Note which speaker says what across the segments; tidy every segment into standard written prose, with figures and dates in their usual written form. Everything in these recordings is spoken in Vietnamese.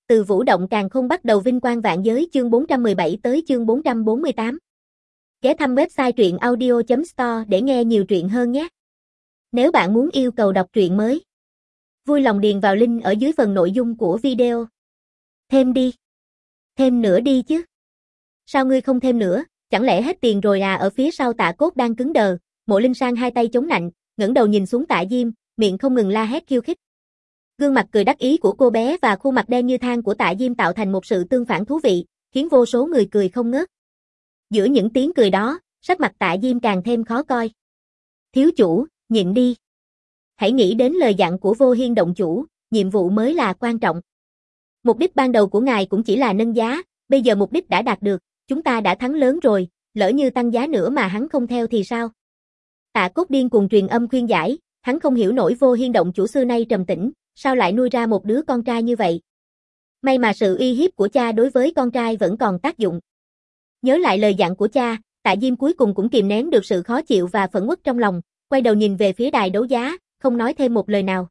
Speaker 1: Từ Vũ Động Càn Khôn bắt đầu vinh quang vạn giới chương 417 tới chương 448. Ghé thăm website truyện audio.store để nghe nhiều truyện hơn nhé. Nếu bạn muốn yêu cầu đọc truyện mới, vui lòng điền vào link ở dưới phần nội dung của video. Thêm đi. Thêm nữa đi chứ. Sao ngươi không thêm nữa, chẳng lẽ hết tiền rồi à? Ở phía sau Tạ Cốt đang cứng đờ, Mộ Linh Sang hai tay chống nạnh, ngẩng đầu nhìn xuống Tạ Diêm, miệng không ngừng la hét khiêu khích. Gương mặt cười đắc ý của cô bé và khuôn mặt đen như than của Tạ Diêm tạo thành một sự tương phản thú vị, khiến vô số người cười không ngớt. Giữa những tiếng cười đó, sắc mặt Tạ Diêm càng thêm khó coi. Thiếu chủ, nhịn đi. Hãy nghĩ đến lời dặn của Vô Hiên động chủ, nhiệm vụ mới là quan trọng. Mục đích ban đầu của ngài cũng chỉ là nâng giá, bây giờ mục đích đã đạt được, chúng ta đã thắng lớn rồi, lỡ như tăng giá nữa mà hắn không theo thì sao? Tạ Cốt điên cuồng truyền âm khuyên giải, hắn không hiểu nổi Vô Hiên động chủ xưa nay trầm tĩnh, sao lại nuôi ra một đứa con trai như vậy. May mà sự uy hiếp của cha đối với con trai vẫn còn tác dụng. Nhớ lại lời dặn của cha, Tạ Diêm cuối cùng cũng kìm nén được sự khó chịu và phẫn uất trong lòng, quay đầu nhìn về phía đài đấu giá, không nói thêm một lời nào.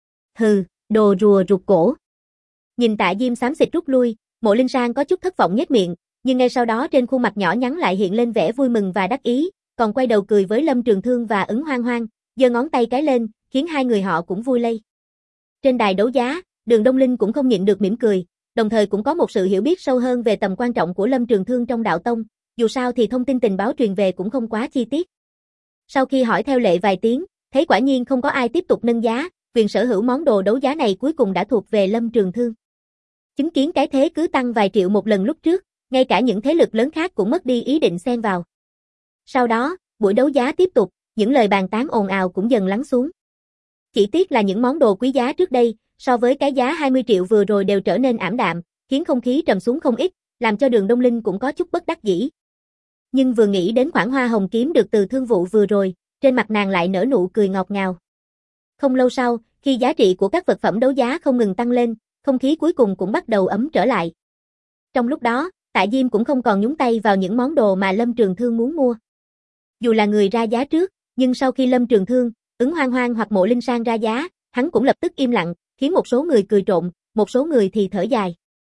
Speaker 1: Hừ, đồ rùa rụt cổ. Nhìn Tạ Diêm xám xịt rút lui, Mộ Linh Sang có chút thất vọng nhếch miệng, nhưng ngay sau đó trên khuôn mặt nhỏ nhắn lại hiện lên vẻ vui mừng và đắc ý, còn quay đầu cười với Lâm Trường Thương và Ứng Hoang Hoang, giơ ngón tay cái lên, khiến hai người họ cũng vui lây. Trên đài đấu giá, Đường Đông Linh cũng không nhịn được mỉm cười, đồng thời cũng có một sự hiểu biết sâu hơn về tầm quan trọng của Lâm Trường Thương trong đạo tông, dù sao thì thông tin tình báo truyền về cũng không quá chi tiết. Sau khi hỏi theo lệ vài tiếng, thấy quả nhiên không có ai tiếp tục nâng giá, quyền sở hữu món đồ đấu giá này cuối cùng đã thuộc về Lâm Trường Thương. Chứng kiến cái thế cứ tăng vài triệu một lần lúc trước, ngay cả những thế lực lớn khác cũng mất đi ý định xen vào. Sau đó, buổi đấu giá tiếp tục, những lời bàn tán ồn ào cũng dần lắng xuống. Chỉ tiếc là những món đồ quý giá trước đây, so với cái giá 20 triệu vừa rồi đều trở nên ảm đạm, khiến không khí trầm xuống không ít, làm cho Đường Đông Linh cũng có chút bất đắc dĩ. Nhưng vừa nghĩ đến khoản hoa hồng kiếm được từ thương vụ vừa rồi, trên mặt nàng lại nở nụ cười ngọt ngào. Không lâu sau, khi giá trị của các vật phẩm đấu giá không ngừng tăng lên, không khí cuối cùng cũng bắt đầu ấm trở lại. Trong lúc đó, Tạ Diêm cũng không còn nhúng tay vào những món đồ mà Lâm Trường Thương muốn mua. Dù là người ra giá trước, nhưng sau khi Lâm Trường Thương, Ứng Hoang Hoang hoặc Mộ Linh Sang ra giá, hắn cũng lập tức im lặng, khiến một số người cười trộm, một số người thì thở dài.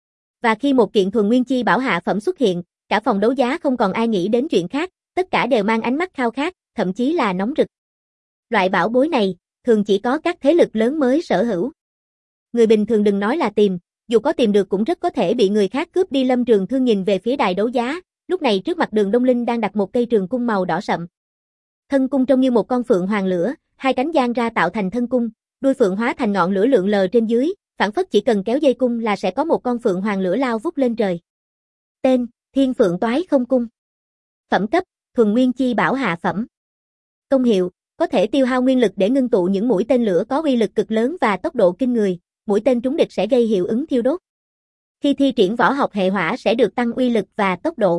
Speaker 1: Và khi một kiện thuần nguyên chi bảo hạ phẩm xuất hiện, cả phòng đấu giá không còn ai nghĩ đến chuyện khác, tất cả đều mang ánh mắt khao khát, thậm chí là nóng rực. Loại bảo bối này, thường chỉ có các thế lực lớn mới sở hữu. Người bình thường đừng nói là tìm, dù có tìm được cũng rất có thể bị người khác cướp đi. Lâm Trường Thương nhìn về phía đài đấu giá, lúc này trước mặt Đường Đông Linh đang đặt một cây trường cung màu đỏ sậm. Thân cung trông như một con phượng hoàng lửa, hai cánh dang ra tạo thành thân cung, đuôi phượng hóa thành ngọn lửa lượn lờ trên dưới, phảng phất chỉ cần kéo dây cung là sẽ có một con phượng hoàng lửa lao vút lên trời. Tên: Thiên Phượng Toái Không Cung. Phẩm cấp: thuần nguyên chi bảo hạ phẩm. Công hiệu: có thể tiêu hao nguyên lực để ngưng tụ những mũi tên lửa có uy lực cực lớn và tốc độ kinh người, mũi tên trúng địch sẽ gây hiệu ứng thiêu đốt. Khi thi triển võ học hệ hỏa sẽ được tăng uy lực và tốc độ.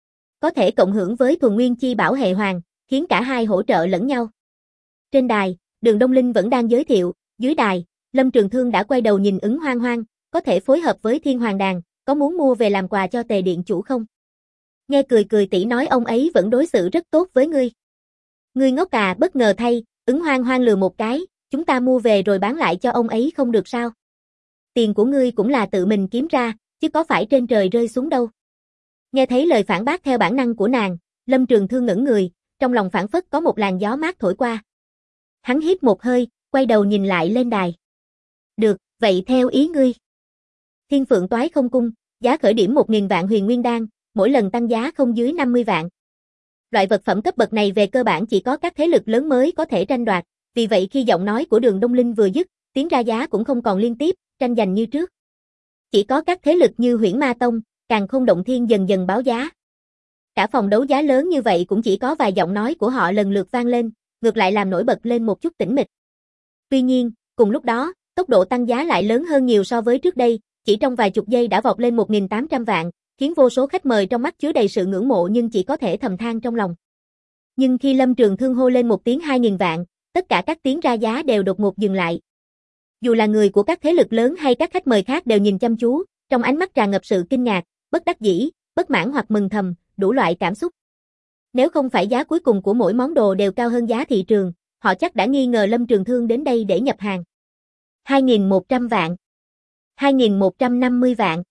Speaker 1: Có thể cộng hưởng với thuần nguyên chi bảo hệ hoàng, khiến cả hai hỗ trợ lẫn nhau. Trên đài, Đường Đông Linh vẫn đang giới thiệu, dưới đài, Lâm Trường Thương đã quay đầu nhìn Ứng Hoang Hoang, có thể phối hợp với Thiên Hoàng Đàn, có muốn mua về làm quà cho Tề điện chủ không? Nghe cười cười tỷ nói ông ấy vẫn đối xử rất tốt với ngươi. Ngươi ngốc à? Bất ngờ thay, Ứng Hoang Hoang lừa một cái, chúng ta mua về rồi bán lại cho ông ấy không được sao? Tiền của ngươi cũng là tự mình kiếm ra, chứ có phải trên trời rơi xuống đâu. Nghe thấy lời phản bác theo bản năng của nàng, Lâm Trường Thương ngẩn người, trong lòng phảng phất có một làn gió mát thổi qua. Hắn hít một hơi, quay đầu nhìn lại lên đài. Được, vậy theo ý ngươi. Thiên Phượng Toái Không Cung, giá khởi điểm 1.000 vạn huyền nguyên đan, mỗi lần tăng giá không dưới 50 vạn. Loại vật phẩm cấp bậc này về cơ bản chỉ có các thế lực lớn mới có thể tranh đoạt, vì vậy khi giọng nói của Đường Đông Linh vừa dứt, tiếng ra giá cũng không còn liên tiếp, tranh giành như trước. Chỉ có các thế lực như Huyễn Ma Tông, Càn Khôn Động Thiên dần dần báo giá. Cả phòng đấu giá lớn như vậy cũng chỉ có vài giọng nói của họ lần lượt vang lên, ngược lại làm nổi bật lên một chút tĩnh mịch. Tuy nhiên, cùng lúc đó, tốc độ tăng giá lại lớn hơn nhiều so với trước đây, chỉ trong vài chục giây đã vọt lên 1.800 vạn, khiến vô số khách mời trong mắt chứa đầy sự ngưỡng mộ nhưng chỉ có thể thầm than trong lòng. Nhưng khi Lâm Trường Thương hô lên một tiếng 2.000 vạn, tất cả các tiếng ra giá đều đột ngột dừng lại. Dù là người của các thế lực lớn hay các khách mời khác đều nhìn chăm chú, trong ánh mắt tràn ngập sự kinh ngạc, bất đắc dĩ, bất mãn hoặc mừng thầm, đủ loại cảm xúc. Nếu không phải giá cuối cùng của mỗi món đồ đều cao hơn giá thị trường, họ chắc đã nghi ngờ Lâm Trường Thương đến đây để nhập hàng. 2.100 vạn. 2.150 vạn.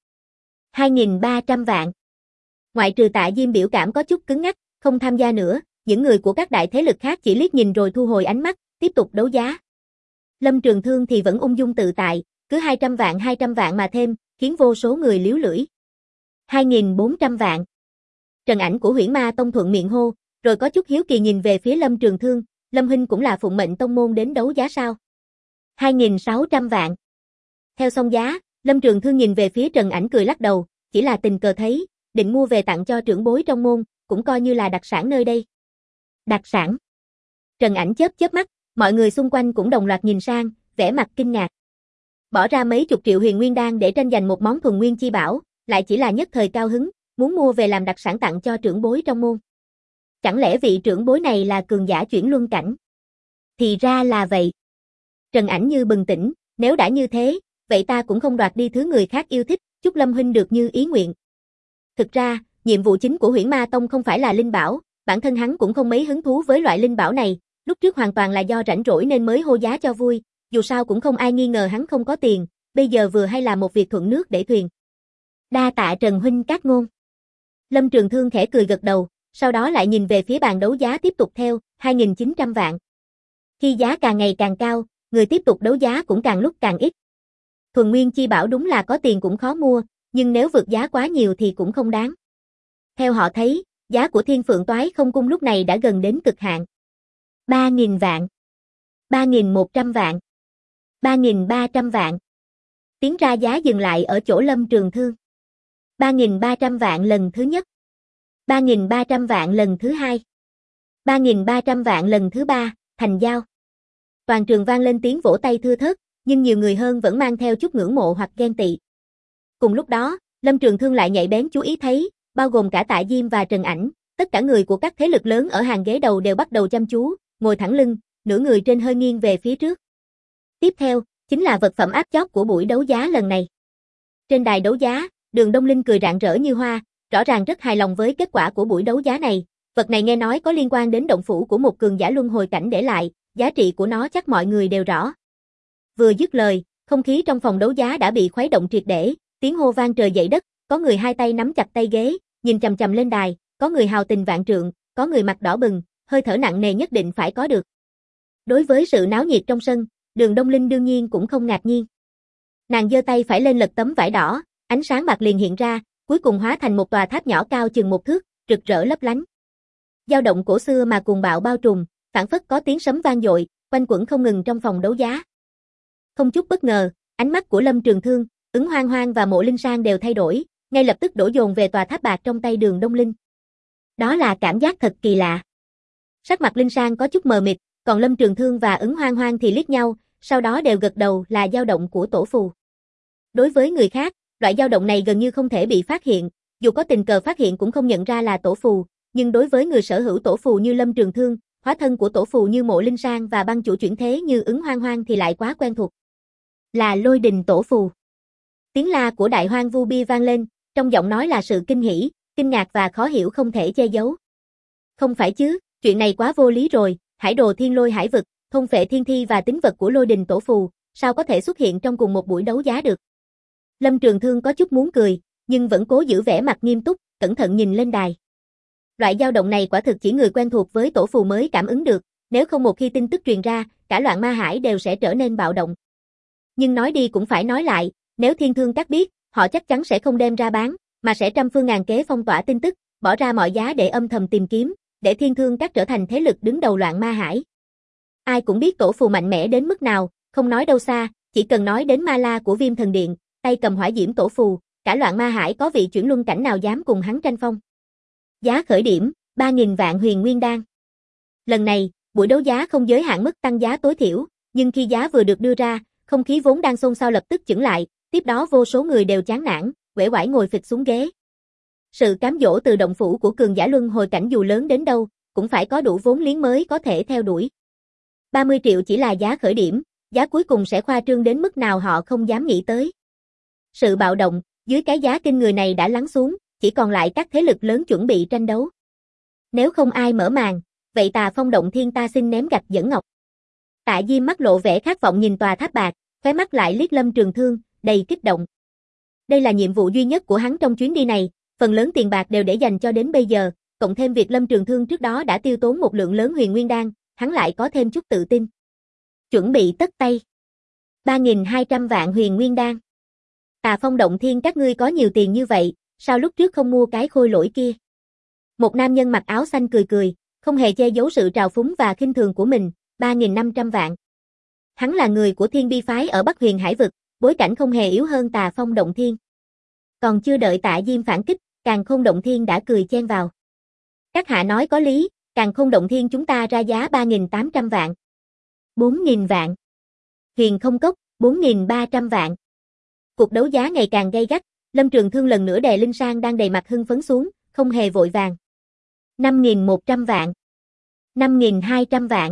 Speaker 1: 2.300 vạn. Ngoại trừ Tạ Diêm biểu cảm có chút cứng ngắc, không tham gia nữa, những người của các đại thế lực khác chỉ liếc nhìn rồi thu hồi ánh mắt, tiếp tục đấu giá. Lâm Trường Thương thì vẫn ung dung tự tại, cứ 200 vạn mà thêm, khiến vô số người líu lưỡi. 2.400 vạn. Trần Ảnh của Huyễn Ma Tông thuận miệng hô, rồi có chút hiếu kỳ nhìn về phía Lâm Trường Thương, Lâm huynh cũng là phụng mệnh tông môn đến đấu giá sao? 2.600 vạn. Theo xong giá, Lâm Trường Thương nhìn về phía Trần Ảnh cười lắc đầu, chỉ là tình cờ thấy, định mua về tặng cho trưởng bối trong môn, cũng coi như là đặc sản nơi đây. Đặc sản. Trần Ảnh chớp chớp mắt, mọi người xung quanh cũng đồng loạt nhìn sang, vẻ mặt kinh ngạc. Bỏ ra mấy chục triệu huyền nguyên đan để tranh giành một món thuần nguyên chi bảo, lại chỉ là nhất thời cao hứng, muốn mua về làm đặc sản tặng cho trưởng bối trong môn. Chẳng lẽ vị trưởng bối này là cường giả chuyển luân cảnh? Thì ra là vậy. Trần Ảnh như bừng tỉnh, nếu đã như thế, vậy ta cũng không đoạt đi thứ người khác yêu thích, chúc Lâm huynh được như ý nguyện. Thực ra, nhiệm vụ chính của Huyễn Ma Tông không phải là linh bảo, bản thân hắn cũng không mấy hứng thú với loại linh bảo này, lúc trước hoàn toàn là do rảnh rỗi nên mới hô giá cho vui, dù sao cũng không ai nghi ngờ hắn không có tiền, bây giờ vừa hay là một việc thuận nước để thuyền. Đa tạ Trần huynh cát ngôn. Lâm Trường Thương khẽ cười gật đầu, sau đó lại nhìn về phía bàn đấu giá tiếp tục theo, 2.900 vạn. Khi giá càng ngày càng cao, người tiếp tục đấu giá cũng càng lúc càng ít. Thuần nguyên chi bảo đúng là có tiền cũng khó mua, nhưng nếu vượt giá quá nhiều thì cũng không đáng. Theo họ thấy, giá của Thiên Phượng Toái Không Cung lúc này đã gần đến cực hạn. 3.000 vạn. 3.100 vạn. 3.300 vạn. Tiếng ra giá dừng lại ở chỗ Lâm Trường Thương. 3.300 vạn lần thứ nhất. 3.300 vạn lần thứ hai. 3.300 vạn lần thứ ba, thành giao. Toàn trường vang lên tiếng vỗ tay thưa thớt, nhưng nhiều người hơn vẫn mang theo chút ngưỡng mộ hoặc ghen tị. Cùng lúc đó, Lâm Trường Thương lại nhạy bén chú ý thấy, bao gồm cả Tạ Diêm và Trần Ảnh, tất cả người của các thế lực lớn ở hàng ghế đầu đều bắt đầu chăm chú, ngồi thẳng lưng, nửa người trên hơi nghiêng về phía trước. Tiếp theo, chính là vật phẩm áp chót của buổi đấu giá lần này. Trên đài đấu giá, Đường Đông Linh cười rạng rỡ như hoa, rõ ràng rất hài lòng với kết quả của buổi đấu giá này. Vật này nghe nói có liên quan đến động phủ của một cường giả luân hồi cảnh để lại, giá trị của nó chắc mọi người đều rõ. Vừa dứt lời, không khí trong phòng đấu giá đã bị khuấy động triệt để, tiếng hô vang trời dậy đất, có người hai tay nắm chặt tay ghế, nhìn chằm chằm lên đài, có người hào tình vạn trượng, có người mặt đỏ bừng, hơi thở nặng nề nhất định phải có được. Đối với sự náo nhiệt trong sân, Đường Đông Linh đương nhiên cũng không ngạc nhiên. Nàng giơ tay phải lên lật tấm vải đỏ, ánh sáng bạc liền hiện ra, cuối cùng hóa thành một tòa tháp nhỏ cao chừng 1 thước, rực rỡ lấp lánh. Dao động cổ xưa mà cuồng bạo bao trùm, phảng phất có tiếng sấm vang dội, quanh quẩn không ngừng trong phòng đấu giá. Không chút bất ngờ, ánh mắt của Lâm Trường Thương, Ứng Hoang Hoang và Mộ Linh Sang đều thay đổi, ngay lập tức đổ dồn về tòa tháp bạc trong tay Đường Đông Linh. Đó là cảm giác thật kỳ lạ. Sắc mặt Linh Sang có chút mờ mịt, còn Lâm Trường Thương và Ứng Hoang Hoang thì liếc nhau, sau đó đều gật đầu là dao động của tổ phù. Đối với người khác, loại dao động này gần như không thể bị phát hiện, dù có tình cờ phát hiện cũng không nhận ra là tổ phù, nhưng đối với người sở hữu tổ phù như Lâm Trường Thương, hóa thân của tổ phù như Mộ Linh Sang và băng chủ chuyển thế như Ứng Hoang Hoang thì lại quá quen thuộc. Là Lôi Đình tổ phù. Tiếng la của Đại Hoang Vu Bi vang lên, trong giọng nói là sự kinh hỉ, kinh ngạc và khó hiểu không thể che giấu. Không phải chứ, chuyện này quá vô lý rồi, Hải Đồ Thiên Lôi Hải Vực, thôn phệ thiên thi và tính vật của Lôi Đình tổ phù, sao có thể xuất hiện trong cùng một buổi đấu giá được. Lâm Trường Thương có chút muốn cười, nhưng vẫn cố giữ vẻ mặt nghiêm túc, cẩn thận nhìn lên đài. Loại dao động này quả thực chỉ người quen thuộc với tổ phù mới cảm ứng được, nếu không một khi tin tức truyền ra, cả Loạn Ma Hải đều sẽ trở nên bạo động. Nhưng nói đi cũng phải nói lại, nếu Thiên Thương Các biết, họ chắc chắn sẽ không đem ra bán, mà sẽ trăm phương ngàn kế phong tỏa tin tức, bỏ ra mọi giá để âm thầm tìm kiếm, để Thiên Thương Các trở thành thế lực đứng đầu Loạn Ma Hải. Ai cũng biết tổ phù mạnh mẽ đến mức nào, không nói đâu xa, chỉ cần nói đến Ma La của Viêm Thần Điện, tay cầm hỏa diễm tổ phù, cả Loạn Ma Hải có vị chuyển luân cảnh nào dám cùng hắn tranh phong. Giá khởi điểm, 3.000 vạn huyền nguyên đan. Lần này, buổi đấu giá không giới hạn mức tăng giá tối thiểu, nhưng khi giá vừa được đưa ra, không khí vốn đang xôn xao lập tức chững lại, tiếp đó vô số người đều chán nản, uể oải ngồi phịch xuống ghế. Sự cám dỗ từ động phủ của cường giả luân hồi cảnh dù lớn đến đâu, cũng phải có đủ vốn liếng mới có thể theo đuổi. 30 triệu chỉ là giá khởi điểm, giá cuối cùng sẽ khoa trương đến mức nào họ không dám nghĩ tới. Sự bạo động, dưới cái giá kinh người này đã lắng xuống, chỉ còn lại các thế lực lớn chuẩn bị tranh đấu. Nếu không ai mở màn, vậy Tà Phong Động Thiên ta xin ném gạch dẫn ngọc. Tạ Diêm mắt lộ vẻ khát vọng nhìn tòa tháp bạc, khóe mắt lại liếc Lâm Trường Thương, đầy kích động. Đây là nhiệm vụ duy nhất của hắn trong chuyến đi này, phần lớn tiền bạc đều để dành cho đến bây giờ, cộng thêm việc Lâm Trường Thương trước đó đã tiêu tốn một lượng lớn huyền nguyên đan, hắn lại có thêm chút tự tin. Chuẩn bị tất tay. 3.200 vạn huyền nguyên đan. Tà Phong Động Thiên các ngươi có nhiều tiền như vậy, sao lúc trước không mua cái khôi lỗi kia? Một nam nhân mặc áo xanh cười cười, không hề che giấu sự trào phúng và khinh thường của mình, 3.500 vạn. Hắn là người của Thiên Bi phái ở Bắc Huyền Hải vực, bối cảnh không hề yếu hơn Tà Phong Động Thiên. Còn chưa đợi Tạ Diêm phản kích, Càn Khôn Động Thiên đã cười chen vào. Các hạ nói có lý, Càn Khôn Động Thiên chúng ta ra giá 3.800 vạn. 4.000 vạn. Huyền Không Cốc, 4.300 vạn. Cuộc đấu giá ngày càng gay gắt, Lâm Trường Thương lần nữa đè Linh Sang đang đầy mặt hưng phấn xuống, không hề vội vàng. 5.100 vạn. 5.200 vạn.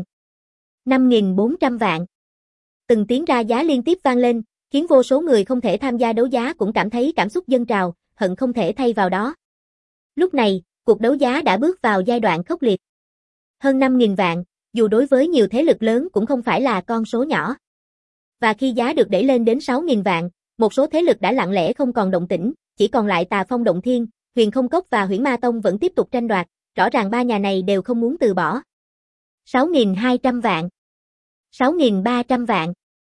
Speaker 1: 5.400 vạn. Từng tiếng ra giá liên tiếp vang lên, khiến vô số người không thể tham gia đấu giá cũng cảm thấy cảm xúc dâng trào, hận không thể thay vào đó. Lúc này, cuộc đấu giá đã bước vào giai đoạn khốc liệt. Hơn 5.000 vạn, dù đối với nhiều thế lực lớn cũng không phải là con số nhỏ. Và khi giá được đẩy lên đến 6.000 vạn, một số thế lực đã lặng lẽ không còn động tĩnh, chỉ còn lại Tà Phong Động Thiên, Huyền Không Cốc và Huyễn Ma Tông vẫn tiếp tục tranh đoạt, rõ ràng ba nhà này đều không muốn từ bỏ. 6.200 vạn. 6.300 vạn.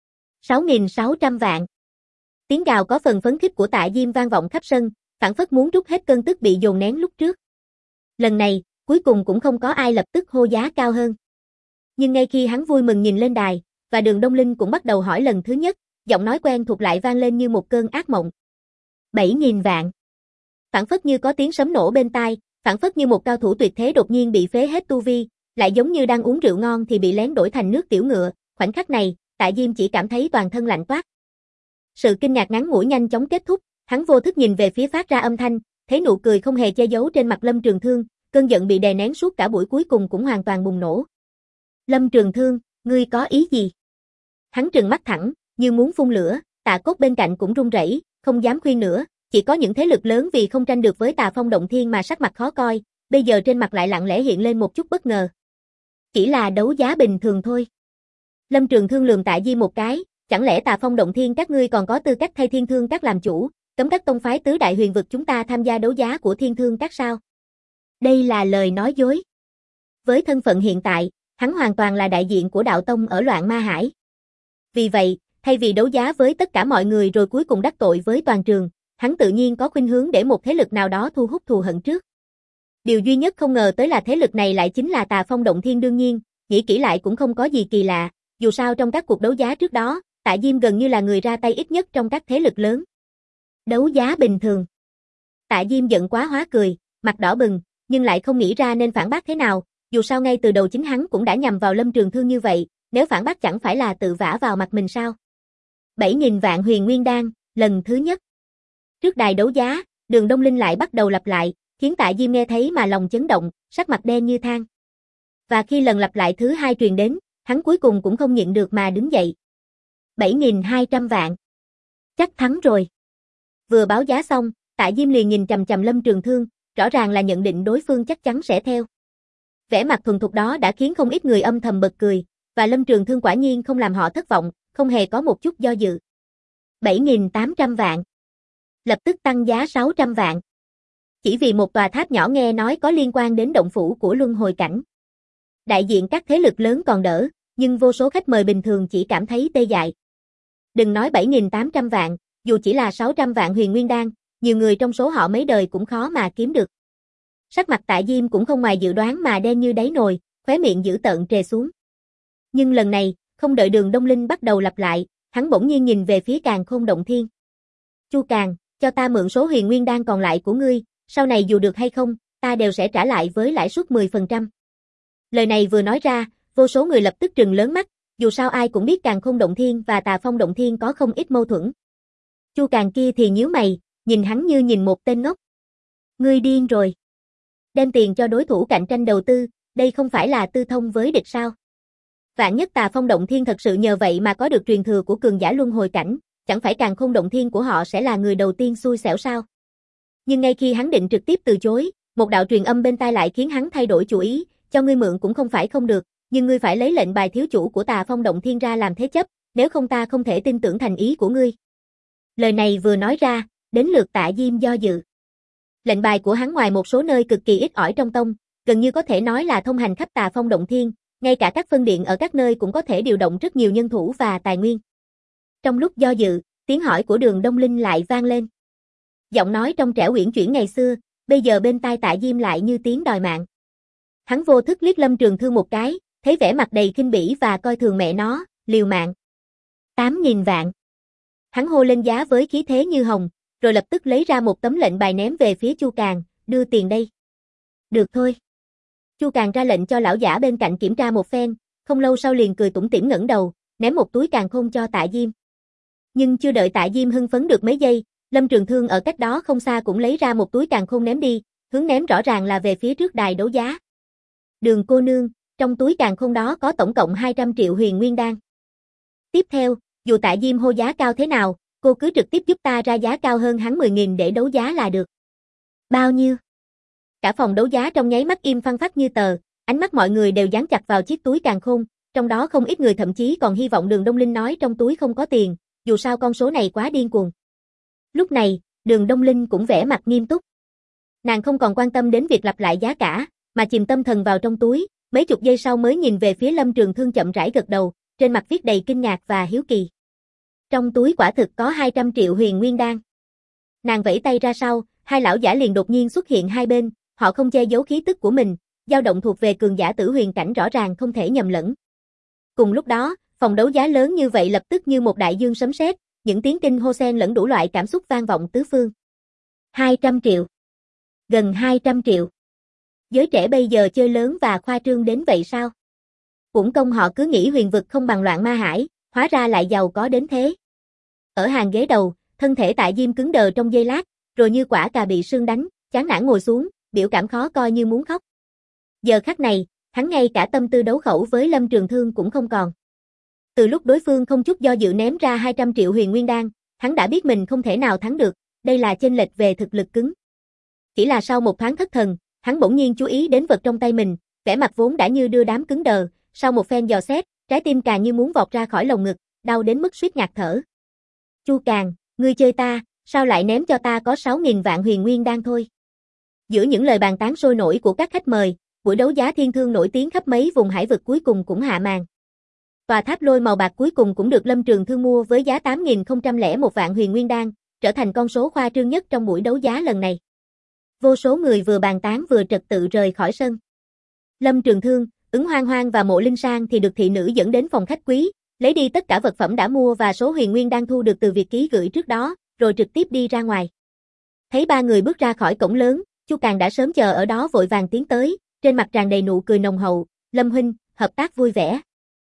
Speaker 1: 6.600 vạn. Tiếng gào có phần phấn khích của Tạ Diêm vang vọng khắp sân, phảng phất muốn trút hết cơn tức bị dồn nén lúc trước. Lần này, cuối cùng cũng không có ai lập tức hô giá cao hơn. Nhưng ngay khi hắn vui mừng nhìn lên đài, và Đường Đông Linh cũng bắt đầu hỏi lần thứ nhất, giọng nói quen thuộc lại vang lên như một cơn ác mộng. 7.000 vạn. Phảng phất như có tiếng sấm nổ bên tai, phảng phất như một cao thủ tuyệt thế đột nhiên bị phế hết tu vi, lại giống như đang uống rượu ngon thì bị lén đổi thành nước tiểu ngựa, khoảnh khắc này, Tạ Diêm chỉ cảm thấy toàn thân lạnh toát. Sự kinh ngạc ngắn ngủi nhanh chóng kết thúc, hắn vô thức nhìn về phía phát ra âm thanh, thấy nụ cười không hề che giấu trên mặt Lâm Trường Thương, cơn giận bị đè nén suốt cả buổi cuối cùng cũng hoàn toàn bùng nổ. Lâm Trường Thương, ngươi có ý gì? Hắn trừng mắt thẳng, như muốn phun lửa, Tạ Cốt bên cạnh cũng run rẩy, không dám khuyên nữa, chỉ có những thế lực lớn vì không tranh được với Tà Phong Động Thiên mà sắc mặt khó coi, bây giờ trên mặt lại lặng lẽ hiện lên một chút bất ngờ. Chỉ là đấu giá bình thường thôi. Lâm Trường Thương lườm Tạ Diêm một cái, chẳng lẽ Tà Phong Động Thiên các ngươi còn có tư cách thay Thiên Thương các làm chủ, cấm các tông phái tứ đại huyền vực chúng ta tham gia đấu giá của Thiên Thương các sao? Đây là lời nói dối. Với thân phận hiện tại, hắn hoàn toàn là đại diện của đạo tông ở Loạn Ma Hải. Vì vậy, thay vì đấu giá với tất cả mọi người rồi cuối cùng đắc tội với toàn trường, hắn tự nhiên có khuynh hướng để một thế lực nào đó thu hút thù hận trước. Điều duy nhất không ngờ tới là thế lực này lại chính là Tà Phong Động Thiên đương nhiên, nghĩ kỹ lại cũng không có gì kỳ lạ, dù sao trong các cuộc đấu giá trước đó, Tạ Diêm gần như là người ra tay ít nhất trong các thế lực lớn. Đấu giá bình thường. Tạ Diêm giận quá hóa cười, mặt đỏ bừng, nhưng lại không nghĩ ra nên phản bác thế nào, dù sao ngay từ đầu chính hắn cũng đã nhằm vào Lâm Trường Thương như vậy, nếu phản bác chẳng phải là tự vả vào mặt mình sao? 7.000 vạn huyền nguyên đan, lần thứ nhất. Trước đài đấu giá, Đường Đông Linh lại bắt đầu lặp lại, khiến Tạ Diêm nghe thấy mà lòng chấn động, sắc mặt đen như than. Và khi lần lặp lại thứ hai truyền đến, hắn cuối cùng cũng không nhịn được mà đứng dậy. 7.200 vạn. Chắc thắng rồi. Vừa báo giá xong, Tạ Diêm liền nhìn chằm chằm Lâm Trường Thương, rõ ràng là nhận định đối phương chắc chắn sẽ theo. Vẻ mặt thuần thục đó đã khiến không ít người âm thầm bật cười, và Lâm Trường Thương quả nhiên không làm họ thất vọng, không hề có một chút do dự. 7.800 vạn. Lập tức tăng giá 600 vạn. Chỉ vì một tòa tháp nhỏ nghe nói có liên quan đến động phủ của luân hồi cảnh. Đại diện các thế lực lớn còn đỡ, nhưng vô số khách mời bình thường chỉ cảm thấy tê dại. Đừng nói 7.800 vạn, dù chỉ là 600 vạn huyền nguyên đan, nhiều người trong số họ mấy đời cũng khó mà kiếm được. Sắc mặt Tạ Diêm cũng không ngoài dự đoán mà đen như đáy nồi, khóe miệng dữ tợn trề xuống. Nhưng lần này, không đợi Đường Đông Linh bắt đầu lặp lại, hắn bỗng nhiên nhìn về phía Càn Khôn Động Thiên. Chu Càn, cho ta mượn số huyền nguyên đan còn lại của ngươi, sau này dù được hay không, ta đều sẽ trả lại với lãi suất 10%. Lời này vừa nói ra, vô số người lập tức trừng lớn mắt, dù sao ai cũng biết Càn Khôn Động Thiên và Tà Phong Động Thiên có không ít mâu thuẫn. Chu Càn kia thì nhíu mày, nhìn hắn như nhìn một tên ngốc. Ngươi điên rồi. Đem tiền cho đối thủ cạnh tranh đầu tư, đây không phải là tư thông với địch sao? Vạn nhất Tà Phong Động Thiên thật sự nhờ vậy mà có được truyền thừa của cường giả luân hồi cảnh, chẳng phải Càn Khôn Động Thiên của họ sẽ là người đầu tiên xui xẻo sao? Nhưng ngay khi hắn định trực tiếp từ chối, một đạo truyền âm bên tai lại khiến hắn thay đổi chủ ý, cho ngươi mượn cũng không phải không được, nhưng ngươi phải lấy lệnh bài thiếu chủ của Tà Phong Động Thiên ra làm thế chấp, nếu không ta không thể tin tưởng thành ý của ngươi. Lời này vừa nói ra, đến lượt Tạ Diêm do dự. Lệnh bài của hắn ngoài một số nơi cực kỳ ít ỏi trong tông, gần như có thể nói là thông hành khắp Tà Phong Động Thiên, ngay cả các phân điện ở các nơi cũng có thể điều động rất nhiều nhân thủ và tài nguyên. Trong lúc do dự, tiếng hỏi của Đường Đông Linh lại vang lên. Giọng nói trong trẻo uyển chuyển ngày xưa, bây giờ bên tai Tạ Diêm lại như tiếng đòi mạng. Hắn vô thức liếc Lâm Trường Thương một cái, thấy vẻ mặt đầy khinh bỉ và coi thường mẹ nó, liều mạng. 8.000 vạn. Hắn hô lên giá với khí thế như hồng, rồi lập tức lấy ra một tấm lệnh bài ném về phía Chu Càn, đưa tiền đây. Được thôi. Chu Càn ra lệnh cho lão giả bên cạnh kiểm tra một phen, không lâu sau liền cười tủm tỉm ngẩng đầu, ném một túi càn khôn cho Tạ Diêm. Nhưng chưa đợi Tạ Diêm hưng phấn được mấy giây, Lâm Trường Thương ở cách đó không xa cũng lấy ra một túi càn khôn ném đi, hướng ném rõ ràng là về phía trước đài đấu giá. Đường cô nương, trong túi càn khôn đó có tổng cộng 200 triệu huyền nguyên đan. Tiếp theo, dù Tạ Diêm hô giá cao thế nào, cô cứ trực tiếp giúp ta ra giá cao hơn hắn 10.000 để đấu giá là được. Bao nhiêu? Cả phòng đấu giá trong nháy mắt im phăng phắc như tờ, ánh mắt mọi người đều dán chặt vào chiếc túi càn khôn, trong đó không ít người thậm chí còn hy vọng Đường Đông Linh nói trong túi không có tiền, dù sao con số này quá điên cuồng. Lúc này, Đường Đông Linh cũng vẻ mặt nghiêm túc. Nàng không còn quan tâm đến việc lặp lại giá cả, mà chìm tâm thần vào trong túi, mấy chục giây sau mới nhìn về phía Lâm Trường Thương chậm rãi gật đầu, trên mặt viết đầy kinh ngạc và hiếu kỳ. Trong túi quả thực có 200 triệu huyền nguyên đan. Nàng vẫy tay ra sau, hai lão giả liền đột nhiên xuất hiện hai bên, họ không che giấu khí tức của mình, dao động thuộc về cường giả tử huyền cảnh rõ ràng không thể nhầm lẫn. Cùng lúc đó, phòng đấu giá lớn như vậy lập tức như một đại dương sấm sét, những tiếng kinh hô xen lẫn đủ loại cảm xúc vang vọng tứ phương. 200 triệu. Gần 200 triệu. Giới trẻ bây giờ chơi lớn và khoa trương đến vậy sao? Uổng công họ cứ nghĩ huyền vực không bằng Loạn Ma Hải, hóa ra lại giàu có đến thế. Ở hàng ghế đầu, thân thể Tạ Diêm cứng đờ trong giây lát, rồi như quả cà bị sương đánh, chán nản ngồi xuống, biểu cảm khó coi như muốn khóc. Giờ khắc này, hắn ngay cả tâm tư đấu khẩu với Lâm Trường Thương cũng không còn. Từ lúc đối phương không chút do dự ném ra 200 triệu huyền nguyên đan, hắn đã biết mình không thể nào thắng được, đây là chênh lệch về thực lực cứng. Chỉ là sau một thoáng thất thần, hắn bỗng nhiên chú ý đến vật trong tay mình, vẻ mặt vốn đã như đưa đám cứng đờ, sau một phen dò xét, trái tim càng như muốn vọt ra khỏi lồng ngực, đau đến mức suýt ngạt thở. Chu Càn, ngươi chơi ta, sao lại ném cho ta có 6.000 vạn huyền nguyên đan thôi? Giữa những lời bàn tán sôi nổi của các khách mời, buổi đấu giá thiên thương nổi tiếng khắp mấy vùng hải vực cuối cùng cũng hạ màn. Tòa tháp lôi màu bạc cuối cùng cũng được Lâm Trường Thương mua với giá 8.001 vạn huyền nguyên đan, trở thành con số khoa trương nhất trong buổi đấu giá lần này. Vô số người vừa bàn tán vừa trật tự rời khỏi sân. Lâm Trường Thương, Ứng Hoang Hoang và Mộ Linh Sang thì được thị nữ dẫn đến phòng khách quý, lấy đi tất cả vật phẩm đã mua và số huyền nguyên đan thu được từ việc ký gửi trước đó, rồi trực tiếp đi ra ngoài. Thấy ba người bước ra khỏi cổng lớn, Chu Càn đã sớm chờ ở đó vội vàng tiến tới, trên mặt tràn đầy nụ cười nồng hậu, Lâm huynh, hợp tác vui vẻ.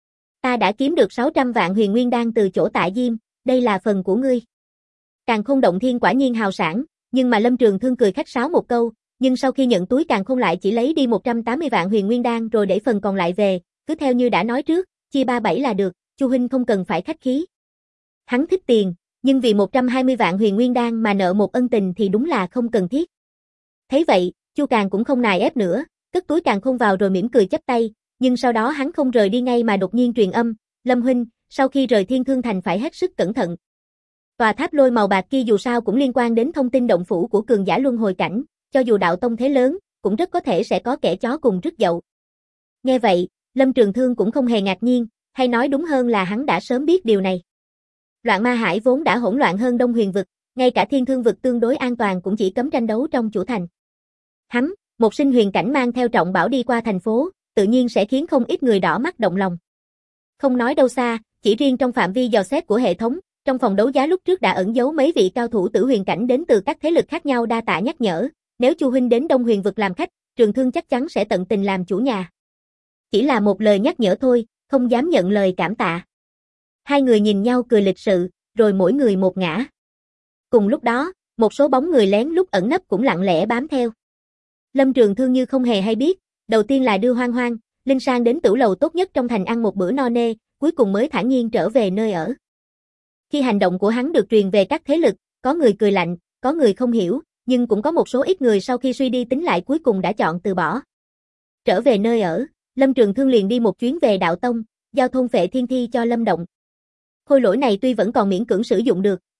Speaker 1: Ta đã kiếm được 600 vạn huyền nguyên đan từ chỗ Tạ Diêm, đây là phần của ngươi. Càn Khôn Động Thiên quả nhiên hào sảng, nhưng mà Lâm Trường Thương cười khách sáo một câu, nhưng sau khi nhận túi Càn Khôn lại chỉ lấy đi 180 vạn huyền nguyên đan rồi để phần còn lại về, cứ theo như đã nói trước, chia 3/7 là được, Chu huynh không cần phải khách khí. Hắn thích tiền, nhưng vì 120 vạn huyền nguyên đan mà nợ một ân tình thì đúng là không cần thiết. Thấy vậy, Chu Càn cũng không nài ép nữa, cất túi Càn Khôn vào rồi mỉm cười chắp tay, nhưng sau đó hắn không rời đi ngay mà đột nhiên truyền âm, Lâm huynh, sau khi rời Thiên Thương Thành phải hết sức cẩn thận. Tòa tháp lôi màu bạc kia dù sao cũng liên quan đến thông tin động phủ của cường giả luân hồi cảnh, cho dù đạo tông thế lớn, cũng rất có thể sẽ có kẻ chó cùng rước dậu. Nghe vậy, Lâm Trường Thương cũng không hề ngạc nhiên, hay nói đúng hơn là hắn đã sớm biết điều này. Loạn Ma Hải vốn đã hỗn loạn hơn Đông Huyền vực, ngay cả Thiên Thương vực tương đối an toàn cũng chỉ cấm tranh đấu trong chủ thành. Hắn, một sinh huyền cảnh mang theo trọng bảo đi qua thành phố, tự nhiên sẽ khiến không ít người đỏ mắt động lòng. Không nói đâu xa, chỉ riêng trong phạm vi dò xét của hệ thống, trong phòng đấu giá lúc trước đã ẩn giấu mấy vị cao thủ tử huyền cảnh đến từ các thế lực khác nhau đa tạ nhắc nhở, nếu Chu huynh đến Đông Huyền vực làm khách, Trường Thương chắc chắn sẽ tận tình làm chủ nhà. Chỉ là một lời nhắc nhở thôi, không dám nhận lời cảm tạ. Hai người nhìn nhau cười lịch sự, rồi mỗi người một ngã. Cùng lúc đó, một số bóng người lén lút ẩn nấp cũng lặng lẽ bám theo. Lâm Trường Thương như không hề hay biết, đầu tiên là đưa Hoang Hoang, Linh Sang đến tửu lầu tốt nhất trong thành ăn một bữa no nê, cuối cùng mới thản nhiên trở về nơi ở. Khi hành động của hắn được truyền về các thế lực, có người cười lạnh, có người không hiểu, nhưng cũng có một số ít người sau khi suy đi tính lại cuối cùng đã chọn từ bỏ. Trở về nơi ở, Lâm Trường Thương liền đi một chuyến về đạo tông, giao thôn Phệ Thiên Thi cho Lâm Động. Khôi lỗi này tuy vẫn còn miễn cưỡng sử dụng được,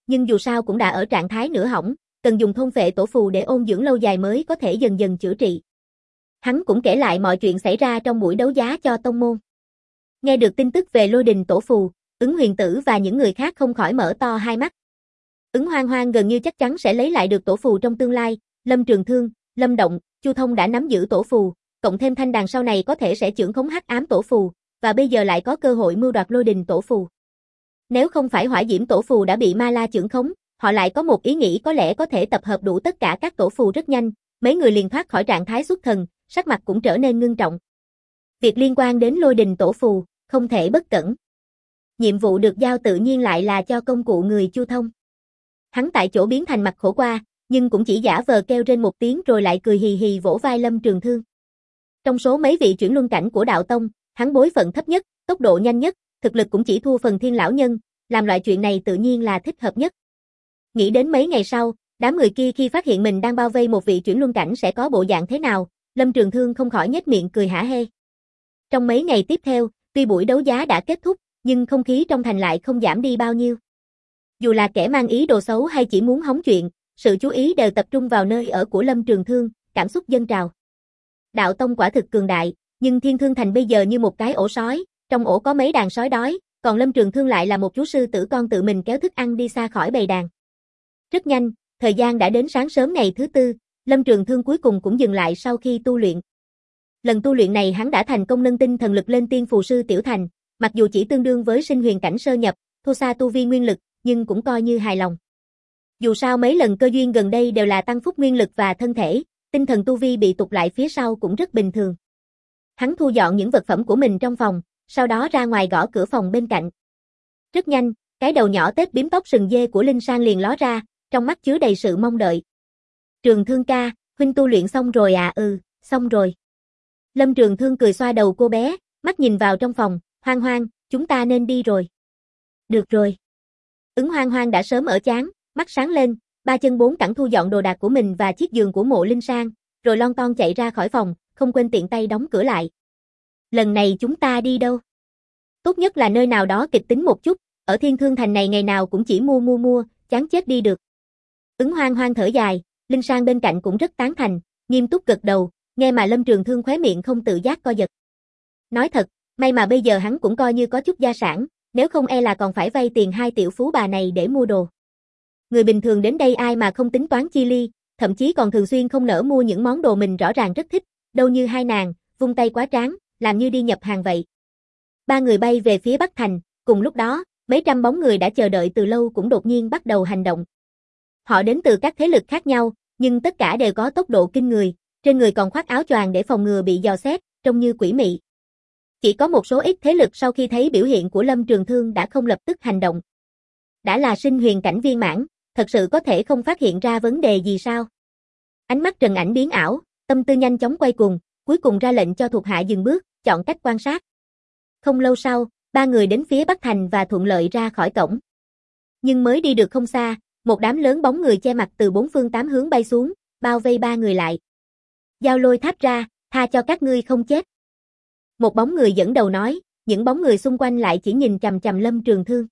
Speaker 1: nhưng dù sao cũng đã ở trạng thái nửa hỏng, cần dùng thôn phệ tổ phù để ôn dưỡng lâu dài mới có thể dần dần chữa trị. Hắn cũng kể lại mọi chuyện xảy ra trong buổi đấu giá cho tông môn. Nghe được tin tức về Lôi Đình tổ phù, Ứng Huyền Tử và những người khác không khỏi mở to hai mắt. Ứng Hoang Hoang gần như chắc chắn sẽ lấy lại được tổ phù trong tương lai, Lâm Trường Thương, Lâm Động, Chu Thông đã nắm giữ tổ phù, cộng thêm Thanh Đàn sau này có thể sẽ chưởng khống hắc ám tổ phù, và bây giờ lại có cơ hội mưu đoạt Lôi Đình tổ phù. Nếu không phải Hỏa Diễm tổ phù đã bị Ma La chưởng khống, họ lại có một ý nghĩ có lẽ có thể tập hợp đủ tất cả các tổ phù rất nhanh, mấy người liền thoát khỏi trạng thái xuất thần, sắc mặt cũng trở nên ngưng trọng. Việc liên quan đến Lôi Đình tổ phù, không thể bất cẩn. Nhiệm vụ được giao tự nhiên lại là cho công cụ người Chu Thông. Hắn tại chỗ biến thành mặt khổ qua, nhưng cũng chỉ giả vờ kêu trên một tiếng rồi lại cười hì hì vỗ vai Lâm Trường Thương. Trong số mấy vị chuyển luân cảnh của đạo tông, hắn bối phận thấp nhất, tốc độ nhanh nhất, thực lực cũng chỉ thua phần Thiên lão nhân, làm loại chuyện này tự nhiên là thích hợp nhất. Nghĩ đến mấy ngày sau, đám người kia khi phát hiện mình đang bao vây một vị chuyển luân cảnh sẽ có bộ dạng thế nào, Lâm Trường Thương không khỏi nhếch miệng cười hả hê. Trong mấy ngày tiếp theo, tuy buổi đấu giá đã kết thúc, nhưng không khí trong thành lại không giảm đi bao nhiêu. Dù là kẻ mang ý đồ xấu hay chỉ muốn hóng chuyện, sự chú ý đều tập trung vào nơi ở của Lâm Trường Thương, cảm xúc dâng trào. Đạo tông quả thực cường đại, nhưng Thiên Thương Thành bây giờ như một cái ổ sói, trong ổ có mấy đàn sói đói, còn Lâm Trường Thương lại là một chú sư tử con tự mình kéo thức ăn đi xa khỏi bầy đàn. Rất nhanh, thời gian đã đến sáng sớm ngày thứ tư, Lâm Trường Thương cuối cùng cũng dừng lại sau khi tu luyện. Lần tu luyện này hắn đã thành công nâng tinh thần lực lên tiên phù sư tiểu thành, mặc dù chỉ tương đương với sinh huyền cảnh sơ nhập, thua xa tu vi nguyên lực, nhưng cũng coi như hài lòng. Dù sao mấy lần cơ duyên gần đây đều là tăng phúc nguyên lực và thân thể, tinh thần tu vi bị tụt lại phía sau cũng rất bình thường. Hắn thu dọn những vật phẩm của mình trong phòng, sau đó ra ngoài gõ cửa phòng bên cạnh. Rất nhanh, cái đầu nhỏ tết bím tóc sừng dê của Linh Sang liền ló ra, trong mắt chứa đầy sự mong đợi. Trường Thương ca, huynh tu luyện xong rồi à? Ừ, xong rồi. Lâm Trường Thương cười xoa đầu cô bé, mắt nhìn vào trong phòng, Hoang Hoang, chúng ta nên đi rồi. Được rồi. Ứng Hoang Hoang đã sớm ở chán, mắt sáng lên, ba chân bốn cẳng thu dọn đồ đạc của mình và chiếc giường của Mộ Linh Sang, rồi lon ton chạy ra khỏi phòng, không quên tiện tay đóng cửa lại. Lần này chúng ta đi đâu? Tốt nhất là nơi nào đó kịch tính một chút, ở Thiên Thương Thành này ngày nào cũng chỉ mua, chán chết đi được. Ứng Hoang Hoang thở dài, Linh Sang bên cạnh cũng rất tán thành, nghiêm túc gật đầu, nghe mà Lâm Trường Thương khóe miệng không tự giác co giật. Nói thật, may mà bây giờ hắn cũng coi như có chút gia sản, nếu không e là còn phải vay tiền hai tiểu phú bà này để mua đồ. Người bình thường đến đây ai mà không tính toán chi ly, thậm chí còn thường xuyên không nỡ mua những món đồ mình rõ ràng rất thích, đâu như hai nàng, vung tay quá tráng, làm như đi nhập hàng vậy. Ba người bay về phía Bắc Thành, cùng lúc đó, mấy trăm bóng người đã chờ đợi từ lâu cũng đột nhiên bắt đầu hành động. Họ đến từ các thế lực khác nhau, nhưng tất cả đều có tốc độ kinh người, trên người còn khoác áo choàng để phòng ngừa bị dò xét, trông như quỷ mị. Chỉ có một số ít thế lực sau khi thấy biểu hiện của Lâm Trường Thương đã không lập tức hành động. Đã là sinh huyền cảnh viên mãn, thật sự có thể không phát hiện ra vấn đề gì sao? Ánh mắt Trần Ảnh biến ảo, tâm tư nhanh chóng quay cuồng, cuối cùng ra lệnh cho thuộc hạ dừng bước, chọn cách quan sát. Không lâu sau, ba người đến phía Bắc Thành và thuận lợi ra khỏi cổng. Nhưng mới đi được không xa, một đám lớn bóng người che mặt từ bốn phương tám hướng bay xuống, bao vây ba người lại. Giao Lôi Tháp ra, tha cho các ngươi không chết. Một bóng người dẫn đầu nói, những bóng người xung quanh lại chỉ nhìn chằm chằm Lâm Trường Thương.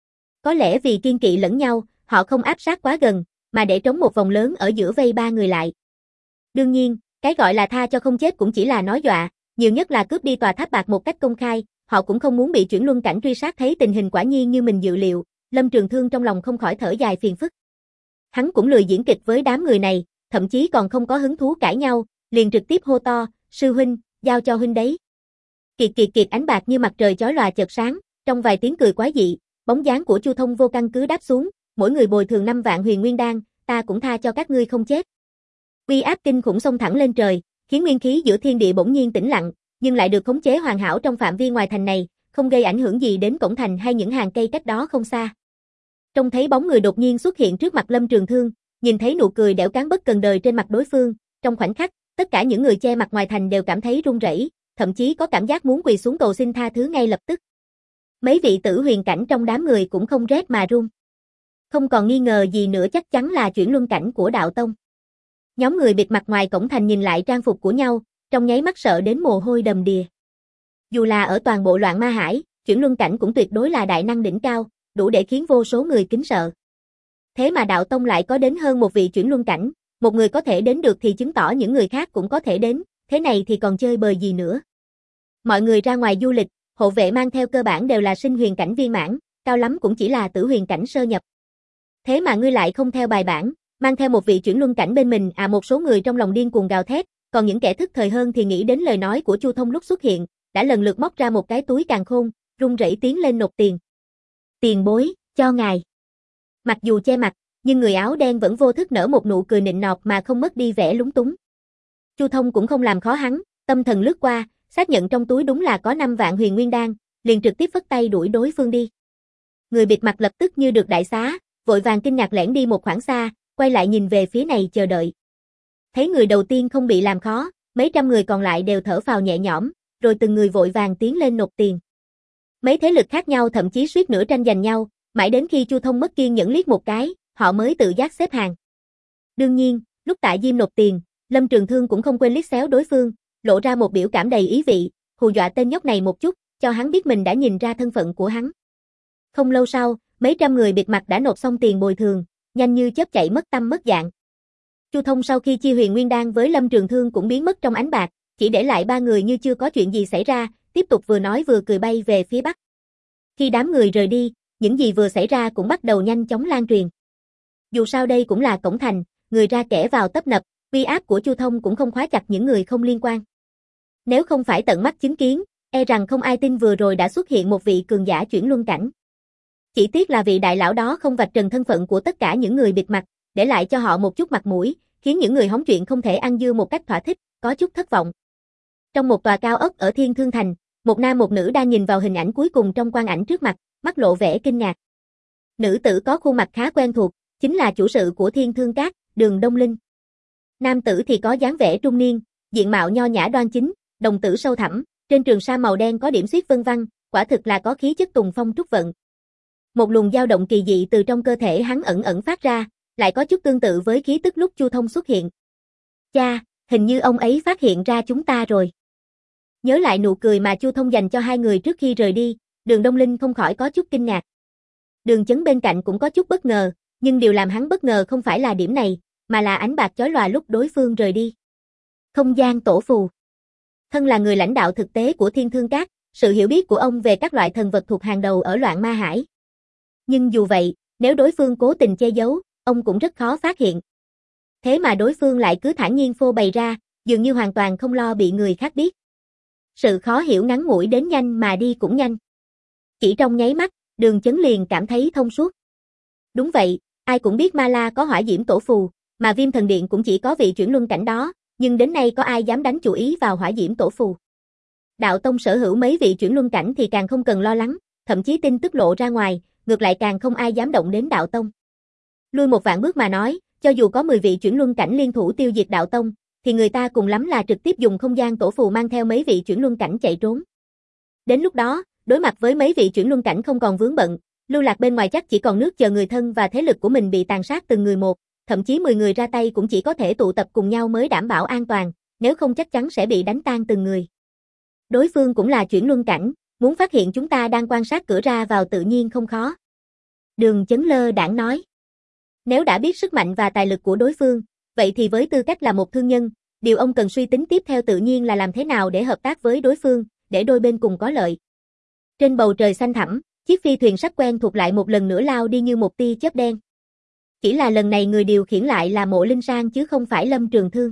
Speaker 1: Có lẽ vì kiên kỵ lẫn nhau, họ không áp sát quá gần, mà để trống một vòng lớn ở giữa vây ba người lại. Đương nhiên, cái gọi là tha cho không chết cũng chỉ là nói dọa, nhiều nhất là cướp đi tòa tháp bạc một cách công khai, họ cũng không muốn bị chuyển luân cảnh truy sát. Thấy tình hình quả nhiên như mình dự liệu, Lâm Trường Thương trong lòng không khỏi thở dài phiền phức. Hắn cũng lười diễn kịch với đám người này, thậm chí còn không có hứng thú cãi nhau, liền trực tiếp hô to, sư huynh, giao cho huynh đấy. Kiệt kiệt kiệt, ánh bạc như mặt trời chói lòa chợt sáng, trong vài tiếng cười quái dị, bóng dáng của Chu Thông vô căn cứ đáp xuống, mỗi người bồi thường 5 vạn huyền nguyên đan, ta cũng tha cho các ngươi không chết. Uy áp kinh khủng xông thẳng lên trời, khiến nguyên khí giữa thiên địa bỗng nhiên tĩnh lặng, nhưng lại được khống chế hoàn hảo trong phạm vi ngoài thành này, không gây ảnh hưởng gì đến cổng thành hay những hàng cây cách đó không xa. Trông thấy bóng người đột nhiên xuất hiện trước mặt Lâm Trường Thương, nhìn thấy nụ cười đẽo cán bất cần đời trên mặt đối phương, trong khoảnh khắc, tất cả những người che mặt ngoài thành đều cảm thấy run rẩy, thậm chí có cảm giác muốn quỳ xuống cầu xin tha thứ ngay lập tức. Mấy vị tử huyền cảnh trong đám người cũng không rét mà run. Không còn nghi ngờ gì nữa, chắc chắn là chuyển luân cảnh của đạo tông. Nhóm người bịt mặt ngoài cổng thành nhìn lại trang phục của nhau, trong nháy mắt sợ đến mồ hôi đầm đìa. Dù là ở toàn bộ Loạn Ma Hải, chuyển luân cảnh cũng tuyệt đối là đại năng đỉnh cao, đủ để khiến vô số người kính sợ. Thế mà đạo tông lại có đến hơn một vị chuyển luân cảnh, một người có thể đến được thì chứng tỏ những người khác cũng có thể đến, thế này thì còn chơi bời gì nữa. Mọi người ra ngoài du lịch, hộ vệ mang theo cơ bản đều là sinh huyền cảnh viên mãn, cao lắm cũng chỉ là tử huyền cảnh sơ nhập. Thế mà ngươi lại không theo bài bản, mang theo một vị chuyển luân cảnh bên mình một số người trong lòng điên cuồng gào thét, còn những kẻ thức thời hơn thì nghĩ đến lời nói của Chu Thông lúc xuất hiện, đã lần lượt móc ra một cái túi càn khôn, run rẩy tiến lên nộp tiền. Tiền bối, cho ngài. Mặc dù che mặt, nhưng người áo đen vẫn vô thức nở một nụ cười nịnh nọt mà không mất đi vẻ lúng túng. Chu Thông cũng không làm khó hắn, tâm thần lướt qua, xác nhận trong túi đúng là có 5 vạn huyền nguyên đan, liền trực tiếp phất tay đuổi đối phương đi. Người bịt mặt lập tức như được đại xá, vội vàng kinh ngạc lẻn đi một khoảng xa, quay lại nhìn về phía này chờ đợi. Thấy người đầu tiên không bị làm khó, mấy trăm người còn lại đều thở phào nhẹ nhõm, rồi từng người vội vàng tiến lên nộp tiền. Mấy thế lực khác nhau thậm chí suýt nữa tranh giành nhau, mãi đến khi Chu Thông mất kiên nhẫn liếc một cái, họ mới tự giác xếp hàng. Đương nhiên, lúc Tạ Diêm nộp tiền, Lâm Trường Thương cũng không quên liếc xéo đối phương, lộ ra một biểu cảm đầy ý vị, hù dọa tên nhóc này một chút, cho hắn biết mình đã nhìn ra thân phận của hắn. Không lâu sau, mấy trăm người bịt mặt đã nộp xong tiền bồi thường, nhanh như chớp chạy mất tâm mất dạng. Chu Thông sau khi chia huyền nguyên đan với Lâm Trường Thương cũng biến mất trong ánh bạc, chỉ để lại 3 người như chưa có chuyện gì xảy ra, tiếp tục vừa nói vừa cười bay về phía bắc. Khi đám người rời đi, những gì vừa xảy ra cũng bắt đầu nhanh chóng lan truyền. Dù sao đây cũng là cổng thành, người ra kẻ vào tấp nập, uy áp của Chu Thông cũng không khóa chặt những người không liên quan. Nếu không phải tận mắt chứng kiến, e rằng không ai tin vừa rồi đã xuất hiện một vị cường giả chuyển luân cảnh. Chỉ tiếc là vị đại lão đó không vạch trần thân phận của tất cả những người bịt mặt, để lại cho họ một chút mặt mũi, khiến những người hóng chuyện không thể ăn dưa một cách thỏa thích, có chút thất vọng. Trong một tòa cao ốc ở Thiên Thương Thành, một nam một nữ đang nhìn vào hình ảnh cuối cùng trong quang ảnh trước mặt, mắt lộ vẻ kinh ngạc. Nữ tử có khuôn mặt khá quen thuộc, chính là chủ sự của Thiên Thương Các, Đường Đông Linh. Nam tử thì có dáng vẻ trung niên, diện mạo nho nhã đoan chính, đồng tử sâu thẳm, trên trường sa màu đen có điểm xuyết vân vân, quả thực là có khí chất tùng phong trúc vận. Một luồng dao động kỳ dị từ trong cơ thể hắn ẩn ẩn phát ra, lại có chút tương tự với khí tức lúc Chu Thông xuất hiện. Cha, hình như ông ấy phát hiện ra chúng ta rồi. Nhớ lại nụ cười mà Chu Thông dành cho hai người trước khi rời đi, Đường Đông Linh không khỏi có chút kinh ngạc. Đường Chấn bên cạnh cũng có chút bất ngờ, nhưng điều làm hắn bất ngờ không phải là điểm này, mà là ánh bạc chói lòa lúc đối phương rời đi. Không gian tổ phù. Thân là người lãnh đạo thực tế của Thiên Thương Các, sự hiểu biết của ông về các loại thần vật thuộc hàng đầu ở Loạn Ma Hải. Nhưng dù vậy, nếu đối phương cố tình che giấu, ông cũng rất khó phát hiện. Thế mà đối phương lại cứ thản nhiên phô bày ra, dường như hoàn toàn không lo bị người khác biết. Sự khó hiểu ngắn ngủi đến nhanh mà đi cũng nhanh. Chỉ trong nháy mắt, Đường Chấn liền cảm thấy thông suốt. Đúng vậy, ai cũng biết Ma La có hỏa diễm tổ phù, mà Viêm Thần Điện cũng chỉ có vị chuyển luân cảnh đó, nhưng đến nay có ai dám đánh chủ ý vào hỏa diễm tổ phù. Đạo tông sở hữu mấy vị chuyển luân cảnh thì càng không cần lo lắng, thậm chí tin tức lộ ra ngoài, ngược lại càng không ai dám động đến đạo tông. Lui một vạn bước mà nói, cho dù có 10 vị chuyển luân cảnh liên thủ tiêu diệt đạo tông, thì người ta cùng lắm là trực tiếp dùng không gian tổ phù mang theo mấy vị chuyển luân cảnh chạy trốn. Đến lúc đó, đối mặt với mấy vị chuyển luân cảnh không còn vướng bận, lưu lạc bên ngoài chắc chỉ còn nước chờ người thân và thế lực của mình bị tàn sát từng người một, thậm chí 10 người ra tay cũng chỉ có thể tụ tập cùng nhau mới đảm bảo an toàn, nếu không chắc chắn sẽ bị đánh tan từng người. Đối phương cũng là chuyển luân cảnh, muốn phát hiện chúng ta đang quan sát cửa ra vào tự nhiên không khó. Đường Chấn lơ đãng nói. Nếu đã biết sức mạnh và tài lực của đối phương, vậy thì với tư cách là một thương nhân, điều ông cần suy tính tiếp theo tự nhiên là làm thế nào để hợp tác với đối phương, để đôi bên cùng có lợi. Trên bầu trời xanh thẳm, chiếc phi thuyền sắt quen thuộc lại một lần nữa lao đi như một tia chớp đen. Chỉ là lần này người điều khiển lại là Mộ Linh Sang chứ không phải Lâm Trường Thương.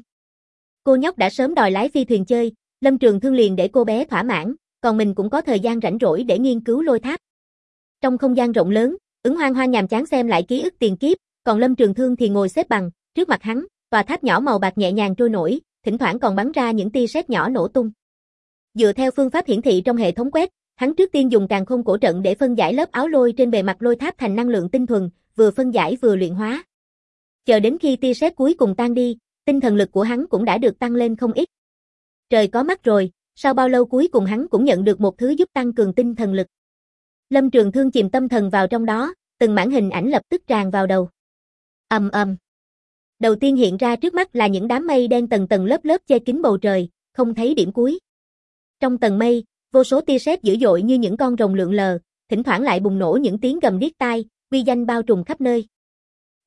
Speaker 1: Cô nhóc đã sớm đòi lái phi thuyền chơi, Lâm Trường Thương liền để cô bé thỏa mãn, còn mình cũng có thời gian rảnh rỗi để nghiên cứu lôi tháp. Trong không gian rộng lớn, Ứng Hoan Hoan nhàm chán xem lại ký ức tiền kiếp, còn Lâm Trường Thương thì ngồi xếp bằng, trước mặt hắn, tòa tháp nhỏ màu bạc nhẹ nhàng trôi nổi, thỉnh thoảng còn bắn ra những tia sét nhỏ nổ tung. Dựa theo phương pháp hiển thị trong hệ thống quét, hắn trước tiên dùng càn khôn cổ trận để phân giải lớp áo lôi trên bề mặt lôi tháp thành năng lượng tinh thuần, vừa phân giải vừa luyện hóa. Chờ đến khi tia sét cuối cùng tan đi, tinh thần lực của hắn cũng đã được tăng lên không ít. Trời có mắt rồi, sau bao lâu cuối cùng hắn cũng nhận được một thứ giúp tăng cường tinh thần lực. Lâm Trường Thương chìm tâm thần vào trong đó, từng mảng hình ảnh lập tức tràn vào đầu. Ầm ầm. Đầu tiên hiện ra trước mắt là những đám mây đen tầng tầng lớp lớp che kín bầu trời, không thấy điểm cuối. Trong tầng mây, vô số tia sét dữ dội như những con rồng lượn lờ, thỉnh thoảng lại bùng nổ những tiếng gầm điếc tai, uy danh bao trùm khắp nơi.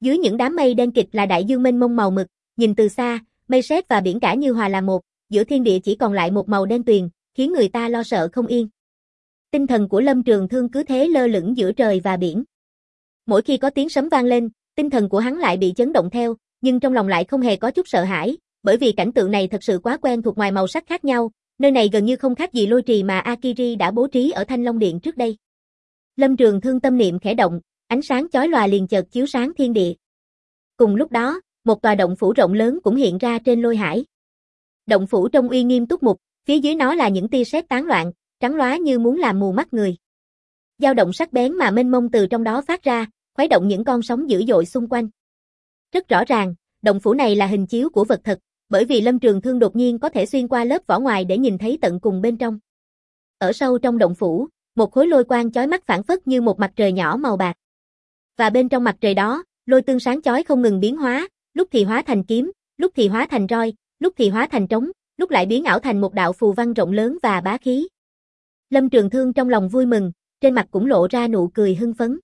Speaker 1: Dưới những đám mây đen kịt là đại dương mênh mông màu mực, nhìn từ xa, mây sét và biển cả như hòa làm một, giữa thiên địa chỉ còn lại một màu đen tuyền, khiến người ta lo sợ không yên. Tinh thần của Lâm Trường Thương cứ thế lơ lửng giữa trời và biển. Mỗi khi có tiếng sấm vang lên, tinh thần của hắn lại bị chấn động theo, nhưng trong lòng lại không hề có chút sợ hãi, bởi vì cảnh tượng này thật sự quá quen thuộc ngoài màu sắc khác nhau, nơi này gần như không khác gì lôi trì mà Akiri đã bố trí ở Thanh Long Điện trước đây. Lâm Trường Thương tâm niệm khẽ động, ánh sáng chói lòa liền chợt chiếu sáng thiên địa. Cùng lúc đó, một tòa động phủ rộng lớn cũng hiện ra trên lôi hải. Động phủ trông uy nghiêm túc mục, phía dưới nó là những tia sét tán loạn, trắng lóa như muốn làm mù mắt người. Dao động sắc bén mà mênh mông từ trong đó phát ra, khuấy động những con sóng dữ dội xung quanh. Rất rõ ràng, động phủ này là hình chiếu của vật thật, bởi vì Lâm Trường Thương đột nhiên có thể xuyên qua lớp vỏ ngoài để nhìn thấy tận cùng bên trong. Ở sâu trong động phủ, một khối lôi quang chói mắt phản phất như một mặt trời nhỏ màu bạc. Và bên trong mặt trời đó, lôi tương sáng chói không ngừng biến hóa, lúc thì hóa thành kiếm, lúc thì hóa thành roi, lúc thì hóa thành trống, lúc lại biến ảo thành một đạo phù văn rộng lớn và bá khí. Lâm Trường Thương trong lòng vui mừng, trên mặt cũng lộ ra nụ cười hưng phấn.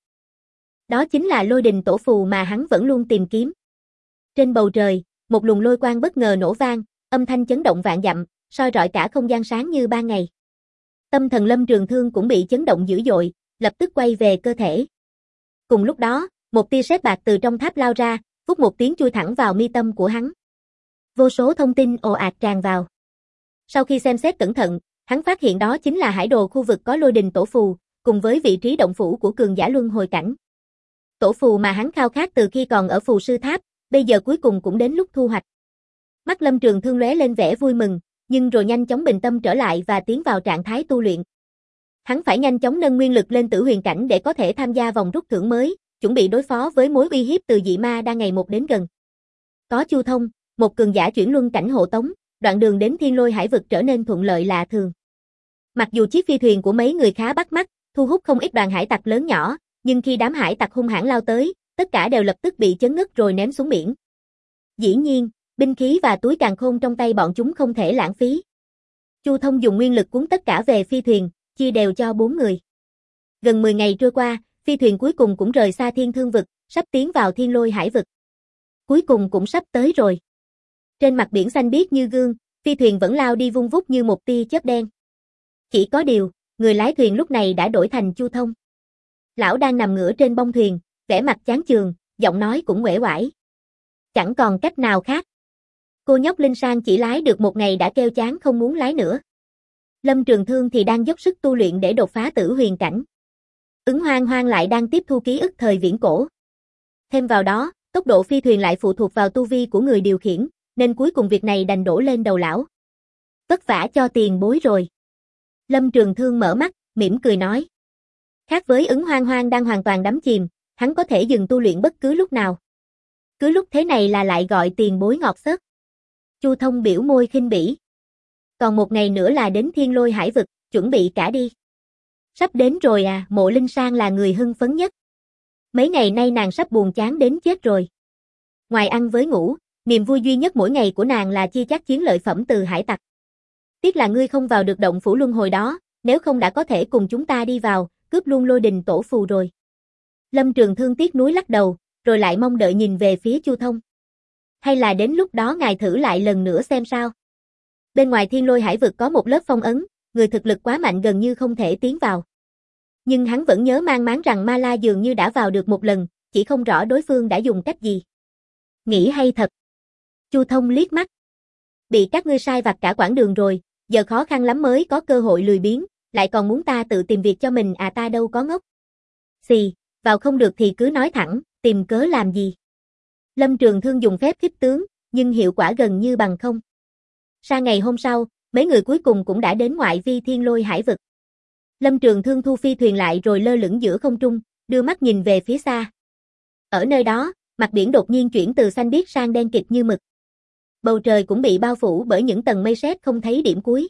Speaker 1: Đó chính là lôi đình tổ phù mà hắn vẫn luôn tìm kiếm. Trên bầu trời, một luồng lôi quang bất ngờ nổ vang, âm thanh chấn động vạn dặm, soi rọi cả không gian sáng như ban ngày. Tâm thần Lâm Trường Thương cũng bị chấn động dữ dội, lập tức quay về cơ thể. Cùng lúc đó, một tia sét bạc từ trong tháp lao ra, phút một tiếng chui thẳng vào mi tâm của hắn. Vô số thông tin ồ ạt tràn vào. Sau khi xem xét cẩn thận, hắn phát hiện đó chính là hải đồ khu vực có lôi đình tổ phù, cùng với vị trí động phủ của cường giả luân hồi cảnh. Tổ phù mà hắn khao khát từ khi còn ở phù sư tháp, bây giờ cuối cùng cũng đến lúc thu hoạch. Mắt Lâm Trường Thương lóe lên vẻ vui mừng, nhưng rồi nhanh chóng bình tâm trở lại và tiến vào trạng thái tu luyện. Hắn phải nhanh chóng nâng nguyên lực lên tử huyền cảnh để có thể tham gia vòng rút thưởng mới, chuẩn bị đối phó với mối uy hiếp từ dị ma đang ngày một đến gần. Có Chu Thông, một cường giả chuyển luân cảnh hộ tống, đoạn đường đến Thiên Lôi Hải vực trở nên thuận lợi lạ thường. Mặc dù chiếc phi thuyền của mấy người khá bắt mắt, thu hút không ít đoàn hải tặc lớn nhỏ, nhưng khi đám hải tặc hung hãn lao tới, tất cả đều lập tức bị chấn ngất rồi ném xuống biển. Dĩ nhiên, binh khí và túi càn khôn trong tay bọn chúng không thể lãng phí. Chu Thông dùng nguyên lực cuốn tất cả về phi thuyền, chia đều cho 4 người. Gần 10 ngày trôi qua, phi thuyền cuối cùng cũng rời xa Thiên Thương vực, sắp tiến vào Thiên Lôi Hải vực. Cuối cùng cũng sắp tới rồi. Trên mặt biển xanh biếc như gương, phi thuyền vẫn lao đi vung vút như một tia chớp đen. Chỉ có điều, người lái thuyền lúc này đã đổi thành Chu Thông. Lão đang nằm ngửa trên bông thuyền, vẻ mặt chán chường, giọng nói cũng uể oải. Chẳng còn cách nào khác. Cô nhóc Linh Sang chỉ lái được một ngày đã kêu chán không muốn lái nữa. Lâm Trường Thương thì đang dốc sức tu luyện để đột phá tử huyền cảnh. Ứng Hoang Hoang lại đang tiếp thu ký ức thời viễn cổ. Thêm vào đó, tốc độ phi thuyền lại phụ thuộc vào tu vi của người điều khiển, nên cuối cùng việc này đành đổ lên đầu lão. Vất vả cho tiền bối rồi. Lâm Trường Thương mở mắt, mỉm cười nói. Khác với Ứng Hoang Hoang đang hoàn toàn đắm chìm, hắn có thể dừng tu luyện bất cứ lúc nào. Cứ lúc thế này là lại gọi tiền bối ngọt xớt. Chu Thông biểu môi khinh bỉ. Còn một ngày nữa là đến Thiên Lôi Hải vực, chuẩn bị cả đi. Sắp đến rồi à, Mộ Linh Sang là người hưng phấn nhất. Mấy ngày nay nàng sắp buồn chán đến chết rồi. Ngoài ăn với ngủ, niềm vui duy nhất mỗi ngày của nàng là chia chác chiến lợi phẩm từ hải tặc. Tiếc là ngươi không vào được động phủ luân hồi đó, nếu không đã có thể cùng chúng ta đi vào, cướp luôn lôi đình tổ phù rồi. Lâm Trường Thương tiếc nuối lắc đầu, rồi lại mong đợi nhìn về phía Chu Thông. Hay là đến lúc đó ngài thử lại lần nữa xem sao. Bên ngoài Thiên Lôi Hải vực có một lớp phong ấn, người thực lực quá mạnh gần như không thể tiến vào. Nhưng hắn vẫn nhớ mang máng rằng Ma La dường như đã vào được một lần, chỉ không rõ đối phương đã dùng cách gì. Nghĩ hay thật. Chu Thông liếc mắt. Bị các ngươi sai vặt cả quãng đường rồi, giờ khó khăn lắm mới có cơ hội lười biếng, lại còn muốn ta tự tìm việc cho mình à, ta đâu có ngốc. Xì, vào không được thì cứ nói thẳng, tìm cớ làm gì. Lâm Trường Thương dùng phép khích tướng, nhưng hiệu quả gần như bằng không. Sang ngày hôm sau, mấy người cuối cùng cũng đã đến ngoại vi Thiên Lôi Hải vực. Lâm Trường Thương thu phi thuyền lại rồi lơ lửng giữa không trung, đưa mắt nhìn về phía xa. Ở nơi đó, mặt biển đột nhiên chuyển từ xanh biếc sang đen kịt như mực. Bầu trời cũng bị bao phủ bởi những tầng mây sét không thấy điểm cuối.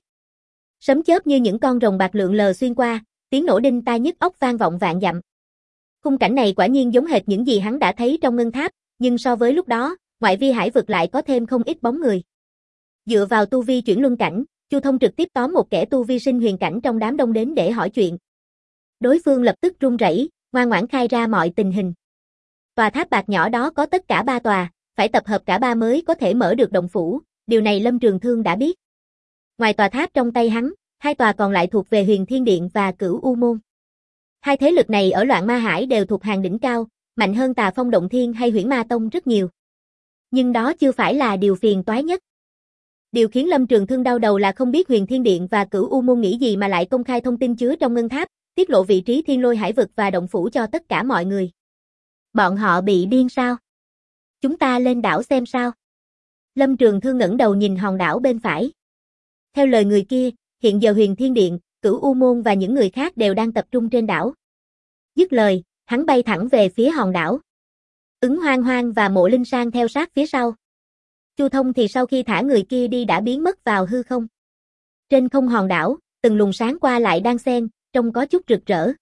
Speaker 1: Sấm chớp như những con rồng bạc lượn lờ xuyên qua, tiếng nổ đinh tai nhức óc vang vọng vạn dặm. Khung cảnh này quả nhiên giống hệt những gì hắn đã thấy trong ngân tháp, nhưng so với lúc đó, ngoại vi hải vực lại có thêm không ít bóng người. Dựa vào tu vi chuyển luân cảnh, Chu Thông trực tiếp tóm một kẻ tu vi sinh huyền cảnh trong đám đông đến để hỏi chuyện. Đối phương lập tức run rẩy, ngoan ngoãn khai ra mọi tình hình. Tòa tháp bạc nhỏ đó có tất cả 3 tòa, phải tập hợp cả 3 mới có thể mở được động phủ, điều này Lâm Trường Thương đã biết. Ngoài tòa tháp trong tay hắn, 2 tòa còn lại thuộc về Huyền Thiên Điện và Cửu U Môn. Hai thế lực này ở Loạn Ma Hải đều thuộc hàng đỉnh cao, mạnh hơn Tà Phong Động Thiên hay Huyễn Ma Tông rất nhiều. Nhưng đó chưa phải là điều phiền toái nhất. Điều khiến Lâm Trường Thương đau đầu là không biết Huyền Thiên Điện và Cửu U Môn nghĩ gì mà lại công khai thông tin chứa trong ngân tháp, tiết lộ vị trí Thiên Lôi Hải vực và động phủ cho tất cả mọi người. Bọn họ bị điên sao? Chúng ta lên đảo xem sao? Lâm Trường Thương ngẩng đầu nhìn hòn đảo bên phải. Theo lời người kia, hiện giờ Huyền Thiên Điện, Cửu U Môn và những người khác đều đang tập trung trên đảo. Dứt lời, hắn bay thẳng về phía hòn đảo. Ứng Hoang Hoang và Mộ Linh Sang theo sát phía sau. Chu Thông thì sau khi thả người kia đi đã biến mất vào hư không. Trên không hòn đảo, từng luồng sáng qua lại đan xen, trông có chút rực rỡ.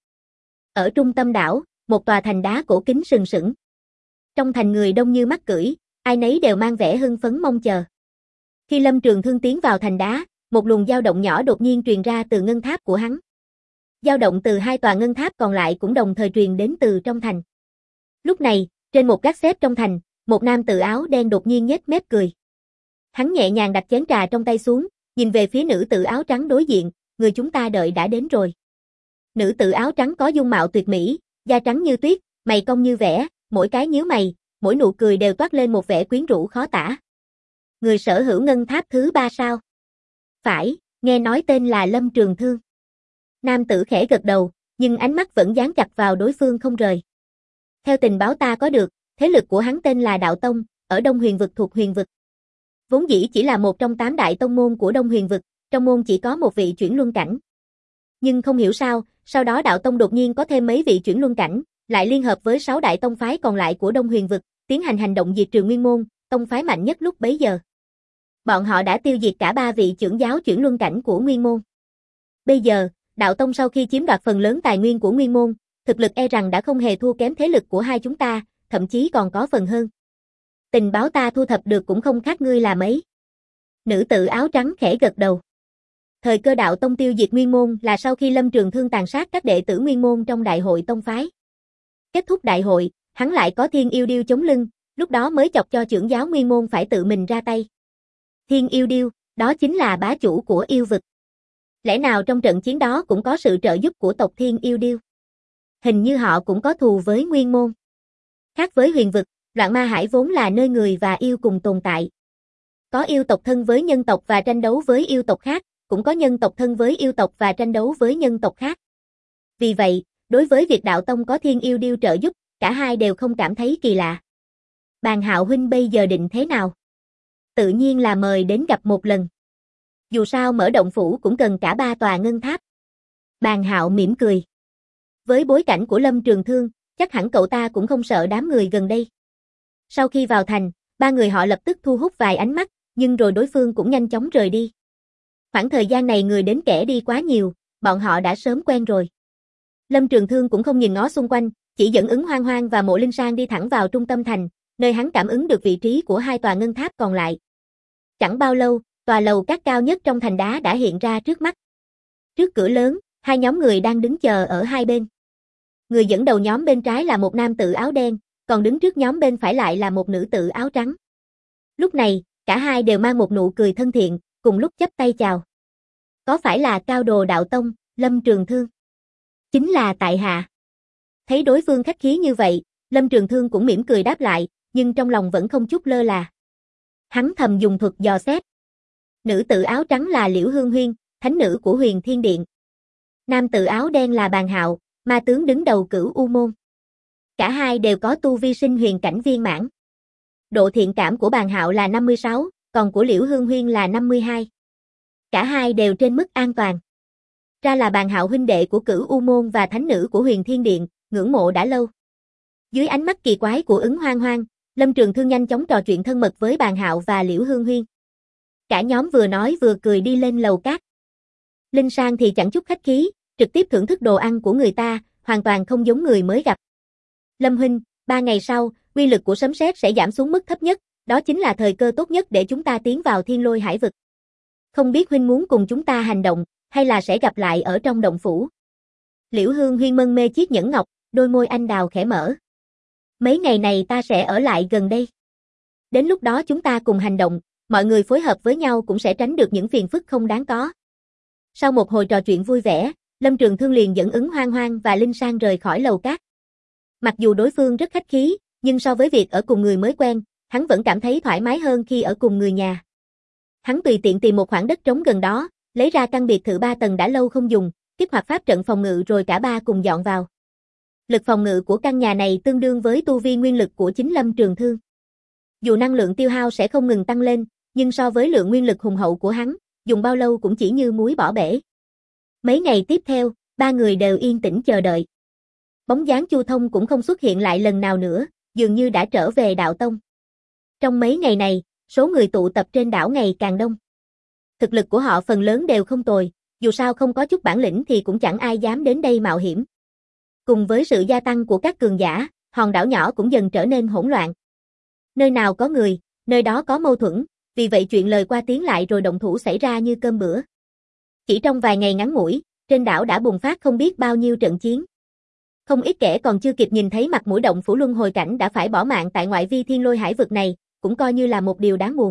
Speaker 1: Ở trung tâm đảo, một tòa thành đá cổ kính sừng sững. Trong thành người đông như mắc cưỡi, ai nấy đều mang vẻ hưng phấn mong chờ. Khi Lâm Trường Thương tiến vào thành đá, một luồng dao động nhỏ đột nhiên truyền ra từ ngân tháp của hắn. Dao động từ 2 tòa ngân tháp còn lại cũng đồng thời truyền đến từ trong thành. Lúc này, trên một gác xếp trong thành, một nam tử áo đen đột nhiên nhếch mép cười. Hắn nhẹ nhàng đặt chén trà trong tay xuống, nhìn về phía nữ tử áo trắng đối diện, người chúng ta đợi đã đến rồi. Nữ tử áo trắng có dung mạo tuyệt mỹ, da trắng như tuyết, mày cong như vẽ, mỗi cái nhíu mày, mỗi nụ cười đều toát lên một vẻ quyến rũ khó tả. Người sở hữu ngân tháp thứ 3 sao? Phải, nghe nói tên là Lâm Trường Thương. Nam tử khẽ gật đầu, nhưng ánh mắt vẫn dán chặt vào đối phương không rời. Theo tình báo ta có được, thế lực của hắn tên là Đạo Tông, ở Đông Huyền vực thuộc Huyền vực. Vốn dĩ chỉ là một trong 8 đại tông môn của Đông Huyền vực, trong môn chỉ có một vị chuyển luân cảnh. Nhưng không hiểu sao, sau đó Đạo Tông đột nhiên có thêm mấy vị chuyển luân cảnh, lại liên hợp với 6 đại tông phái còn lại của Đông Huyền vực, tiến hành hành động diệt trừ Nguyên môn, tông phái mạnh nhất lúc bấy giờ. Bọn họ đã tiêu diệt cả 3 vị trưởng giáo chuyển luân cảnh của Nguyên môn. Bây giờ, Đạo Tông sau khi chiếm đoạt phần lớn tài nguyên của Nguyên môn, thực lực e rằng đã không hề thua kém thế lực của hai chúng ta, thậm chí còn có phần hơn. Tình báo ta thu thập được cũng không khác ngươi là mấy. Nữ tử áo trắng khẽ gật đầu. Thời cơ Đạo Tông tiêu diệt Nguyên môn là sau khi Lâm Trường Thương tàn sát các đệ tử Nguyên môn trong đại hội tông phái. Kết thúc đại hội, hắn lại có Thiên Yêu Điêu chống lưng, lúc đó mới chọc cho trưởng giáo Nguyên môn phải tự mình ra tay. Thiên Yêu Điêu, đó chính là bá chủ của yêu vực. Lẽ nào trong trận chiến đó cũng có sự trợ giúp của tộc Thiên Yêu Điêu? Hình như họ cũng có thù với Nguyên môn. Khác với Huyền vực, Loạn Ma Hải vốn là nơi người và yêu cùng tồn tại. Có yêu tộc thân với nhân tộc và tranh đấu với yêu tộc khác, cũng có nhân tộc thân với yêu tộc và tranh đấu với nhân tộc khác. Vì vậy, đối với việc Đạo Tông có Thiên Yêu Điêu trợ giúp, cả hai đều không cảm thấy kỳ lạ. Bàn Hạo huynh bây giờ định thế nào? Tự nhiên là mời đến gặp một lần. Dù sao mở động phủ cũng cần cả 3 tòa ngân tháp. Bàn Hạo mỉm cười. Với bối cảnh của Lâm Trường Thương, chắc hẳn cậu ta cũng không sợ đám người gần đây. Sau khi vào thành, 3 người họ lập tức thu hút vài ánh mắt, nhưng rồi đối phương cũng nhanh chóng rời đi. Khoảng thời gian này người đến kẻ đi quá nhiều, bọn họ đã sớm quen rồi. Lâm Trường Thương cũng không nhìn ngó xung quanh, chỉ dẫn Ứng Hoang Hoang và Mộ Linh Sang đi thẳng vào trung tâm thành, nơi hắn cảm ứng được vị trí của 2 tòa ngân tháp còn lại. Chẳng bao lâu, tòa lầu các cao nhất trong thành đá đã hiện ra trước mắt. Trước cửa lớn, 2 nhóm người đang đứng chờ ở hai bên. Người dẫn đầu nhóm bên trái là một nam tử áo đen, còn đứng trước nhóm bên phải lại là một nữ tử áo trắng. Lúc này, cả hai đều mang một nụ cười thân thiện, cùng lúc chắp tay chào. Có phải là cao đồ Đạo Tông, Lâm Trường Thương? Chính là tại hạ. Thấy đối phương khách khí như vậy, Lâm Trường Thương cũng mỉm cười đáp lại, nhưng trong lòng vẫn không chút lơ là. Hắn thầm dùng thuật dò xét. Nữ tử áo trắng là Liễu Hương Huyên, thánh nữ của Huyền Thiên Điện. Nam tử áo đen là Bàn Hạo, ma tướng đứng đầu Cửu U môn. Cả hai đều có tu vi sinh huyền cảnh viên mãn. Độ thiện cảm của Bàn Hạo là 56, còn của Liễu Hương Huyên là 52. Cả hai đều trên mức an toàn. Ra là Bàn Hạo huynh đệ của Cửu U môn và thánh nữ của Huyền Thiên Điện, ngưỡng mộ đã lâu. Dưới ánh mắt kỳ quái của Ứng Hoang Hoang, Lâm Trường Thương nhanh chóng trò chuyện thân mật với Bàn Hạo và Liễu Hương Huyên. Cả nhóm vừa nói vừa cười đi lên lầu cát. Linh Sang thì chẳng chút khách khí, trực tiếp thưởng thức đồ ăn của người ta, hoàn toàn không giống người mới gặp. Lâm huynh, 3 ngày sau, uy lực của sấm sét sẽ giảm xuống mức thấp nhất, đó chính là thời cơ tốt nhất để chúng ta tiến vào Thiên Lôi Hải vực. Không biết huynh muốn cùng chúng ta hành động, hay là sẽ gặp lại ở trong động phủ. Liễu Hương Huyên mân mê chiếc nhẫn ngọc, đôi môi anh đào khẽ mở. Mấy ngày này ta sẽ ở lại gần đây. Đến lúc đó chúng ta cùng hành động, mọi người phối hợp với nhau cũng sẽ tránh được những phiền phức không đáng có. Sau một hồi trò chuyện vui vẻ, Lâm Trường Thương liền dẫn Ứng Hoang Hoang và Linh Sang rời khỏi lầu cát. Mặc dù đối phương rất khách khí, nhưng so với việc ở cùng người mới quen, hắn vẫn cảm thấy thoải mái hơn khi ở cùng người nhà. Hắn tùy tiện tìm một khoảng đất trống gần đó, lấy ra căn biệt thự 3 tầng đã lâu không dùng, kích hoạt pháp trận phòng ngự rồi cả ba cùng dọn vào. Lực phòng ngự của căn nhà này tương đương với tu vi nguyên lực của chính Lâm Trường Thương. Dù năng lượng tiêu hao sẽ không ngừng tăng lên, nhưng so với lượng nguyên lực hùng hậu của hắn, dùng bao lâu cũng chỉ như muối bỏ bể. Mấy ngày tiếp theo, ba người đều yên tĩnh chờ đợi. Bóng dáng Chu Thông cũng không xuất hiện lại lần nào nữa, dường như đã trở về đạo tông. Trong mấy ngày này, số người tụ tập trên đảo ngày càng đông. Thực lực của họ phần lớn đều không tồi, dù sao không có chút bản lĩnh thì cũng chẳng ai dám đến đây mạo hiểm. Cùng với sự gia tăng của các cường giả, hòn đảo nhỏ cũng dần trở nên hỗn loạn. Nơi nào có người, nơi đó có mâu thuẫn, vì vậy chuyện lời qua tiếng lại rồi động thủ xảy ra như cơm bữa. Chỉ trong vài ngày ngắn ngủi, trên đảo đã bùng phát không biết bao nhiêu trận chiến. Không ít kẻ còn chưa kịp nhìn thấy mặt mũi động phủ luân hồi cảnh đã phải bỏ mạng tại ngoại vi thiên lôi hải vực này, cũng coi như là một điều đáng buồn.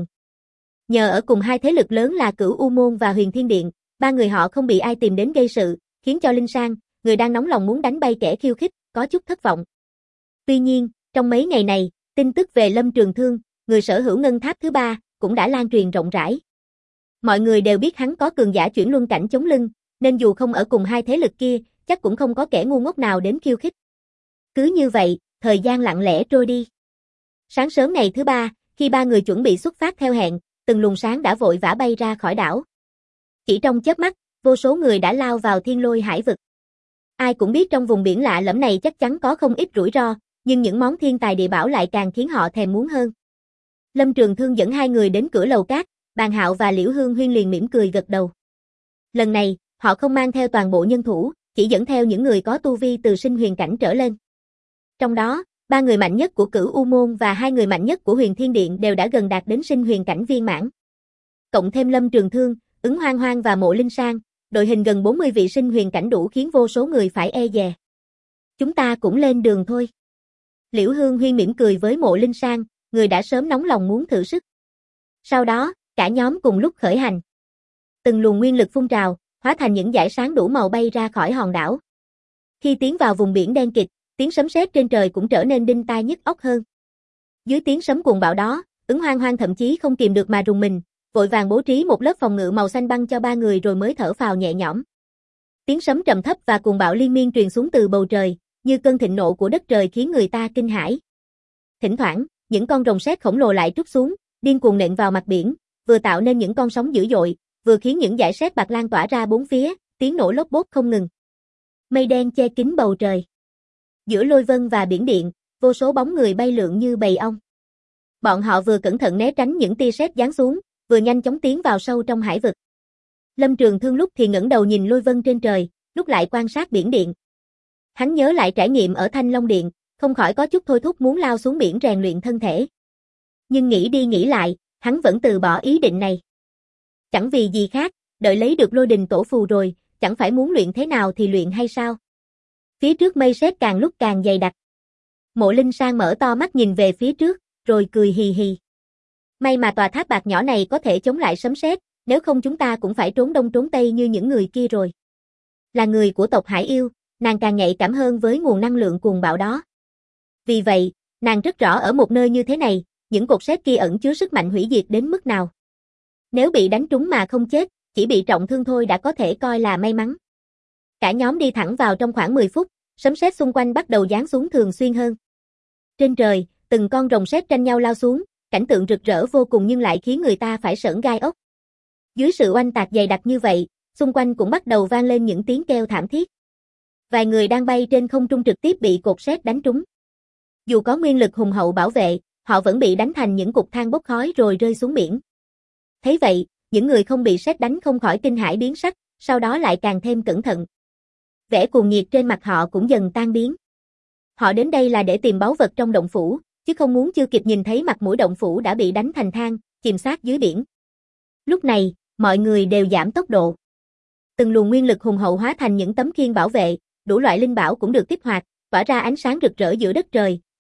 Speaker 1: Nhờ ở cùng hai thế lực lớn là Cửu U Môn và Huyền Thiên Điện, ba người họ không bị ai tìm đến gây sự, khiến cho Linh Sang, người đang nóng lòng muốn đánh bay kẻ khiêu khích, có chút thất vọng. Tuy nhiên, trong mấy ngày này, tin tức về Lâm Trường Thương, người sở hữu ngân tháp thứ 3, cũng đã lan truyền rộng rãi. Mọi người đều biết hắn có cường giả chuyển luân cảnh chống lưng, nên dù không ở cùng hai thế lực kia, chắc cũng không có kẻ ngu ngốc nào đến khiêu khích. Cứ như vậy, thời gian lặng lẽ trôi đi. Sáng sớm ngày thứ 3, khi ba người chuẩn bị xuất phát theo hẹn, từng luồng sáng đã vội vã bay ra khỏi đảo. Chỉ trong chớp mắt, vô số người đã lao vào thiên lôi hải vực. Ai cũng biết trong vùng biển lạ lẫm này chắc chắn có không ít rủi ro, nhưng những món thiên tài địa bảo lại càng khiến họ thèm muốn hơn. Lâm Trường Thương dẫn hai người đến cửa lầu cát, Bàn Hạo và Liễu Hương Huyên liền mỉm cười gật đầu. Lần này, họ không mang theo toàn bộ nhân thủ, chỉ dẫn theo những người có tu vi từ sinh huyền cảnh trở lên. Trong đó, 3 người mạnh nhất của Cửu U Môn và 2 người mạnh nhất của Huyền Thiên Điện đều đã gần đạt đến sinh huyền cảnh viên mãn. Cộng thêm Lâm Trường Thương, Ứng Hoang Hoang và Mộ Linh Sang, đội hình gần 40 vị sinh huyền cảnh đủ khiến vô số người phải e dè. Chúng ta cũng lên đường thôi. Liễu Hương Huyên mỉm cười với Mộ Linh Sang, người đã sớm nóng lòng muốn thử sức. Sau đó, cả nhóm cùng lúc khởi hành. Từng luồng nguyên lực phun trào, hóa thành những dải sáng đủ màu bay ra khỏi hòn đảo. Khi tiến vào vùng biển đen kịt, tiếng sấm sét trên trời cũng trở nên đinh tai nhức óc hơn. Dưới tiếng sấm cuồng bạo đó, Ứng Hoang Hoang thậm chí không kìm được mà rùng mình, vội vàng bố trí một lớp phòng ngự màu xanh băng cho ba người rồi mới thở phào nhẹ nhõm. Tiếng sấm trầm thấp và cuồng bạo liên miên truyền xuống từ bầu trời, như cơn thịnh nộ của đất trời khiến người ta kinh hãi. Thỉnh thoảng, những con rồng sét khổng lồ lại trút xuống, điên cuồng nện vào mặt biển, vừa tạo nên những con sóng dữ dội, vừa khiến những dải sét bạc lan tỏa ra bốn phía, tiếng nổ lốp bốp không ngừng. Mây đen che kín bầu trời. Giữa lôi vân và biển điện, vô số bóng người bay lượn như bầy ong. Bọn họ vừa cẩn thận né tránh những tia sét giáng xuống, vừa nhanh chóng tiến vào sâu trong hải vực. Lâm Trường Thương lúc thì ngẩng đầu nhìn lôi vân trên trời, lúc lại quan sát biển điện. Hắn nhớ lại trải nghiệm ở Thanh Long Điện, không khỏi có chút thôi thúc muốn lao xuống biển rèn luyện thân thể. Nhưng nghĩ đi nghĩ lại, hắn vẫn từ bỏ ý định này. Chẳng vì gì khác, đợi lấy được lôi đình tổ phù rồi, chẳng phải muốn luyện thế nào thì luyện hay sao? Phía trước mây sét càng lúc càng dày đặc. Mộ Linh Sang mở to mắt nhìn về phía trước, rồi cười hì hì. May mà tòa tháp bạc nhỏ này có thể chống lại sấm sét, nếu không chúng ta cũng phải trốn đông trốn tây như những người kia rồi. Là người của tộc Hải Yêu, nàng càng nhạy cảm hơn với nguồn năng lượng cuồng bạo đó. Vì vậy, nàng rất rõ ở một nơi như thế này, những cột sét kia ẩn chứa sức mạnh hủy diệt đến mức nào. Nếu bị đánh trúng mà không chết, chỉ bị trọng thương thôi đã có thể coi là may mắn. Cả nhóm đi thẳng vào trong khoảng 10 phút, sấm sét xung quanh bắt đầu giáng xuống thường xuyên hơn. Trên trời, từng con rồng sét tranh nhau lao xuống, cảnh tượng rực rỡ vô cùng nhưng lại khiến người ta phải sởn gai ốc. Dưới sự oanh tạc dày đặc như vậy, xung quanh cũng bắt đầu vang lên những tiếng kêu thảm thiết. Vài người đang bay trên không trung trực tiếp bị cột sét đánh trúng. Dù có nguyên lực hùng hậu bảo vệ, họ vẫn bị đánh thành những cục than bốc khói rồi rơi xuống biển. Thấy vậy, những người không bị sét đánh không khỏi kinh hãi biến sắc, sau đó lại càng thêm cẩn thận. Vẻ cuồng nhiệt trên mặt họ cũng dần tan biến. Họ đến đây là để tìm báu vật trong động phủ, chứ không muốn chưa kịp nhìn thấy mặt mũi động phủ đã bị đánh thành than, chìm xác dưới biển. Lúc này, mọi người đều giảm tốc độ. Từng luồng nguyên lực hùng hậu hóa thành những tấm khiên bảo vệ, đủ loại linh bảo cũng được kích hoạt, tỏa ra ánh sáng rực rỡ giữa đất trời,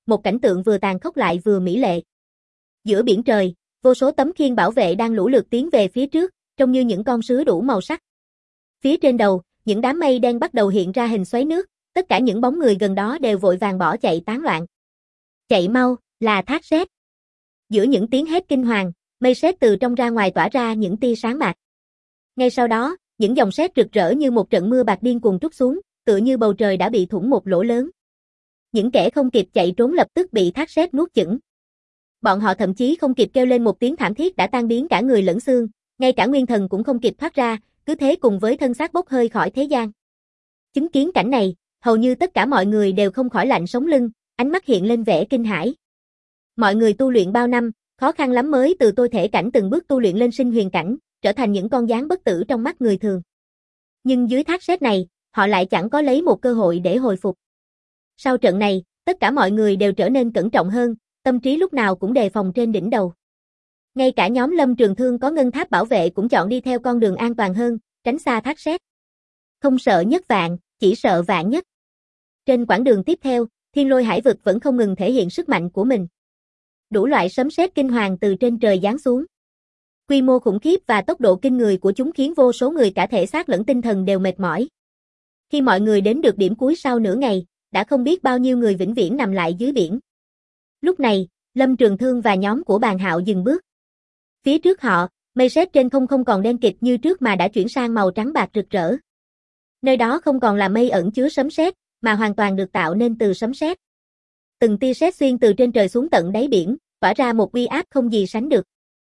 Speaker 1: một cảnh tượng vừa tàn khốc lại vừa mỹ lệ. Giữa biển trời, vô số tấm khiên bảo vệ đang lũ lượt tiến về phía trước, trông như những con sứa đủ màu sắc. Phía trên đầu, những đám mây đen bắt đầu hiện ra hình xoáy nước, tất cả những bóng người gần đó đều vội vàng bỏ chạy tán loạn. Chạy mau, là thác sét. Giữa những tiếng hét kinh hoàng, mây sét từ trong ra ngoài tỏa ra những tia sáng bạc. Ngay sau đó, những dòng sét rực rỡ như một trận mưa bạc điên cuồng trút xuống, tựa như bầu trời đã bị thủng một lỗ lớn. Những kẻ không kịp chạy trốn lập tức bị thác sét nuốt chửng. Bọn họ thậm chí không kịp kêu lên một tiếng thảm thiết đã tan biến cả người lẫn xương, ngay cả nguyên thần cũng không kịp thoát ra, cứ thế cùng với thân xác bốc hơi khỏi thế gian. Chứng kiến cảnh này, hầu như tất cả mọi người đều không khỏi lạnh sống lưng, ánh mắt hiện lên vẻ kinh hãi. Mọi người tu luyện bao năm, khó khăn lắm mới từ tôi thể cảnh từng bước tu luyện lên sinh huyền cảnh, trở thành những con gián bất tử trong mắt người thường. Nhưng dưới thác sét này, họ lại chẳng có lấy một cơ hội để hồi phục. Sau trận này, tất cả mọi người đều trở nên cẩn trọng hơn, tâm trí lúc nào cũng đề phòng trên đỉnh đầu. Ngay cả nhóm Lâm Trường Thương có ngân tháp bảo vệ cũng chọn đi theo con đường an toàn hơn, tránh xa thác sét. Không sợ nhất vạn, chỉ sợ vạn nhất. Trên quãng đường tiếp theo, Thiên Lôi Hải Vực vẫn không ngừng thể hiện sức mạnh của mình. Đủ loại sấm sét kinh hoàng từ trên trời giáng xuống. Quy mô khủng khiếp và tốc độ kinh người của chúng khiến vô số người cả thể xác lẫn tinh thần đều mệt mỏi. Khi mọi người đến được điểm cuối sau nửa ngày, đã không biết bao nhiêu người vĩnh viễn nằm lại dưới biển. Lúc này, Lâm Trường Thương và nhóm của Bàn Hạo dừng bước. Phía trước họ, mây sét trên không không còn đen kịt như trước mà đã chuyển sang màu trắng bạc rực rỡ. Nơi đó không còn là mây ẩn chứa sấm sét, mà hoàn toàn được tạo nên từ sấm sét. Từng tia sét xuyên từ trên trời xuống tận đáy biển, tỏa ra một uy áp không gì sánh được.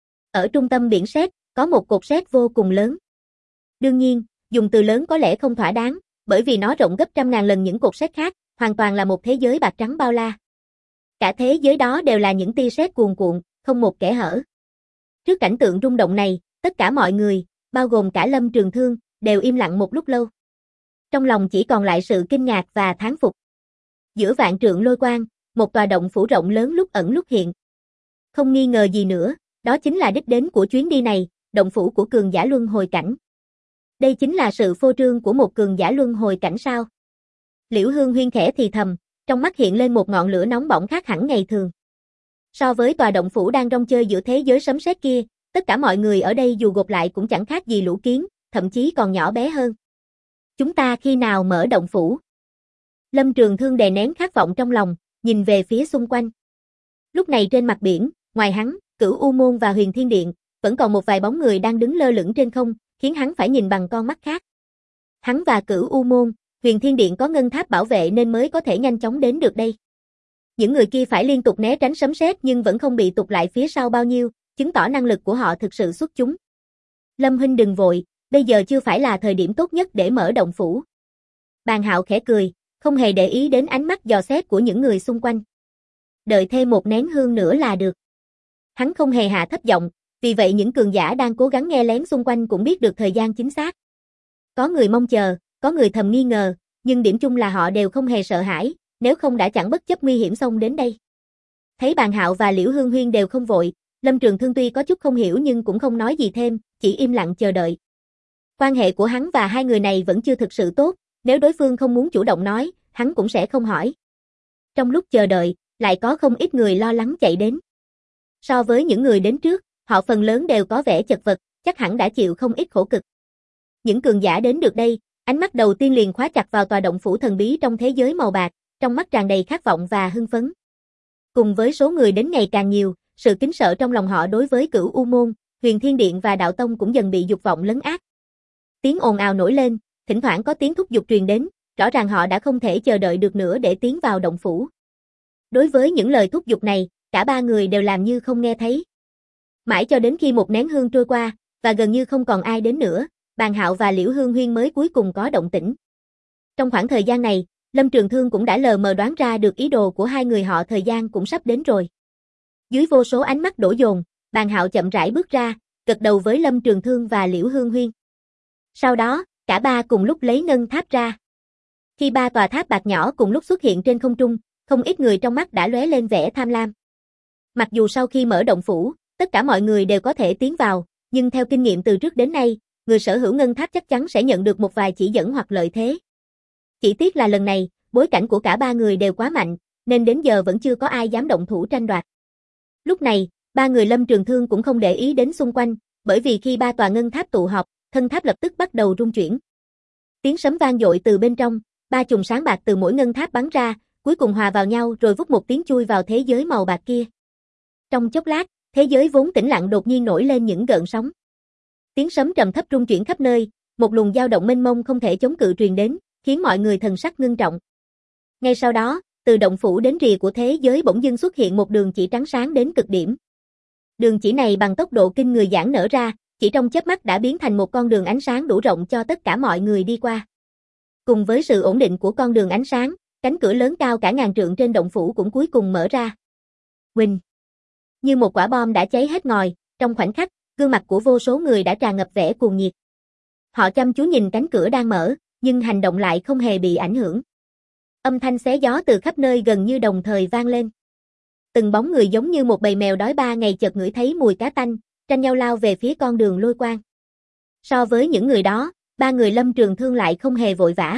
Speaker 1: Ở trung tâm biển sét, có một cột sét vô cùng lớn. Đương nhiên, dùng từ lớn có lẽ không thỏa đáng, bởi vì nó rộng gấp trăm ngàn lần những cột sét khác, hoàn toàn là một thế giới bạc trắng bao la. Cả thế giới đó đều là những tia sét cuồn cuộn, không một kẽ hở. Trước cảnh tượng rung động này, tất cả mọi người, bao gồm cả Lâm Trường Thương, đều im lặng một lúc lâu. Trong lòng chỉ còn lại sự kinh ngạc và thán phục. Giữa vạn trượng lôi quang, một tòa động phủ rộng lớn lúc ẩn lúc hiện. Không nghi ngờ gì nữa, đó chính là đích đến của chuyến đi này, động phủ của cường giả luân hồi cảnh. Đây chính là sự phô trương của một cường giả luân hồi cảnh sao? Liễu Hương Huyên khẽ thì thầm, trong mắt hiện lên một ngọn lửa nóng bỏng khác hẳn ngày thường. So với tòa động phủ đang rong chơi giữa thế giới sấm sét kia, tất cả mọi người ở đây dù gộp lại cũng chẳng khác gì lũ kiến, thậm chí còn nhỏ bé hơn. Chúng ta khi nào mở động phủ? Lâm Trường Thương đè nén khát vọng trong lòng, nhìn về phía xung quanh. Lúc này trên mặt biển, ngoài hắn, Cửu U Môn và Huyền Thiên Điện, vẫn còn một vài bóng người đang đứng lơ lửng trên không, khiến hắn phải nhìn bằng con mắt khác. Hắn và Cửu U Môn, Huyền Thiên Điện có ngân tháp bảo vệ nên mới có thể nhanh chóng đến được đây. Những người kia phải liên tục né tránh sấm sét nhưng vẫn không bị tụt lại phía sau bao nhiêu, chứng tỏ năng lực của họ thực sự xuất chúng. Lâm huynh đừng vội, bây giờ chưa phải là thời điểm tốt nhất để mở động phủ. Bàn Hạo khẽ cười, không hề để ý đến ánh mắt dò xét của những người xung quanh. Đợi thêm một nén hương nữa là được. Hắn không hề hạ thấp giọng, vì vậy những cường giả đang cố gắng nghe lén xung quanh cũng biết được thời gian chính xác. Có người mong chờ, có người thầm nghi ngờ, nhưng điểm chung là họ đều không hề sợ hãi, nếu không đã chẳng bất chấp nguy hiểm xông đến đây. Thấy Bàn Hạo và Liễu Hương Huyên đều không vội, Lâm Trường Thương tuy có chút không hiểu nhưng cũng không nói gì thêm, chỉ im lặng chờ đợi. Quan hệ của hắn và hai người này vẫn chưa thực sự tốt, nếu đối phương không muốn chủ động nói, hắn cũng sẽ không hỏi. Trong lúc chờ đợi, lại có không ít người lo lắng chạy đến. So với những người đến trước, họ phần lớn đều có vẻ chật vật, chắc hẳn đã chịu không ít khổ cực. Những cường giả đến được đây, ánh mắt đầu tiên liền khóa chặt vào tòa động phủ thần bí trong thế giới màu bạc, trong mắt tràn đầy khát vọng và hưng phấn. Cùng với số người đến ngày càng nhiều, sự kính sợ trong lòng họ đối với Cửu U Môn, Huyền Thiên Điện và Đạo Tông cũng dần bị dục vọng lấn át. Tiếng ồn ào nổi lên, thỉnh thoảng có tiếng thúc giục truyền đến, rõ ràng họ đã không thể chờ đợi được nữa để tiến vào động phủ. Đối với những lời thúc giục này, cả ba người đều làm như không nghe thấy. Mãi cho đến khi một nén hương trôi qua, và gần như không còn ai đến nữa, Bàn Hạo và Liễu Hương Huyên mới cuối cùng có động tĩnh. Trong khoảng thời gian này, Lâm Trường Thương cũng đã lờ mờ đoán ra được ý đồ của hai người họ, thời gian cũng sắp đến rồi. Dưới vô số ánh mắt đổ dồn, Bàn Hạo chậm rãi bước ra, gật đầu với Lâm Trường Thương và Liễu Hương Huyên. Sau đó, cả ba cùng lúc lấy ngân tháp ra. Khi ba tòa tháp bạc nhỏ cùng lúc xuất hiện trên không trung, không ít người trong mắt đã lóe lên vẻ tham lam. Mặc dù sau khi mở động phủ, tất cả mọi người đều có thể tiến vào, nhưng theo kinh nghiệm từ trước đến nay, người sở hữu ngân tháp chắc chắn sẽ nhận được một vài chỉ dẫn hoặc lợi thế. Chỉ tiếc là lần này, bối cảnh của cả ba người đều quá mạnh, nên đến giờ vẫn chưa có ai dám động thủ tranh đoạt. Lúc này, ba người Lâm Trường Thương cũng không để ý đến xung quanh, bởi vì khi ba tòa ngân tháp tụ họp, thân tháp lập tức bắt đầu rung chuyển. Tiếng sấm vang dội từ bên trong, ba chùm sáng bạc từ mỗi ngân tháp bắn ra, cuối cùng hòa vào nhau rồi vút một tiếng chui vào thế giới màu bạc kia. Trong chốc lát, thế giới vốn tĩnh lặng đột nhiên nổi lên những gợn sóng. Tiếng sấm trầm thấp rung chuyển khắp nơi, một luồng dao động mênh mông không thể chống cự truyền đến, khiến mọi người thần sắc ngưng trọng. Ngay sau đó, từ động phủ đến rìa của thế giới bỗng dưng xuất hiện một đường chỉ trắng sáng đến cực điểm. Đường chỉ này bằng tốc độ kinh người giãn nở ra, chỉ trong chớp mắt đã biến thành một con đường ánh sáng đủ rộng cho tất cả mọi người đi qua. Cùng với sự ổn định của con đường ánh sáng, cánh cửa lớn cao cả ngàn trượng trên động phủ cũng cuối cùng mở ra. Huỳnh! Như một quả bom đã cháy hết ngòi, trong khoảnh khắc, gương mặt của vô số người đã tràn ngập vẻ cuồng nhiệt. Họ chăm chú nhìn cánh cửa đang mở, nhưng hành động lại không hề bị ảnh hưởng. Âm thanh xé gió từ khắp nơi gần như đồng thời vang lên. Từng bóng người giống như một bầy mèo đói 3 ngày chợt ngửi thấy mùi cá tanh, tranh nhau lao về phía con đường lôi quang. So với những người đó, ba người Lâm Trường Thương lại không hề vội vã.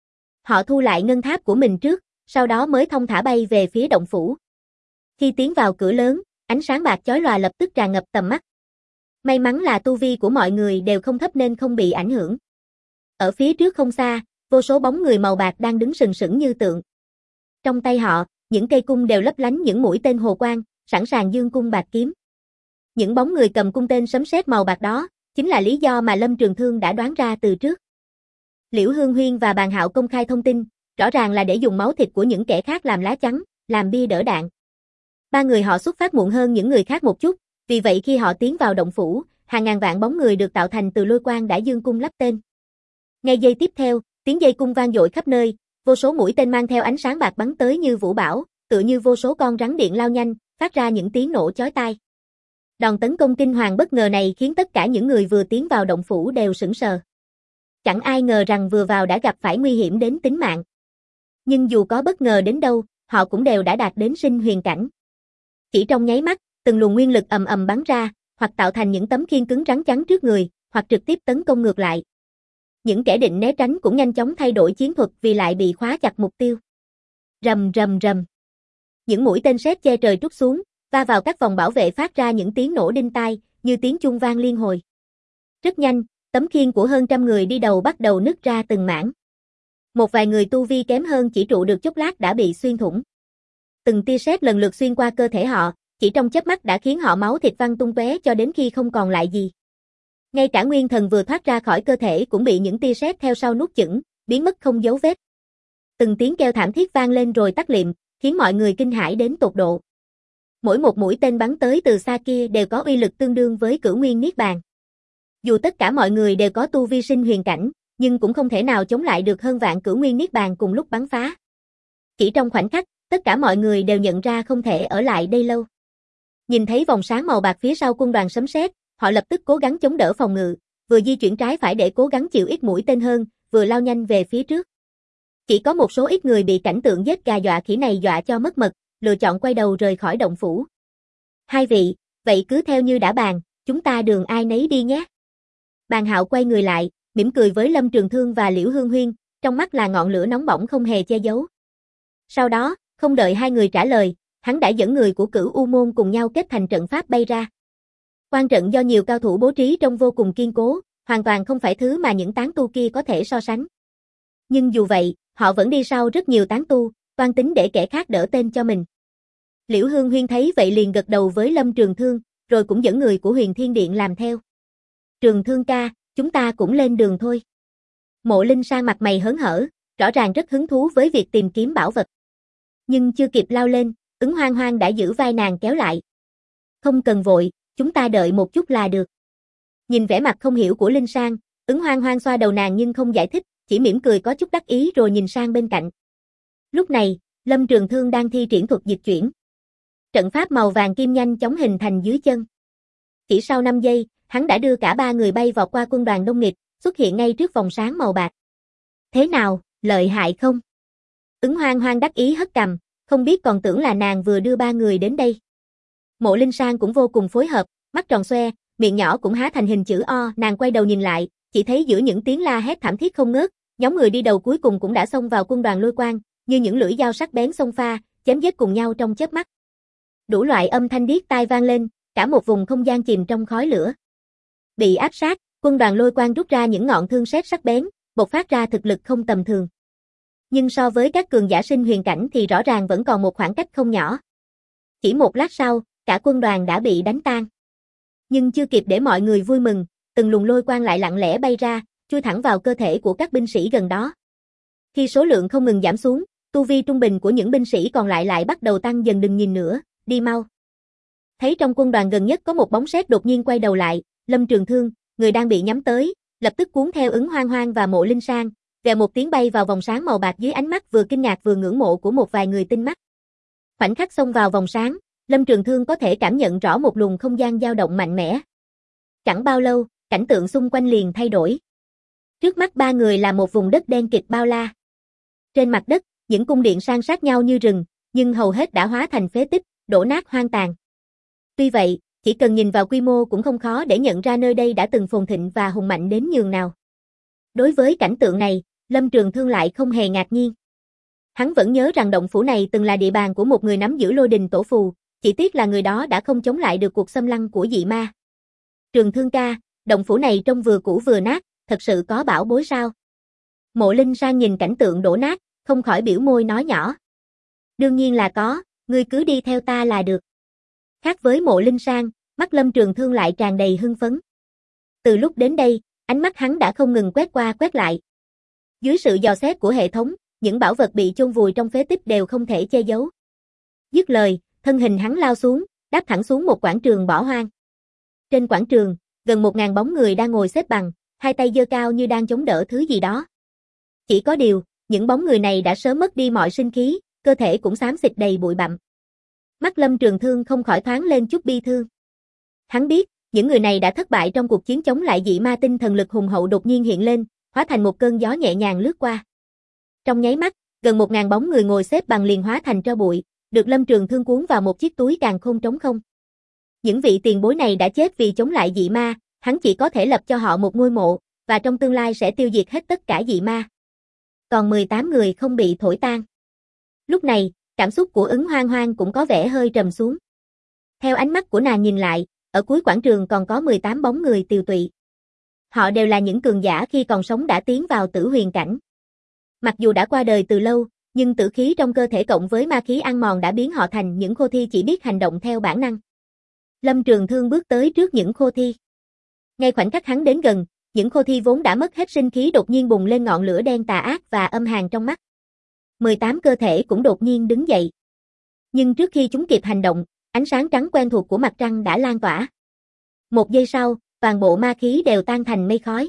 Speaker 1: Họ thu lại ngân tháp của mình trước, sau đó mới thong thả bay về phía động phủ. Khi tiến vào cửa lớn, ánh sáng bạc chói lòa lập tức tràn ngập tầm mắt. May mắn là tu vi của mọi người đều không thấp nên không bị ảnh hưởng. Ở phía trước không xa, vô số bóng người màu bạc đang đứng sừng sững như tượng. Trong tay họ, những cây cung đều lấp lánh những mũi tên hồ quang, sẵn sàng giương cung bạt kiếm. Những bóng người cầm cung tên sấm sét màu bạc đó, chính là lý do mà Lâm Trường Thương đã đoán ra từ trước. Liễu Hương Huyên và Bàn Hạo công khai thông tin, rõ ràng là để dùng máu thịt của những kẻ khác làm lá chắn, làm bia đỡ đạn. Ba người họ xuất phát muộn hơn những người khác một chút, vì vậy khi họ tiến vào động phủ, hàng ngàn vạn bóng người được tạo thành từ lôi quang đã giương cung lắp tên. Ngay giây tiếp theo, tiếng dây cung vang dội khắp nơi, vô số mũi tên mang theo ánh sáng bạc bắn tới như vũ bão, tựa như vô số con rắn điện lao nhanh, phát ra những tiếng nổ chói tai. Đòn tấn công kinh hoàng bất ngờ này khiến tất cả những người vừa tiến vào động phủ đều sững sờ. Chẳng ai ngờ rằng vừa vào đã gặp phải nguy hiểm đến tính mạng. Nhưng dù có bất ngờ đến đâu, họ cũng đều đã đạt đến sinh huyền cảnh. Chỉ trong nháy mắt, từng luồng nguyên lực ầm ầm bắn ra, hoặc tạo thành những tấm khiên cứng rắn chắn trước người, hoặc trực tiếp tấn công ngược lại. Những kẻ định né tránh cũng nhanh chóng thay đổi chiến thuật vì lại bị khóa chặt mục tiêu. Rầm rầm rầm. Những mũi tên sét che trời trút xuống, va vào các vòng bảo vệ phát ra những tiếng nổ đinh tai, như tiếng chuông vang liên hồi. Rất nhanh, tấm khiên của hơn trăm người đi đầu bắt đầu nứt ra từng mảng. Một vài người tu vi kém hơn chỉ trụ được chốc lát đã bị xuyên thủng. Từng tia sét lần lượt xuyên qua cơ thể họ, chỉ trong chớp mắt đã khiến họ máu thịt văng tung tóe cho đến khi không còn lại gì. Ngay cả nguyên thần vừa thoát ra khỏi cơ thể cũng bị những tia sét theo sau nuốt chửng, biến mất không dấu vết. Từng tiếng kêu thảm thiết vang lên rồi tắt lịm, khiến mọi người kinh hãi đến tột độ. Mỗi một mũi tên bắn tới từ xa kia đều có uy lực tương đương với Cửu Nguyên Niết Bàn. Dù tất cả mọi người đều có tu vi sinh huyền cảnh, nhưng cũng không thể nào chống lại được hơn vạn Cửu Nguyên Niết Bàn cùng lúc bắn phá. Chỉ trong khoảnh khắc, tất cả mọi người đều nhận ra không thể ở lại đây lâu. Nhìn thấy vòng sáng màu bạc phía sau quân đoàn sấm sét, họ lập tức cố gắng chống đỡ phòng ngự, vừa di chuyển trái phải để cố gắng chịu ít mũi tên hơn, vừa lao nhanh về phía trước. Chỉ có một số ít người bị cảnh tượng giết gà dọa khỉ này dọa cho mất mật, lựa chọn quay đầu rời khỏi động phủ. Hai vị, vậy cứ theo như đã bàn, chúng ta đường ai nấy đi nhé. Bàn Hạo quay người lại, mỉm cười với Lâm Trường Thương và Liễu Hương Huyên, trong mắt là ngọn lửa nóng bỏng không hề che giấu. Sau đó, không đợi hai người trả lời, hắn đã dẫn người của Cửu U môn cùng nhau kết thành trận pháp bay ra. Quan trận do nhiều cao thủ bố trí trông vô cùng kiên cố, hoàn toàn không phải thứ mà những tán tu kia có thể so sánh. Nhưng dù vậy, họ vẫn đi sau rất nhiều tán tu, toan tính để kẻ khác đỡ tên cho mình. Liễu Hương Huyên thấy vậy liền gật đầu với Lâm Trường Thương, rồi cũng dẫn người của Huyền Thiên Điện làm theo. Trường Thương ca, chúng ta cũng lên đường thôi. Mộ Linh Sang mặt mày hớn hở, rõ ràng rất hứng thú với việc tìm kiếm bảo vật. Nhưng chưa kịp lao lên, Ứng Hoang Hoang đã giữ vai nàng kéo lại. Không cần vội, chúng ta đợi một chút là được. Nhìn vẻ mặt không hiểu của Linh Sang, Ứng Hoang Hoang xoa đầu nàng nhưng không giải thích, chỉ mỉm cười có chút đắc ý rồi nhìn sang bên cạnh. Lúc này, Lâm Trường Thương đang thi triển thuật dịch chuyển. Trận pháp màu vàng kim nhanh chóng hình thành dưới chân. Chỉ sau 5 giây, hắn đã đưa cả ba người bay vọt qua quân đoàn đông nghịt, xuất hiện ngay trước vòng sáng màu bạc. Thế nào, lợi hại không? Ứng Hoang Hoang đắc ý hất cằm, không biết còn tưởng là nàng vừa đưa ba người đến đây. Mộ Linh Sang cũng vô cùng phối hợp, mắt tròn xoe, miệng nhỏ cũng há thành hình chữ O, nàng quay đầu nhìn lại, chỉ thấy giữa những tiếng la hét thảm thiết không ngớt, nhóm người đi đầu cuối cùng cũng đã xông vào quân đoàn lôi quang, như những lưỡi dao sắc bén xông pha, chém giết cùng nhau trong chớp mắt. Đủ loại âm thanh điếc tai vang lên, cả một vùng không gian chìm trong khói lửa. Bị áp sát, quân đoàn Lôi Quang rút ra những ngọn thương sét sắc bén, bộc phát ra thực lực không tầm thường. Nhưng so với các cường giả sinh huyền cảnh thì rõ ràng vẫn còn một khoảng cách không nhỏ. Chỉ một lát sau, cả quân đoàn đã bị đánh tan. Nhưng chưa kịp để mọi người vui mừng, từng luồng lôi quang lại lặng lẽ bay ra, chui thẳng vào cơ thể của các binh sĩ gần đó. Khi số lượng không ngừng giảm xuống, tu vi trung bình của những binh sĩ còn lại bắt đầu tăng dần. Đừng nhìn nữa, đi mau. Thấy trong quân đoàn gần nhất có một bóng sét đột nhiên quay đầu lại, Lâm Trường Thương, người đang bị nhắm tới, lập tức cuốn theo Ứng Hoang Hoang và Mộ Linh Sang, vèo một tiếng bay vào vòng sáng màu bạc dưới ánh mắt vừa kinh ngạc vừa ngưỡng mộ của một vài người tinh mắt. Khoảnh khắc xông vào vòng sáng, Lâm Trường Thương có thể cảm nhận rõ một luồng không gian dao động mạnh mẽ. Chẳng bao lâu, cảnh tượng xung quanh liền thay đổi. Trước mắt ba người là một vùng đất đen kịt bao la. Trên mặt đất, những cung điện san sát nhau như rừng, nhưng hầu hết đã hóa thành phế tích, đổ nát hoang tàn. Tuy vậy, chỉ cần nhìn vào quy mô cũng không khó để nhận ra nơi đây đã từng phồn thịnh và hùng mạnh đến nhường nào. Đối với cảnh tượng này, Lâm Trường Thương lại không hề ngạc nhiên. Hắn vẫn nhớ rằng động phủ này từng là địa bàn của một người nắm giữ lôi đình tổ phù, chỉ tiếc là người đó đã không chống lại được cuộc xâm lăng của dị ma. Trường Thương ca, động phủ này trông vừa cũ vừa nát, thật sự có bảo bối sao? Mộ Linh Sang nhìn cảnh tượng đổ nát, không khỏi biểu môi nói nhỏ. Đương nhiên là có, ngươi cứ đi theo ta là được. Khác với Mộ Linh Sang, mắt Lâm Trường Thương lại tràn đầy hưng phấn. Từ lúc đến đây, ánh mắt hắn đã không ngừng quét qua quét lại. Dưới sự dò xét của hệ thống, những bảo vật bị chôn vùi trong phế tích đều không thể che giấu. Dứt lời, thân hình hắn lao xuống, đáp thẳng xuống một quảng trường bỏ hoang. Trên quảng trường, gần 1000 bóng người đang ngồi xếp bằng, hai tay giơ cao như đang chống đỡ thứ gì đó. Chỉ có điều, những bóng người này đã sớm mất đi mọi sinh khí, cơ thể cũng xám xịt đầy bụi bặm. Mắt Lâm Trường Thương không khỏi thoáng lên chút bi thương. Hắn biết, những người này đã thất bại trong cuộc chiến chống lại dị ma. Tinh thần lực hùng hậu đột nhiên hiện lên, hóa thành một cơn gió nhẹ nhàng lướt qua. Trong nháy mắt, gần 1000 bóng người ngồi xếp bằng liền hóa thành tro bụi, được Lâm Trường Thương cuốn vào một chiếc túi càn khôn trống không. Những vị tiền bối này đã chết vì chống lại dị ma, hắn chỉ có thể lập cho họ một ngôi mộ, và trong tương lai sẽ tiêu diệt hết tất cả dị ma. Còn 18 người không bị thổi tan. Lúc này, cảm xúc của Ứng Hoang Hoang cũng có vẻ hơi trầm xuống. Theo ánh mắt của nàng nhìn lại, ở cuối quảng trường còn có 18 bóng người tiều tụy. Họ đều là những cường giả khi còn sống đã tiến vào tử huyền cảnh. Mặc dù đã qua đời từ lâu, nhưng tử khí trong cơ thể cộng với ma khí ăn mòn đã biến họ thành những khô thi chỉ biết hành động theo bản năng. Lâm Trường Thương bước tới trước những khô thi. Ngay khoảnh khắc hắn đến gần, những khô thi vốn đã mất hết sinh khí đột nhiên bùng lên ngọn lửa đen tà ác và âm hàn trong mắt. 18 cơ thể cũng đột nhiên đứng dậy. Nhưng trước khi chúng kịp hành động, ánh sáng trắng quen thuộc của mặt trăng đã lan tỏa. Một giây sau, toàn bộ ma khí đều tan thành mây khói.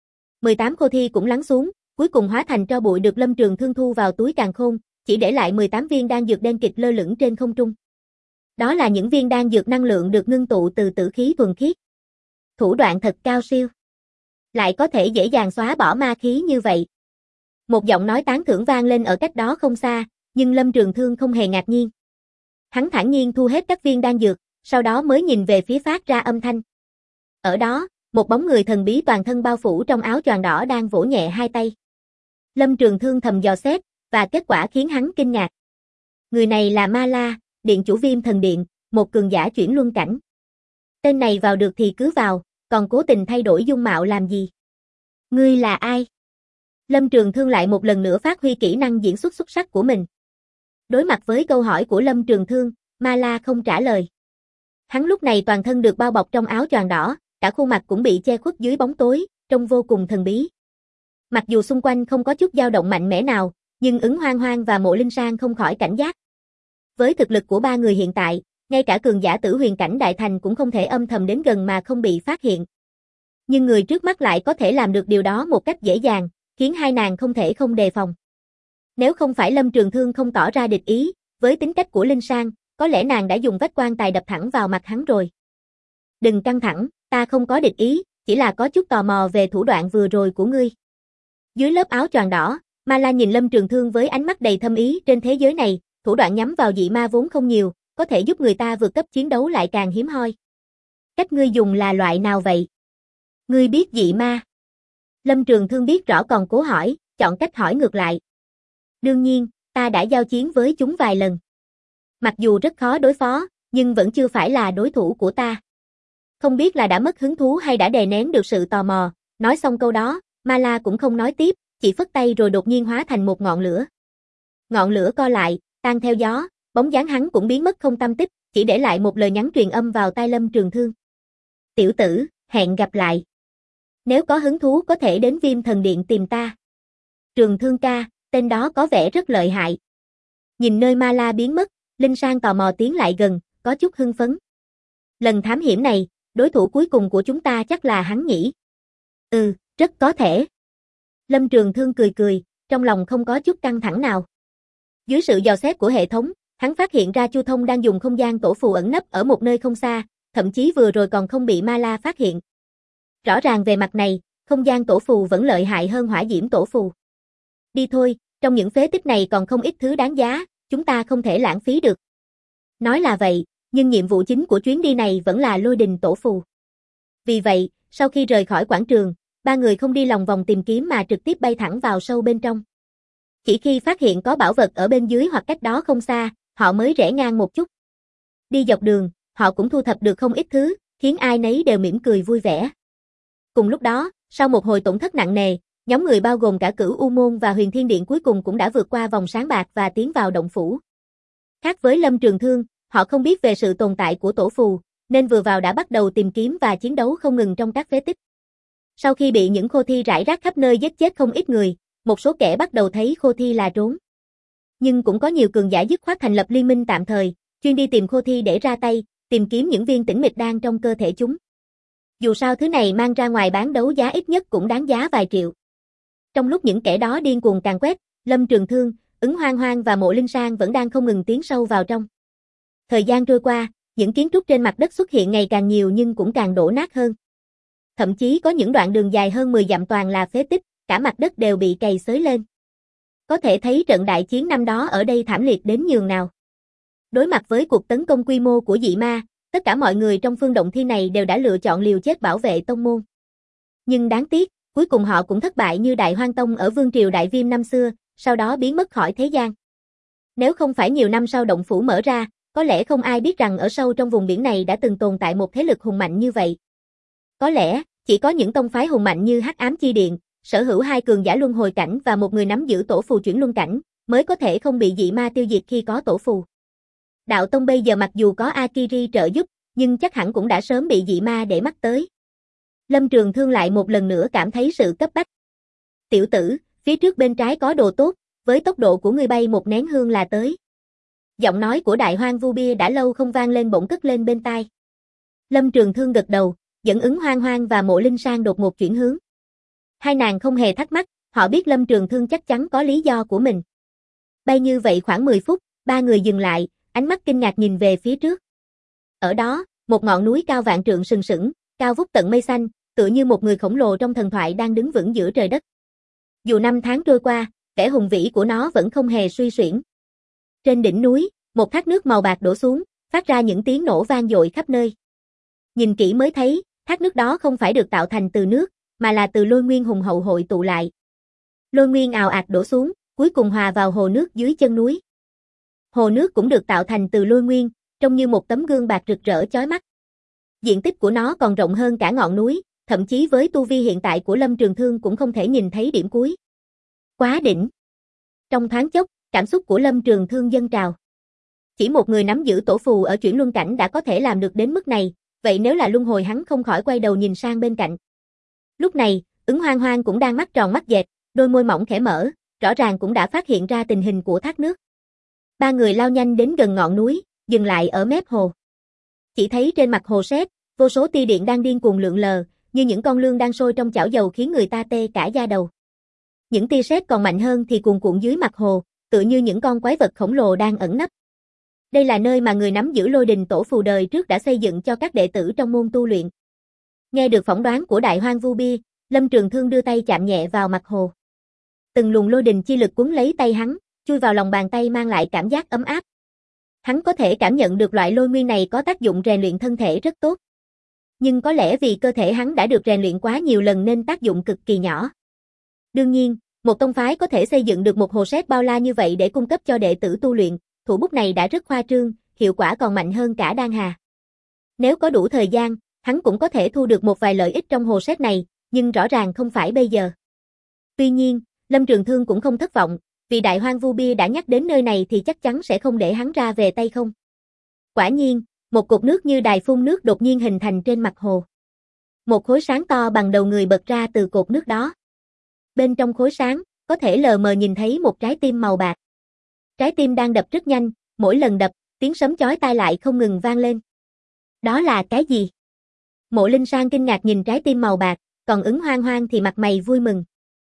Speaker 1: 18 khô thi cũng lắng xuống, cuối cùng hóa thành tro bụi được Lâm Trường Thương thu vào túi càn khôn, chỉ để lại 18 viên đan dược đen kịt lơ lửng trên không trung. Đó là những viên đan dược năng lượng được ngưng tụ từ tử khí thuần khiết. Thủ đoạn thật cao siêu. Lại có thể dễ dàng xóa bỏ ma khí như vậy. Một giọng nói tán thưởng vang lên ở cách đó không xa, nhưng Lâm Trường Thương không hề ngạc nhiên. Hắn thản nhiên thu hết các viên đan dược, sau đó mới nhìn về phía phát ra âm thanh. Ở đó, một bóng người thần bí toàn thân bao phủ trong áo choàng đỏ đang vỗ nhẹ hai tay. Lâm Trường Thương thầm dò xét, và kết quả khiến hắn kinh ngạc. Người này là Ma La, điện chủ Viêm Thần Điện, một cường giả chuyển luân cảnh. Tên này vào được thì cứ vào, còn cố tình thay đổi dung mạo làm gì? Ngươi là ai? Lâm Trường Thương lại một lần nữa phát huy kỹ năng diễn xuất xuất sắc của mình. Đối mặt với câu hỏi của Lâm Trường Thương, Ma La không trả lời. Hắn lúc này toàn thân được bao bọc trong áo choàng đỏ, cả khuôn mặt cũng bị che khuất dưới bóng tối, trông vô cùng thần bí. Mặc dù xung quanh không có chút dao động mạnh mẽ nào, nhưng Ứng Hoang Hoang và Mộ Linh Sang không khỏi cảnh giác. Với thực lực của ba người hiện tại, ngay cả cường giả tử huyền cảnh đại thành cũng không thể âm thầm đến gần mà không bị phát hiện. Nhưng người trước mắt lại có thể làm được điều đó một cách dễ dàng, khiến hai nàng không thể không đề phòng. Nếu không phải Lâm Trường Thương không tỏ ra địch ý, với tính cách của Linh Sang, có lẽ nàng đã dùng vách quan tài đập thẳng vào mặt hắn rồi. Đừng căng thẳng, ta không có địch ý, chỉ là có chút tò mò về thủ đoạn vừa rồi của ngươi. Dưới lớp áo choàng đỏ, Ma La nhìn Lâm Trường Thương với ánh mắt đầy thâm ý. Trên thế giới này, thủ đoạn nhắm vào dị ma vốn không nhiều, có thể giúp người ta vượt cấp chiến đấu lại càng hiếm hoi. Cách ngươi dùng là loại nào vậy? Ngươi biết dị ma? Lâm Trường Thương biết rõ còn cố hỏi, chọn cách hỏi ngược lại. Đương nhiên, ta đã giao chiến với chúng vài lần. Mặc dù rất khó đối phó, nhưng vẫn chưa phải là đối thủ của ta. Không biết là đã mất hứng thú hay đã đè nén được sự tò mò, nói xong câu đó, Mala cũng không nói tiếp, chỉ phất tay rồi đột nhiên hóa thành một ngọn lửa. Ngọn lửa co lại, tan theo gió, bóng dáng hắn cũng biến mất không tăm tích, chỉ để lại một lời nhắn truyền âm vào tai Lâm Trường Thương. Tiểu tử, hẹn gặp lại. Nếu có hứng thú có thể đến Viêm Thần Điện tìm ta. Trường Thương ca, tên đó có vẻ rất lợi hại. Nhìn nơi Mala biến mất, Linh Sang tò mò tiến lại gần, có chút hưng phấn. Lần thám hiểm này, đối thủ cuối cùng của chúng ta chắc là hắn nhỉ? Rất có thể. Lâm Trường Thương cười cười, trong lòng không có chút căng thẳng nào. Dưới sự dò xét của hệ thống, hắn phát hiện ra Chu Thông đang dùng không gian tổ phù ẩn nấp ở một nơi không xa, thậm chí vừa rồi còn không bị Mala phát hiện. Rõ ràng về mặt này, không gian tổ phù vẫn lợi hại hơn hỏa diễm tổ phù. Đi thôi, trong những phế tích này còn không ít thứ đáng giá, chúng ta không thể lãng phí được. Nói là vậy, nhưng nhiệm vụ chính của chuyến đi này vẫn là lôi đình tổ phù. Vì vậy, sau khi rời khỏi quảng trường, ba người không đi lòng vòng tìm kiếm mà trực tiếp bay thẳng vào sâu bên trong. Chỉ khi phát hiện có bảo vật ở bên dưới hoặc cách đó không xa, họ mới rẽ ngang một chút. Đi dọc đường, họ cũng thu thập được không ít thứ, khiến ai nấy đều mỉm cười vui vẻ. Cùng lúc đó, sau một hồi tổn thất nặng nề, nhóm người bao gồm cả Cửu U Môn và Huyền Thiên Điện cuối cùng cũng đã vượt qua vòng sáng bạc và tiến vào động phủ. Khác với Lâm Trường Thương, họ không biết về sự tồn tại của tổ phù, nên vừa vào đã bắt đầu tìm kiếm và chiến đấu không ngừng trong các phế tích. Sau khi bị những khô thi rải rác khắp nơi giết chết không ít người, một số kẻ bắt đầu thấy khô thi là trốn. Nhưng cũng có nhiều cường giả dứt khoát thành lập liên minh tạm thời, chuyên đi tìm khô thi để ra tay, tìm kiếm những viên tĩnh mịch đan trong cơ thể chúng. Dù sao thứ này mang ra ngoài bán đấu giá ít nhất cũng đáng giá vài triệu. Trong lúc những kẻ đó điên cuồng càn quét, Lâm Trường Thương, Ứng Hoang Hoang và Mộ Linh Sang vẫn đang không ngừng tiến sâu vào trong. Thời gian trôi qua, những kiến trúc trên mặt đất xuất hiện ngày càng nhiều nhưng cũng càng đổ nát hơn. Thậm chí có những đoạn đường dài hơn 10 dặm toàn là phế tích, cả mặt đất đều bị cày xới lên. Có thể thấy trận đại chiến năm đó ở đây thảm liệt đến nhường nào. Đối mặt với cuộc tấn công quy mô của dị ma, tất cả mọi người trong phương động thiên này đều đã lựa chọn liều chết bảo vệ tông môn. Nhưng đáng tiếc, cuối cùng họ cũng thất bại như Đại Hoang Tông ở Vương triều Đại Viêm năm xưa, sau đó biến mất khỏi thế gian. Nếu không phải nhiều năm sau động phủ mở ra, có lẽ không ai biết rằng ở sâu trong vùng biển này đã từng tồn tại một thế lực hùng mạnh như vậy. Có lẽ, chỉ có những tông phái hùng mạnh như Hắc Ám Chi Điện, sở hữu 2 cường giả luân hồi cảnh và một người nắm giữ tổ phù chuyển luân cảnh, mới có thể không bị dị ma tiêu diệt khi có tổ phù. Đạo tông bây giờ mặc dù có Akiri trợ giúp, nhưng chắc hẳn cũng đã sớm bị dị ma để mắt tới. Lâm Trường Thương lại một lần nữa cảm thấy sự cấp bách. Tiểu tử, phía trước bên trái có đồ tốt, với tốc độ của ngươi bay một nén hương là tới. Giọng nói của Đại Hoang Vu Bia đã lâu không vang lên bỗng cất lên bên tai. Lâm Trường Thương gật đầu, dẫn Ứng Hoang Hoang và Mộ Linh Sang đột ngột chuyển hướng. Hai nàng không hề thắc mắc, họ biết Lâm Trường Thương chắc chắn có lý do của mình. Bay như vậy khoảng 10 phút, ba người dừng lại, ánh mắt kinh ngạc nhìn về phía trước. Ở đó, một ngọn núi cao vạn trượng sừng sững, cao vút tận mây xanh, tựa như một người khổng lồ trong thần thoại đang đứng vững giữa trời đất. Dù năm tháng trôi qua, vẻ hùng vĩ của nó vẫn không hề suy xuyển. Trên đỉnh núi, một thác nước màu bạc đổ xuống, phát ra những tiếng nổ vang dội khắp nơi. Nhìn kỹ mới thấy, thác nước đó không phải được tạo thành từ nước, mà là từ lôi nguyên hùng hậu hội tụ lại. Lôi nguyên ào ạt đổ xuống, cuối cùng hòa vào hồ nước dưới chân núi. Hồ nước cũng được tạo thành từ lôi nguyên, trông như một tấm gương bạc rực rỡ chói mắt. Diện tích của nó còn rộng hơn cả ngọn núi, thậm chí với tu vi hiện tại của Lâm Trường Thương cũng không thể nhìn thấy điểm cuối. Quá đỉnh! Trong thoáng chốc, cảm xúc của Lâm Trường Thương dâng trào. Chỉ một người nắm giữ tổ phù ở chuyển luân cảnh đã có thể làm được đến mức này, vậy nếu là luân hồi hắn không khỏi quay đầu nhìn sang bên cạnh. Lúc này, Ứng Hoang Hoang cũng đang mắt tròn mắt dẹt, đôi môi mỏng khẽ mở, rõ ràng cũng đã phát hiện ra tình hình của thác nước. Ba người lao nhanh đến gần ngọn núi, dừng lại ở mép hồ. Chỉ thấy trên mặt hồ sét, vô số tia điện đang điên cuồng lượn lờ, như những con lươn đang sôi trong chảo dầu khiến người ta tê cả da đầu. Những tia sét còn mạnh hơn thì cuồn cuộn dưới mặt hồ, tựa như những con quái vật khổng lồ đang ẩn nấp. Đây là nơi mà người nắm giữ lôi đình tổ phù đời trước đã xây dựng cho các đệ tử trong môn tu luyện. Nghe được phỏng đoán của Đại Hoang Vu Bia, Lâm Trường Thương đưa tay chạm nhẹ vào mặt hồ. Từng luồng lôi đình chi lực cuốn lấy tay hắn, chui vào lòng bàn tay mang lại cảm giác ấm áp. Hắn có thể cảm nhận được loại lôi nguyên này có tác dụng rèn luyện thân thể rất tốt. Nhưng có lẽ vì cơ thể hắn đã được rèn luyện quá nhiều lần nên tác dụng cực kỳ nhỏ. Đương nhiên, một tông phái có thể xây dựng được một hồ sét bao la như vậy để cung cấp cho đệ tử tu luyện, thủ bút này đã rất khoa trương, hiệu quả còn mạnh hơn cả đan hà. Nếu có đủ thời gian, hắn cũng có thể thu được một vài lợi ích trong hồ sét này, nhưng rõ ràng không phải bây giờ. Tuy nhiên, Lâm Trường Thương cũng không thất vọng, vì Đại Hoang Vu Bia đã nhắc đến nơi này thì chắc chắn sẽ không để hắn ra về tay không. Quả nhiên, một cột nước như đài phun nước đột nhiên hình thành trên mặt hồ. Một khối sáng to bằng đầu người bật ra từ cột nước đó. Bên trong khối sáng, có thể lờ mờ nhìn thấy một trái tim màu bạc. Trái tim đang đập rất nhanh, mỗi lần đập, tiếng sấm chói tai lại không ngừng vang lên. Đó là cái gì? Mộ Linh Sang kinh ngạc nhìn trái tim màu bạc, còn Ứng Hoang Hoang thì mặt mày vui mừng.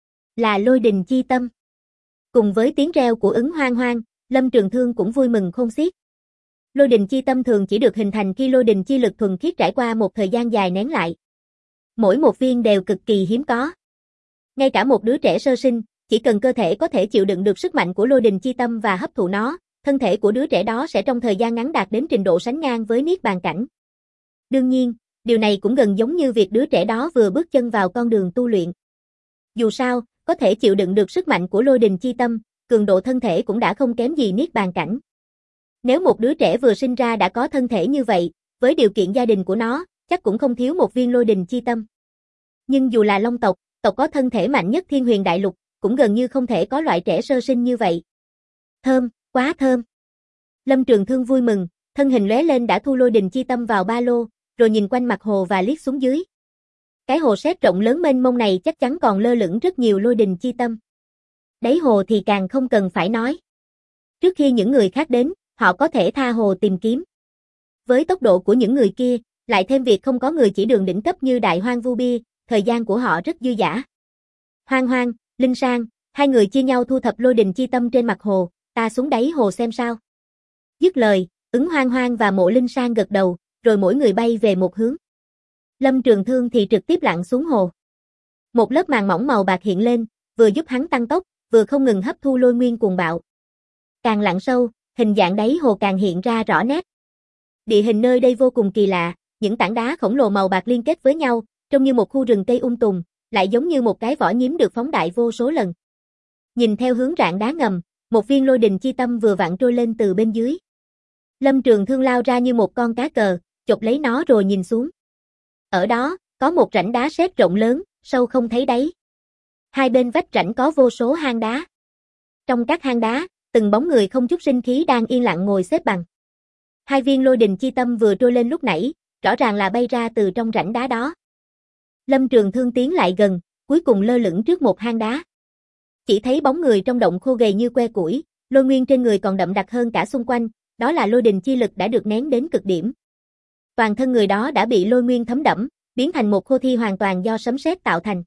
Speaker 1: Là lôi đình chi tâm. Cùng với tiếng reo của Ứng Hoang Hoang, Lâm Trường Thương cũng vui mừng khôn xiết. Lôi đình chi tâm thường chỉ được hình thành khi lôi đình chi lực thuần khiết trải qua một thời gian dài nén lại. Mỗi một viên đều cực kỳ hiếm có. Ngay cả một đứa trẻ sơ sinh, chỉ cần cơ thể có thể chịu đựng được sức mạnh của lôi đình chi tâm và hấp thụ nó, thân thể của đứa trẻ đó sẽ trong thời gian ngắn đạt đến trình độ sánh ngang với Niết Bàn cảnh. Đương nhiên, điều này cũng gần giống như việc đứa trẻ đó vừa bước chân vào con đường tu luyện. Dù sao, có thể chịu đựng được sức mạnh của lôi đình chi tâm, cường độ thân thể cũng đã không kém gì Niết Bàn cảnh. Nếu một đứa trẻ vừa sinh ra đã có thân thể như vậy, với điều kiện gia đình của nó, chắc cũng không thiếu một viên lôi đình chi tâm. Nhưng dù là Long tộc, tộc có thân thể mạnh nhất Thiên Huyền Đại Lục, cũng gần như không thể có loại trẻ sơ sinh như vậy. Thơm, quá thơm. Lâm Trường Thương vui mừng, thân hình lóe lên đã thu lôi đình chi tâm vào ba lô, rồi nhìn quanh mặt hồ và liếc xuống dưới. Cái hồ sét rộng lớn mênh mông này chắc chắn còn lơ lửng rất nhiều lôi đình chi tâm. Đáy hồ thì càng không cần phải nói. Trước khi những người khác đến, họ có thể tha hồ tìm kiếm. Với tốc độ của những người kia, lại thêm việc không có người chỉ đường đỉnh cấp như Đại Hoang Vu Bia, thời gian của họ rất dư dả. Hoang Hoang, Linh Sang, hai người chia nhau thu thập lôi đình chi tâm trên mặt hồ, ta xuống đáy hồ xem sao. Dứt lời, Ứng Hoang Hoang và Mộ Linh Sang gật đầu, rồi mỗi người bay về một hướng. Lâm Trường Thương thì trực tiếp lặn xuống hồ. Một lớp màng mỏng màu bạc hiện lên, vừa giúp hắn tăng tốc, vừa không ngừng hấp thu lôi nguyên cuồng bạo. Càng lặn sâu, hình dạng đáy hồ càng hiện ra rõ nét. Địa hình nơi đây vô cùng kỳ lạ, những tảng đá khổng lồ màu bạc liên kết với nhau, trông như một khu rừng cây tùng, lại giống như một cái vỏ nhím được phóng đại vô số lần. Nhìn theo hướng rạn đá ngầm, một viên lôi đình chi tâm vừa vặn trôi lên từ bên dưới. Lâm Trường Thương lao ra như một con cá cờ, chộp lấy nó rồi nhìn xuống. Ở đó, có một rãnh đá sét rộng lớn, sâu không thấy đáy. Hai bên vách rãnh có vô số hang đá. Trong các hang đá, từng bóng người không chút sinh khí đang yên lặng ngồi xếp bằng. Hai viên lôi đình chi tâm vừa trôi lên lúc nãy, rõ ràng là bay ra từ trong rãnh đá đó. Lâm Trường Thương tiến lại gần, cuối cùng lơ lửng trước một hang đá. Chỉ thấy bóng người trong động khô gầy như que củi, lôi nguyên trên người còn đậm đặc hơn cả xung quanh, đó là lôi đình chi lực đã được nén đến cực điểm. Toàn thân người đó đã bị lôi nguyên thấm đẫm, biến thành một khô thi hoàn toàn do sấm sét tạo thành.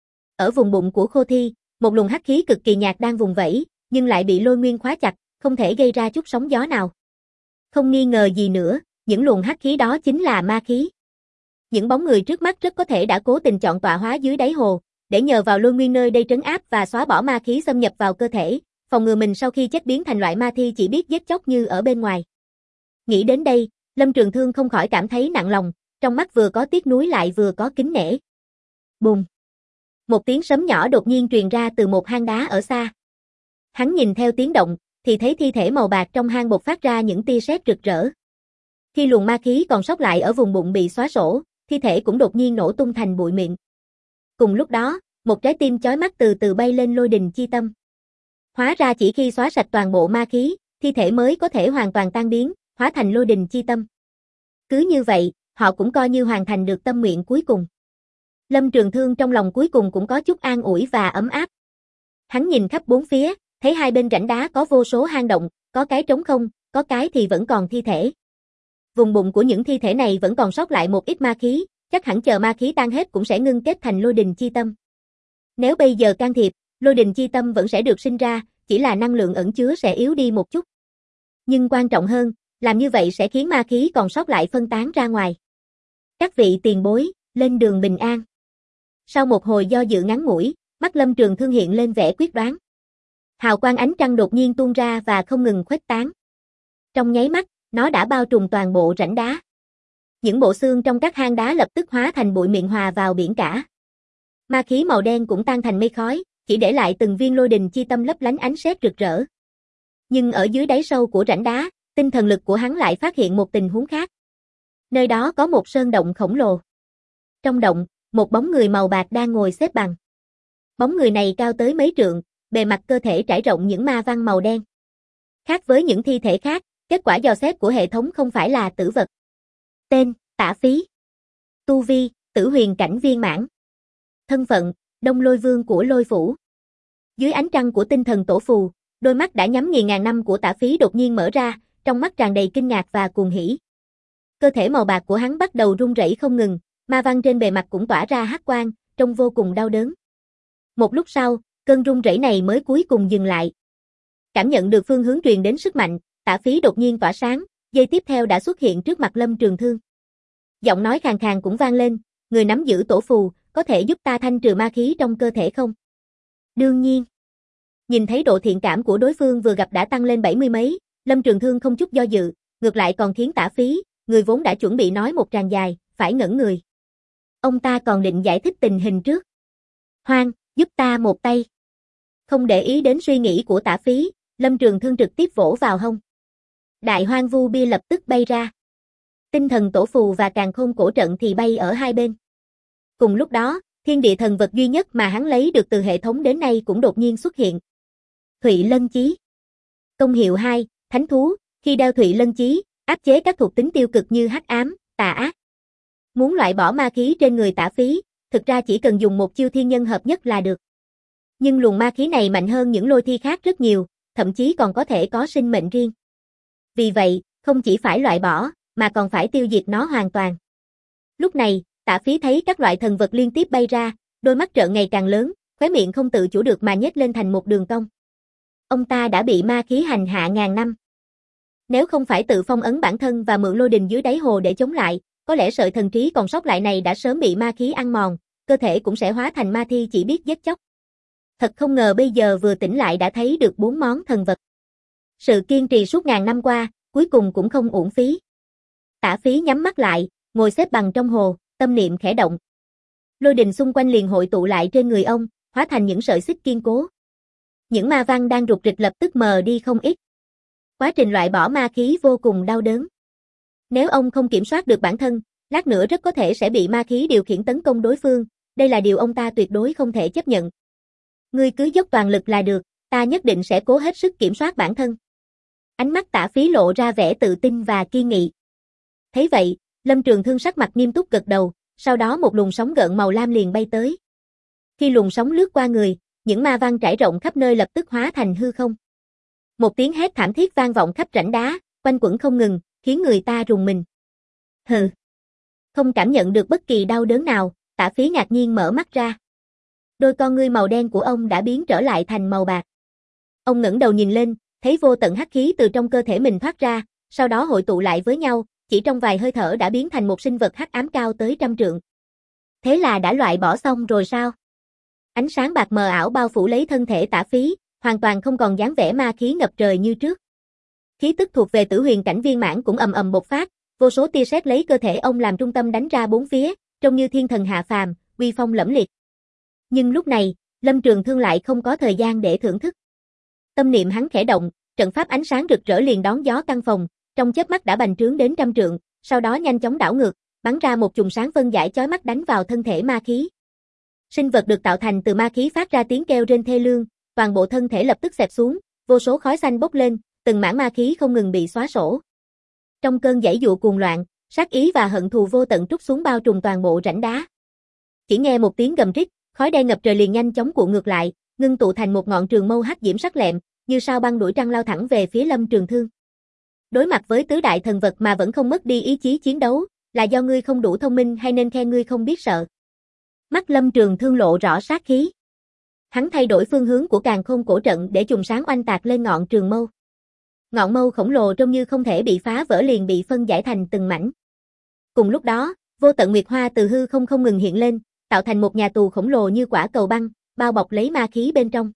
Speaker 1: Ở vùng bụng của khô thi, một luồng hắc khí cực kỳ nhạt đang vùng vẫy, nhưng lại bị lôi nguyên khóa chặt, không thể gây ra chút sóng gió nào. Không nghi ngờ gì nữa, những luồng hắc khí đó chính là ma khí. Những bóng người trước mắt rất có thể đã cố tình chọn tọa hóa dưới đáy hồ, để nhờ vào lôi nguyên nơi đây trấn áp và xóa bỏ ma khí xâm nhập vào cơ thể, phòng ngừa mình sau khi chết biến thành loại ma thi chỉ biết giết chóc như ở bên ngoài. Nghĩ đến đây, Lâm Trường Thương không khỏi cảm thấy nặng lòng, trong mắt vừa có tiếc nuối lại vừa có kính nể. Bùng! Một tiếng sấm nhỏ đột nhiên truyền ra từ một hang đá ở xa. Hắn nhìn theo tiếng động, thì thấy thi thể màu bạc trong hang bộc phát ra những tia sét rực rỡ. Khi luồng ma khí còn sót lại ở vùng bụng bị xóa sổ, thi thể cũng đột nhiên nổ tung thành bụi mịn. Cùng lúc đó, một trái tim chói mắt từ từ bay lên lôi đình chi tâm. Hóa ra chỉ khi xóa sạch toàn bộ ma khí, thi thể mới có thể hoàn toàn tan biến, hóa thành lôi đình chi tâm. Cứ như vậy, họ cũng coi như hoàn thành được tâm nguyện cuối cùng. Lâm Trường Thương trong lòng cuối cùng cũng có chút an ủi và ấm áp. Hắn nhìn khắp bốn phía, thấy hai bên rãnh đá có vô số hang động, có cái trống không, có cái thì vẫn còn thi thể. Vùng bụng của những thi thể này vẫn còn sót lại một ít ma khí, chắc hẳn chờ ma khí tan hết cũng sẽ ngưng kết thành lôi đình chi tâm. Nếu bây giờ can thiệp, lôi đình chi tâm vẫn sẽ được sinh ra, chỉ là năng lượng ẩn chứa sẽ yếu đi một chút. Nhưng quan trọng hơn, làm như vậy sẽ khiến ma khí còn sót lại phân tán ra ngoài. Các vị tiền bối, lên đường bình an. Sau một hồi do dự ngắn ngủi, mắt Lâm Trường Thương hiện lên vẻ quyết đoán. Hào quang ánh trăng đột nhiên tuôn ra và không ngừng khuếch tán. Trong nháy mắt, nó đã bao trùm toàn bộ rãnh đá. Những bộ xương trong các hang đá lập tức hóa thành bụi mịn hòa vào biển cả. Ma khí màu đen cũng tan thành mây khói, chỉ để lại từng viên lôi đình chi tâm lấp lánh ánh sét rực rỡ. Nhưng ở dưới đáy sâu của rãnh đá, tinh thần lực của hắn lại phát hiện một tình huống khác. Nơi đó có một sơn động khổng lồ. Trong động, một bóng người màu bạc đang ngồi xếp bằng. Bóng người này cao tới mấy trượng, bề mặt cơ thể trải rộng những ma văn màu đen. Khác với những thi thể khác, kết quả dò xét của hệ thống không phải là tử vật. Tên, Tả Phí. Tu vi, Tử huyền cảnh viên mãn. Thân phận, Đông Lôi Vương của Lôi Phủ. Dưới ánh trăng của tinh thần tổ phù, đôi mắt đã nhắm nghiền ngàn năm của Tả Phí đột nhiên mở ra, trong mắt tràn đầy kinh ngạc và cuồng hỉ. Cơ thể màu bạc của hắn bắt đầu run rẩy không ngừng, ma văn trên bề mặt cũng tỏa ra hắc quang, trông vô cùng đau đớn. Một lúc sau, cơn run rẩy này mới cuối cùng dừng lại. Cảm nhận được phương hướng truyền đến sức mạnh, Tả Phí đột nhiên tỏa sáng, giây tiếp theo đã xuất hiện trước mặt Lâm Trường Thương. Giọng nói khàn khàn cũng vang lên, người nắm giữ tổ phù, có thể giúp ta thanh trừ ma khí trong cơ thể không? Đương nhiên. Nhìn thấy độ thiện cảm của đối phương vừa gặp đã tăng lên 70 mấy, Lâm Trường Thương không chút do dự, ngược lại còn khiến Tả Phí, người vốn đã chuẩn bị nói một tràng dài, phải ngẩn người. Ông ta còn định giải thích tình hình trước. Hoang, giúp ta một tay. Không để ý đến suy nghĩ của Tả Phí, Lâm Trường Thương trực tiếp vỗ vào hông. Đại hoang vu bia lập tức bay ra. Tinh thần tổ phù và càn khôn cổ trận thì bay ở hai bên. Cùng lúc đó, thiên địa thần vật duy nhất mà hắn lấy được từ hệ thống đến nay cũng đột nhiên xuất hiện. Thụy Lân Chí. Công hiệu 2, Thánh thú, khi đeo Thụy Lân Chí, áp chế các thuộc tính tiêu cực như hắc ám, tà ác. Muốn loại bỏ ma khí trên người Tả Phí, thực ra chỉ cần dùng một chiêu thiên nhân hợp nhất là được. Nhưng luồng ma khí này mạnh hơn những lôi thi khác rất nhiều, thậm chí còn có thể có sinh mệnh riêng. Vì vậy, không chỉ phải loại bỏ, mà còn phải tiêu diệt nó hoàn toàn. Lúc này, Tả Phí thấy các loại thần vật liên tiếp bay ra, đôi mắt trợn ngày càng lớn, khóe miệng không tự chủ được mà nhếch lên thành một đường cong. Ông ta đã bị ma khí hành hạ ngàn năm. Nếu không phải tự phong ấn bản thân và mượn lôi đình dưới đáy hồ để chống lại, có lẽ sợi thần trí còn sót lại này đã sớm bị ma khí ăn mòn, cơ thể cũng sẽ hóa thành ma thi chỉ biết giết chóc. Thật không ngờ bây giờ vừa tỉnh lại đã thấy được 4 món thần vật. Sự kiên trì suốt ngàn năm qua, cuối cùng cũng không uổng phí. Tả Phí nhắm mắt lại, ngồi xếp bằng trong hồ, tâm niệm khẽ động. Lôi đình xung quanh liền hội tụ lại trên người ông, hóa thành những sợi xích kiên cố. Những ma văn đang rục rịch lập tức mờ đi không ít. Quá trình loại bỏ ma khí vô cùng đau đớn. Nếu ông không kiểm soát được bản thân, lát nữa rất có thể sẽ bị ma khí điều khiển tấn công đối phương, đây là điều ông ta tuyệt đối không thể chấp nhận. Ngươi cứ dốc toàn lực là được, ta nhất định sẽ cố hết sức kiểm soát bản thân. Ánh mắt Tả Phí lộ ra vẻ tự tin và kiên nghị. Thấy vậy, Lâm Trường Thương sắc mặt nghiêm túc gật đầu, sau đó một luồng sóng gợn màu lam liền bay tới. Khi luồng sóng lướt qua người, những ma văn trải rộng khắp nơi lập tức hóa thành hư không. Một tiếng hét thảm thiết vang vọng khắp rãnh đá, quanh quẩn không ngừng, khiến người ta rùng mình. Hừ. Không cảm nhận được bất kỳ đau đớn nào, Tả Phí ngạc nhiên mở mắt ra. Đôi con ngươi màu đen của ông đã biến trở lại thành màu bạc. Ông ngẩng đầu nhìn lên, thấy vô tận hắc khí từ trong cơ thể mình thoát ra, sau đó hội tụ lại với nhau, chỉ trong vài hơi thở đã biến thành một sinh vật hắc ám cao tới 100 trượng. Thế là đã loại bỏ xong rồi sao? Ánh sáng bạc mờ ảo bao phủ lấy thân thể Tả Phí, hoàn toàn không còn dáng vẻ ma khí ngập trời như trước. Khí tức thuộc về Tử huyền cảnh viên mãn cũng ầm ầm bộc phát, vô số tia sét lấy cơ thể ông làm trung tâm đánh ra bốn phía, trông như thiên thần hạ phàm, uy phong lẫm liệt. Nhưng lúc này, Lâm Trường Thương lại không có thời gian để thưởng thức. Tâm niệm hắn khẽ động, trận pháp ánh sáng rực rỡ liền đón gió căn phòng, trong chớp mắt đã bành trướng đến 100 trượng, sau đó nhanh chóng đảo ngược, bắn ra một chùm sáng phân giải chói mắt đánh vào thân thể ma khí. Sinh vật được tạo thành từ ma khí phát ra tiếng kêu rên thê lương, toàn bộ thân thể lập tức xẹp xuống, vô số khói xanh bốc lên, từng mảng ma khí không ngừng bị xóa sổ. Trong cơn giãy giụa cuồng loạn, sát ý và hận thù vô tận trút xuống bao trùm toàn bộ rãnh đá. Chỉ nghe một tiếng gầm rít, khói đen ngập trời liền nhanh chóng cuộn ngược lại, ngưng tụ thành một ngọn trường mâu hắc diễm sắc lẹm, như sao băng đuổi trăng lao thẳng về phía Lâm Trường Thương. Đối mặt với tứ đại thần vật mà vẫn không mất đi ý chí chiến đấu, là do ngươi không đủ thông minh hay nên khen ngươi không biết sợ? Mắt Lâm Trường Thương lộ rõ sát khí. Hắn thay đổi phương hướng của càn khôn cổ trận để chùm sáng oanh tạc lên ngọn trường mâu. Ngọn mâu khổng lồ trông như không thể bị phá vỡ liền bị phân giải thành từng mảnh. Cùng lúc đó, vô tận nguyệt hoa từ hư không ngừng hiện lên, tạo thành một nhà tù khổng lồ như quả cầu băng, bao bọc lấy ma khí bên trong.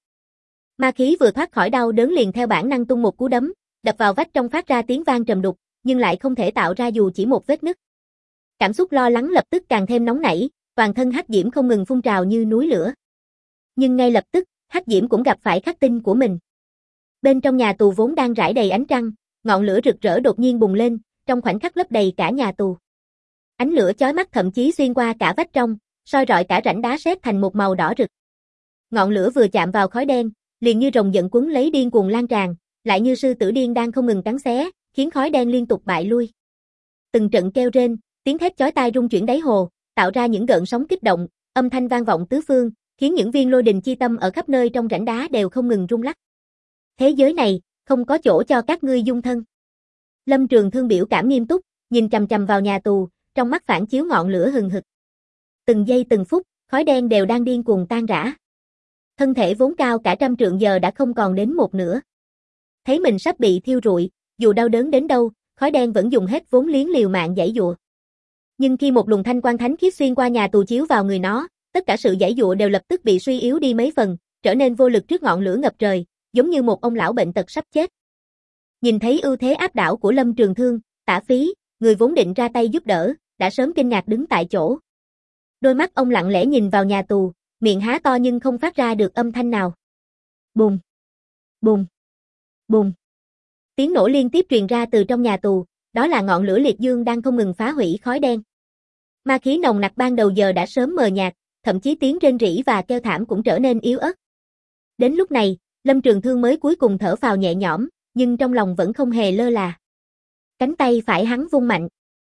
Speaker 1: Ma khí vừa thoát khỏi đau đớn liền theo bản năng tung một cú đấm, đập vào vách trong phát ra tiếng vang trầm đục, nhưng lại không thể tạo ra dù chỉ một vết nứt. Cảm xúc lo lắng lập tức càng thêm nóng nảy, toàn thân hắc diễm không ngừng phun trào như núi lửa. Nhưng ngay lập tức, hắc diễm cũng gặp phải khắc tinh của mình. Bên trong nhà tù vốn đang rải đầy ánh trăng, ngọn lửa rực rỡ đột nhiên bùng lên, trong khoảnh khắc lấp đầy cả nhà tù. Ánh lửa chói mắt thậm chí xuyên qua cả vách trong, soi rọi cả rãnh đá sét thành một màu đỏ rực. Ngọn lửa vừa chạm vào khói đen, liền như rồng giận quấn lấy điên cuồng lan tràn, lại như sư tử điên đang không ngừng cắn xé, khiến khói đen liên tục bại lui. Từng trận kêu rên, tiếng thét chói tai rung chuyển đáy hồ, tạo ra những gợn sóng kích động, âm thanh vang vọng tứ phương, khiến những viên lôi đình chi tâm ở khắp nơi trong rãnh đá đều không ngừng rung lắc. Thế giới này, không có chỗ cho các ngươi dung thân. Lâm Trường Thương biểu cảm nghiêm túc, nhìn chằm chằm vào nhà tù, trong mắt phản chiếu ngọn lửa hừng hực. Từng giây từng phút, khói đen đều đang điên cuồng tan rã. Thân thể vốn cao cả trăm trượng giờ đã không còn đến một nửa. Thấy mình sắp bị thiêu rụi, dù đau đớn đến đâu, khói đen vẫn dùng hết vốn liếng liều mạng giãy giụa. Nhưng khi một luồng thanh quang thánh khiết xuyên qua nhà tù chiếu vào người nó, tất cả sự giãy giụa đều lập tức bị suy yếu đi mấy phần, trở nên vô lực trước ngọn lửa ngập trời, giống như một ông lão bệnh tật sắp chết. Nhìn thấy ưu thế áp đảo của Lâm Trường Thương, Tả Phí, người vốn định ra tay giúp đỡ, đã sớm kinh ngạc đứng tại chỗ. Đôi mắt ông lặng lẽ nhìn vào nhà tù, miệng há to nhưng không phát ra được âm thanh nào. Bùng, bùng, bùng. Tiếng nổ liên tiếp truyền ra từ trong nhà tù, đó là ngọn lửa liệt dương đang không ngừng phá hủy khói đen. Ma khí nồng nặc ban đầu giờ đã sớm mờ nhạt, thậm chí tiếng rên rỉ và kêu thảm cũng trở nên yếu ớt. Đến lúc này, Lâm Trường Thương mới cuối cùng thở phào nhẹ nhõm, nhưng trong lòng vẫn không hề lơ là. Cánh tay phải hắn vung mạnh.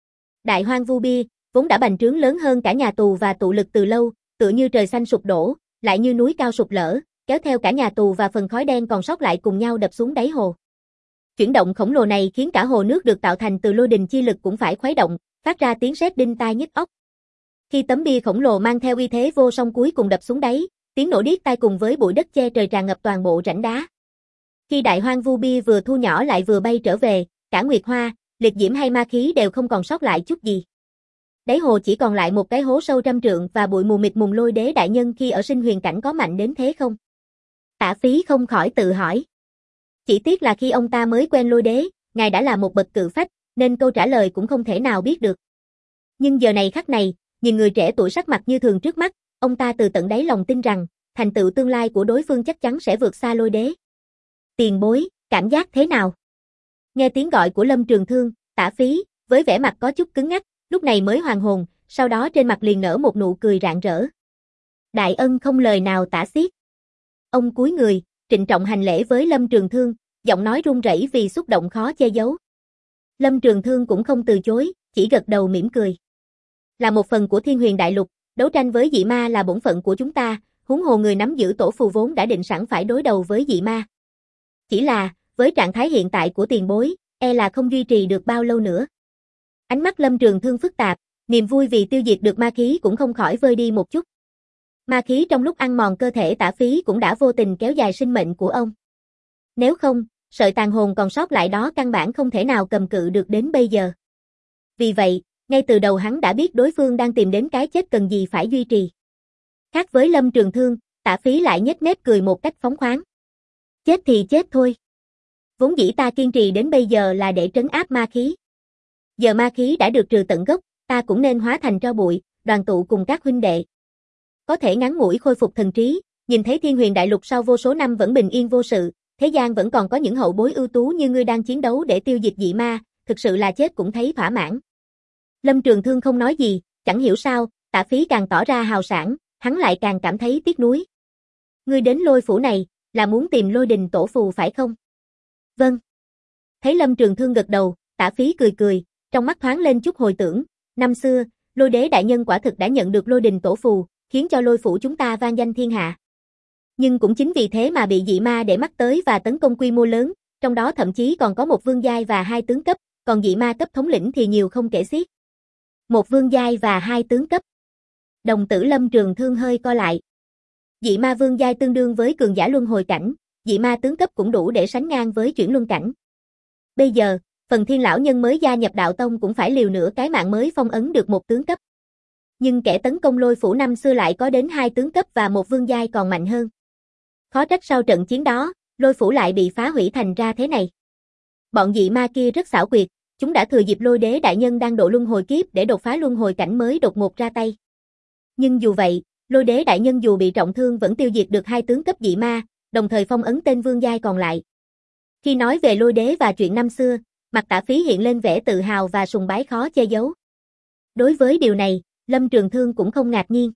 Speaker 1: Đại hoang vu bia, vốn đã bành trướng lớn hơn cả nhà tù và tụ lực từ lâu, tựa như trời xanh sụp đổ, lại như núi cao sụp lở, kéo theo cả nhà tù và phần khói đen còn sót lại cùng nhau đập xuống đáy hồ. Chuyển động khổng lồ này khiến cả hồ nước được tạo thành từ lôi đình chi lực cũng phải khuấy động, phát ra tiếng sét đinh tai nhức óc. Khi tấm bia khổng lồ mang theo uy thế vô song cuối cùng đập xuống đáy, tiếng nổ điếc tai cùng với bụi đất che trời tràn ngập toàn bộ rãnh đá. Khi đại hoang vu bia vừa thu nhỏ lại vừa bay trở về, cả nguyệt hoa, liệt diễm hay ma khí đều không còn sót lại chút gì. Đáy hồ chỉ còn lại một cái hố sâu trăm trượng và bụi mù mịt mùng. Lôi đế đại nhân khi ở sinh huyền cảnh có mạnh đến thế không? Tả Phí không khỏi tự hỏi. Chỉ tiếc là khi ông ta mới quen lôi đế, ngài đã là một bậc cự phách, nên câu trả lời cũng không thể nào biết được. Nhưng giờ này khắc này, nhìn người trẻ tuổi sắc mặt như thường trước mắt, ông ta từ tận đáy lòng tin rằng, thành tựu tương lai của đối phương chắc chắn sẽ vượt xa lôi đế. Tiền bối, cảm giác thế nào? Nghe tiếng gọi của Lâm Trường Thương, Tả Phí, với vẻ mặt có chút cứng ngắc, lúc này mới hoàn hồn, sau đó trên mặt liền nở một nụ cười rạng rỡ. Đại ân không lời nào tả xiết. Ông cúi người, trịnh trọng hành lễ với Lâm Trường Thương, giọng nói run rẩy vì xúc động khó che giấu. Lâm Trường Thương cũng không từ chối, chỉ gật đầu mỉm cười. Là một phần của Thiên Huyền Đại Lục, đấu tranh với dị ma là bổn phận của chúng ta, huống hồ người nắm giữ tổ phù vốn đã định sẵn phải đối đầu với dị ma. Chỉ là, với trạng thái hiện tại của tiền bối, e là không duy trì được bao lâu nữa. Ánh mắt Lâm Trường Thương phức tạp, niềm vui vì tiêu diệt được ma khí cũng không khỏi vơi đi một chút. Ma khí trong lúc ăn mòn cơ thể Tả Phí cũng đã vô tình kéo dài sinh mệnh của ông. Nếu không, sợi tàn hồn còn sót lại đó căn bản không thể nào cầm cự được đến bây giờ. Vì vậy, ngay từ đầu hắn đã biết đối phương đang tìm đến cái chết cần gì phải duy trì. Khác với Lâm Trường Thương, Tả Phí lại nhếch mép cười một cách phóng khoáng. Chết thì chết thôi. Vốn dĩ ta kiên trì đến bây giờ là để trấn áp ma khí. Giờ ma khí đã được trừ tận gốc, ta cũng nên hóa thành tro bụi, đoàn tụ cùng các huynh đệ. Có thể ngắn ngủi khôi phục thần trí, nhìn thấy Thiên Huyền Đại Lục sau vô số năm vẫn bình yên vô sự, thế gian vẫn còn có những hậu bối ưu tú như ngươi đang chiến đấu để tiêu diệt dị ma, thực sự là chết cũng thấy thỏa mãn. Lâm Trường Thương không nói gì, chẳng hiểu sao, Tả Phí càng tỏ ra hào sảng, hắn lại càng cảm thấy tiếc nuối. Ngươi đến Lôi Phủ này, là muốn tìm Lôi Đình tổ phù phải không? Vâng. Thấy Lâm Trường Thương gật đầu, Tả Phí cười cười, trong mắt thoáng lên chút hồi tưởng, năm xưa, Lôi đế đại nhân quả thực đã nhận được Lôi Đình tổ phù, khiến cho Lôi Phủ chúng ta vang danh thiên hạ. Nhưng cũng chính vì thế mà bị dị ma để mắt tới và tấn công quy mô lớn, trong đó thậm chí còn có một vương giai và hai tướng cấp, còn dị ma cấp thống lĩnh thì nhiều không kể xiết. Một vương giai và hai tướng cấp. Đồng tử Lâm Trường Thương hơi co lại. Dị ma vương giai tương đương với cường giả luân hồi cảnh, dị ma tướng cấp cũng đủ để sánh ngang với chuyển luân cảnh. Bây giờ, phần Thiên lão nhân mới gia nhập đạo tông cũng phải liều nửa cái mạng mới phong ấn được một tướng cấp. Nhưng kẻ tấn công Lôi Phủ năm xưa lại có đến hai tướng cấp và một vương giai còn mạnh hơn. Khó trách sau trận chiến đó, Lôi Phủ lại bị phá hủy thành ra thế này. Bọn dị ma kia rất xảo quyệt, chúng đã thừa dịp Lôi đế đại nhân đang độ luân hồi kiếp để đột phá luân hồi cảnh mới đột ngột ra tay. Nhưng dù vậy, Lôi đế đại nhân dù bị trọng thương vẫn tiêu diệt được hai tướng cấp dị ma, đồng thời phong ấn tên vương giai còn lại. Khi nói về Lôi Đế và chuyện năm xưa, mặt Tả Phí hiện lên vẻ tự hào và sùng bái khó che giấu. Đối với điều này, Lâm Trường Thương cũng không ngạc nhiên.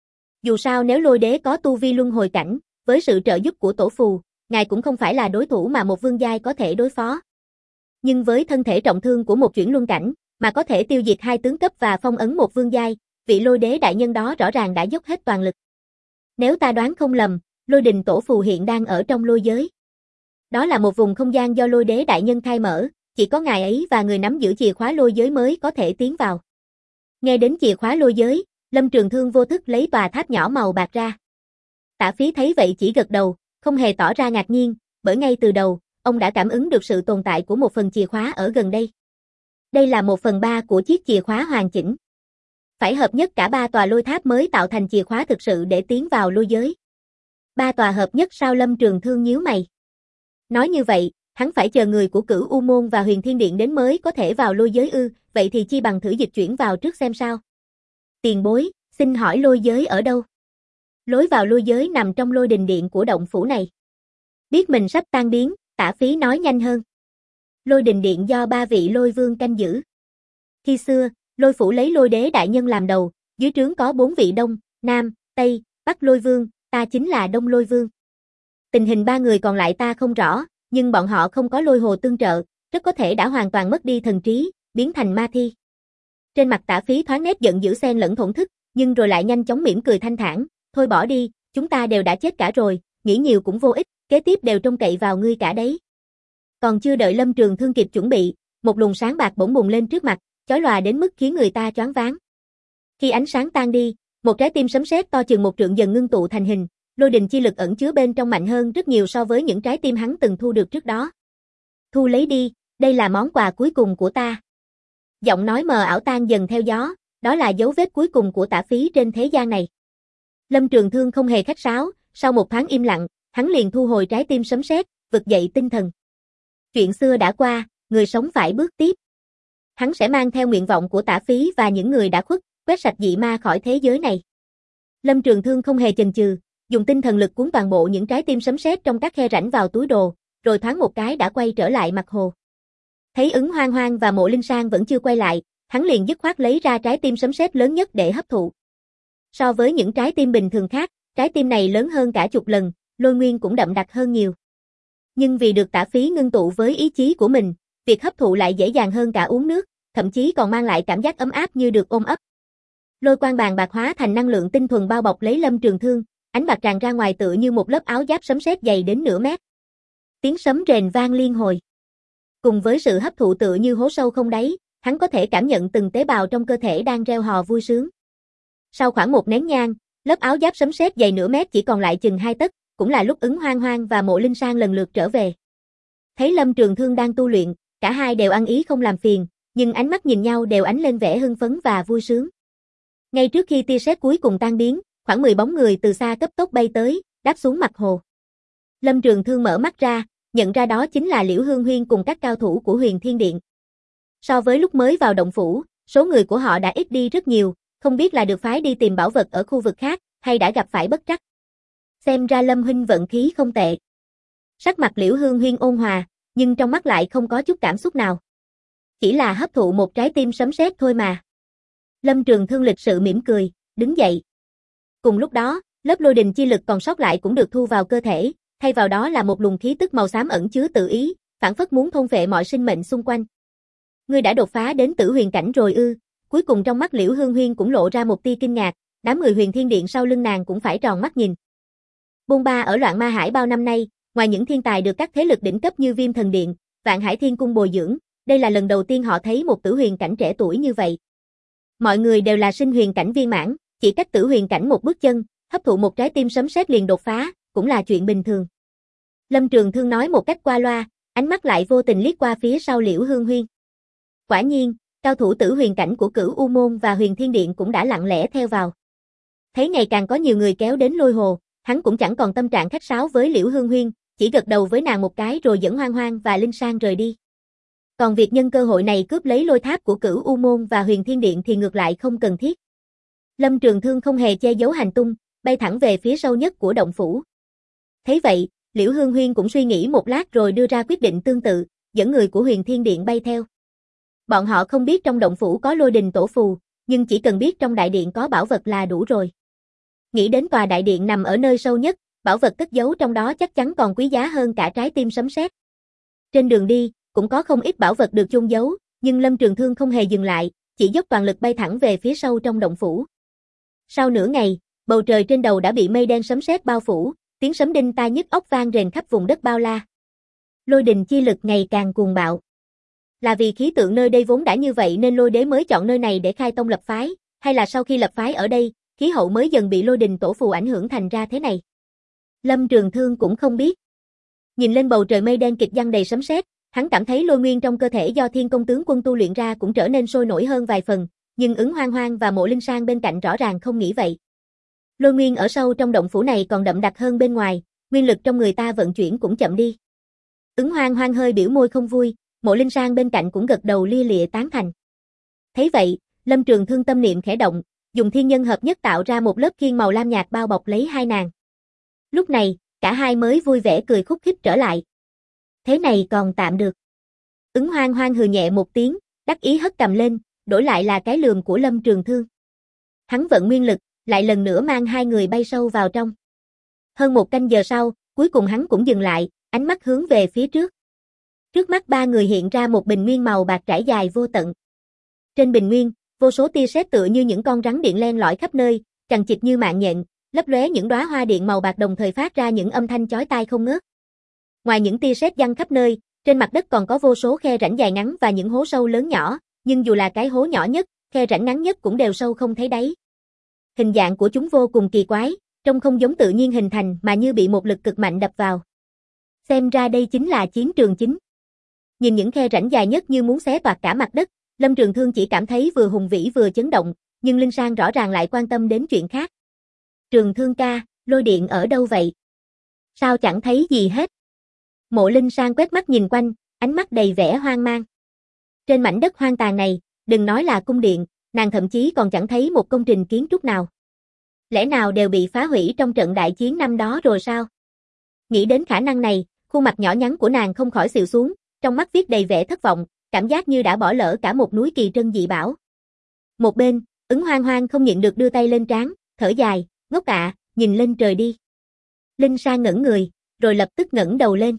Speaker 1: Dù sao nếu Lôi Đế có tu vi luân hồi cảnh, với sự trợ giúp của tổ phù, ngài cũng không phải là đối thủ mà một vương giai có thể đối phó. Nhưng với thân thể trọng thương của một chuyển luân cảnh, mà có thể tiêu diệt hai tướng cấp và phong ấn một vương giai, vị Lôi Đế đại nhân đó rõ ràng đã dốc hết toàn lực. Nếu ta đoán không lầm, Lôi Đình tổ phù hiện đang ở trong lôi giới. Đó là một vùng không gian do Lôi Đế đại nhân khai mở, chỉ có ngài ấy và người nắm giữ chìa khóa lôi giới mới có thể tiến vào. Nghe đến chìa khóa lôi giới, Lâm Trường Thương vô thức lấy tòa tháp nhỏ màu bạc ra. Tả Phí thấy vậy chỉ gật đầu, không hề tỏ ra ngạc nhiên, bởi ngay từ đầu, ông đã cảm ứng được sự tồn tại của một phần chìa khóa ở gần đây. Đây là 1/3 của chiếc chìa khóa hoàn chỉnh. Phải hợp nhất cả 3 tòa lôi tháp mới tạo thành chìa khóa thực sự để tiến vào lôi giới. 3 tòa hợp nhất sao? Lâm Trường Thương nhíu mày. Nói như vậy, hắn phải chờ người của Cửu U Môn và Huyền Thiên Điện đến mới có thể vào lôi giới ư, vậy thì chi bằng thử dịch chuyển vào trước xem sao. Tiền bối, xin hỏi lôi giới ở đâu? Lối vào lôi giới nằm trong lôi đình điện của động phủ này. Biết mình sắp tan biến, Tả Phí nói nhanh hơn. Lôi đình điện do 3 vị lôi vương canh giữ. Khi xưa, lôi phủ lấy Lôi Đế đại nhân làm đầu, dưới trướng có 4 vị Đông, Nam, Tây, Bắc lôi vương, ta chính là Đông lôi vương. Tình hình 3 người còn lại ta không rõ, nhưng bọn họ không có lôi hồ tương trợ, rất có thể đã hoàn toàn mất đi thần trí, biến thành ma thi. Trên mặt Tả Phí thoáng nét giận dữ xen lẫn thổn thức, nhưng rồi lại nhanh chóng mỉm cười thanh thản, thôi bỏ đi, chúng ta đều đã chết cả rồi, nghĩ nhiều cũng vô ích, kế tiếp đều trông cậy vào ngươi cả đấy. Còn chưa đợi Lâm Trường Thương kịp chuẩn bị, một luồng sáng bạc bỗng bùng lên trước mặt, chói lòa đến mức khiến người ta choáng váng. Khi ánh sáng tan đi, một trái tim sấm sét to chừng 1 trượng dần ngưng tụ thành hình, lôi đình chi lực ẩn chứa bên trong mạnh hơn rất nhiều so với những trái tim hắn từng thu được trước đó. Thu lấy đi, đây là món quà cuối cùng của ta. Giọng nói mờ ảo tan dần theo gió, đó là dấu vết cuối cùng của Tả Phí trên thế gian này. Lâm Trường Thương không hề khách sáo, sau một thoáng im lặng, hắn liền thu hồi trái tim sấm sét, vực dậy tinh thần. Chuyện xưa đã qua, người sống phải bước tiếp. Hắn sẽ mang theo nguyện vọng của Tả Phí và những người đã khuất, quét sạch dị ma khỏi thế giới này. Lâm Trường Thương không hề chần chừ, dùng tinh thần lực cuốn toàn bộ những trái tim sấm sét trong các khe rãnh vào túi đồ, rồi thoáng một cái đã quay trở lại mặt hồ. Thấy Ứng Hoang Hoang và Mộ Linh Sang vẫn chưa quay lại, hắn liền dứt khoát lấy ra trái tim sấm sét lớn nhất để hấp thụ. So với những trái tim bình thường khác, trái tim này lớn hơn cả chục lần, lôi nguyên cũng đậm đặc hơn nhiều. Nhưng vì được Tả Phí ngưng tụ với ý chí của mình, việc hấp thụ lại dễ dàng hơn cả uống nước, thậm chí còn mang lại cảm giác ấm áp như được ôm ấp. Lôi quang bàn bạc hóa thành năng lượng tinh thuần bao bọc lấy Lâm Trường Thương, ánh bạc tràn ra ngoài tựa như một lớp áo giáp sấm sét dày đến nửa mét. Tiếng sấm rền vang liên hồi. Cùng với sự hấp thụ tựa như hố sâu không đáy, hắn có thể cảm nhận từng tế bào trong cơ thể đang reo hò vui sướng. Sau khoảng 1 nén nhang, lớp áo giáp sấm sét dày nửa mét chỉ còn lại chừng 2 tấc, cũng là lúc Ứng Hoang Hoang và Mộ Linh Sang lần lượt trở về. Thấy Lâm Trường Thương đang tu luyện, cả hai đều ăn ý không làm phiền, nhưng ánh mắt nhìn nhau đều ánh lên vẻ hưng phấn và vui sướng. Ngay trước khi tia sét cuối cùng tan biến, khoảng 10 bóng người từ xa cấp tốc bay tới, đáp xuống mặt hồ. Lâm Trường Thương mở mắt ra, nhận ra đó chính là Liễu Hương Huyên cùng các cao thủ của Huyền Thiên Điện. So với lúc mới vào động phủ, số người của họ đã ít đi rất nhiều, không biết là được phái đi tìm bảo vật ở khu vực khác, hay đã gặp phải bất trắc. Xem ra Lâm huynh vận khí không tệ. Sắc mặt Liễu Hương Huyên ôn hòa, nhưng trong mắt lại không có chút cảm xúc nào. Chỉ là hấp thụ một trái tim sấm sét thôi mà. Lâm Trường Thương lịch sự mỉm cười, đứng dậy. Cùng lúc đó, lớp lôi đình chi lực còn sót lại cũng được thu vào cơ thể, thay vào đó là một luồng khí tức màu xám ẩn chứa tự ý, phảng phất muốn thôn phệ mọi sinh mệnh xung quanh. Ngươi đã đột phá đến tử huyền cảnh rồi ư? Cuối cùng trong mắt Liễu Hương Huyên cũng lộ ra một tia kinh ngạc, đám người Huyền Thiên Điện sau lưng nàng cũng phải tròn mắt nhìn. Bôn ba ở Loạn Ma Hải bao năm nay, ngoài những thiên tài được các thế lực đỉnh cấp như Viêm Thần Điện, Vạn Hải Thiên Cung bồi dưỡng, đây là lần đầu tiên họ thấy một tử huyền cảnh trẻ tuổi như vậy. Mọi người đều là sinh huyền cảnh viên mãn, chỉ cách tử huyền cảnh một bước chân, hấp thụ một trái tim sấm sét liền đột phá, cũng là chuyện bình thường. Lâm Trường Thương nói một cách qua loa, ánh mắt lại vô tình liếc qua phía sau Liễu Hương Huyên. Quả nhiên, cao thủ tử huyền cảnh của Cửu U Môn và Huyền Thiên Điện cũng đã lặng lẽ theo vào. Thấy ngày càng có nhiều người kéo đến lôi hồ, hắn cũng chẳng còn tâm trạng khách sáo với Liễu Hương Huyên, chỉ gật đầu với nàng một cái rồi dẫn Hoang Hoang và Linh Sang rời đi. Còn việc nhân cơ hội này cướp lấy lôi tháp của Cửu U Môn và Huyền Thiên Điện thì ngược lại không cần thiết. Lâm Trường Thương không hề che giấu hành tung, bay thẳng về phía sâu nhất của động phủ. Thấy vậy, Liễu Hương Huyên cũng suy nghĩ một lát rồi đưa ra quyết định tương tự, dẫn người của Huyền Thiên Điện bay theo. Bọn họ không biết trong động phủ có lôi đình tổ phù, nhưng chỉ cần biết trong đại điện có bảo vật là đủ rồi. Nghĩ đến tòa đại điện nằm ở nơi sâu nhất, bảo vật cất giấu trong đó chắc chắn còn quý giá hơn cả trái tim sấm sét. Trên đường đi, cũng có không ít bảo vật được chôn giấu, nhưng Lâm Trường Thương không hề dừng lại, chỉ dốc toàn lực bay thẳng về phía sâu trong động phủ. Sau nửa ngày, bầu trời trên đầu đã bị mây đen sấm sét bao phủ, tiếng sấm đinh tai nhức óc vang rền khắp vùng đất bao la. Lôi đình chi lực ngày càng cuồng bạo. Là vì khí tượng nơi đây vốn đã như vậy nên Lôi Đế mới chọn nơi này để khai tông lập phái, hay là sau khi lập phái ở đây, khí hậu mới dần bị lôi đình tổ phù ảnh hưởng thành ra thế này? Lâm Trường Thương cũng không biết. Nhìn lên bầu trời mây đen kịch giăng đầy sấm sét, hắn cảm thấy lôi nguyên trong cơ thể do Thiên Công tướng quân tu luyện ra cũng trở nên sôi nổi hơn vài phần, nhưng Ứng Hoang Hoang và Mộ Linh Sang bên cạnh rõ ràng không nghĩ vậy. Lôi nguyên ở sâu trong động phủ này còn đậm đặc hơn bên ngoài, nguyên lực trong người ta vận chuyển cũng chậm đi. Ứng Hoang Hoang hơi biểu môi không vui, Mộ Linh Sang bên cạnh cũng gật đầu lia lịa tán thành. Thấy vậy, Lâm Trường Thương tâm niệm khẽ động, dùng thiên nhân hợp nhất tạo ra một lớp khiên màu lam nhạt bao bọc lấy hai nàng. Lúc này, cả hai mới vui vẻ cười khúc khích trở lại. Thế này còn tạm được. Ứng Hoang Hoang hừ nhẹ một tiếng, đắc ý hất cầm lên, đổi lại là cái lườm của Lâm Trường Thương. Hắn vận nguyên lực, lại lần nữa mang hai người bay sâu vào trong. Hơn một canh giờ sau, cuối cùng hắn cũng dừng lại, ánh mắt hướng về phía trước. Trước mắt ba người hiện ra một bình nguyên màu bạc trải dài vô tận. Trên bình nguyên, vô số tia sét tựa như những con rắn điện len lỏi khắp nơi, chằng chịt như mạng nhện, lấp lóe những đóa hoa điện màu bạc đồng thời phát ra những âm thanh chói tai không ngớt. Ngoài những tia sét giăng khắp nơi, trên mặt đất còn có vô số khe rãnh dài ngắn và những hố sâu lớn nhỏ, nhưng dù là cái hố nhỏ nhất, khe rãnh ngắn nhất cũng đều sâu không thấy đáy. Hình dạng của chúng vô cùng kỳ quái, trông không giống tự nhiên hình thành mà như bị một lực cực mạnh đập vào. Xem ra đây chính là chiến trường chính. Nhìn những khe rãnh dài nhất như muốn xé toạc cả mặt đất, Lâm Trường Thương chỉ cảm thấy vừa hùng vĩ vừa chấn động, nhưng Linh Sang rõ ràng lại quan tâm đến chuyện khác. Trường Thương ca, lôi điện ở đâu vậy? Sao chẳng thấy gì hết? Mộ Linh Sang quét mắt nhìn quanh, ánh mắt đầy vẻ hoang mang. Trên mảnh đất hoang tàn này, đừng nói là cung điện, nàng thậm chí còn chẳng thấy một công trình kiến trúc nào. Lẽ nào đều bị phá hủy trong trận đại chiến năm đó rồi sao? Nghĩ đến khả năng này, khuôn mặt nhỏ nhắn của nàng không khỏi xịu xuống, trong mắt viết đầy vẻ thất vọng, cảm giác như đã bỏ lỡ cả một núi kỳ trân dị bảo. Một bên, Ứng Hoang Hoang không nhịn được đưa tay lên trán, thở dài, ngốc ạ, nhìn lên trời đi. Linh Sang ngẩn người, rồi lập tức ngẩng đầu lên.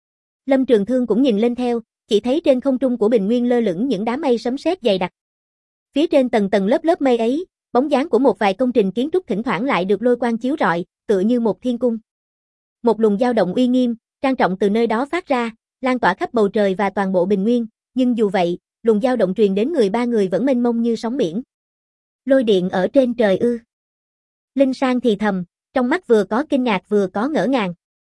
Speaker 1: Lâm Trường Thương cũng nhìn lên theo, chỉ thấy trên không trung của bình nguyên lơ lửng những đám mây sấm sét dày đặc. Phía trên tầng tầng lớp lớp mây ấy, bóng dáng của một vài công trình kiến trúc thỉnh thoảng lại được lôi quang chiếu rọi, tựa như một thiên cung. Một luồng dao động uy nghiêm, trang trọng từ nơi đó phát ra, lan tỏa khắp bầu trời và toàn bộ bình nguyên, nhưng dù vậy, luồng dao động truyền đến người ba người vẫn mênh mông như sóng biển. Lôi điện ở trên trời ư? Linh Sang thì thầm, trong mắt vừa có kinh ngạc vừa có ngỡ ngàng.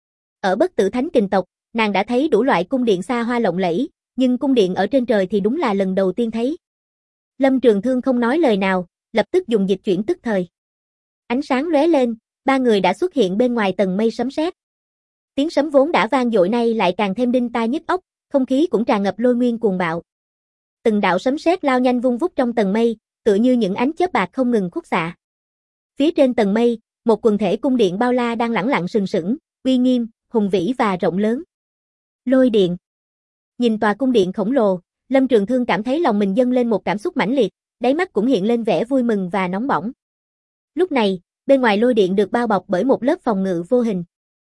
Speaker 1: Ở Bất Tử Thánh Kình tộc, nàng đã thấy đủ loại cung điện xa hoa lộng lẫy, nhưng cung điện ở trên trời thì đúng là lần đầu tiên thấy. Lâm Trường Thương không nói lời nào, lập tức dùng dịch chuyển tức thời. Ánh sáng lóe lên, ba người đã xuất hiện bên ngoài tầng mây sấm sét. Tiếng sấm vốn đã vang dội nay lại càng thêm đinh tai nhức óc, không khí cũng tràn ngập lôi nguyên cuồng bạo. Từng đạo sấm sét lao nhanh vung vút trong tầng mây, tựa như những ánh chớp bạc không ngừng khúc xạ. Phía trên tầng mây, một quần thể cung điện bao la đang lẳng lặng sừng sững, uy nghiêm, hùng vĩ và rộng lớn. Lôi điện. Nhìn tòa cung điện khổng lồ, Lâm Trường Thương cảm thấy lòng mình dâng lên một cảm xúc mãnh liệt, đáy mắt cũng hiện lên vẻ vui mừng và nóng bỏng. Lúc này, bên ngoài lôi điện được bao bọc bởi một lớp phòng ngự vô hình.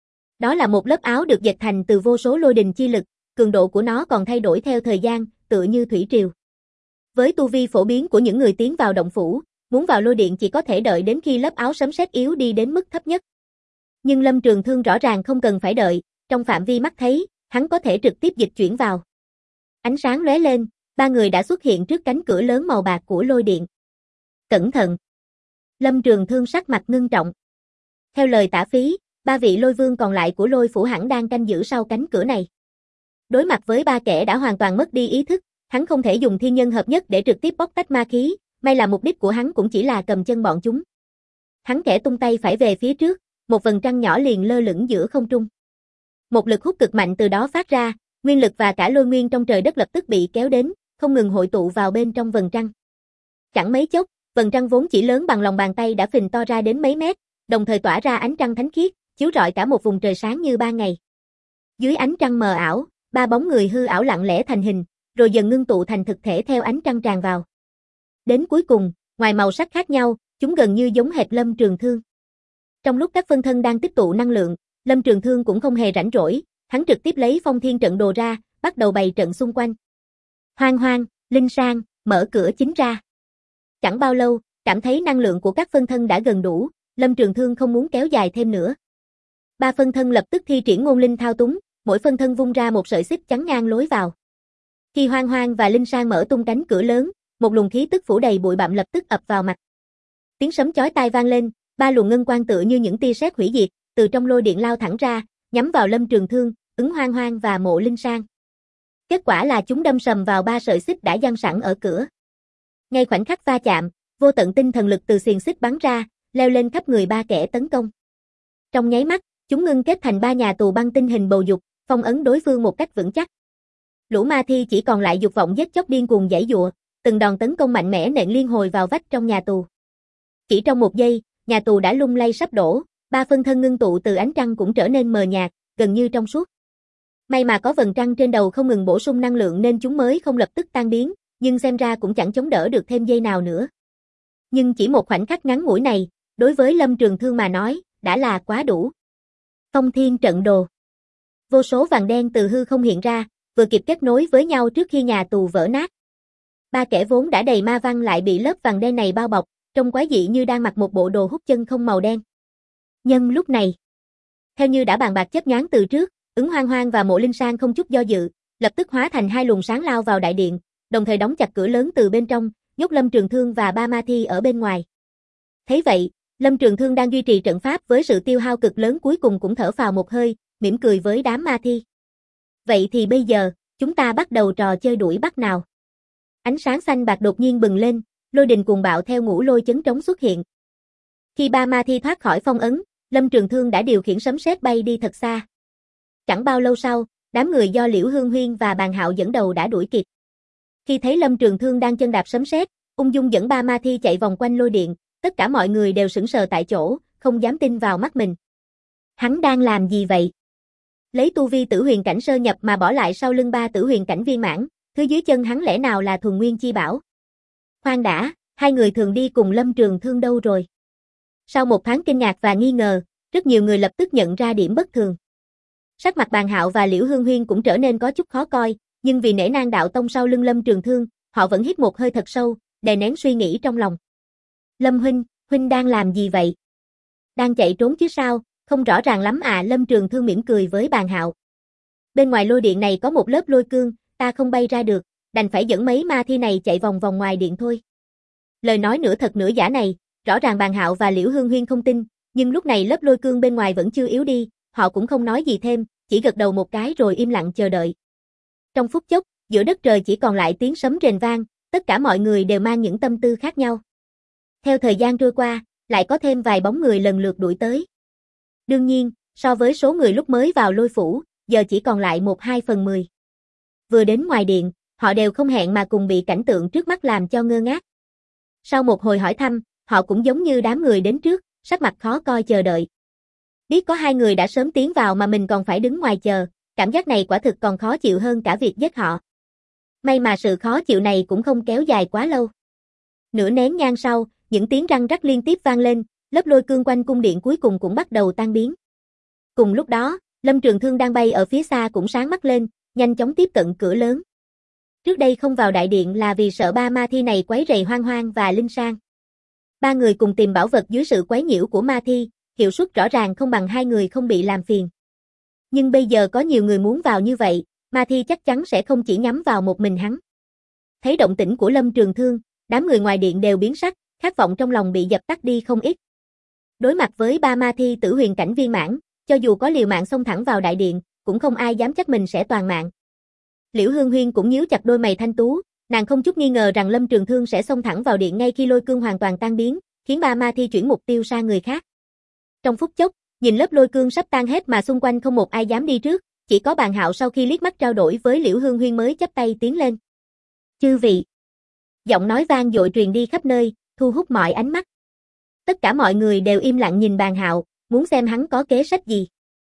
Speaker 1: Đó là một lớp áo được dệt thành từ vô số lôi đình chi lực, cường độ của nó còn thay đổi theo thời gian, tựa như thủy triều. Với tu vi phổ biến của những người tiến vào động phủ, muốn vào lôi điện chỉ có thể đợi đến khi lớp áo sấm sét yếu đi đến mức thấp nhất. Nhưng Lâm Trường Thương rõ ràng không cần phải đợi, trong phạm vi mắt thấy, hắn có thể trực tiếp dịch chuyển vào. Ánh sáng lóe lên, ba người đã xuất hiện trước cánh cửa lớn màu bạc của lôi điện. Cẩn thận! Lâm Trường Thương sắc mặt ngưng trọng. Theo lời Tả Phí, ba vị lôi vương còn lại của lôi phủ hẳn đang canh giữ sau cánh cửa này. Đối mặt với ba kẻ đã hoàn toàn mất đi ý thức, hắn không thể dùng thiên nhân hợp nhất để trực tiếp bóc tách ma khí, may là mục đích của hắn cũng chỉ là cầm chân bọn chúng. Hắn khẽ tung tay phải về phía trước, một vầng trăng nhỏ liền lơ lửng giữa không trung. Một lực hút cực mạnh từ đó phát ra, nguyên lực và cả lôi nguyên trong trời đất lập tức bị kéo đến, không ngừng hội tụ vào bên trong vầng trăng. Chẳng mấy chốc, vầng trăng vốn chỉ lớn bằng lòng bàn tay đã phình to ra đến mấy mét, đồng thời tỏa ra ánh trăng thánh khiết, chiếu rọi cả một vùng trời sáng như ban ngày. Dưới ánh trăng mờ ảo, ba bóng người hư ảo lặng lẽ thành hình, rồi dần ngưng tụ thành thực thể theo ánh trăng tràn vào. Đến cuối cùng, ngoài màu sắc khác nhau, chúng gần như giống hệt Lâm Trường Thương. Trong lúc các phân thân đang tích tụ năng lượng, Lâm Trường Thương cũng không hề rảnh rỗi, hắn trực tiếp lấy Phong Thiên trận đồ ra, bắt đầu bày trận xung quanh. Hoang Hoang, Linh Sang, mở cửa chính ra. Chẳng bao lâu, cảm thấy năng lượng của các phân thân đã gần đủ, Lâm Trường Thương không muốn kéo dài thêm nữa. Ba phân thân lập tức thi triển ngôn linh thao túng, mỗi phân thân vung ra một sợi xích chắn ngang lối vào. Khi Hoang Hoang và Linh Sang mở tung cánh cửa lớn, một luồng khí tức phủ đầy bụi bặm lập tức ập vào mặt. Tiếng sấm chói tai vang lên, ba luồng ngân quang tựa như những tia sét hủy diệt, từ trong lôi điện lao thẳng ra, nhắm vào Lâm Trường Thương, Ứng Hoang Hoang và Mộ Linh Sang. Kết quả là chúng đâm sầm vào ba sợi xích đã giăng sẵn ở cửa. Ngay khoảnh khắc va chạm, vô tận tinh thần lực từ xiềng xích bắn ra, leo lên khắp người ba kẻ tấn công. Trong nháy mắt, chúng ngưng kết thành ba nhà tù băng tinh hình bầu dục, phong ấn đối phương một cách vững chắc. Lũ ma thi chỉ còn lại dục vọng giết chóc điên cuồng giãy giụa, từng đòn tấn công mạnh mẽ nện liên hồi vào vách trong nhà tù. Chỉ trong một giây, nhà tù đã lung lay sắp đổ, ba phân thân ngưng tụ từ ánh trăng cũng trở nên mờ nhạt, gần như trong suốt. May mà có vầng trăng trên đầu không ngừng bổ sung năng lượng nên chúng mới không lập tức tan biến, nhưng xem ra cũng chẳng chống đỡ được thêm giây nào nữa. Nhưng chỉ một khoảnh khắc ngắn ngủi này, đối với Lâm Trường Thương mà nói, đã là quá đủ. Phong Thiên trận đồ. Vô số vàng đen từ hư không hiện ra, vừa kịp kết nối với nhau trước khi nhà tù vỡ nát. Ba kẻ vốn đã đầy ma văn lại bị lớp vàng đen này bao bọc, trông quái dị như đang mặc một bộ đồ hút chân không màu đen. Nhân lúc này, theo như đã bàn bạc chớp nhoáng từ trước, Ứng Hoang Hoang và Mộ Linh Sang không chút do dự, lập tức hóa thành hai luồng sáng lao vào đại điện, đồng thời đóng chặt cửa lớn từ bên trong, nhốt Lâm Trường Thương và ba ma thi ở bên ngoài. Thấy vậy, Lâm Trường Thương đang duy trì trận pháp với sự tiêu hao cực lớn cuối cùng cũng thở phào một hơi, mỉm cười với đám ma thi. Vậy thì bây giờ, chúng ta bắt đầu trò chơi đuổi bắt nào. Ánh sáng xanh bạc đột nhiên bừng lên, lôi đình cuồng bạo theo ngũ lôi chấn trống xuất hiện. Khi ba ma thi thoát khỏi phong ấn, Lâm Trường Thương đã điều khiển sấm sét bay đi thật xa. Chẳng bao lâu sau, đám người do Liễu Hương Huyên và Bàn Hạo dẫn đầu đã đuổi kịp. Khi thấy Lâm Trường Thương đang chân đạp sấm sét, ung dung dẫn ba ma thi chạy vòng quanh lôi điện, tất cả mọi người đều sững sờ tại chỗ, không dám tin vào mắt mình. Hắn đang làm gì vậy? Lấy tu vi tử huyền cảnh sơ nhập mà bỏ lại sau lưng ba tử huyền cảnh viên mãn, thứ dưới chân hắn lẽ nào là thuần nguyên chi bảo? Khoan đã, hai người thường đi cùng Lâm Trường Thương đâu rồi? Sau một thoáng kinh ngạc và nghi ngờ, rất nhiều người lập tức nhận ra điểm bất thường. Sắc mặt Bàn Hạo và Liễu Hương Huyên cũng trở nên có chút khó coi, nhưng vì nể nang đạo tông sau lưng Lâm Trường Thương, họ vẫn hít một hơi thật sâu, đè nén suy nghĩ trong lòng. Lâm huynh đang làm gì vậy? Đang chạy trốn chứ sao, không rõ ràng lắm à. Lâm Trường Thương mỉm cười với Bàn Hạo. Bên ngoài lôi điện này có một lớp lôi cương, ta không bay ra được, đành phải dẫn mấy ma thi này chạy vòng vòng ngoài điện thôi. Lời nói nửa thật nửa giả này, rõ ràng Bàn Hạo và Liễu Hương Huyên không tin, nhưng lúc này lớp lôi cương bên ngoài vẫn chưa yếu đi, họ cũng không nói gì thêm, chỉ gật đầu một cái rồi im lặng chờ đợi. Trong phút chốc, giữa đất trời chỉ còn lại tiếng sấm rền vang, tất cả mọi người đều mang những tâm tư khác nhau. Theo thời gian trôi qua, lại có thêm vài bóng người lần lượt đuổi tới. Đương nhiên, so với số người lúc mới vào lôi phủ, giờ chỉ còn lại 1/2/10. Vừa đến ngoài điện, họ đều không hẹn mà cùng bị cảnh tượng trước mắt làm cho ngơ ngác. Sau một hồi hỏi thăm, họ cũng giống như đám người đến trước, sắc mặt khó coi chờ đợi. Biết có hai người đã sớm tiến vào mà mình còn phải đứng ngoài chờ, cảm giác này quả thực còn khó chịu hơn cả việc giết họ. May mà sự khó chịu này cũng không kéo dài quá lâu. Nửa nén nhang sau, những tiếng răng rắc liên tiếp vang lên, lớp lôi cương quanh cung điện cuối cùng cũng bắt đầu tan biến. Cùng lúc đó, Lâm Trường Thương đang bay ở phía xa cũng sáng mắt lên, nhanh chóng tiếp cận cửa lớn. Trước đây không vào đại điện là vì sợ ba ma thi này quấy rầy Hoang Hoang và Linh Sang. Ba người cùng tìm bảo vật dưới sự quấy nhiễu của ma thi, hiệu suất rõ ràng không bằng hai người không bị làm phiền. Nhưng bây giờ có nhiều người muốn vào như vậy, ma thi chắc chắn sẽ không chỉ nhắm vào một mình hắn. Thấy động tĩnh của Lâm Trường Thương, đám người ngoài điện đều biến sắc, khát vọng trong lòng bị dập tắt đi không ít. Đối mặt với ba ma thi tử huyền cảnh viên mãn, cho dù có liều mạng xông thẳng vào đại điện, cũng không ai dám chắc mình sẽ toàn mạng. Liễu Hương Huyên cũng nhíu chặt đôi mày thanh tú, nàng không chút nghi ngờ rằng Lâm Trường Thương sẽ xông thẳng vào điện ngay khi lôi cương hoàn toàn tan biến, khiến ba ma thi chuyển mục tiêu sang người khác. Trong phút chốc, nhìn lớp lôi cương sắp tan hết mà xung quanh không một ai dám đi trước, chỉ có Bàn Hạo sau khi liếc mắt trao đổi với Liễu Hương Huyên mới chắp tay tiến lên. Chư vị. Giọng nói vang dội truyền đi khắp nơi, thu hút mọi ánh mắt. Tất cả mọi người đều im lặng nhìn Bàn Hạo, muốn xem hắn có kế sách gì.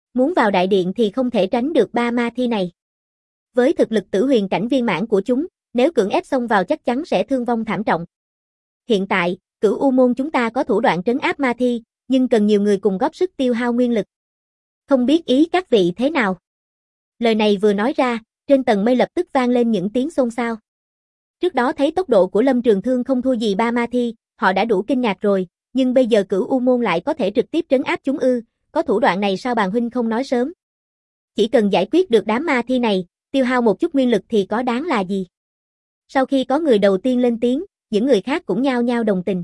Speaker 1: Muốn vào đại điện thì không thể tránh được ba ma thi này. Với thực lực tử huyền cảnh viên mãn của chúng, nếu cưỡng ép xông vào chắc chắn sẽ thương vong thảm trọng. Hiện tại, Cửu U môn chúng ta có thủ đoạn trấn áp ma thi, nhưng cần nhiều người cùng góp sức tiêu hao nguyên lực. Không biết ý các vị thế nào? Lời này vừa nói ra, trên tầng mây lập tức vang lên những tiếng xôn xao. Trước đó thấy tốc độ của Lâm Trường Thương không thua gì ba ma thi, họ đã đủ kinh ngạc rồi, nhưng bây giờ Cửu U môn lại có thể trực tiếp trấn áp chúng ư, có thủ đoạn này sao bàn huynh không nói sớm? Chỉ cần giải quyết được đám ma thi này, tiêu hao một chút nguyên lực thì có đáng là gì? Sau khi có người đầu tiên lên tiếng, những người khác cũng nhao nhao đồng tình.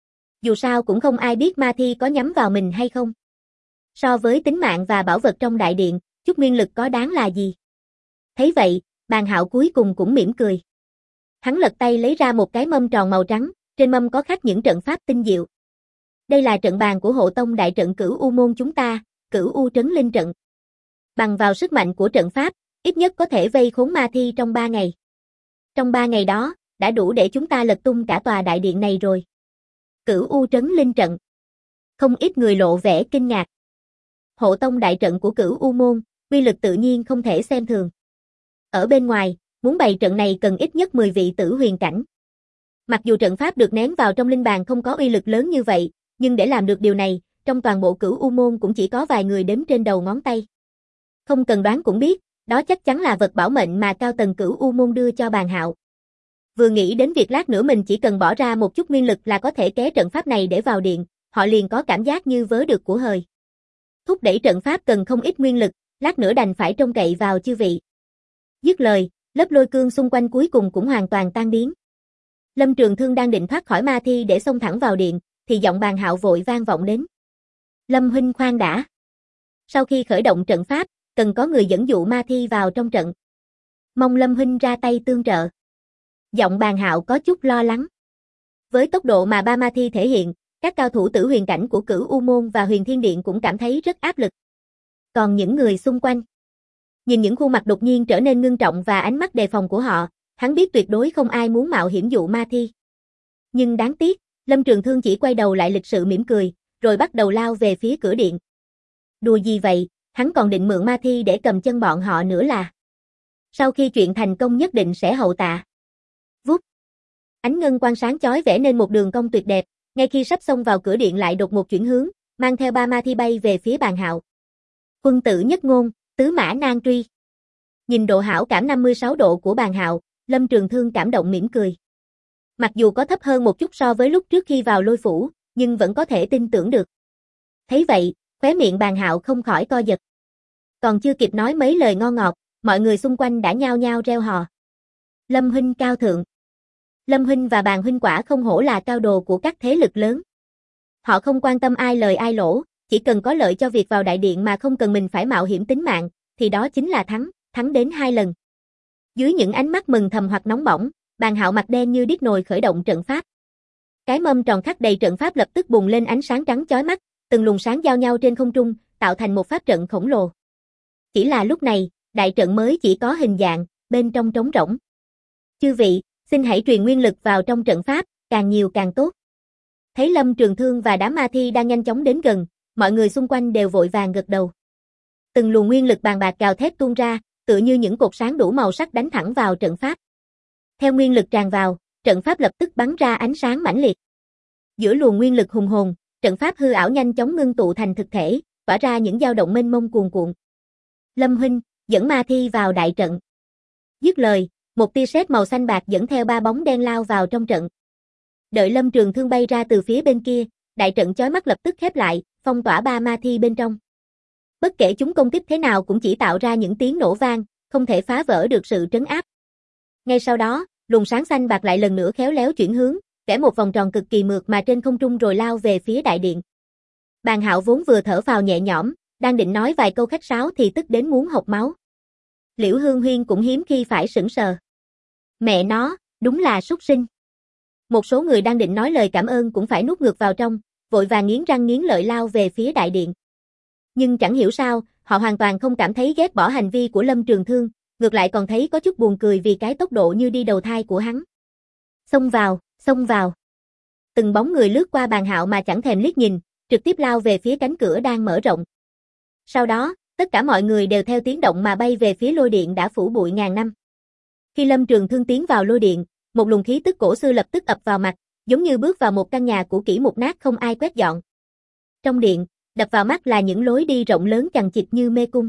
Speaker 1: Dù sao cũng không ai biết ma thi có nhắm vào mình hay không. So với tính mạng và bảo vật trong đại điện, chút nguyên lực có đáng là gì? Thấy vậy, Bàn Hạo cuối cùng cũng mỉm cười. Hắn lật tay lấy ra một cái mâm tròn màu trắng, trên mâm có khắc những trận pháp tinh diệu. Đây là trận bàn của hộ tông đại trận Cửu U môn chúng ta, Cửu U trấn linh trận. Bằng vào sức mạnh của trận pháp, ít nhất có thể vây khốn ma thi trong 3 ngày. Trong 3 ngày đó, đã đủ để chúng ta lật tung cả tòa đại điện này rồi. Cửu U trấn linh trận. Không ít người lộ vẻ kinh ngạc. Hộ tông đại trận của Cửu U môn, uy lực tự nhiên không thể xem thường. Ở bên ngoài, muốn bày trận này cần ít nhất 10 vị tử huyền cảnh. Mặc dù trận pháp được nén vào trong linh bàn không có uy lực lớn như vậy, nhưng để làm được điều này, trong toàn bộ Cửu U môn cũng chỉ có vài người đếm trên đầu ngón tay. Không cần đoán cũng biết, đó chắc chắn là vật bảo mệnh mà cao tầng Cửu U môn đưa cho Bàn Hạo. Vừa nghĩ đến việc lát nữa mình chỉ cần bỏ ra một chút nguyên lực là có thể ké trận pháp này để vào điện, họ liền có cảm giác như vớ được của hời. Thúc đẩy trận pháp cần không ít nguyên lực, lát nữa đành phải trông cậy vào chư vị. Dứt lời, lớp lôi cương xung quanh cuối cùng cũng hoàn toàn tan biến. Lâm Trường Thương đang định thoát khỏi ma thi để xông thẳng vào điện, thì giọng Bàn Hạo vội vang vọng đến. Lâm huynh khoan đã. Sau khi khởi động trận pháp, cần có người dẫn dụ ma thi vào trong trận. Mong Lâm huynh ra tay tương trợ. Giọng Bàn Hạo có chút lo lắng. Với tốc độ mà ba ma thi thể hiện, các cao thủ tử huyền cảnh của Cửu U môn và Huyền Thiên Điện cũng cảm thấy rất áp lực. Còn những người xung quanh, nhìn những khuôn mặt đột nhiên trở nên ngưng trọng và ánh mắt đề phòng của họ, hắn biết tuyệt đối không ai muốn mạo hiểm dụ ma thi. Nhưng đáng tiếc, Lâm Trường Thương chỉ quay đầu lại lịch sự mỉm cười, rồi bắt đầu lao về phía cửa điện. Đùa gì vậy, hắn còn định mượn ma thi để cầm chân bọn họ nữa là. Sau khi chuyện thành công nhất định sẽ hậu tạ. Vút. Ánh ngân quang sáng chói vẽ nên một đường cong tuyệt đẹp, ngay khi sắp xông vào cửa điện lại đột ngột chuyển hướng, mang theo ba ma thi bay về phía Bàn Hạo. Quân tử nhất ngôn, tứ mã nan truy. Nhìn độ hảo cảm 56 độ của Bàn Hạo, Lâm Trường Thương cảm động mỉm cười. Mặc dù có thấp hơn một chút so với lúc trước khi vào lôi phủ, nhưng vẫn có thể tin tưởng được. Thấy vậy, khóe miệng Bàn Hạo không khỏi co giật. Còn chưa kịp nói mấy lời ngon ngọt, mọi người xung quanh đã nhao nhao reo hò. Lâm huynh cao thượng. Lâm huynh và Bàn huynh quả không hổ là cao đồ của các thế lực lớn. Họ không quan tâm ai lời ai lỗ, chỉ cần có lợi cho việc vào đại điện mà không cần mình phải mạo hiểm tính mạng, thì đó chính là thắng đến 2 lần. Dưới những ánh mắt mừng thầm hoặc nóng bỏng, Bàn Hạo mặt đen như điếc nồi khởi động trận pháp. Cái mâm tròn khắc đầy trận pháp lập tức bùng lên ánh sáng trắng chói mắt, từng luồng sáng giao nhau trên không trung, tạo thành một pháp trận khổng lồ. Chỉ là lúc này, đại trận mới chỉ có hình dạng, bên trong trống rỗng. Chư vị, xin hãy truyền nguyên lực vào trong trận pháp, càng nhiều càng tốt. Thấy Lâm Trường Thương và đám ma thi đang nhanh chóng đến gần, mọi người xung quanh đều vội vàng gật đầu. Từng luồng nguyên lực bàn bạc gào thét tuôn ra, tựa như những cột sáng đủ màu sắc đánh thẳng vào trận pháp. Theo nguyên lực tràn vào, trận pháp lập tức bắn ra ánh sáng mãnh liệt. Giữa luồng nguyên lực hùng hồn, trận pháp hư ảo nhanh chóng ngưng tụ thành thực thể, tỏa ra những dao động mênh mông cuồn cuộn. Lâm huynh, dẫn ma thi vào đại trận. Dứt lời, một tia sét màu xanh bạc dẫn theo 3 bóng đen lao vào trong trận. Đợi Lâm Trường Thương bay ra từ phía bên kia, đại trận chói mắt lập tức khép lại, phong tỏa 3 ma thi bên trong. Bất kể chúng công kích thế nào cũng chỉ tạo ra những tiếng nổ vang, không thể phá vỡ được sự trấn áp. Ngay sau đó, luồng sáng xanh bạc lại lần nữa khéo léo chuyển hướng, vẽ một vòng tròn cực kỳ mượt mà trên không trung rồi lao về phía đại điện. Bàn Hạo vốn vừa thở phào nhẹ nhõm, đang định nói vài câu khách sáo thì tức đến muốn hộc máu. Liễu Hương Huyên cũng hiếm khi phải sững sờ. Mẹ nó, đúng là súc sinh. Một số người đang định nói lời cảm ơn cũng phải nuốt ngược vào trong, vội vàng nghiến răng nghiến lợi lao về phía đại điện. Nhưng chẳng hiểu sao, họ hoàn toàn không cảm thấy ghét bỏ hành vi của Lâm Trường Thương, ngược lại còn thấy có chút buồn cười vì cái tốc độ như đi đầu thai của hắn. Xông vào, xông vào. Từng bóng người lướt qua Bàn Hạo mà chẳng thèm liếc nhìn, trực tiếp lao về phía cánh cửa đang mở rộng. Sau đó, Tất cả mọi người đều theo tiếng động mà bay về phía lôi điện đã phủ bụi ngàn năm. Khi Lâm Trường Thương tiến vào lôi điện, một luồng khí tức cổ xưa lập tức ập vào mặt, giống như bước vào một căn nhà cũ kỹ mục nát không ai quét dọn. Trong điện, đập vào mắt là những lối đi rộng lớn chằng chịt như mê cung.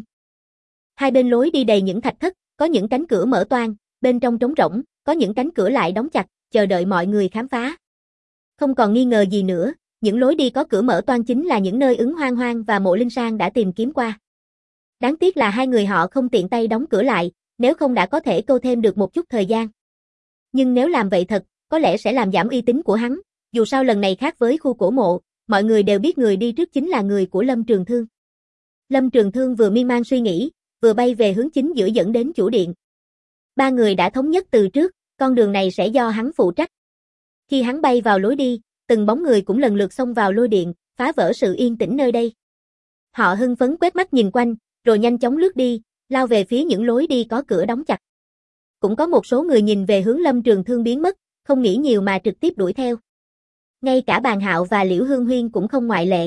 Speaker 1: Hai bên lối đi đầy những thạch thất, có những cánh cửa mở toang, bên trong trống rỗng, có những cánh cửa lại đóng chặt, chờ đợi mọi người khám phá. Không còn nghi ngờ gì nữa, những lối đi có cửa mở toang chính là những nơi Ứng Hoang Hoang và Mộ Linh Sang đã tìm kiếm qua. Đáng tiếc là hai người họ không tiện tay đóng cửa lại, nếu không đã có thể câu thêm được một chút thời gian. Nhưng nếu làm vậy thật, có lẽ sẽ làm giảm uy tín của hắn, dù sao lần này khác với khu cổ mộ, mọi người đều biết người đi trước chính là người của Lâm Trường Thương. Lâm Trường Thương vừa miên man suy nghĩ, vừa bay về hướng chính giữa dẫn đến chủ điện. Ba người đã thống nhất từ trước, con đường này sẽ do hắn phụ trách. Khi hắn bay vào lối đi, từng bóng người cũng lần lượt xông vào lôi điện, phá vỡ sự yên tĩnh nơi đây. Họ hưng phấn quét mắt nhìn quanh, rồi nhanh chóng lướt đi, lao về phía những lối đi có cửa đóng chặt. Cũng có một số người nhìn về hướng Lâm Trường Thương biến mất, không nghĩ nhiều mà trực tiếp đuổi theo. Ngay cả Bàn Hạo và Liễu Hương Huyên cũng không ngoại lệ.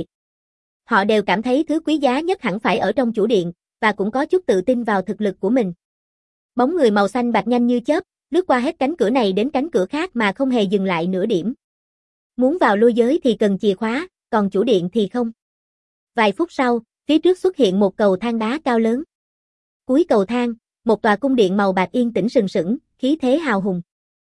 Speaker 1: Họ đều cảm thấy thứ quý giá nhất hẳn phải ở trong chủ điện, và cũng có chút tự tin vào thực lực của mình. Bóng người màu xanh bạc nhanh như chớp, lướt qua hết cánh cửa này đến cánh cửa khác mà không hề dừng lại nửa điểm. Muốn vào lôi giới thì cần chìa khóa, còn chủ điện thì không. Vài phút sau, phía trước xuất hiện một cầu thang đá cao lớn. Cuối cầu thang, một tòa cung điện màu bạc yên tĩnh sừng sững, khí thế hào hùng.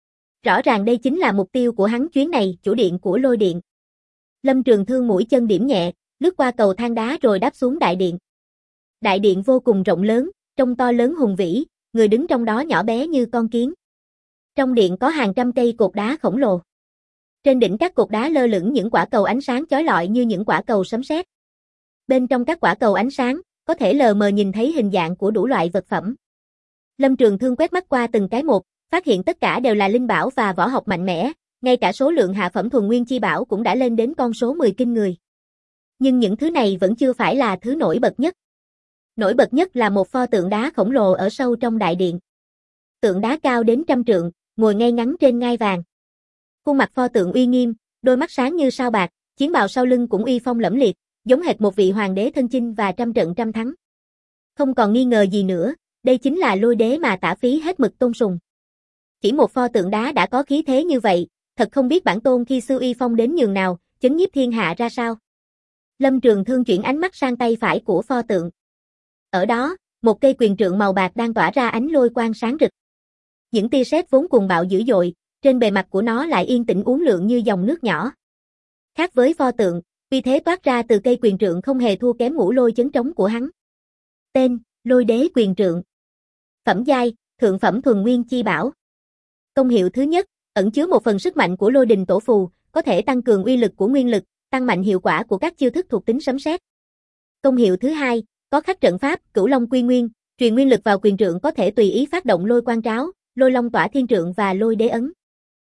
Speaker 1: Rõ ràng đây chính là mục tiêu của hắn chuyến này, chủ điện của lôi điện. Lâm Trường Thương mũi chân điểm nhẹ, lướt qua cầu thang đá rồi đáp xuống đại điện. Đại điện vô cùng rộng lớn, trông to lớn hùng vĩ, người đứng trong đó nhỏ bé như con kiến. Trong điện có hàng trăm cây cột đá khổng lồ. Trên đỉnh các cột đá lơ lửng những quả cầu ánh sáng chói lọi như những quả cầu sấm sét. Bên trong các quả cầu ánh sáng, có thể lờ mờ nhìn thấy hình dạng của đủ loại vật phẩm. Lâm Trường Thương quét mắt qua từng cái một, phát hiện tất cả đều là linh bảo và võ học mạnh mẽ, ngay cả số lượng hạ phẩm thuần nguyên chi bảo cũng đã lên đến con số 10 kinh người. Nhưng những thứ này vẫn chưa phải là thứ nổi bật nhất. Nổi bật nhất là một pho tượng đá khổng lồ ở sâu trong đại điện. Tượng đá cao đến 100 trượng, ngồi ngay ngắn trên ngai vàng. Khuôn mặt pho tượng uy nghiêm, đôi mắt sáng như sao bạc, chiến bào sau lưng cũng uy phong lẫm liệt, giống hệt một vị hoàng đế thân chinh và trăm trận trăm thắng. Không còn nghi ngờ gì nữa, đây chính là lôi đế mà Tả Phí hết mực tôn sùng. Chỉ một pho tượng đá đã có khí thế như vậy, thật không biết bản tôn khi xưa uy phong đến nhường nào, chấn nhiếp thiên hạ ra sao. Lâm Trường Thương chuyển ánh mắt sang tay phải của pho tượng. Ở đó, một cây quyền trượng màu bạc đang tỏa ra ánh lôi quang sáng rực. Những tia sét vốn cuồng bạo dữ dội, trên bề mặt của nó lại yên tĩnh uốn lượn như dòng nước nhỏ. Khác với pho tượng, uy thế toát ra từ cây quyền trượng không hề thua kém ngũ lôi chấn trống của hắn. Tên: Lôi đế quyền trượng. Phẩm giai: thượng phẩm thuần nguyên chi bảo. Công hiệu thứ nhất, ẩn chứa một phần sức mạnh của lôi đình tổ phù, có thể tăng cường uy lực của nguyên lực, tăng mạnh hiệu quả của các chiêu thức thuộc tính sấm sét. Công hiệu thứ hai, có khắc trận pháp Cửu Long Quy Nguyên, truyền nguyên lực vào quyền trượng có thể tùy ý phát động lôi quang tráo, lôi long tỏa thiên trượng và lôi đế ấn.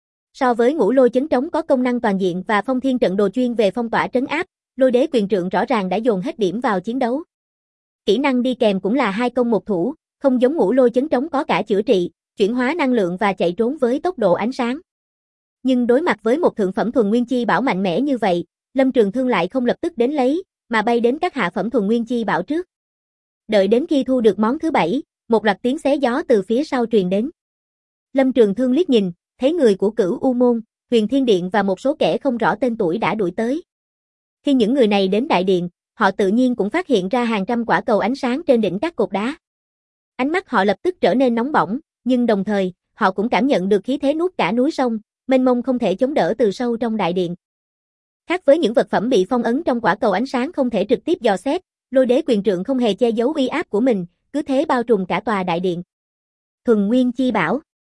Speaker 1: So với ngũ lôi chấn trống có công năng toàn diện và phong thiên trận đồ chuyên về phong tỏa trấn áp, lôi đế quyền trượng rõ ràng đã dồn hết điểm vào chiến đấu. Kỹ năng đi kèm cũng là hai công một thủ, không giống ngũ lôi chấn trống có cả chữa trị, chuyển hóa năng lượng và chạy trốn với tốc độ ánh sáng. Nhưng đối mặt với một thượng phẩm thuần nguyên chi bảo mạnh mẽ như vậy, Lâm Trường Thương lại không lập tức đến lấy, mà bay đến các hạ phẩm thuần nguyên chi bảo trước. Đợi đến khi thu được món thứ 7, một loạt tiếng xé gió từ phía sau truyền đến. Lâm Trường Thương liếc nhìn, thấy người của Cửu U Môn, Huyền Thiên Điện và một số kẻ không rõ tên tuổi đã đuổi tới. Khi những người này đến đại điện, họ tự nhiên cũng phát hiện ra hàng trăm quả cầu ánh sáng trên đỉnh các cột đá. Ánh mắt họ lập tức trở nên nóng bỏng, nhưng đồng thời, họ cũng cảm nhận được khí thế nuốt cả núi sông, mênh mông không thể chống đỡ từ sâu trong đại điện. Khác với những vật phẩm bị phong ấn trong quả cầu ánh sáng không thể trực tiếp dò xét, lôi đế quyền trượng không hề che giấu uy áp của mình, cứ thế bao trùm cả tòa đại điện. Thuần nguyên chi bảo.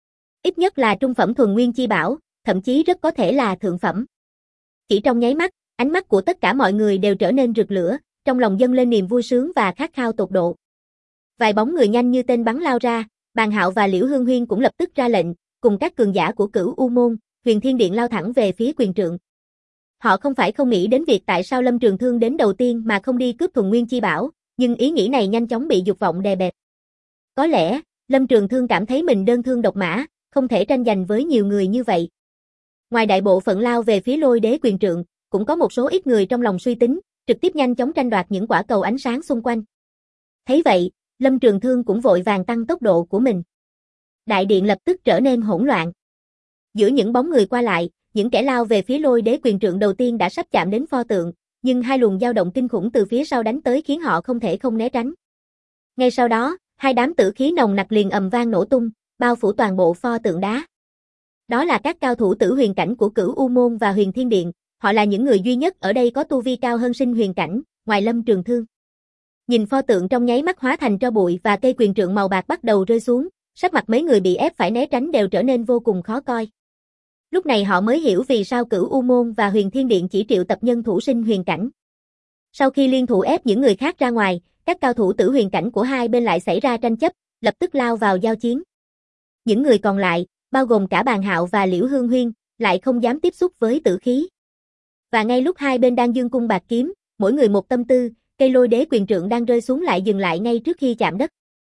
Speaker 1: Ít nhất là trung phẩm thuần nguyên chi bảo, thậm chí rất có thể là thượng phẩm. Chỉ trong nháy mắt, ánh mắt của tất cả mọi người đều trở nên rực lửa, trong lòng dâng lên niềm vui sướng và khát khao tột độ. Vài bóng người nhanh như tên bắn lao ra, Bàn Hạo và Liễu Hương Huyên cũng lập tức ra lệnh, cùng các cường giả của Cửu U Môn, Huyền Thiên Điện lao thẳng về phía quyền trượng. Họ không phải không nghĩ đến việc tại sao Lâm Trường Thương đến đầu tiên mà không đi cướp thuần nguyên chi bảo, nhưng ý nghĩ này nhanh chóng bị dục vọng đè bẹp. Có lẽ, Lâm Trường Thương cảm thấy mình đơn thương độc mã, không thể tranh giành với nhiều người như vậy. Ngoài đại bộ phận lao về phía lôi đế quyền trượng, cũng có một số ít người trong lòng suy tính, trực tiếp nhanh chóng tranh đoạt những quả cầu ánh sáng xung quanh. Thấy vậy, Lâm Trường Thương cũng vội vàng tăng tốc độ của mình. Đại điện lập tức trở nên hỗn loạn. Giữa những bóng người qua lại, những kẻ lao về phía Lôi Đế quyền trượng đầu tiên đã sắp chạm đến pho tượng, nhưng hai luồng dao động kinh khủng từ phía sau đánh tới khiến họ không thể không né tránh. Ngay sau đó, hai đám tử khí nồng nặc liền ầm vang nổ tung, bao phủ toàn bộ pho tượng đá. Đó là các cao thủ tử huyền cảnh của Cửu U Môn và Huyền Thiên Điện, họ là những người duy nhất ở đây có tu vi cao hơn sinh huyền cảnh, ngoài Lâm Trường Thương. Nhìn pho tượng trong nháy mắt hóa thành tro bụi và cây quyền trượng màu bạc bắt đầu rơi xuống, sắc mặt mấy người bị ép phải né tránh đều trở nên vô cùng khó coi. Lúc này họ mới hiểu vì sao Cửu U Môn và Huyền Thiên Điện chỉ triệu tập nhân thủ sinh huyền cảnh. Sau khi liên thủ ép những người khác ra ngoài, các cao thủ tử huyền cảnh của hai bên lại xảy ra tranh chấp, lập tức lao vào giao chiến. Những người còn lại, bao gồm cả Bàn Hạo và Liễu Hương Huyên, lại không dám tiếp xúc với tử khí. Và ngay lúc hai bên đang giương cung bạc kiếm, mỗi người một tâm tư, cây Lôi Đế quyền trượng đang rơi xuống lại dừng lại ngay trước khi chạm đất.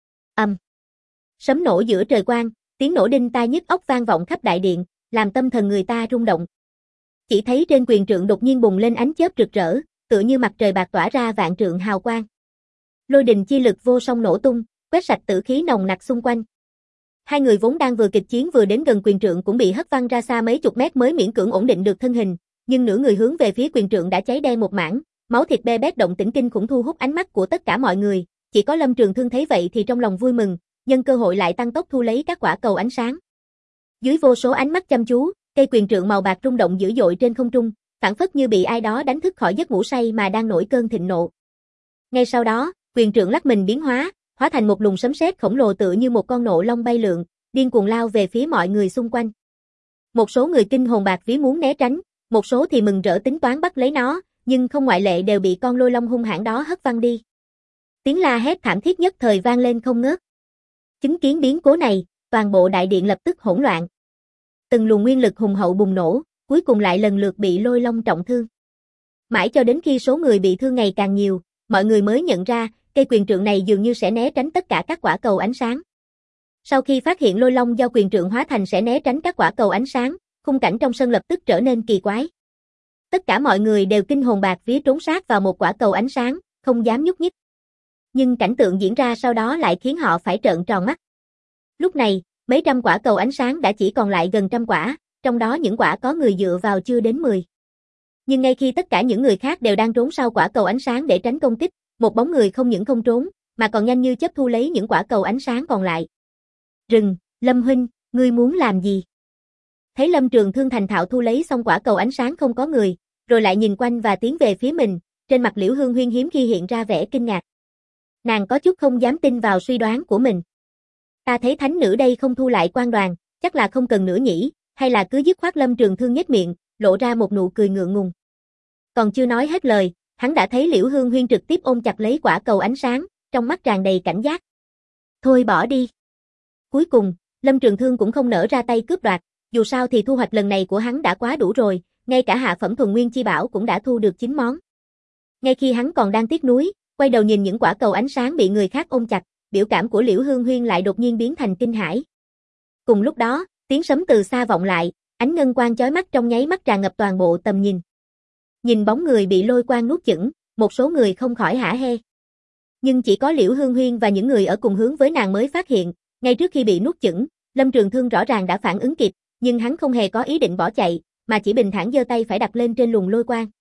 Speaker 1: Sấm nổ giữa trời quang, tiếng nổ đinh tai nhức óc vang vọng khắp đại điện, làm tâm thần người ta rung động. Chỉ thấy trên quyền trượng đột nhiên bùng lên ánh chớp rực rỡ, tựa như mặt trời bạc tỏa ra vạn trượng hào quang. Lôi đình chi lực vô song nổ tung, quét sạch tử khí nồng nặc xung quanh. Hai người vốn đang vừa kịch chiến vừa đến gần quyền trượng cũng bị hất văng ra xa mấy chục mét mới miễn cưỡng ổn định được thân hình, nhưng nửa người hướng về phía quyền trượng đã cháy đen một mảng, máu thịt be bét động tĩnh kinh khủng thu hút ánh mắt của tất cả mọi người, chỉ có Lâm Trường Thương thấy vậy thì trong lòng vui mừng, nhân cơ hội lại tăng tốc thu lấy các quả cầu ánh sáng. Dưới vô số ánh mắt chăm chú, cây quyền trượng màu bạc rung động dữ dội trên không trung, phảng phất như bị ai đó đánh thức khỏi giấc ngủ say mà đang nổi cơn thịnh nộ. Ngay sau đó, quyền trượng lắc mình biến hóa thành một luồng sấm sét khổng lồ tựa như một con nộ long bay lượn, điên cuồng lao về phía mọi người xung quanh. Một số người kinh hồn bạt vía muốn né tránh, một số thì mừng rỡ tính toán bắt lấy nó, nhưng không ngoại lệ đều bị con lôi long hung hãn đó hất văng đi. Tiếng la hét thảm thiết nhất thời vang lên không ngớt. Chứng kiến biến cố này, toàn bộ đại điện lập tức hỗn loạn. Từng luồng nguyên lực hùng hậu bùng nổ, cuối cùng lại lần lượt bị lôi long trọng thương. Mãi cho đến khi số người bị thương ngày càng nhiều, mọi người mới nhận ra, cây quyền trượng này dường như sẽ né tránh tất cả các quả cầu ánh sáng. Sau khi phát hiện lôi long do quyền trượng hóa thành sẽ né tránh các quả cầu ánh sáng, khung cảnh trong sân lập tức trở nên kỳ quái. Tất cả mọi người đều kinh hồn bạt vía trốn sát vào một quả cầu ánh sáng, không dám nhúc nhích. Nhưng cảnh tượng diễn ra sau đó lại khiến họ phải trợn tròn mắt. Lúc này, mấy trăm quả cầu ánh sáng đã chỉ còn lại gần trăm quả, trong đó những quả có người dựa vào chưa đến 10. Nhưng ngay khi tất cả những người khác đều đang trốn sau quả cầu ánh sáng để tránh công kích, một bóng người không những không trốn, mà còn nhanh như chớp thu lấy những quả cầu ánh sáng còn lại. Rừng, Lâm huynh, ngươi muốn làm gì? Thấy Lâm Trường Thương thành thạo thu lấy xong quả cầu ánh sáng không có người, rồi lại nhìn quanh và tiến về phía mình, trên mặt Liễu Hương Huyên hiếm khi hiện ra vẻ kinh ngạc. Nàng có chút không dám tin vào suy đoán của mình. Ta thấy thánh nữ đây không thu lại quan đoàn, chắc là không cần nữa nhỉ, hay là cứ dứt khoát. Lâm Trường Thương nhếch miệng, lộ ra một nụ cười ngượng ngùng. Còn chưa nói hết lời, hắn đã thấy Liễu Hương Huyên trực tiếp ôm chặt lấy quả cầu ánh sáng, trong mắt tràn đầy cảnh giác. Thôi bỏ đi. Cuối cùng, Lâm Trường Thương cũng không nỡ ra tay cướp đoạt, dù sao thì thu hoạch lần này của hắn đã quá đủ rồi, ngay cả hạ phẩm thuần nguyên chi bảo cũng đã thu được 9 món. Ngay khi hắn còn đang tiếc nuối, quay đầu nhìn những quả cầu ánh sáng bị người khác ôm chặt, biểu cảm của Liễu Hương Huyên lại đột nhiên biến thành kinh hãi. Cùng lúc đó, tiếng sấm từ xa vọng lại, ánh ngân quang chói mắt trong nháy mắt tràn ngập toàn bộ tầm nhìn. Nhìn bóng người bị lôi quang nuốt chửng, một số người không khỏi hả hê. Nhưng chỉ có Liễu Hương Huyên và những người ở cùng hướng với nàng mới phát hiện, ngay trước khi bị nuốt chửng, Lâm Trường Thương rõ ràng đã phản ứng kịp, nhưng hắn không hề có ý định bỏ chạy, mà chỉ bình thản giơ tay phải đặt lên trên luồng lôi quang.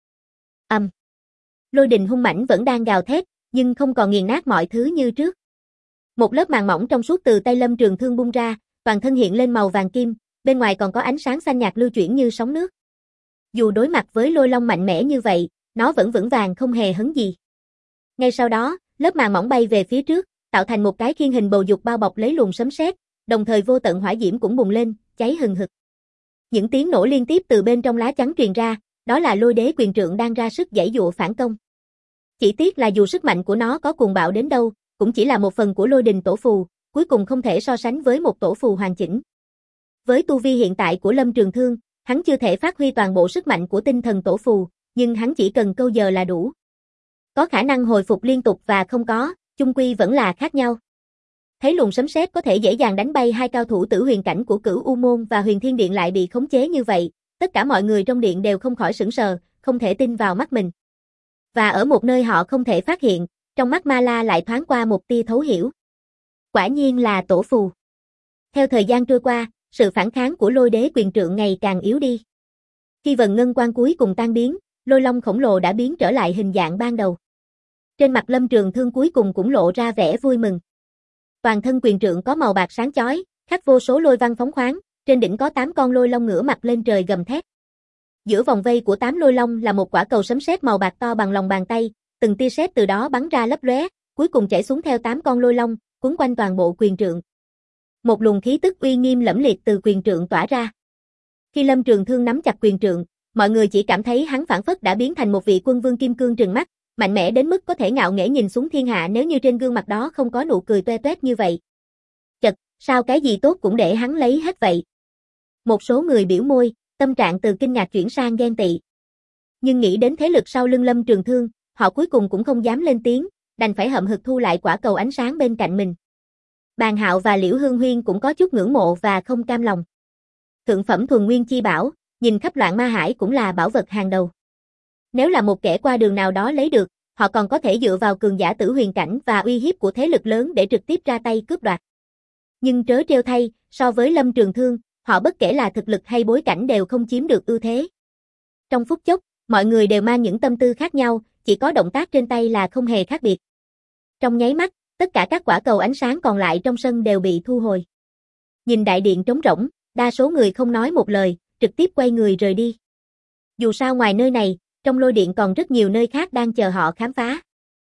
Speaker 1: Lôi đình hung mãnh vẫn đang gào thét, nhưng không còn nghiền nát mọi thứ như trước. Một lớp màng mỏng trong suốt từ tay Lâm Trường Thương bung ra, toàn thân hiện lên màu vàng kim, bên ngoài còn có ánh sáng xanh nhạt lưu chuyển như sóng nước. Dù đối mặt với lôi long mạnh mẽ như vậy, nó vẫn vững vàng không hề hấn gì. Ngay sau đó, lớp màng mỏng bay về phía trước, tạo thành một cái khiên hình bầu dục bao bọc lấy luồng sấm sét, đồng thời vô tận hỏa diễm cũng bùng lên, cháy hừng hực. Những tiếng nổ liên tiếp từ bên trong lá chắn truyền ra, đó là lôi đế quyền trượng đang ra sức giãy giụa phản công. Chỉ tiếc là dù sức mạnh của nó có cuồng bạo đến đâu, cũng chỉ là một phần của lôi đình tổ phù, cuối cùng không thể so sánh với một tổ phù hoàn chỉnh. Với tu vi hiện tại của Lâm Trường Thương, hắn chưa thể phát huy toàn bộ sức mạnh của tinh thần tổ phù, nhưng hắn chỉ cần câu giờ là đủ. Có khả năng hồi phục liên tục và không có, chung quy vẫn là khác nhau. Thấy luồng sấm sét có thể dễ dàng đánh bay hai cao thủ tử huyền cảnh của Cửu U Môn và Huyền Thiên Điện lại bị khống chế như vậy, tất cả mọi người trong điện đều không khỏi sửng sờ, không thể tin vào mắt mình. Và ở một nơi họ không thể phát hiện, Trong mắt Ma La lại thoáng qua một tia thấu hiểu. Quả nhiên là tổ phù. Theo thời gian trôi qua, sự phản kháng của Lôi Đế quyền trượng ngày càng yếu đi. Khi vần ngân quang cuối cùng tan biến, Lôi Long khổng lồ đã biến trở lại hình dạng ban đầu. Trên mặt Lâm Trường Thương cuối cùng cũng lộ ra vẻ vui mừng. Toàn thân quyền trượng có màu bạc sáng chói, khắc vô số lôi văn phóng khoáng, trên đỉnh có 8 con lôi long ngửa mặt lên trời gầm thét. Giữa vòng vây của 8 lôi long là một quả cầu sấm sét màu bạc to bằng lòng bàn tay, từng tia sét từ đó bắn ra lấp lóe, cuối cùng chảy xuống theo 8 con lôi long, quấn quanh toàn bộ quyền trượng. Một luồng khí tức uy nghiêm lẫm liệt từ quyền trượng tỏa ra. Khi Lâm Trường Thương nắm chặt quyền trượng, mọi người chỉ cảm thấy hắn phảng phất đã biến thành một vị quân vương kim cương trừng mắt, mạnh mẽ đến mức có thể ngạo nghễ nhìn xuống thiên hạ nếu như trên gương mặt đó không có nụ cười toe toét như vậy. Chật, sao cái gì tốt cũng để hắn lấy hết vậy? Một số người biểu môi, tâm trạng từ kinh ngạc chuyển sang ghen tị. Nhưng nghĩ đến thế lực sau lưng Lâm Trường Thương, họ cuối cùng cũng không dám lên tiếng, đành phải hậm hực thu lại quả cầu ánh sáng bên cạnh mình. Bàn Hạo và Liễu Hương Huyên cũng có chút ngưỡng mộ và không cam lòng. Thượng phẩm thuần nguyên chi bảo, nhìn khắp loạn ma hải cũng là bảo vật hàng đầu. Nếu là một kẻ qua đường nào đó lấy được, họ còn có thể dựa vào cường giả tử huyền cảnh và uy hiếp của thế lực lớn để trực tiếp ra tay cướp đoạt. Nhưng trớ trêu thay, so với Lâm Trường Thương, họ bất kể là thực lực hay bối cảnh đều không chiếm được ưu thế. Trong phút chốc, mọi người đều mang những tâm tư khác nhau, chỉ có động tác trên tay là không hề khác biệt. Trong nháy mắt, tất cả các quả cầu ánh sáng còn lại trong sân đều bị thu hồi. Nhìn đại điện trống rỗng, đa số người không nói một lời, trực tiếp quay người rời đi. Dù sao ngoài nơi này, trong lôi điện còn rất nhiều nơi khác đang chờ họ khám phá.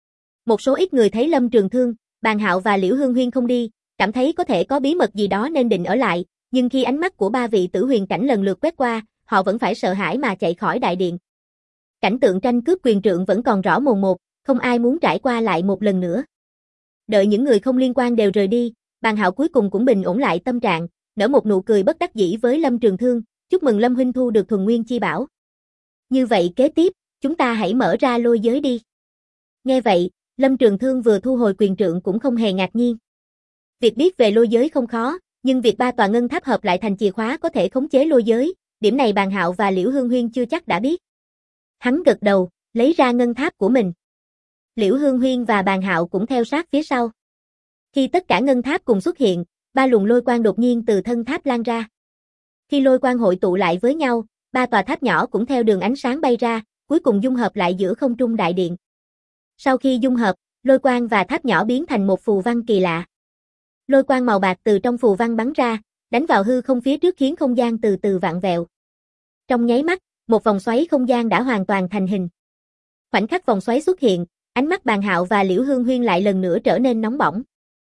Speaker 1: Một số ít người thấy Lâm Trường Thương, Bàn Hạo và Liễu Hương Huyên không đi, cảm thấy có thể có bí mật gì đó nên định ở lại, nhưng khi ánh mắt của ba vị tử huyền cảnh lần lượt quét qua, họ vẫn phải sợ hãi mà chạy khỏi đại điện. Cảnh tượng tranh cướp quyền trượng vẫn còn rõ mồn một, không ai muốn trải qua lại một lần nữa. Đợi những người không liên quan đều rời đi, Bàn Hạo cuối cùng cũng bình ổn lại tâm trạng, nở một nụ cười bất đắc dĩ với Lâm Trường Thương, chúc mừng Lâm huynh thu được thuần nguyên chi bảo. Như vậy kế tiếp, chúng ta hãy mở ra lôi giới đi. Nghe vậy, Lâm Trường Thương vừa thu hồi quyền trượng cũng không hề ngạc nhiên. Việc biết về lôi giới không khó, nhưng việc ba tòa ngân tháp hợp lại thành chìa khóa có thể khống chế lôi giới, điểm này Bàn Hạo và Liễu Hương Huyên chưa chắc đã biết. Hắn gật đầu, lấy ra ngân tháp của mình. Liễu Hương Huyên và Bàn Hạo cũng theo sát phía sau. Khi tất cả ngân tháp cùng xuất hiện, ba luồng lôi quang đột nhiên từ thân tháp lan ra. Khi lôi quang hội tụ lại với nhau, ba tòa tháp nhỏ cũng theo đường ánh sáng bay ra, cuối cùng dung hợp lại giữa không trung đại điện. Sau khi dung hợp, lôi quang và tháp nhỏ biến thành một phù văn kỳ lạ. Lôi quang màu bạc từ trong phù văn bắn ra, đánh vào hư không phía trước khiến không gian từ từ vặn vẹo. Trong nháy mắt, một vòng xoáy không gian đã hoàn toàn thành hình. Khoảnh khắc vòng xoáy xuất hiện, ánh mắt Bàn Hạo và Liễu Hương Huyên lại lần nữa trở nên nóng bỏng.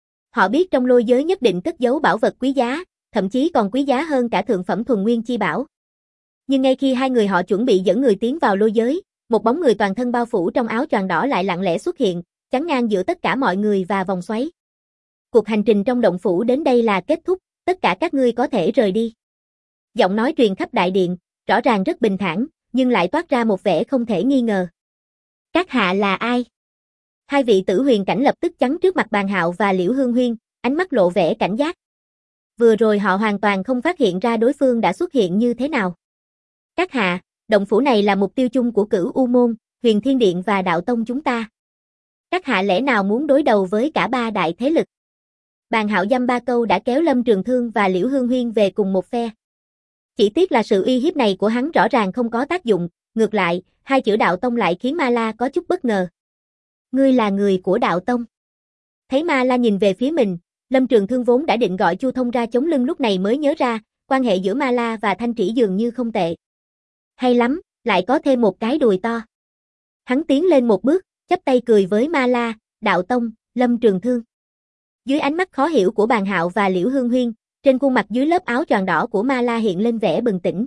Speaker 1: Họ biết trong lôi giới nhất định cất giấu bảo vật quý giá, thậm chí còn quý giá hơn cả thượng phẩm thuần nguyên chi bảo. Nhưng ngay khi hai người họ chuẩn bị dẫn người tiến vào lôi giới, một bóng người toàn thân bao phủ trong áo choàng đỏ lại lặng lẽ xuất hiện, chắn ngang giữa tất cả mọi người và vòng xoáy. Cuộc hành trình trong động phủ đến đây là kết thúc, tất cả các ngươi có thể rời đi. Giọng nói truyền khắp đại điện, rõ ràng rất bình thản, nhưng lại toát ra một vẻ không thể nghi ngờ. Các hạ là ai? Hai vị tử huyền cảnh lập tức chắn trước mặt Bàn Hạo và Liễu Hương Huyên, ánh mắt lộ vẻ cảnh giác. Vừa rồi họ hoàn toàn không phát hiện ra đối phương đã xuất hiện như thế nào. Các hạ, động phủ này là mục tiêu chung của Cửu U Môn, Huyền Thiên Điện và Đạo Tông chúng ta. Các hạ lẽ nào muốn đối đầu với cả ba đại thế lực? Bàn Hạo dăm ba câu đã kéo Lâm Trường Thương và Liễu Hương Huyên về cùng một phe. Chỉ tiếc là sự uy hiếp này của hắn rõ ràng không có tác dụng, ngược lại, hai chữ Đạo Tông lại khiến Ma La có chút bất ngờ. Ngươi là người của Đạo Tông. Thấy Ma La nhìn về phía mình, Lâm Trường Thương vốn đã định gọi Chu Thông ra chống lưng lúc này mới nhớ ra, quan hệ giữa Ma La và Thanh Trĩ dường như không tệ. Hay lắm, lại có thêm một cái đùi to. Hắn tiến lên một bước, chắp tay cười với Ma La, Đạo Tông, Lâm Trường Thương. Dưới ánh mắt khó hiểu của Bàn Hạo và Liễu Hương Huyên, trên khuôn mặt dưới lớp áo choàng đỏ của Ma La hiện lên vẻ bừng tỉnh.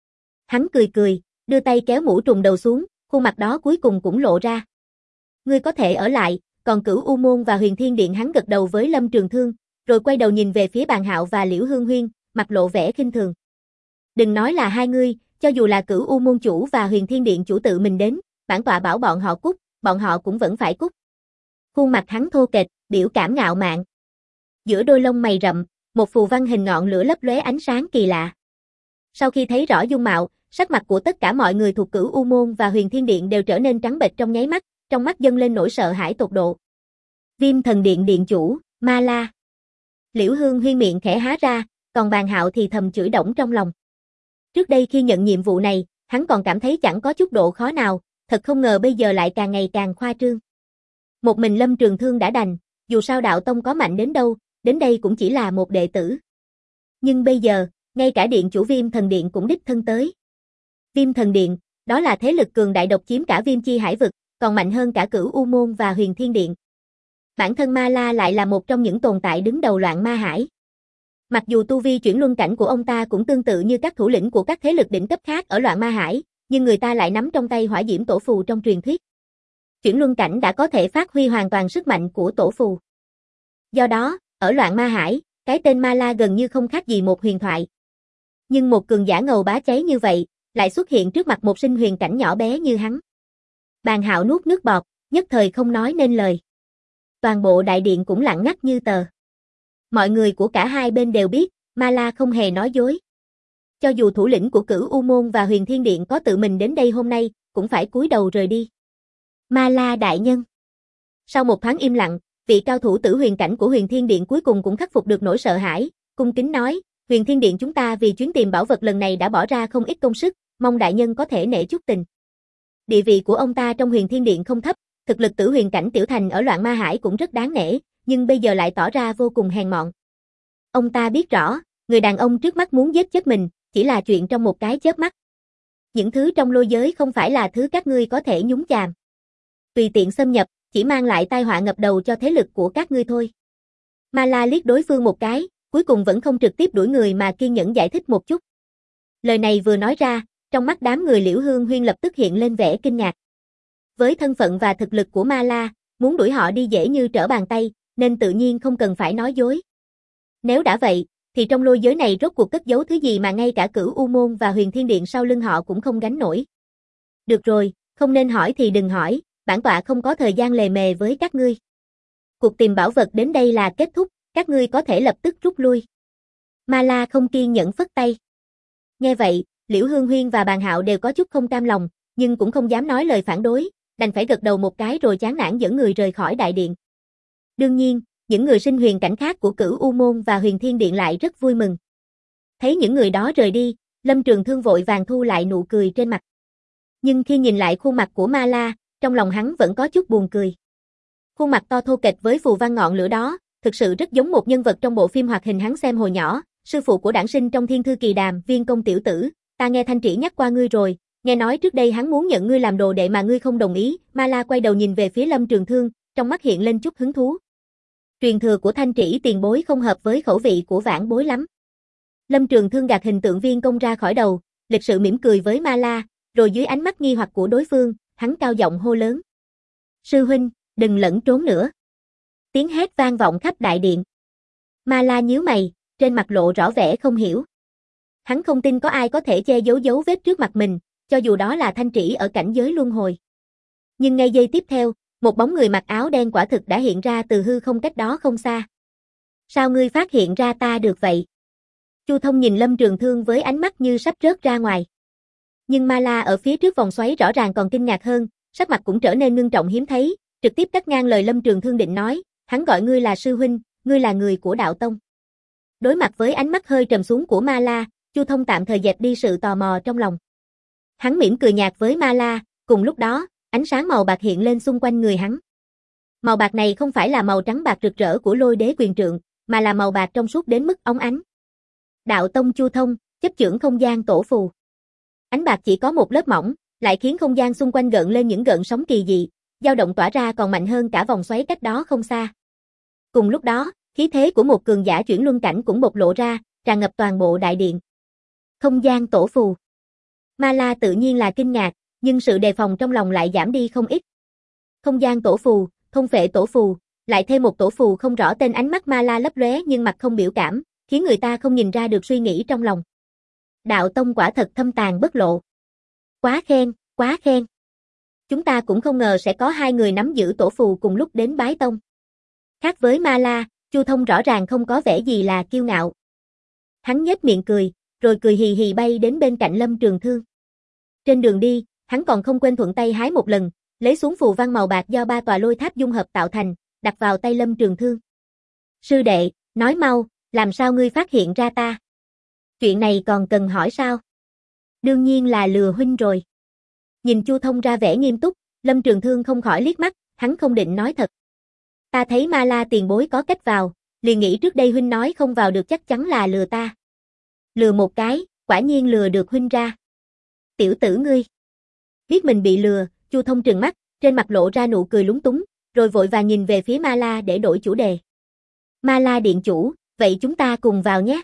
Speaker 1: Hắn cười cười, đưa tay kéo mũ trùm đầu xuống, khuôn mặt đó cuối cùng cũng lộ ra. Ngươi có thể ở lại, còn Cửu U Môn và Huyền Thiên Điện. Hắn gật đầu với Lâm Trường Thương, rồi quay đầu nhìn về phía Bàn Hạo và Liễu Hương Huyên, mặt lộ vẻ khinh thường. Đừng nói là hai ngươi, cho dù là Cửu U Môn chủ và Huyền Thiên Điện chủ tự mình đến, bản tọa bảo bọn họ cút, bọn họ cũng vẫn phải cút. Khuôn mặt hắn thô kệch, biểu cảm ngạo mạn. Giữa đôi lông mày rậm, một phù văn hình ngọn lửa lấp lóe ánh sáng kỳ lạ. Sau khi thấy rõ dung mạo, sắc mặt của tất cả mọi người thuộc Cửu U Môn và Huyền Thiên Điện đều trở nên trắng bệch trong nháy mắt, trong mắt dâng lên nỗi sợ hãi tột độ. Viêm thần điện điện chủ, Ma La. Liễu Hương Huyên miệng khẽ há ra, còn Bàn Hạo thì thầm chửi đổng trong lòng. Trước đây khi nhận nhiệm vụ này, hắn còn cảm thấy chẳng có chút độ khó nào, thật không ngờ bây giờ lại càng ngày càng khoa trương. Một mình Lâm Trường Thương đã đành, dù sao đạo tông có mạnh đến đâu, đến đây cũng chỉ là một đệ tử. Nhưng bây giờ, ngay cả điện chủ Viêm thần điện cũng đích thân tới. Viêm thần điện, đó là thế lực cường đại độc chiếm cả Viêm Chi Hải vực, còn mạnh hơn cả Cửu U Môn và Huyền Thiên Điện. Bản thân Ma La lại là một trong những tồn tại đứng đầu loạn ma hải. Mặc dù tu vi chuyển luân cảnh của ông ta cũng tương tự như các thủ lĩnh của các thế lực đỉnh cấp khác ở loạn ma hải, nhưng người ta lại nắm trong tay hỏa diễm tổ phù trong truyền thuyết. Chuyển luân cảnh đã có thể phát huy hoàn toàn sức mạnh của tổ phù. Do đó, ở loạn ma hải, cái tên Ma La gần như không khác gì một huyền thoại. Nhưng một cường giả ngầu bá cháy như vậy, lại xuất hiện trước mặt một sinh huyền cảnh nhỏ bé như hắn. Bàn Hạo nuốt nước bọt, nhất thời không nói nên lời. Toàn bộ đại điện cũng lặng ngắt như tờ. Mọi người của cả hai bên đều biết, Ma La không hề nói dối. Cho dù thủ lĩnh của Cửu U Môn và Huyền Thiên Điện có tự mình đến đây hôm nay, cũng phải cúi đầu rời đi. Ma La đại nhân. Sau một thoáng im lặng, vị cao thủ tử huyền cảnh của Huyền Thiên Điện cuối cùng cũng khắc phục được nỗi sợ hãi, cung kính nói, Huyền Thiên Điện chúng ta vì chuyến tìm bảo vật lần này đã bỏ ra không ít công sức, mong đại nhân có thể nể chút tình. Địa vị của ông ta trong Huyền Thiên Điện không thấp, thực lực tử huyền cảnh tiểu thành ở loạn ma hải cũng rất đáng nể, nhưng bây giờ lại tỏ ra vô cùng hèn mọn. Ông ta biết rõ, người đàn ông trước mắt muốn giết chết mình, chỉ là chuyện trong một cái chớp mắt. Những thứ trong lôi giới không phải là thứ các ngươi có thể nhúng chàm. Tùy tiện xâm nhập, chỉ mang lại tai họa ngập đầu cho thế lực của các ngươi thôi. Ma La liếc đối phương một cái, cuối cùng vẫn không trực tiếp đuổi người mà kiên nhẫn giải thích một chút. Lời này vừa nói ra, trong mắt đám người Liễu Hương Huyên lập tức hiện lên vẻ kinh ngạc. Với thân phận và thực lực của Ma La, muốn đuổi họ đi dễ như trở bàn tay, nên tự nhiên không cần phải nói dối. Nếu đã vậy, thì trong lôi giới này rốt cuộc cất giấu thứ gì mà ngay cả Cửu U Môn và Huyền Thiên Điện sau lưng họ cũng không gánh nổi. Được rồi, không nên hỏi thì đừng hỏi, bản tọa không có thời gian lề mề với các ngươi. Cuộc tìm bảo vật đến đây là kết thúc, các ngươi có thể lập tức rút lui. Ma La không kiên nhẫn phất tay. Nghe vậy, Liễu Hương Huyên và Bàn Hạo đều có chút không cam lòng, nhưng cũng không dám nói lời phản đối, đành phải gật đầu một cái rồi chán nản dẫn người rời khỏi đại điện. Đương nhiên, những người sinh huyền cảnh khác của Cửu U Môn và Huyền Thiên Điện lại rất vui mừng. Thấy những người đó rời đi, Lâm Trường Thương vội vàng thu lại nụ cười trên mặt. Nhưng khi nhìn lại khuôn mặt của Ma La, trong lòng hắn vẫn có chút buồn cười. Khuôn mặt to thô kệch với phù văn ngọn lửa đó, thực sự rất giống một nhân vật trong bộ phim hoạt hình hắn xem hồi nhỏ, sư phụ của Đản Sinh trong Thiên Thư Kỳ Đàm, Viên công tiểu tử, ta nghe Thanh Trĩ nhắc qua ngươi rồi, nghe nói trước đây hắn muốn nhận ngươi làm đồ đệ mà ngươi không đồng ý. Ma La quay đầu nhìn về phía Lâm Trường Thương, trong mắt hiện lên chút hứng thú. Truyền thừa của Thanh Trĩ tiền bối không hợp với khẩu vị của vãn bối lắm. Lâm Trường Thương gạt hình tượng Viên công ra khỏi đầu, lịch sự mỉm cười với Ma La, rồi dưới ánh mắt nghi hoặc của đối phương, hắn cao giọng hô lớn. Sư huynh, đừng lẫn trốn nữa. Tiếng hét vang vọng khắp đại điện. Ma La nhíu mày, trên mặt lộ rõ vẻ không hiểu. Hắn không tin có ai có thể che giấu dấu vết trước mặt mình, cho dù đó là Thanh Trĩ ở cảnh giới luân hồi. Nhưng ngay giây tiếp theo, một bóng người mặc áo đen quả thực đã hiện ra từ hư không cách đó không xa. Sao ngươi phát hiện ra ta được vậy? Chu Thông nhìn Lâm Trường Thương với ánh mắt như sắp rớt ra ngoài. Nhưng Ma La ở phía trước vòng xoáy rõ ràng còn kinh ngạc hơn, sắc mặt cũng trở nên ngưng trọng hiếm thấy, trực tiếp cắt ngang lời Lâm Trường Thương định nói, hắn gọi ngươi là sư huynh, ngươi là người của đạo tông. Đối mặt với ánh mắt hơi trầm xuống của Ma La, Chu Thông tạm thời dẹp đi sự tò mò trong lòng. Hắn mỉm cười nhạt với Ma La, cùng lúc đó, ánh sáng màu bạc hiện lên xung quanh người hắn. Màu bạc này không phải là màu trắng bạc rực rỡ của Lôi Đế quyền trượng, mà là màu bạc trong suốt đến mức óng ánh. Đạo tông Chu Thông, chấp chưởng không gian tổ phù. Ánh bạc chỉ có một lớp mỏng, lại khiến không gian xung quanh gợn lên những gợn sóng kỳ dị, dao động tỏa ra còn mạnh hơn cả vòng xoáy cách đó không xa. Cùng lúc đó, khí thế của một cường giả chuyển luân cảnh cũng bộc lộ ra, tràn ngập toàn bộ đại điện. Không gian tổ phù. Ma La tự nhiên là kinh ngạc, nhưng sự đề phòng trong lòng lại giảm đi không ít. Không gian tổ phù, thôn phệ tổ phù, lại thêm một tổ phù không rõ tên. Ánh mắt Ma La lấp lóe nhưng mặt không biểu cảm, khiến người ta không nhìn ra được suy nghĩ trong lòng. Đạo tông quả thật thâm tàn bất lộ. Quá khen, quá khen. Chúng ta cũng không ngờ sẽ có hai người nắm giữ tổ phù cùng lúc đến bái tông. Khác với Ma La, Chu Thông rõ ràng không có vẻ gì là kiêu ngạo. Hắn nhếch miệng cười, rồi cười hì hì bay đến bên cạnh Lâm Trường Thương. Trên đường đi, hắn còn không quên thuận tay hái một lần, lấy xuống phù văn màu bạc do 3 tòa lôi tháp dung hợp tạo thành, đặt vào tay Lâm Trường Thương. Sư đệ, nói mau, làm sao ngươi phát hiện ra ta? Chuyện này còn cần hỏi sao? Đương nhiên là lừa huynh rồi. Nhìn Chu Thông ra vẻ nghiêm túc, Lâm Trường Thương không khỏi liếc mắt, hắn không định nói thật. Ta thấy Ma La tiền bối có cách vào, liền nghĩ trước đây huynh nói không vào được chắc chắn là lừa ta. Lừa một cái, quả nhiên lừa được huynh ra. Tiểu tử ngươi. Biết mình bị lừa, Chu Thông trừng mắt, trên mặt lộ ra nụ cười lúng túng, rồi vội vàng nhìn về phía Ma La để đổi chủ đề. Ma La điện chủ, vậy chúng ta cùng vào nhé.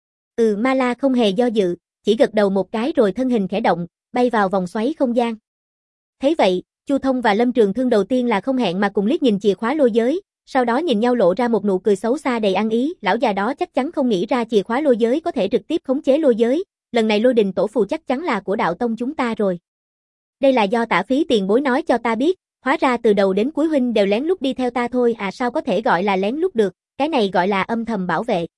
Speaker 1: Ma La không hề do dự, chỉ gật đầu một cái rồi thân hình khẽ động, bay vào vòng xoáy không gian. Thấy vậy, Chu Thông và Lâm Trường Thương đầu tiên là không hẹn mà cùng liếc nhìn chìa khóa lôi giới, sau đó nhìn nhau lộ ra một nụ cười xấu xa đầy ăn ý, lão già đó chắc chắn không nghĩ ra chìa khóa lôi giới có thể trực tiếp khống chế lôi giới, lần này lôi đình tổ phù chắc chắn là của đạo tông chúng ta rồi. Đây là do Tả Phí tiền bối nói cho ta biết, hóa ra từ đầu đến cuối huynh đều lén lút đi theo ta thôi à, sao có thể gọi là lén lút được, cái này gọi là âm thầm bảo vệ.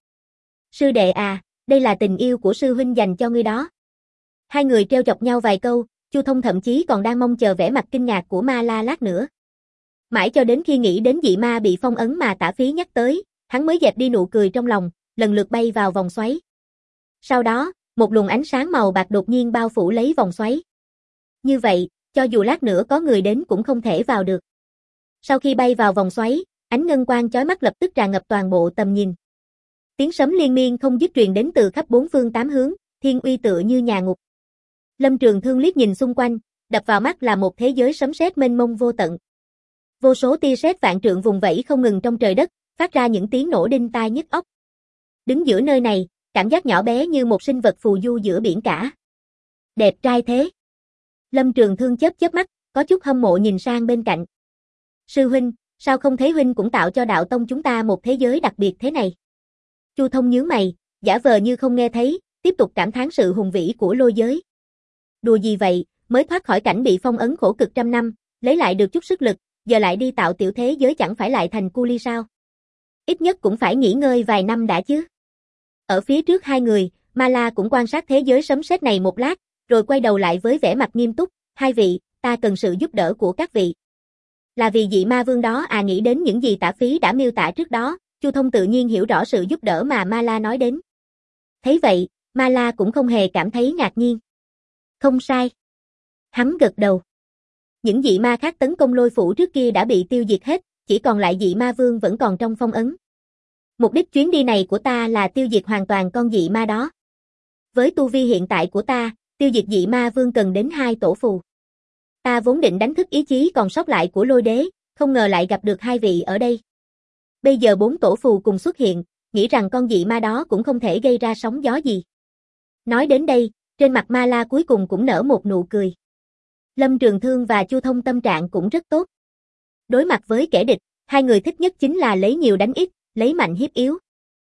Speaker 1: Sư đệ à, đây là tình yêu của sư huynh dành cho ngươi đó. Hai người treo chọc nhau vài câu, Chu Thông thậm chí còn đang mong chờ vẻ mặt kinh ngạc của Ma La lát nữa. Mãi cho đến khi nghĩ đến dị ma bị phong ấn mà Tả Phí nhắc tới, hắn mới dẹp đi nụ cười trong lòng, lần lượt bay vào vòng xoáy. Sau đó, một luồng ánh sáng màu bạc đột nhiên bao phủ lấy vòng xoáy. Như vậy, cho dù lát nữa có người đến cũng không thể vào được. Sau khi bay vào vòng xoáy, ánh ngân quang chói mắt lập tức tràn ngập toàn bộ tầm nhìn. Tiếng sấm liên miên không dứt truyền đến từ khắp bốn phương tám hướng, thiên uy tựa như nhà ngục. Lâm Trường Thương liếc nhìn xung quanh, đập vào mắt là một thế giới sấm sét mênh mông vô tận. Vô số tia sét vạn trượng vùng vẫy không ngừng trong trời đất, phát ra những tiếng nổ đinh tai nhức óc. Đứng giữa nơi này, cảm giác nhỏ bé như một sinh vật phù du giữa biển cả. Đẹp trai thế. Lâm Trường Thương chớp chớp mắt, có chút hâm mộ nhìn sang bên cạnh. Sư huynh, sao không thấy huynh cũng tạo cho đạo tông chúng ta một thế giới đặc biệt thế này? Chu Thông nhướng mày, giả vờ như không nghe thấy, tiếp tục cảm thán sự hùng vĩ của lôi giới. Đùa gì vậy, mới thoát khỏi cảnh bị phong ấn khổ cực trăm năm, lấy lại được chút sức lực, giờ lại đi tạo tiểu thế giới chẳng phải lại thành cu li sao? Ít nhất cũng phải nghỉ ngơi vài năm đã chứ. Ở phía trước hai người, Ma La cũng quan sát thế giới sấm sét này một lát, rồi quay đầu lại với vẻ mặt nghiêm túc, hai vị, ta cần sự giúp đỡ của các vị. Là vì dị ma vương đó à, nghĩ đến những gì Tả Phí đã miêu tả trước đó, Chu Thông tự nhiên hiểu rõ sự giúp đỡ mà Ma La nói đến. Thấy vậy, Ma La cũng không hề cảm thấy ngạc nhiên. Không sai. Hắn gật đầu. Những dị ma khác tấn công lôi phủ trước kia đã bị tiêu diệt hết, chỉ còn lại dị ma vương vẫn còn trong phong ấn. Mục đích chuyến đi này của ta là tiêu diệt hoàn toàn con dị ma đó. Với tu vi hiện tại của ta, tiêu diệt dị ma vương cần đến 2 tổ phù. Ta vốn định đánh thức ý chí còn sót lại của lôi đế, không ngờ lại gặp được hai vị ở đây. Bây giờ 4 tổ phù cùng xuất hiện, nghĩ rằng con dị ma đó cũng không thể gây ra sóng gió gì. Nói đến đây, trên mặt Ma La cuối cùng cũng nở một nụ cười. Lâm Trường Thương và Chu Thông tâm trạng cũng rất tốt. Đối mặt với kẻ địch, hai người thích nhất chính là lấy nhiều đánh ít, lấy mạnh hiếp yếu.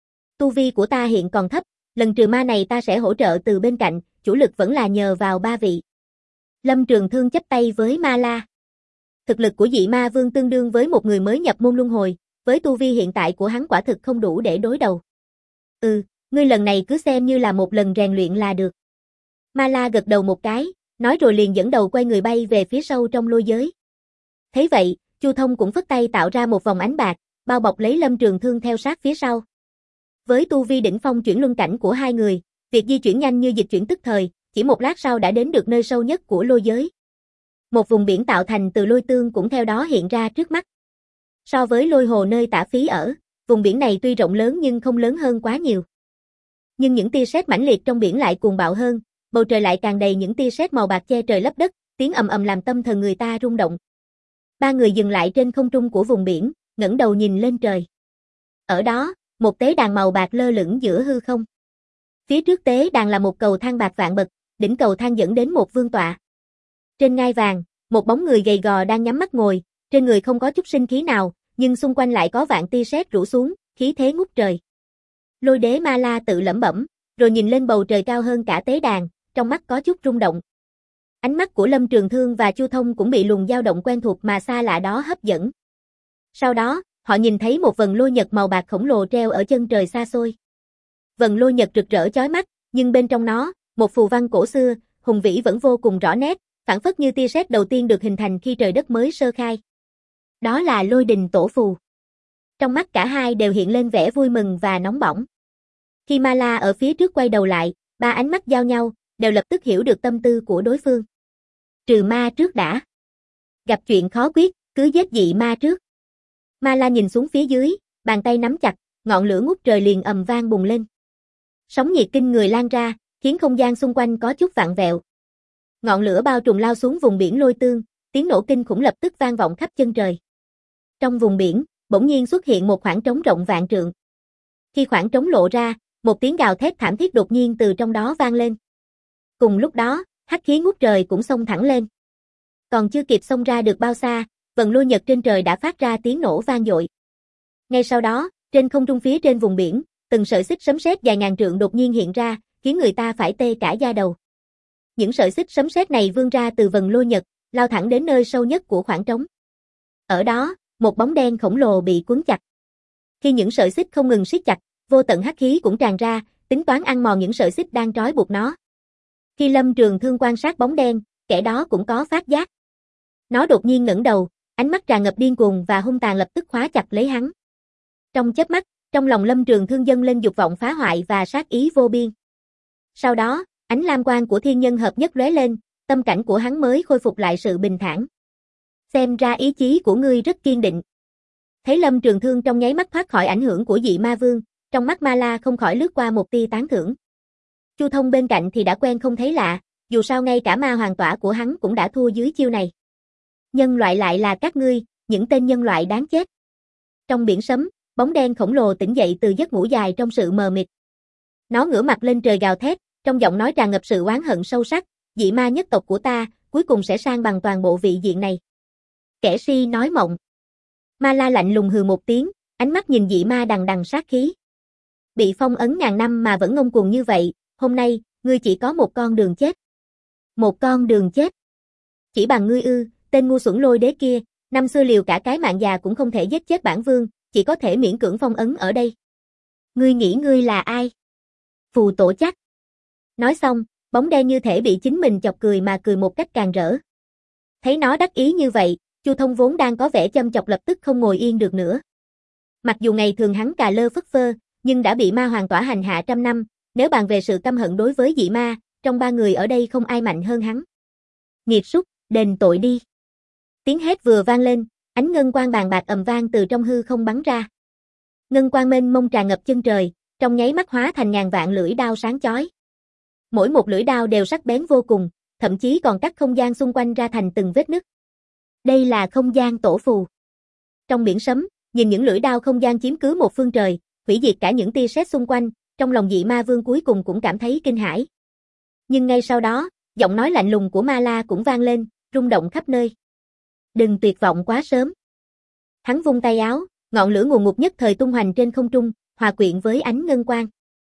Speaker 1: Tu vi của ta hiện còn thấp, lần trừ ma này ta sẽ hỗ trợ từ bên cạnh, chủ lực vẫn là nhờ vào 3 vị. Lâm Trường Thương chắp tay với Ma La. Thực lực của dị ma vương tương đương với một người mới nhập môn luân hồi, với tu vi hiện tại của hắn quả thực không đủ để đối đầu. Ngươi lần này cứ xem như là một lần rèn luyện là được. Ma La gật đầu một cái, nói rồi liền dẫn đầu quay người bay về phía sâu trong lôi giới. Thấy vậy, Chu Thông cũng phất tay tạo ra một vòng ánh bạc, bao bọc lấy Lâm Trường Thương theo sát phía sau. Với tu vi đỉnh phong chuyển luân cảnh của hai người, việc di chuyển nhanh như dịch chuyển tức thời, chỉ một lát sau đã đến được nơi sâu nhất của lôi giới. Một vùng biển tạo thành từ lôi tương cũng theo đó hiện ra trước mắt. So với lôi hồ nơi Tả Phí ở, vùng biển này tuy rộng lớn nhưng không lớn hơn quá nhiều. Nhưng những tia sét mãnh liệt trong biển lại cuồng bạo hơn, bầu trời lại tràn đầy những tia sét màu bạc che trời lấp đất, tiếng ầm ầm làm tâm thần người ta rung động. Ba người dừng lại trên không trung của vùng biển, ngẩng đầu nhìn lên trời. Ở đó, một tế đàn màu bạc lơ lửng giữa hư không. Phía trước tế đàn là một cầu thang bạc vạn bậc, đỉnh cầu thang dẫn đến một vương tọa. Trên ngai vàng, một bóng người gầy gò đang nhắm mắt ngồi, trên người không có chút sinh khí nào, nhưng xung quanh lại có vạn tia sét rủ xuống, khí thế ngút trời. Lôi đế Ma La tự lẩm bẩm, rồi nhìn lên bầu trời cao hơn cả tế đàn, trong mắt có chút rung động. Ánh mắt của Lâm Trường Thương và Chu Thông cũng bị luồng dao động quen thuộc mà xa lạ đó hấp dẫn. Sau đó, họ nhìn thấy một vần lôi nhật màu bạc khổng lồ treo ở chân trời xa xôi. Vần lôi nhật rực rỡ chói mắt, nhưng bên trong nó, một phù văn cổ xưa, hùng vĩ vẫn vô cùng rõ nét, phảng phất như tia sét đầu tiên được hình thành khi trời đất mới sơ khai. Đó là lôi đình tổ phù. Trong mắt cả hai đều hiện lên vẻ vui mừng và nóng bỏng. Khi Ma-la ở phía trước quay đầu lại, ba ánh mắt giao nhau, đều lập tức hiểu được tâm tư của đối phương. Trừ ma trước đã. Gặp chuyện khó quyết, cứ giết dị ma trước. Ma-la nhìn xuống phía dưới, bàn tay nắm chặt, ngọn lửa ngút trời liền ầm vang bùng lên. Sóng nhiệt kinh người lan ra, khiến không gian xung quanh có chút vặn vẹo. Ngọn lửa bao trùm lao xuống vùng biển Lôi Tương, tiếng nổ kinh khủng lập tức vang vọng khắp chân trời. Trong vùng biển, bỗng nhiên xuất hiện một khoảng trống rộng vạn trượng. Khi khoảng trống lộ ra, một tiếng gào thét thảm thiết đột nhiên từ trong đó vang lên. Cùng lúc đó, hắc khí ngút trời cũng xông thẳng lên. Còn chưa kịp xông ra được bao xa, vần lôi nhật trên trời đã phát ra tiếng nổ vang dội. Ngay sau đó, trên không trung phía trên vùng biển, từng sợi xích sấm sét dài ngàn trượng đột nhiên hiện ra, khiến người ta phải tê cả da đầu. Những sợi xích sấm sét này vươn ra từ vần lôi nhật, lao thẳng đến nơi sâu nhất của khoảng trống. Ở đó, một bóng đen khổng lồ bị cuốn chặt. Khi những sợi xích không ngừng siết chặt, vô tận hắc khí cũng tràn ra, tính toán ăn mòn những sợi xích đang trói buộc nó. Khi Lâm Trường Thương quan sát bóng đen, kẻ đó cũng có phát giác. Nó đột nhiên ngẩng đầu, ánh mắt tràn ngập điên cuồng và hung tàn lập tức khóa chặt lấy hắn. Trong chớp mắt, trong lòng Lâm Trường Thương dâng lên dục vọng phá hoại và sát ý vô biên. Sau đó, ánh lam quang của thiên nhân hợp nhất lóe lên, tâm cảnh của hắn mới khôi phục lại sự bình thản. Xem ra ý chí của ngươi rất kiên định. Thấy Lâm Trường Thương trong nháy mắt thoát khỏi ảnh hưởng của dị ma vương, trong mắt Ma-la không khỏi lướt qua một tia tán thưởng. Chu Thông bên cạnh thì đã quen không thấy lạ, dù sao ngay cả ma hoàng tỏa của hắn cũng đã thua dưới chiêu này. Nhân loại lại là các ngươi, những tên nhân loại đáng chết. Trong biển sấm, bóng đen khổng lồ tỉnh dậy từ giấc ngủ dài trong sự mờ mịt. Nó ngửa mặt lên trời gào thét, trong giọng nói tràn ngập sự oán hận sâu sắc, dị ma nhất tộc của ta, cuối cùng sẽ san bằng toàn bộ vị diện này. Kẻ si nói mộng. Ma-la lạnh lùng hừ một tiếng, ánh mắt nhìn dị ma đằng đằng sát khí. Bị phong ấn ngàn năm mà vẫn ngông cuồng như vậy, hôm nay, ngươi chỉ có một con đường chết. Một con đường chết. Chỉ bằng ngươi ư, tên ngu xuẩn Lôi Đế kia, năm xưa liều cả cái mạng già cũng không thể giết chết bản vương, chỉ có thể miễn cưỡng phong ấn ở đây. Ngươi nghĩ ngươi là ai? Phù Tổ chắc. Nói xong, bóng đen như thể bị chính mình chọc cười mà cười một cách càng rỡ. Thấy nó đắc ý như vậy, Chu Thông vốn đang có vẻ châm chọc lập tức không ngồi yên được nữa. Mặc dù ngày thường hắn cà lơ phất phơ, nhưng đã bị ma hoàng tỏa hành hạ trăm năm, nếu bàn về sự căm hận đối với dị ma, trong ba người ở đây không ai mạnh hơn hắn. Nghiệt súc, đền tội đi. Tiếng hét vừa vang lên, ánh ngân quang bàn bạc ầm vang từ trong hư không bắn ra. Ngân quang mênh mông tràn ngập chân trời, trong nháy mắt hóa thành ngàn vạn lưỡi đao sáng chói. Mỗi một lưỡi đao đều sắc bén vô cùng, thậm chí còn cắt không gian xung quanh ra thành từng vết nứt. Đây là không gian tổ phù. Trong biển sấm, nhìn những lưỡi đao không gian chiếm cứ một phương trời, hủy diệt cả những tia sét xung quanh, trong lòng dị ma vương cuối cùng cũng cảm thấy kinh hãi. Nhưng ngay sau đó, giọng nói lạnh lùng của Ma-la cũng vang lên, rung động khắp nơi. Đừng tuyệt vọng quá sớm. Hắn vung tay áo, ngọn lửa ngùn ngụt nhất thời tung hoành trên không trung, hòa quyện với ánh ngân quang.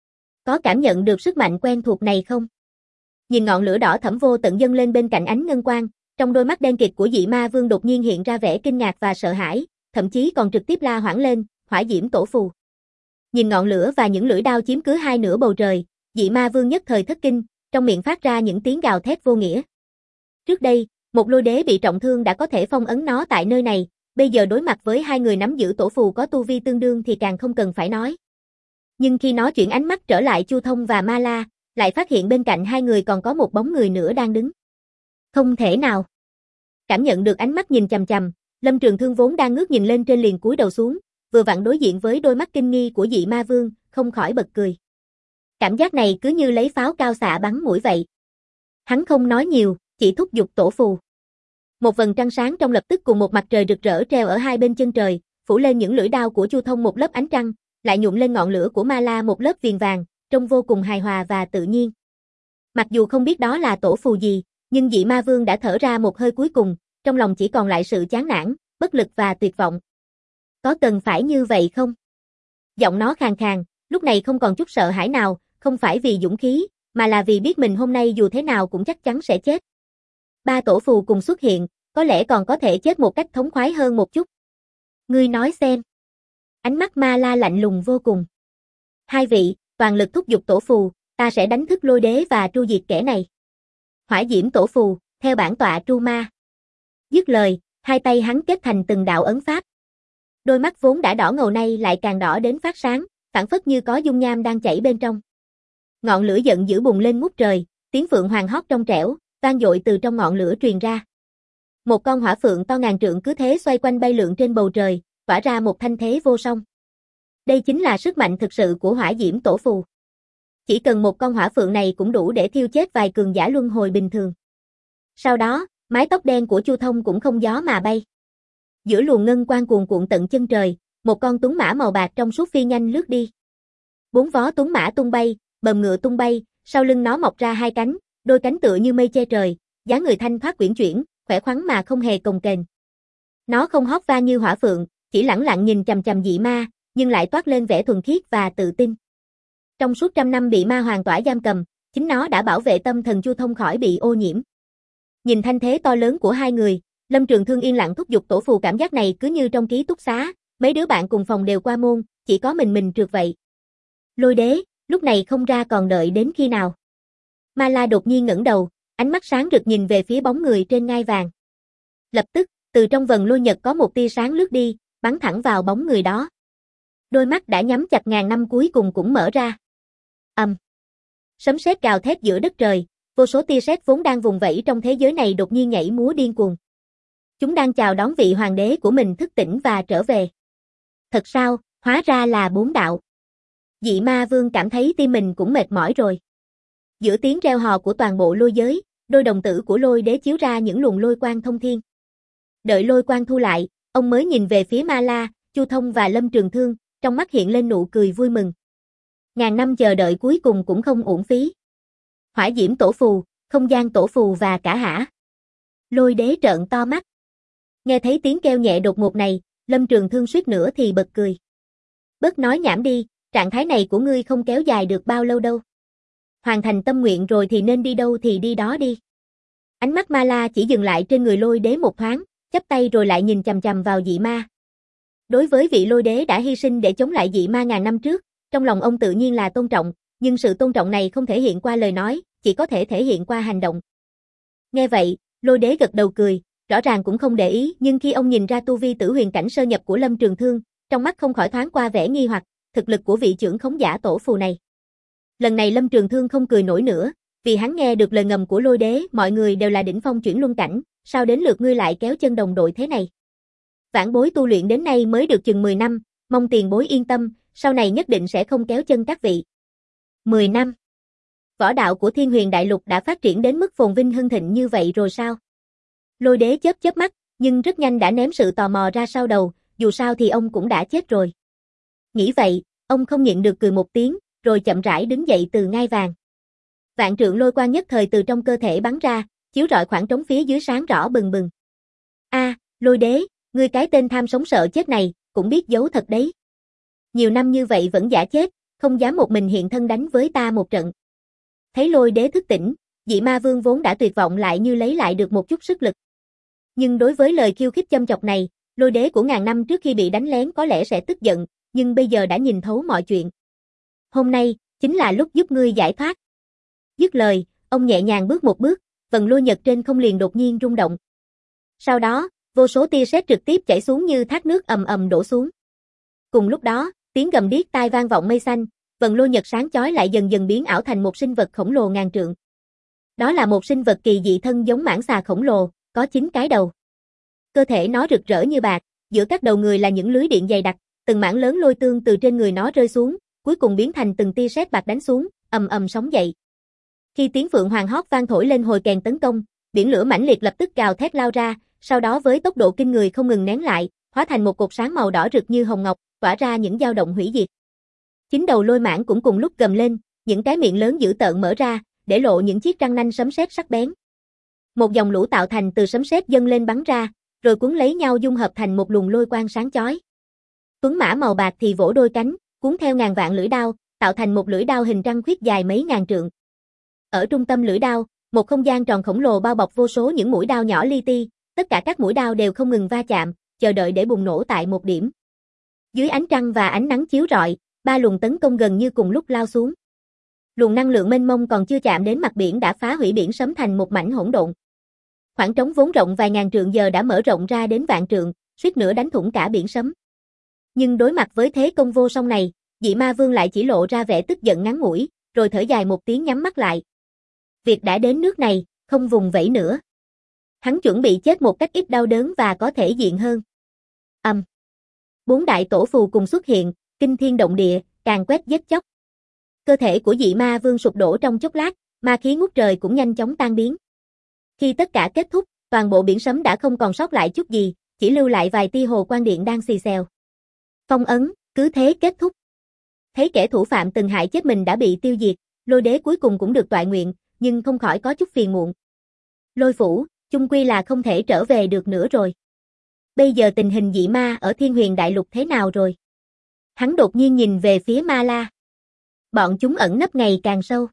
Speaker 1: Có cảm nhận được sức mạnh quen thuộc này không? Nhìn ngọn lửa đỏ thẫm vô tận dâng lên bên cạnh ánh ngân quang, trong đôi mắt đen kịt của dị ma vương đột nhiên hiện ra vẻ kinh ngạc và sợ hãi, thậm chí còn trực tiếp la hoảng lên, hỏa diễm tổ phù. Nhìn ngọn lửa và những lưỡi đao chiếm cứ hai nửa bầu trời, dị ma vương nhất thời thất kinh, trong miệng phát ra những tiếng gào thét vô nghĩa. Trước đây, một lôi đế bị trọng thương đã có thể phong ấn nó tại nơi này, bây giờ đối mặt với hai người nắm giữ tổ phù có tu vi tương đương thì càng không cần phải nói. Nhưng khi nó chuyển ánh mắt trở lại Chu Thông và Ma-la, lại phát hiện bên cạnh hai người còn có một bóng người nữa đang đứng. Không thể nào. Cảm nhận được ánh mắt nhìn chằm chằm, Lâm Trường Thương vốn đang ngước nhìn lên trên liền cúi đầu xuống, vừa vặn đối diện với đôi mắt kinh nghi của dị ma vương, không khỏi bật cười. Cảm giác này cứ như lấy pháo cao xạ bắn mũi vậy. Hắn không nói nhiều, chỉ thúc giục tổ phù. Một vầng trăng sáng trong lập tức cùng một mặt trời rực rỡ treo ở hai bên chân trời, phủ lên những lưỡi đao của Chu Thông một lớp ánh trăng, lại nhuộm lên ngọn lửa của Ma-la một lớp viền vàng, trông vô cùng hài hòa và tự nhiên. Mặc dù không biết đó là tổ phù gì, nhưng dị ma vương đã thở ra một hơi cuối cùng, trong lòng chỉ còn lại sự chán nản, bất lực và tuyệt vọng. Có cần phải như vậy không? Giọng nó khàn khàn, lúc này không còn chút sợ hãi nào, không phải vì dũng khí, mà là vì biết mình hôm nay dù thế nào cũng chắc chắn sẽ chết. Ba tổ phù cùng xuất hiện, có lẽ còn có thể chết một cách thống khoái hơn một chút. Ngươi nói xem. Ánh mắt Ma-la lạnh lùng vô cùng. Hai vị, toàn lực thúc giục tổ phù, ta sẽ đánh thức lôi đế và tru diệt kẻ này. Hỏa diễm tổ phù, theo bản tọa tru ma. Dứt lời, hai tay hắn kết thành từng đạo ấn pháp. Đôi mắt vốn đã đỏ ngầu nay lại càng đỏ đến phát sáng, phảng phất như có dung nham đang chảy bên trong. Ngọn lửa giận dữ bùng lên ngút trời, tiếng phượng hoàng hót trong trẻo, vang dội từ trong ngọn lửa truyền ra. Một con hỏa phượng to ngàn trượng cứ thế xoay quanh bay lượn trên bầu trời, tỏa ra một thanh thế vô song. Đây chính là sức mạnh thực sự của hỏa diễm tổ phù. Chỉ cần một con hỏa phượng này cũng đủ để thiêu chết vài cường giả luân hồi bình thường. Sau đó, mái tóc đen của Chu Thông cũng không gió mà bay. Giữa luồng ngân quang cuồn cuộn tận chân trời, một con tuấn mã màu bạc trong suốt phi nhanh lướt đi. Bốn vó tuấn mã tung bay, bờm ngựa tung bay, sau lưng nó mọc ra hai cánh, đôi cánh tựa như mây che trời, dáng người thanh thoát uyển chuyển, khỏe khoắn mà không hề cồng kềnh. Nó không hót vang như hỏa phượng, chỉ lẳng lặng nhìn chằm chằm dị ma, nhưng lại toát lên vẻ thuần khiết và tự tin. Trong suốt 100 năm bị ma hoàng tỏa giam cầm, chính nó đã bảo vệ tâm thần Chu Thông khỏi bị ô nhiễm. Nhìn thanh thế to lớn của hai người, Lâm Trường Thương yên lặng thúc giục tổ phù, cảm giác này cứ như trong ký túc xá, mấy đứa bạn cùng phòng đều qua môn, chỉ có mình trượt vậy. Lôi Đế, lúc này không ra còn đợi đến khi nào? Ma La đột nhiên ngẩng đầu, ánh mắt sáng rực nhìn về phía bóng người trên ngai vàng. Lập tức, từ trong vần lôi nhật có một tia sáng lướt đi, bắn thẳng vào bóng người đó. Đôi mắt đã nhắm chặt ngàn năm cuối cùng cũng mở ra. Sấm sét gào thét giữa đất trời, vô số tia sét vốn đang vùng vẫy trong thế giới này đột nhiên nhảy múa điên cuồng. Chúng đang chào đón vị hoàng đế của mình thức tỉnh và trở về. Thật sao, hóa ra là 4 đạo. Dị ma vương cảm thấy tim mình cũng mệt mỏi rồi. Giữa tiếng reo hò của toàn bộ lôi giới, đôi đồng tử của Lôi Đế chiếu ra những luồng lôi quang thông thiên. Đợi lôi quang thu lại, ông mới nhìn về phía Ma La, Chu Thông và Lâm Trường Thương, trong mắt hiện lên nụ cười vui mừng. Ngàn năm chờ đợi cuối cùng cũng không uổng phí. Hỏa diễm tổ phù, không gian tổ phù và cả hả? Lôi Đế trợn to mắt. Nghe thấy tiếng kêu nhẹ đột ngột này, Lâm Trường Thương suýt nữa thì bật cười. Bớt nói nhảm đi, trạng thái này của ngươi không kéo dài được bao lâu đâu. Hoàn thành tâm nguyện rồi thì nên đi đâu thì đi đó đi. Ánh mắt Ma La chỉ dừng lại trên người Lôi Đế một thoáng, chắp tay rồi lại nhìn chằm chằm vào dị ma. Đối với vị Lôi Đế đã hy sinh để chống lại dị ma ngàn năm trước, trong lòng ông tự nhiên là tôn trọng, nhưng sự tôn trọng này không thể hiện qua lời nói, chỉ có thể thể hiện qua hành động. Nghe vậy, Lôi Đế gật đầu cười, rõ ràng cũng không để ý, nhưng khi ông nhìn ra tu vi tử huyền cảnh sơ nhập của Lâm Trường Thương, trong mắt không khỏi thoáng qua vẻ nghi hoặc, thực lực của vị trưởng khống giả tổ phù này. Lần này Lâm Trường Thương không cười nổi nữa, vì hắn nghe được lời ngầm của Lôi Đế, mọi người đều là đỉnh phong chuyển luân cảnh, sao đến lượt ngươi lại kéo chân đồng đội thế này? Vãn bối tu luyện đến nay mới được chừng 10 năm, mong tiền bối yên tâm, sau này nhất định sẽ không kéo chân các vị. 10 năm. Võ đạo của Thiên Huyền Đại Lục đã phát triển đến mức phồn vinh hưng thịnh như vậy rồi sao? Lôi Đế chớp mắt, nhưng rất nhanh đã ném sự tò mò ra sau đầu, dù sao thì ông cũng đã chết rồi. Nghĩ vậy, ông không nhịn được cười một tiếng, rồi chậm rãi đứng dậy từ ngai vàng. Vạn trượng lôi quang nhất thời từ trong cơ thể bắn ra, chiếu rọi khoảng trống phía dưới sáng rõ bừng bừng. Lôi Đế, ngươi cái tên tham sống sợ chết này, cũng biết giấu thật đấy. Nhiều năm như vậy vẫn giả chết, không dám một mình hiện thân đánh với ta một trận. Thấy Lôi Đế thức tỉnh, dị ma vương vốn đã tuyệt vọng lại như lấy lại được một chút sức lực. Nhưng đối với lời khiêu khích châm chọc này, Lôi Đế của ngàn năm trước khi bị đánh lén có lẽ sẽ tức giận, nhưng bây giờ đã nhìn thấu mọi chuyện. Hôm nay, chính là lúc giúp ngươi giải thoát. Dứt lời, ông nhẹ nhàng bước một bước, vần lôi nhật trên không liền đột nhiên rung động. Sau đó, vô số tia sét trực tiếp chảy xuống như thác nước ầm ầm đổ xuống. Cùng lúc đó, tiếng gầm điếc tai vang vọng mây xanh, vần lôi nhật sáng chói lại dần dần biến ảo thành một sinh vật khổng lồ ngàn trượng. Đó là một sinh vật kỳ dị thân giống mãng xà khổng lồ, có 9 cái đầu. Cơ thể nó rực rỡ như bạc, giữa các đầu người là những lưới điện dày đặc, từng mảng lớn lôi tương từ trên người nó rơi xuống, cuối cùng biến thành từng tia sét bạc đánh xuống, ầm ầm sóng dậy. Khi tiếng phượng hoàng hót vang thổi lên hồi kèn tấn công, biển lửa mãnh liệt lập tức gào thét lao ra, sau đó với tốc độ kinh người không ngừng nén lại, hóa thành một cột sáng màu đỏ rực như hồng ngọc, tỏa ra những dao động hủy diệt. 9 đầu lôi mãng cũng cùng lúc gầm lên, những cái miệng lớn dữ tợn mở ra, để lộ những chiếc răng nanh sấm sét sắc bén. Một dòng lũ tạo thành từ sấm sét dâng lên bắn ra, rồi cuốn lấy nhau dung hợp thành một luồng lôi quang sáng chói. Tuấn mã màu bạc thì vỗ đôi cánh, cuốn theo ngàn vạn lưỡi đao, tạo thành một lưỡi đao hình trăng khuyết dài mấy ngàn trượng. Ở trung tâm lưỡi đao, một không gian tròn khổng lồ bao bọc vô số những mũi đao nhỏ li ti, tất cả các mũi đao đều không ngừng va chạm, chờ đợi để bùng nổ tại một điểm. Dưới ánh trăng và ánh nắng chiếu rọi, 3 luồng tấn công gần như cùng lúc lao xuống. Luồng năng lượng mênh mông còn chưa chạm đến mặt biển đã phá hủy biển sấm thành một mảnh hỗn độn. Khoảng trống vốn rộng vài ngàn trượng giờ đã mở rộng ra đến vạn trượng, suýt nữa đánh thủng cả biển sấm. Nhưng đối mặt với thế công vô song này, Dị Ma Vương lại chỉ lộ ra vẻ tức giận ngắn ngủi, rồi thở dài một tiếng nhắm mắt lại. Việc đã đến nước này, không vùng vẫy nữa. Hắn chuẩn bị chết một cách ít đau đớn và có thể diện hơn. Bốn đại tổ phù cùng xuất hiện, kinh thiên động địa, càn quét giết chóc. Cơ thể của Dị Ma Vương sụp đổ trong chốc lát, ma khí ngút trời cũng nhanh chóng tan biến. Khi tất cả kết thúc, toàn bộ biển sấm đã không còn sót lại chút gì, chỉ lưu lại vài tia hồ quang điện đang xì xèo. Phong ấn, cứ thế kết thúc. Thấy kẻ thủ phạm từng hại chết mình đã bị tiêu diệt, Lôi Đế cuối cùng cũng được toại nguyện, nhưng không khỏi có chút phiền muộn. Lôi Phủ, chung quy là không thể trở về được nữa rồi. Bây giờ tình hình dị ma ở Thiên Huyền Đại Lục thế nào rồi? Hắn đột nhiên nhìn về phía Ma La. Bọn chúng ẩn nấp ngày càng sâu.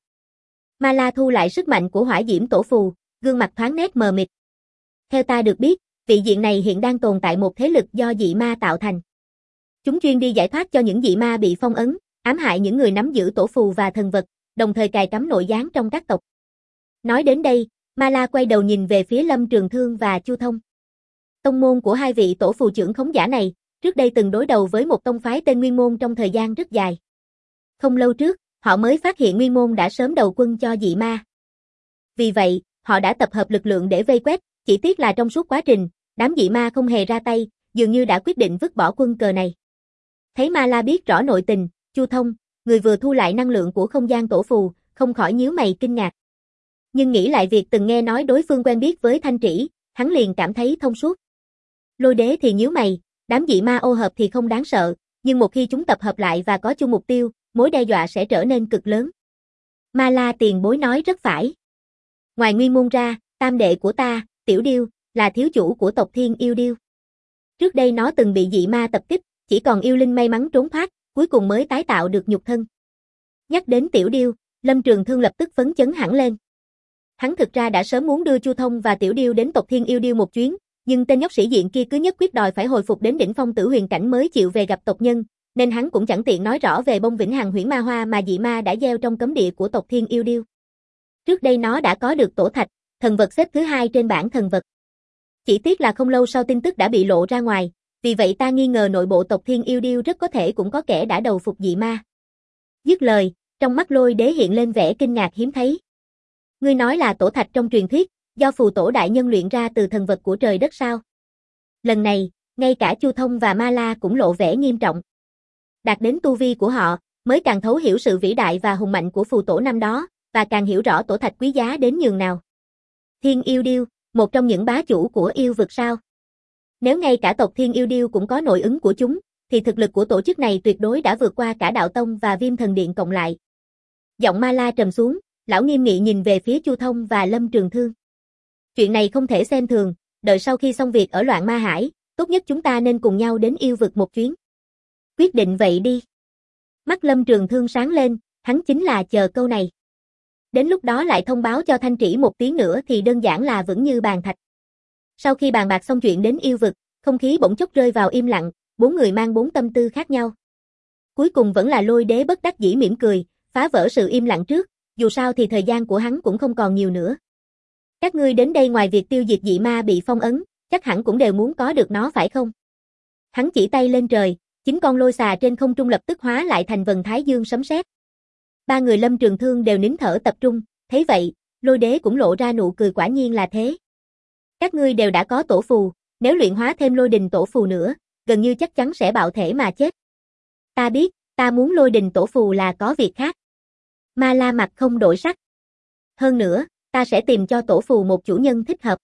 Speaker 1: Ma La thu lại sức mạnh của hỏa diễm tổ phù, gương mặt thoáng nét mờ mịt. Theo ta được biết, vị diện này hiện đang tồn tại một thế lực do dị ma tạo thành. Chúng chuyên đi giải thoát cho những dị ma bị phong ấn, ám hại những người nắm giữ tổ phù và thần vật, đồng thời cài cắm nội gián trong các tộc. Nói đến đây, Ma La quay đầu nhìn về phía Lâm Trường Thương và Chu Thông. Tông môn của hai vị tổ phù trưởng khống giả này, trước đây từng đối đầu với một tông phái tên Nguyên Môn trong thời gian rất dài. Không lâu trước, họ mới phát hiện Nguyên Môn đã sớm đầu quân cho dị ma. Vì vậy, họ đã tập hợp lực lượng để vây quét, chỉ tiếc là trong suốt quá trình, đám dị ma không hề ra tay, dường như đã quyết định vứt bỏ quân cờ này. Thấy Ma La biết rõ nội tình, Chu Thông, người vừa thu lại năng lượng của không gian tổ phù, không khỏi nhíu mày kinh ngạc. Nhưng nghĩ lại việc từng nghe nói đối phương quen biết với Thanh Trĩ, hắn liền cảm thấy thông suốt. Lôi Đế thì nhíu mày, đám dị ma ô hợp thì không đáng sợ, nhưng một khi chúng tập hợp lại và có chung mục tiêu, mối đe dọa sẽ trở nên cực lớn. Ma La tiền bối nói rất phải. Ngoài Nguyên Môn ra, tam đệ của ta, Tiểu Điêu, là thiếu chủ của tộc Thiên Yêu Điêu. Trước đây nó từng bị dị ma tập kích, chỉ còn yêu linh may mắn trốn thoát, cuối cùng mới tái tạo được nhục thân. Nhắc đến Tiểu Điêu, Lâm Trường Thương lập tức phấn chấn hẳn lên. Hắn thực ra đã sớm muốn đưa Chu Thông và Tiểu Điêu đến tộc Thiên Yêu Điêu một chuyến, nhưng tên nhóc sĩ diện kia cứ nhất quyết đòi phải hồi phục đến đỉnh phong tử huyền cảnh mới chịu về gặp tộc nhân, nên hắn cũng chẳng tiện nói rõ về bông vĩnh hằng huyễn ma hoa mà dị ma đã gieo trong cấm địa của tộc Thiên Yêu Điêu. Trước đây nó đã có được tổ thạch, thần vật xếp thứ 2 trên bảng thần vật. Chỉ tiếc là không lâu sau tin tức đã bị lộ ra ngoài, vì vậy ta nghi ngờ nội bộ tộc Thiên Yêu Điêu rất có thể cũng có kẻ đã đầu phục dị ma. Dứt lời, trong mắt Lôi Đế hiện lên vẻ kinh ngạc hiếm thấy. Ngươi nói là tổ thạch trong truyền thuyết, do phù tổ đại nhân luyện ra từ thần vật của trời đất sao? Lần này, ngay cả Chu Thông và Ma La cũng lộ vẻ nghiêm trọng. Đạt đến tu vi của họ, mới càng thấu hiểu sự vĩ đại và hùng mạnh của phù tổ năm đó, và càng hiểu rõ tổ thạch quý giá đến nhường nào. Thiên Yêu Điêu, một trong những bá chủ của yêu vực sao? Nếu ngay cả tộc Thiên Yêu Điêu cũng có nội ứng của chúng, thì thực lực của tổ chức này tuyệt đối đã vượt qua cả Đạo Tông và Viêm Thần Điện cộng lại. Giọng Ma La trầm xuống, lão nghiêm nghị nhìn về phía Chu Thông và Lâm Trường Thương. Chuyện này không thể xem thường, đợi sau khi xong việc ở Loạn Ma Hải, tốt nhất chúng ta nên cùng nhau đến yêu vực một chuyến. Quyết định vậy đi. Mắt Lâm Trường Thương sáng lên, hắn chính là chờ câu này. Đến lúc đó lại thông báo cho Thanh Trĩ một tiếng nữa thì đơn giản là vững như bàn thạch. Sau khi bàn bạc xong chuyện đến yêu vực, không khí bỗng chốc rơi vào im lặng, bốn người mang bốn tâm tư khác nhau. Cuối cùng vẫn là Lôi Đế bất đắc dĩ mỉm cười, phá vỡ sự im lặng trước, dù sao thì thời gian của hắn cũng không còn nhiều nữa. Các ngươi đến đây ngoài việc tiêu diệt dị ma bị phong ấn, chắc hẳn cũng đều muốn có được nó phải không? Hắn chỉ tay lên trời, 9 con lôi xà trên không trung lập tức hóa lại thành vần thái dương sấm sét. Ba người Lâm Trường Thương đều nín thở tập trung, thấy vậy, Lôi Đế cũng lộ ra nụ cười, quả nhiên là thế. Các ngươi đều đã có tổ phù, nếu luyện hóa thêm lôi đình tổ phù nữa, gần như chắc chắn sẽ bạo thể mà chết. Ta biết, ta muốn lôi đình tổ phù là có việc khác. Ma La mặt không đổi sắc. Hơn nữa, ta sẽ tìm cho tổ phù một chủ nhân thích hợp.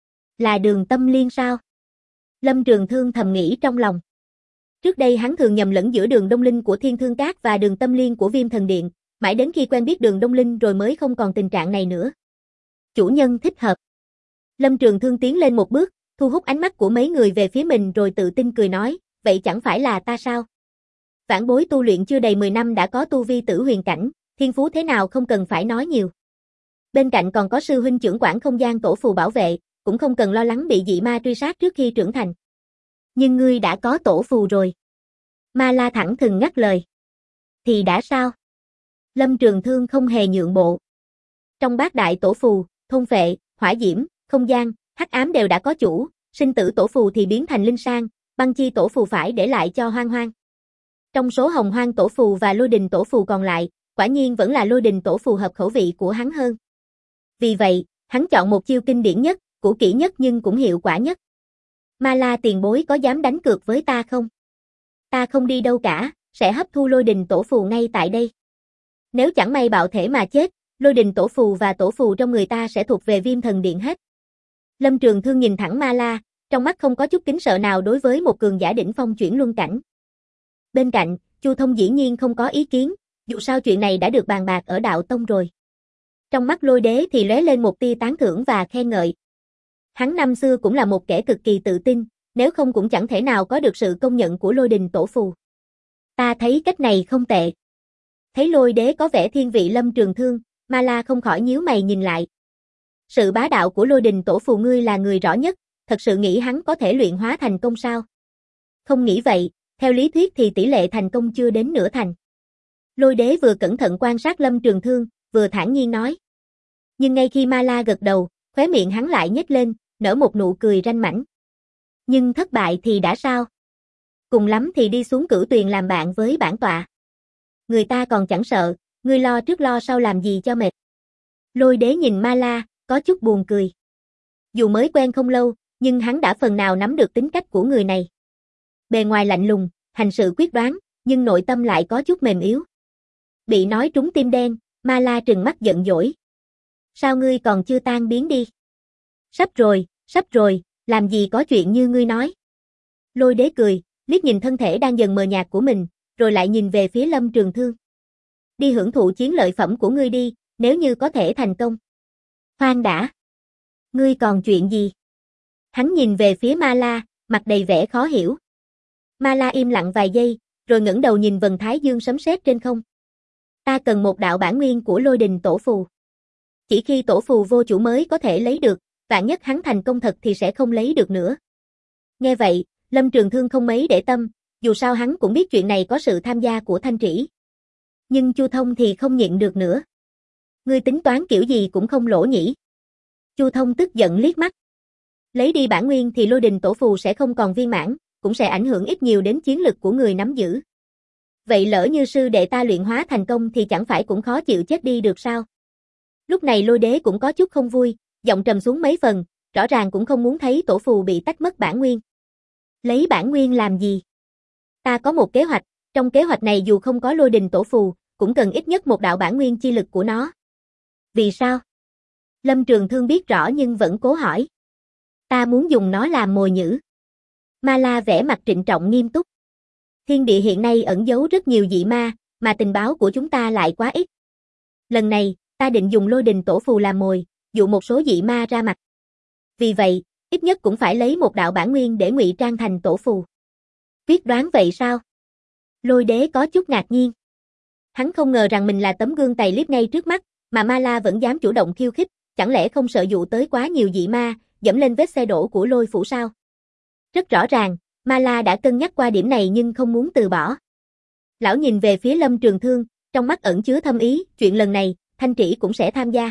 Speaker 1: Là Đường Tâm Liên sao? Lâm Trường Thương thầm nghĩ trong lòng. Trước đây hắn thường nhầm lẫn giữa Đường Đông Linh của Thiên Thương Các và Đường Tâm Liên của Viêm Thần Điện, mãi đến khi quen biết Đường Đông Linh rồi mới không còn tình trạng này nữa. Chủ nhân thích hợp. Lâm Trường Thương tiến lên một bước, thu hút ánh mắt của mấy người về phía mình rồi tự tin cười nói, vậy chẳng phải là ta sao? Vãn bối tu luyện chưa đầy 10 năm đã có tu vi tử huyền cảnh, thiên phú thế nào không cần phải nói nhiều. Bên cạnh còn có sư huynh trưởng quản không gian tổ phù bảo vệ, cũng không cần lo lắng bị dị ma truy sát trước khi trưởng thành. Nhưng ngươi đã có tổ phù rồi. Ma La thẳng thừng ngắt lời. Thì đã sao? Lâm Trường Thương không hề nhượng bộ. Trong bát đại tổ phù, thôn phệ, hỏa diễm, không gian, hắc ám đều đã có chủ, sinh tử tổ phù thì biến thành linh sang, Băng chi tổ phù phải để lại cho Hoang Hoang. Trong số Hồng Hoang tổ phù và Lôi Đình tổ phù còn lại, quả nhiên vẫn là Lôi Đình tổ phù hợp khẩu vị của hắn hơn. Vì vậy, hắn chọn một chiêu kinh điển nhất, cũ kỹ nhất nhưng cũng hiệu quả nhất. Ma La tiền bối có dám đánh cược với ta không? Ta không đi đâu cả, sẽ hấp thu Lôi Đình tổ phù ngay tại đây. Nếu chẳng may bạo thể mà chết, Lôi Đình tổ phù và tổ phù trong người ta sẽ thuộc về Viêm Thần Điện hết. Lâm Trường Thương nhìn thẳng Ma La, trong mắt không có chút kính sợ nào đối với một cường giả đỉnh phong chuyển luân cảnh. Bên cạnh, Chu Thông dĩ nhiên không có ý kiến, dù sao chuyện này đã được bàn bạc ở Đạo Tông rồi. Trong mắt Lôi Đế thì lóe lên một tia tán thưởng và khen ngợi. Hắn năm xưa cũng là một kẻ cực kỳ tự tin, nếu không cũng chẳng thể nào có được sự công nhận của Lôi Đình tổ phù. Ta thấy cách này không tệ. Thấy Lôi Đế có vẻ thiên vị Lâm Trường Thương, Ma La không khỏi nhíu mày nhìn lại. Sự bá đạo của Lôi Đình tổ phù ngươi là người rõ nhất, thật sự nghĩ hắn có thể luyện hóa thành công sao? Không nghĩ vậy, theo lý thuyết thì tỷ lệ thành công chưa đến nửa thành. Lôi Đế vừa cẩn thận quan sát Lâm Trường Thương, vừa thản nhiên nói. Nhưng ngay khi Ma La gật đầu, khóe miệng hắn lại nhếch lên, nở một nụ cười ranh mãnh. Nhưng thất bại thì đã sao? Cùng lắm thì đi xuống cửu tuyền làm bạn với bản tọa. Người ta còn chẳng sợ, ngươi lo trước lo sau làm gì cho mệt. Lôi Đế nhìn Ma La, có chút buồn cười. Dù mới quen không lâu, nhưng hắn đã phần nào nắm được tính cách của người này. Bề ngoài lạnh lùng, hành sự quyết đoán, nhưng nội tâm lại có chút mềm yếu. Bị nói trúng tim đen, Ma La trừng mắt giận dỗi. Sao ngươi còn chưa tan biến đi? Sắp rồi, làm gì có chuyện như ngươi nói. Lôi Đế cười, liếc nhìn thân thể đang dần mờ nhạt của mình, rồi lại nhìn về phía Lâm Trường Thương. Đi hưởng thụ chiến lợi phẩm của ngươi đi, nếu như có thể thành công. Khoan đã. Ngươi còn chuyện gì? Hắn nhìn về phía Ma La, mặt đầy vẻ khó hiểu. Ma La im lặng vài giây, rồi ngẩng đầu nhìn vầng thái dương sấm sét trên không. Ta cần một đạo bản nguyên của Lôi Đình tổ phù. Chỉ khi tổ phù vô chủ mới có thể lấy được, vạn nhất hắn thành công thật thì sẽ không lấy được nữa. Nghe vậy, Lâm Trường Thương không mấy để tâm, dù sao hắn cũng biết chuyện này có sự tham gia của Thanh Trĩ. Nhưng Chu Thông thì không nhịn được nữa. Ngươi tính toán kiểu gì cũng không lỗ nhỉ. Chu Thông tức giận liếc mắt. Lấy đi bản nguyên thì Lôi Đình tổ phù sẽ không còn viên mãn, cũng sẽ ảnh hưởng ít nhiều đến chiến lực của người nắm giữ. Vậy lỡ như sư đệ ta luyện hóa thành công thì chẳng phải cũng khó chịu chết đi được sao? Lúc này Lôi Đế cũng có chút không vui, giọng trầm xuống mấy phần, rõ ràng cũng không muốn thấy tổ phù bị tách mất bản nguyên. Lấy bản nguyên làm gì? Ta có một kế hoạch, trong kế hoạch này dù không có Lôi Đình tổ phù, cũng cần ít nhất một đạo bản nguyên chi lực của nó. Vì sao? Lâm Trường Thương biết rõ nhưng vẫn cố hỏi. Ta muốn dùng nó làm mồi nhử. Ma La vẻ mặt trịnh trọng nghiêm túc. Thiên địa hiện nay ẩn giấu rất nhiều dị ma, mà tình báo của chúng ta lại quá ít. Lần này, ta định dùng Lôi Đình tổ phù làm mồi, dụ một số dị ma ra mặt. Vì vậy, ít nhất cũng phải lấy một đạo bản nguyên để ngụy trang thành tổ phù. Quyết đoán vậy sao? Lôi Đế có chút ngạc nhiên. Hắn không ngờ rằng mình là tấm gương tày liếp ngay trước mắt, mà Ma La vẫn dám chủ động khiêu khích, chẳng lẽ không sợ dụ tới quá nhiều dị ma, dẫm lên vết xe đổ của Lôi phủ sao? Rất rõ ràng, Ma La đã cân nhắc qua điểm này nhưng không muốn từ bỏ. Lão nhìn về phía Lâm Trường Thương, trong mắt ẩn chứa thâm ý, chuyện lần này, Thanh Trĩ cũng sẽ tham gia.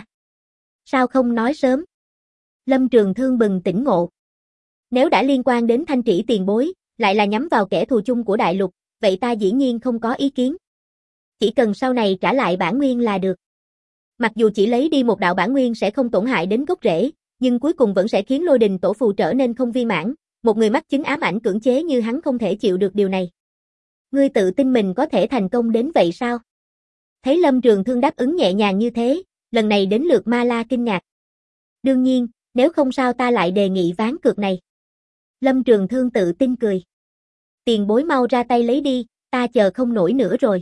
Speaker 1: Sao không nói sớm? Lâm Trường Thương bừng tỉnh ngộ. Nếu đã liên quan đến Thanh Trĩ tiền bối, lại là nhắm vào kẻ thù chung của đại lục, vậy ta dĩ nhiên không có ý kiến. Chỉ cần sau này trả lại bản nguyên là được. Mặc dù chỉ lấy đi một đạo bản nguyên sẽ không tổn hại đến gốc rễ, nhưng cuối cùng vẫn sẽ khiến Lôi Đình tổ phù trở nên không viên mãn, một người mắc chứng ám ảnh cưỡng chế như hắn không thể chịu được điều này. Ngươi tự tin mình có thể thành công đến vậy sao? Thấy Lâm Trường Thương đáp ứng nhẹ nhàng như thế, lần này đến lượt Ma La kinh ngạc. Đương nhiên, nếu không sao ta lại đề nghị ván cược này. Lâm Trường Thương tự tin cười. Tiền bối mau ra tay lấy đi, ta chờ không nổi nữa rồi.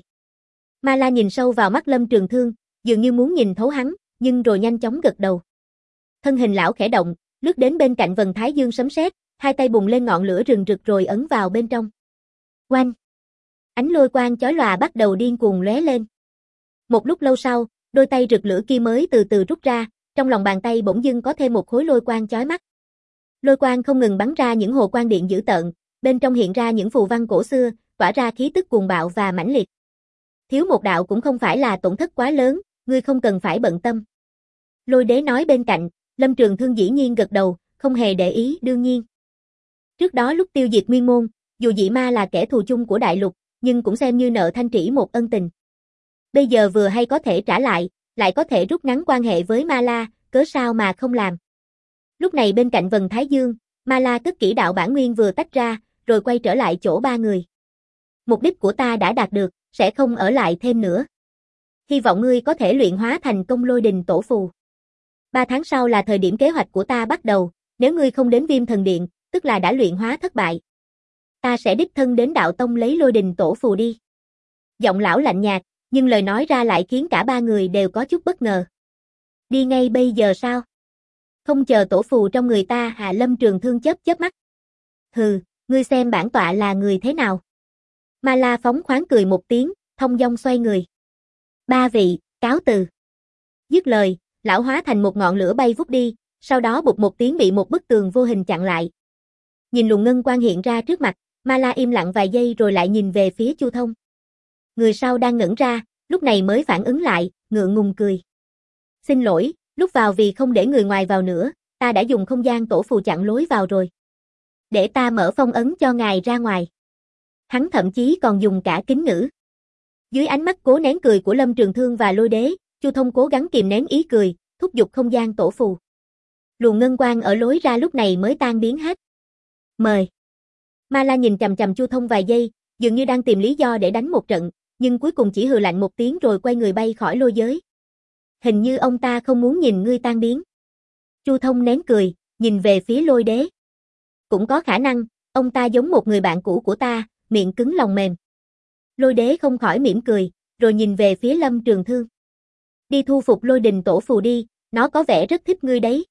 Speaker 1: Ma La nhìn sâu vào mắt Lâm Trường Thương, dường như muốn nhìn thấu hắn, nhưng rồi nhanh chóng gật đầu. Thân hình lão khẽ động, lướt đến bên cạnh vầng thái dương sấm sét, hai tay bùng lên ngọn lửa rừng rực rồi ấn vào bên trong. Oanh! Ánh lôi quang chói lòa bắt đầu điên cuồng lóe lên. Một lúc lâu sau, đôi tay rực lửa kia mới từ từ rút ra, trong lòng bàn tay bỗng dưng có thêm một khối lôi quang chói mắt. Lôi quang không ngừng bắn ra những hồ quang điện dữ tợn, bên trong hiện ra những phù văn cổ xưa, tỏa ra khí tức cuồng bạo và mãnh liệt. Thiếu một đạo cũng không phải là tổn thất quá lớn, ngươi không cần phải bận tâm. Lôi Đế nói bên cạnh, Lâm Trường Thương dĩ nhiên gật đầu, không hề để ý đương nhiên. Trước đó lúc tiêu diệt Nguyên Môn, dù dị ma là kẻ thù chung của đại lục, nhưng cũng xem như nợ Thanh Trĩ một ân tình. Bây giờ vừa hay có thể trả lại có thể rút ngắn quan hệ với Ma La, cớ sao mà không làm. Lúc này bên cạnh Vân Thái Dương, Ma La cất kỹ đạo bản nguyên vừa tách ra, rồi quay trở lại chỗ ba người. Mục đích của ta đã đạt được, sẽ không ở lại thêm nữa. Hy vọng ngươi có thể luyện hóa thành công lôi đình tổ phù. 3 tháng sau là thời điểm kế hoạch của ta bắt đầu, nếu ngươi không đến Viêm Thần Điện, tức là đã luyện hóa thất bại. Ta sẽ đích thân đến đạo tông lấy lôi đình tổ phù đi. Giọng lão lạnh nhạt, nhưng lời nói ra lại khiến cả ba người đều có chút bất ngờ. Đi ngay bây giờ sao? Không chờ tổ phù trong người ta Hạ Lâm Trường Thương chớp mắt. Hừ, ngươi xem bản tọa là người thế nào? Ma La phóng khoáng cười một tiếng, thông dong xoay người. Ba vị, cáo từ. Dứt lời, lão hóa thành một ngọn lửa bay vút đi, sau đó bụp một tiếng bị một bức tường vô hình chặn lại. Nhìn luồng ngân quang hiện ra trước mặt, Ma La im lặng vài giây rồi lại nhìn về phía Chu Thông. Người sau đang ngẩn ra, lúc này mới phản ứng lại, ngượng ngùng cười. Xin lỗi, lúc vào vì không để người ngoài vào nữa, ta đã dùng không gian tổ phù chặn lối vào rồi. Để ta mở phong ấn cho ngài ra ngoài. Hắn thậm chí còn dùng cả kính ngữ. Dưới ánh mắt cố nén cười của Lâm Trường Thương và Lôi Đế, Chu Thông cố gắng kìm nén ý cười, thúc giục không gian tổ phù. Luồng ngân quang ở lối ra lúc này mới tan biến hết. Mời. Ma La nhìn chằm chằm Chu Thông vài giây, dường như đang tìm lý do để đánh một trận, nhưng cuối cùng chỉ hừ lạnh một tiếng rồi quay người bay khỏi lôi giới. Hình như ông ta không muốn nhìn ngươi tan biến. Chu Thông nén cười, nhìn về phía Lôi Đế. Cũng có khả năng, ông ta giống một người bạn cũ của ta, miệng cứng lòng mềm. Lôi Đế không khỏi mỉm cười, rồi nhìn về phía Lâm Trường Thương. Đi thu phục lôi đình tổ phù đi, nó có vẻ rất thích ngươi đấy.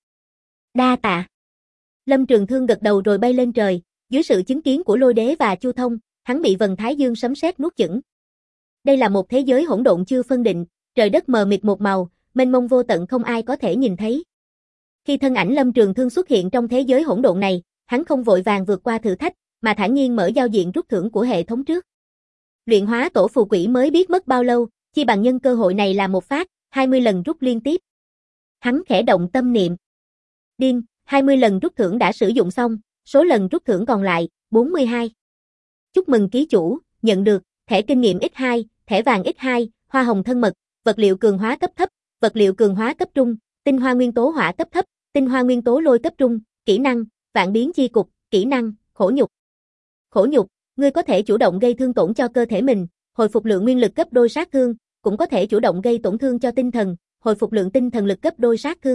Speaker 1: Đa tạ. Lâm Trường Thương gật đầu rồi bay lên trời, dưới sự chứng kiến của Lôi Đế và Chu Thông, hắn bị Vân Thái Dương sấm sét nuốt chửng. Đây là một thế giới hỗn độn chưa phân định, trời đất mờ mịt một màu, mênh mông vô tận không ai có thể nhìn thấy. Khi thân ảnh Lâm Trường Thương xuất hiện trong thế giới hỗn độn này, hắn không vội vàng vượt qua thử thách, mà thản nhiên mở giao diện rút thưởng của hệ thống trước. Luyện hóa tổ phù quỷ mới biết mất bao lâu, chi bằng nhân cơ hội này là một phát, 20 lần rút liên tiếp. Hắn khẽ động tâm niệm. Đinh, 20 lần rút thưởng đã sử dụng xong, số lần rút thưởng còn lại, 42. Chúc mừng ký chủ, nhận được, thẻ kinh nghiệm X2, thẻ vàng X2, hoa hồng thân mật, vật liệu cường hóa cấp thấp, vật liệu cường hóa cấp trung, tinh hoa nguyên tố hỏa cấp thấp, tinh hoa nguyên tố lôi cấp trung, kỹ năng, vạn biến chi cục, kỹ năng, khổ nhục. Khổ nhục, ngươi có thể chủ động gây thương tổn cho cơ thể mình, hồi phục lượng nguyên lực gấp đôi sát thương, cũng có thể chủ động gây tổn thương cho tinh thần, hồi phục lượng tinh thần lực gấp đôi sát thương.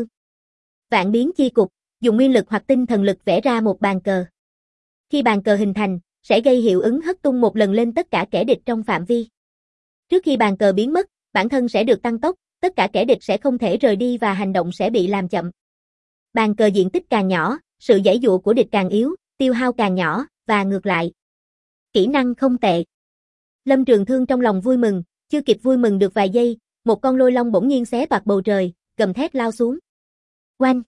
Speaker 1: Vạn biến chi cục, dùng nguyên lực hoặc tinh thần lực vẽ ra một bàn cờ. Khi bàn cờ hình thành, sẽ gây hiệu ứng hất tung một lần lên tất cả kẻ địch trong phạm vi. Trước khi bàn cờ biến mất, bản thân sẽ được tăng tốc, tất cả kẻ địch sẽ không thể rời đi và hành động sẽ bị làm chậm. Bàn cờ diện tích càng nhỏ, sự giãy giụa của địch càng yếu, tiêu hao càng nhỏ, và ngược lại. Kỹ năng không tệ. Lâm Trường Thương trong lòng vui mừng, chưa kịp vui mừng được vài giây, một con lôi long bỗng nhiên xé toạc bầu trời, gầm thét lao xuống. Oanh!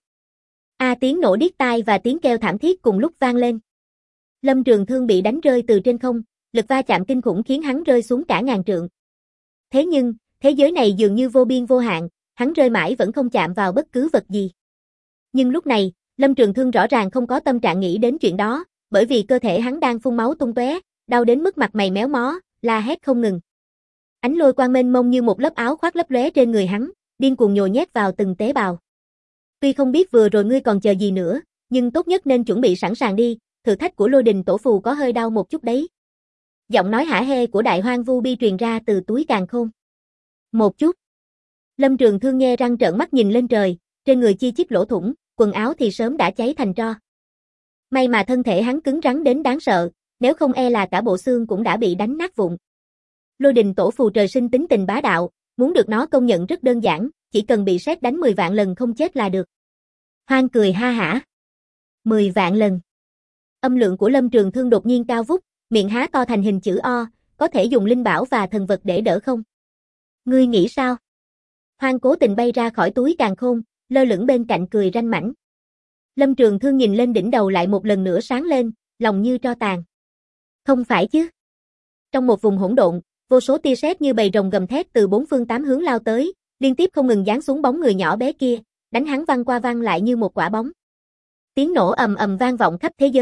Speaker 1: Tiếng nổ điếc tai và tiếng kêu thảm thiết cùng lúc vang lên. Lâm Trường Thương bị đánh rơi từ trên không, lực va chạm kinh khủng khiến hắn rơi xuống cả ngàn trượng. Thế nhưng, thế giới này dường như vô biên vô hạn, hắn rơi mãi vẫn không chạm vào bất cứ vật gì. Nhưng lúc này, Lâm Trường Thương rõ ràng không có tâm trạng nghĩ đến chuyện đó, bởi vì cơ thể hắn đang phun máu tung tóe, đau đến mức mặt mày méo mó, la hét không ngừng. Ánh lôi quang mênh mông như một lớp áo khoác lấp lóe trên người hắn, điên cuồng nhồi nhét vào từng tế bào. Tuy không biết vừa rồi ngươi còn chờ gì nữa, nhưng tốt nhất nên chuẩn bị sẵn sàng đi, thử thách của lôi đình tổ phù có hơi đau một chút đấy. Giọng nói hả hê của Đại Hoang Vu Bi truyền ra từ túi càn khôn. Một chút. Lâm Trường Thương nghe răng trợn mắt nhìn lên trời, trên người chi chít lỗ thủng, quần áo thì sớm đã cháy thành tro. May mà thân thể hắn cứng rắn đến đáng sợ, nếu không e là cả bộ xương cũng đã bị đánh nát vụn. Lôi đình tổ phù trời sinh tính tình bá đạo, muốn được nó công nhận rất đơn giản, chỉ cần bị sét đánh 10 vạn lần không chết là được. Hoang cười ha hả. 10 vạn lần. Âm lượng của Lâm Trường Thương đột nhiên cao vút, miệng há to thành hình chữ O, có thể dùng linh bảo và thần vật để đỡ không? Ngươi nghĩ sao? Hoang cố tình bay ra khỏi túi càn khôn, lơ lửng bên cạnh cười ranh mãnh. Lâm Trường Thương nhìn lên đỉnh đầu lại một lần nữa sáng lên, lòng như tro tàn. Không phải chứ? Trong một vùng hỗn độn, vô số tia sét như bầy rồng gầm thét từ bốn phương tám hướng lao tới, liên tiếp không ngừng giáng xuống bóng người nhỏ bé kia, đánh hắn văng qua văng lại như một quả bóng. Tiếng nổ ầm ầm vang vọng khắp thế giới,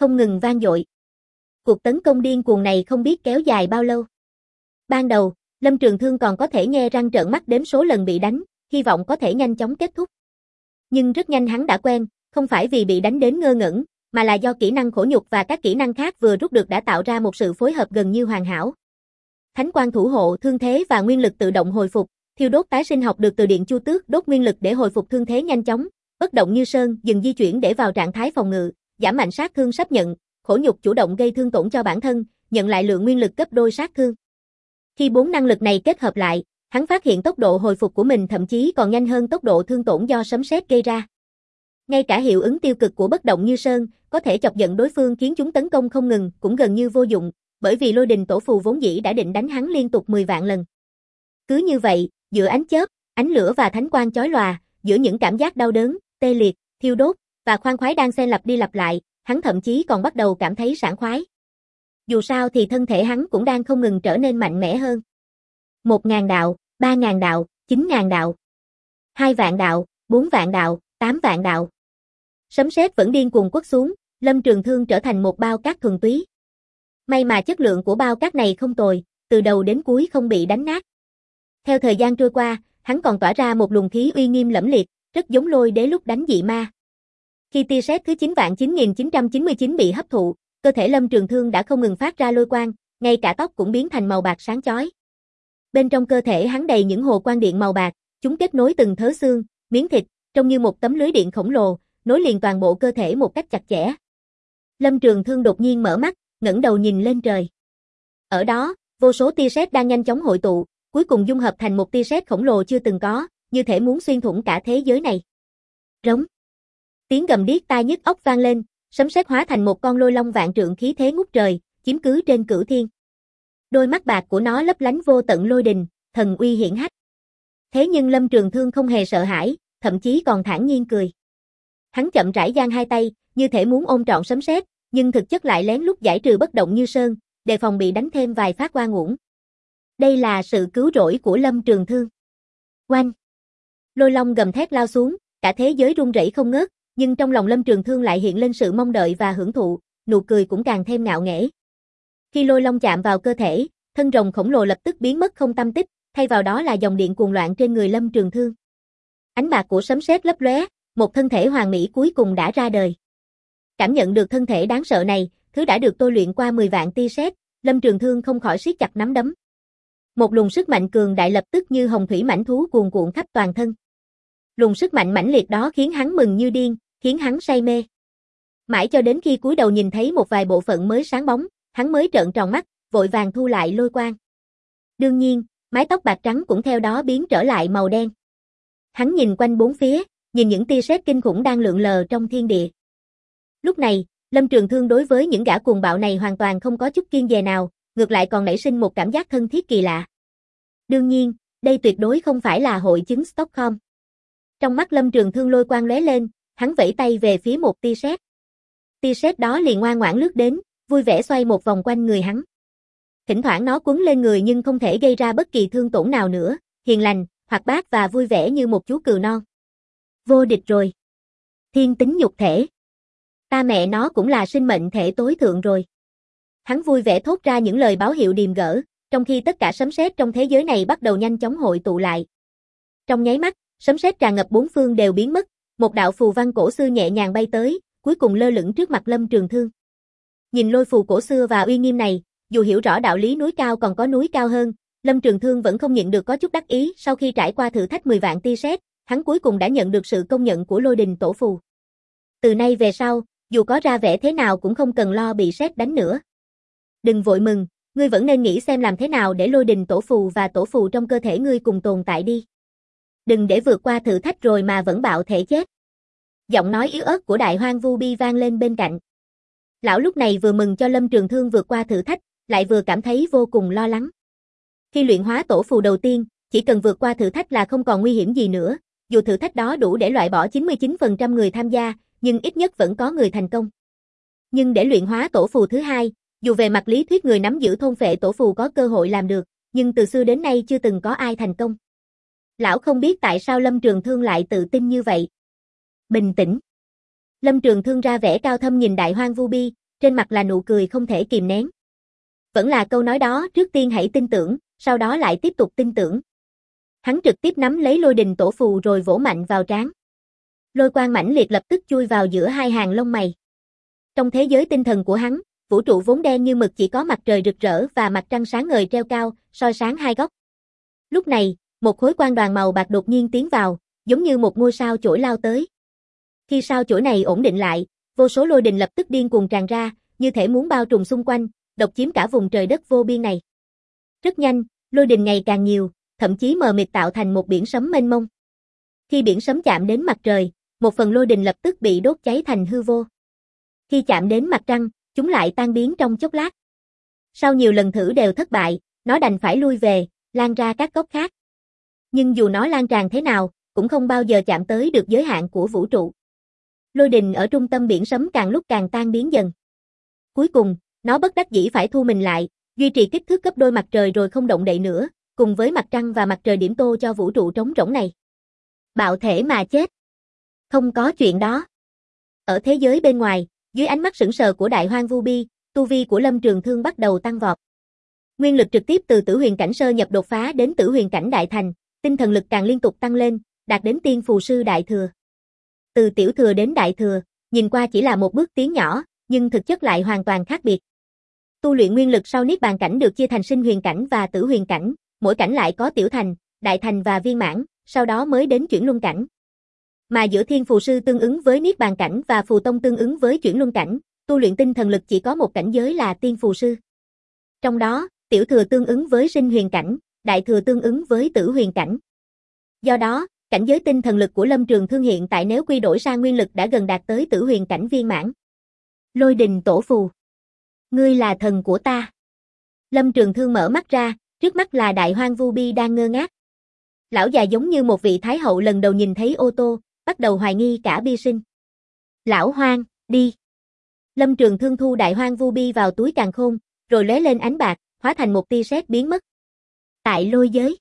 Speaker 1: không ngừng vang dội. Cuộc tấn công điên cuồng này không biết kéo dài bao lâu. Ban đầu, Lâm Trường Thương còn có thể nhe răng trợn mắt đếm số lần bị đánh, hy vọng có thể nhanh chóng kết thúc. Nhưng rất nhanh hắn đã quen, không phải vì bị đánh đến ngơ ngẩn, mà là do kỹ năng khổ nhục và các kỹ năng khác vừa rút được đã tạo ra một sự phối hợp gần như hoàn hảo. Thánh quang thủ hộ thương thế và nguyên lực tự động hồi phục, thiêu đốt tái sinh học được từ điện chu tước đốt nguyên lực để hồi phục thương thế nhanh chóng, bất động như sơn dừng di chuyển để vào trạng thái phòng ngự, giảm mạnh sát thương sắp nhận, khổ nhục chủ động gây thương tổn cho bản thân, nhận lại lượng nguyên lực gấp đôi sát thương. Khi 4 năng lực này kết hợp lại, hắn phát hiện tốc độ hồi phục của mình thậm chí còn nhanh hơn tốc độ thương tổn do sấm sét gây ra. Ngay cả hiệu ứng tiêu cực của bất động như sơn, có thể chọc giận đối phương khiến chúng tấn công không ngừng, cũng gần như vô dụng, bởi vì lôi đình tổ phù vốn dĩ đã định đánh hắn liên tục 10 vạn lần. Cứ như vậy, giữa ánh chớp, ánh lửa và thánh quang chói lòa, giữa những cảm giác đau đớn, tê liệt, thiêu đốt và khoan khoái đang xen lặp đi lặp lại, hắn thậm chí còn bắt đầu cảm thấy sảng khoái. Dù sao thì thân thể hắn cũng đang không ngừng trở nên mạnh mẽ hơn. 1.000 đạo, 3.000 đạo, 9.000 đạo, 2 vạn đạo, 4 vạn đạo, 8 vạn đạo. Sấm sét vẫn điên cuồng quất xuống, Lâm Trường Thương trở thành một bao cát thuần túy. May mà chất lượng của bao cát này không tồi, từ đầu đến cuối không bị đánh nát. Theo thời gian trôi qua, hắn còn tỏa ra một luồng khí uy nghiêm lẫm liệt, rất giống Lôi Đế lúc đánh dị ma. Khi tia sét thứ 9.9999 bị hấp thụ, cơ thể Lâm Trường Thương đã không ngừng phát ra lôi quang, ngay cả tóc cũng biến thành màu bạc sáng chói. Bên trong cơ thể hắn đầy những hồ quang điện màu bạc, chúng kết nối từng thớ xương, miếng thịt, trông như một tấm lưới điện khổng lồ, nối liền toàn bộ cơ thể một cách chặt chẽ. Lâm Trường Thương đột nhiên mở mắt, ngẩng đầu nhìn lên trời. Ở đó, vô số tia sét đang nhanh chóng hội tụ, cuối cùng dung hợp thành một tia sét khổng lồ chưa từng có, như thể muốn xuyên thủng cả thế giới này. Rống. Tiếng gầm điếc tai nhức óc vang lên, sấm sét hóa thành một con lôi long vạn trượng khí thế ngút trời, chiếm cứ trên cửu thiên. Đôi mắt bạc của nó lấp lánh vô tận lôi đình, thần uy hiển hách. Thế nhưng Lâm Trường Thương không hề sợ hãi, thậm chí còn thản nhiên cười. Hắn chậm rãi giang hai tay, như thể muốn ôm trọn sấm sét, nhưng thực chất lại lén lút giải trừ bất động như sơn, đề phòng bị đánh thêm vài phát oan uổng. Đây là sự cứu rỗi của Lâm Trường Thương. Oanh! Lôi long gầm thét lao xuống, cả thế giới rung rẩy không ngớt, nhưng trong lòng Lâm Trường Thương lại hiện lên sự mong đợi và hưởng thụ, nụ cười cũng càng thêm ngạo nghễ. Khi lôi long chạm vào cơ thể, thân rồng khổng lồ lập tức biến mất không tăm tích, thay vào đó là dòng điện cuồng loạn trên người Lâm Trường Thương. Ánh bạc của sấm sét lấp lóe, một thân thể hoàn mỹ cuối cùng đã ra đời. Cảm nhận được thân thể đáng sợ này, thứ đã được tôi luyện qua 10 vạn tia sét, Lâm Trường Thương không khỏi siết chặt nắm đấm. Một luồng sức mạnh cường đại lập tức như hồng thủy mãnh thú cuồn cuộn khắp toàn thân. Luồng sức mạnh mãnh liệt đó khiến hắn mừng như điên, khiến hắn say mê. Mãi cho đến khi cúi đầu nhìn thấy một vài bộ phận mới sáng bóng, hắn mới trợn tròn mắt, vội vàng thu lại lôi quang. Đương nhiên, mái tóc bạc trắng cũng theo đó biến trở lại màu đen. Hắn nhìn quanh bốn phía, nhìn những tia sét kinh khủng đang lượn lờ trong thiên địa. Lúc này, Lâm Trường Thương đối với những gã cuồng bạo này hoàn toàn không có chút kiêng dè nào, ngược lại còn nảy sinh một cảm giác thân thiết kỳ lạ. Đương nhiên, đây tuyệt đối không phải là hội chứng Stockholm. Trong mắt Lâm Trường Thương lôi quang lóe lên, hắn vẫy tay về phía một tia sét. Tia sét đó liền ngoan ngoãn lướt đến, vui vẻ xoay một vòng quanh người hắn. Thỉnh thoảng nó quấn lên người nhưng không thể gây ra bất kỳ thương tổn nào nữa, hiền lành, hoạt bát và vui vẻ như một chú cừu non. Vô địch rồi. Thiên tính nhục thể. Ta mẹ nó cũng là sinh mệnh thể tối thượng rồi. Hắn vui vẻ thốt ra những lời báo hiệu điềm gỡ, trong khi tất cả sấm sét trong thế giới này bắt đầu nhanh chóng hội tụ lại. Trong nháy mắt, sấm sét tràn ngập bốn phương đều biến mất, một đạo phù văn cổ xưa nhẹ nhàng bay tới, cuối cùng lơ lửng trước mặt Lâm Trường Thương. Nhìn lôi phù cổ xưa và uy nghiêm này, dù hiểu rõ đạo lý núi cao còn có núi cao hơn, Lâm Trường Thương vẫn không nhịn được có chút đắc ý. Sau khi trải qua thử thách 10 vạn tia sét, hắn cuối cùng đã nhận được sự công nhận của lôi đình tổ phù. Từ nay về sau, dù có ra vẻ thế nào cũng không cần lo bị sét đánh nữa. Đừng vội mừng, ngươi vẫn nên nghĩ xem làm thế nào để lôi đình tổ phù và tổ phù trong cơ thể ngươi cùng tồn tại đi. Đừng để vượt qua thử thách rồi mà vẫn bạo thể chết. Giọng nói yếu ớt của Đại Hoang Vu Bi vang lên bên cạnh. Lão lúc này vừa mừng cho Lâm Trường Thương vượt qua thử thách, lại vừa cảm thấy vô cùng lo lắng. Khi luyện hóa tổ phù đầu tiên, chỉ cần vượt qua thử thách là không còn nguy hiểm gì nữa, dù thử thách đó đủ để loại bỏ 99% người tham gia, nhưng ít nhất vẫn có người thành công. Nhưng để luyện hóa tổ phù thứ hai, dù về mặt lý thuyết người nắm giữ thôn phệ tổ phù có cơ hội làm được, nhưng từ xưa đến nay chưa từng có ai thành công. Lão không biết tại sao Lâm Trường Thương lại tự tin như vậy. Bình tĩnh. Lâm Trường Thương ra vẻ cao thâm nhìn Đại Hoang Vu Bi, trên mặt là nụ cười không thể kìm nén. Vẫn là câu nói đó, trước tiên hãy tin tưởng, sau đó lại tiếp tục tin tưởng. Hắn trực tiếp nắm lấy lôi đình tổ phù rồi vỗ mạnh vào trán. Lôi quang mãnh liệt lập tức chui vào giữa hai hàng lông mày. Trong thế giới tinh thần của hắn, vũ trụ vốn đen như mực chỉ có mặt trời rực rỡ và mặt trăng sáng ngời treo cao, soi sáng hai góc. Lúc này, một khối quang đoàn màu bạc đột nhiên tiến vào, giống như một ngôi sao chổi lao tới. Khi sao chổi này ổn định lại, vô số lôi đình lập tức điên cuồng tràn ra, như thể muốn bao trùm xung quanh, độc chiếm cả vùng trời đất vô biên này. Rất nhanh, lôi đình ngày càng nhiều, thậm chí mờ mịt tạo thành một biển sấm mênh mông. Khi biển sấm chạm đến mặt trời, một phần lôi đình lập tức bị đốt cháy thành hư vô. Khi chạm đến mặt trăng, chúng lại tan biến trong chốc lát. Sau nhiều lần thử đều thất bại, nó đành phải lui về, lan ra các góc khác. Nhưng dù nó lan tràn thế nào, cũng không bao giờ chạm tới được giới hạn của vũ trụ. Lôi đình ở trung tâm biển sấm càng lúc càng tan biến dần. Cuối cùng, nó bất đắc dĩ phải thu mình lại, duy trì kích thước gấp đôi mặt trời rồi không động đậy nữa, cùng với mặt trăng và mặt trời điểm tô cho vũ trụ trống rỗng này. Bạo thể mà chết. Không có chuyện đó. Ở thế giới bên ngoài, dưới ánh mắt sững sờ của Đại Hoang Vu Bi, tu vi của Lâm Trường Thương bắt đầu tăng vọt. Nguyên lực trực tiếp từ Tử Huyền cảnh sơ nhập đột phá đến Tử Huyền cảnh đại thành, tinh thần lực càng liên tục tăng lên, đạt đến Tiên Phù Sư đại thừa. Từ tiểu thừa đến đại thừa, nhìn qua chỉ là một bước tiến nhỏ, nhưng thực chất lại hoàn toàn khác biệt. Tu luyện nguyên lực sau niết bàn cảnh được chia thành sinh huyền cảnh và tử huyền cảnh, mỗi cảnh lại có tiểu thành, đại thành và viên mãn, sau đó mới đến chuyển luân cảnh. Mà giữa Thiên Phù Sư tương ứng với niết bàn cảnh và Phù Tông tương ứng với chuyển luân cảnh, tu luyện tinh thần lực chỉ có một cảnh giới là Tiên Phù Sư. Trong đó, tiểu thừa tương ứng với sinh huyền cảnh, đại thừa tương ứng với tử huyền cảnh. Do đó, cảnh giới tinh thần lực của Lâm Trường Thương hiện tại nếu quy đổi sang nguyên lực đã gần đạt tới tử huyền cảnh viên mãn. Lôi đình tổ phù. Ngươi là thần của ta. Lâm Trường Thương mở mắt ra, trước mắt là Đại Hoang Vu Bi đang ngơ ngác. Lão già giống như một vị thái hậu lần đầu nhìn thấy ô tô, bắt đầu hoài nghi cả bi sinh. Lão Hoang, đi. Lâm Trường Thương thu Đại Hoang Vu Bi vào túi càn khôn, rồi lóe lên ánh bạc, hóa thành một tia sét biến mất. Tại lôi giới.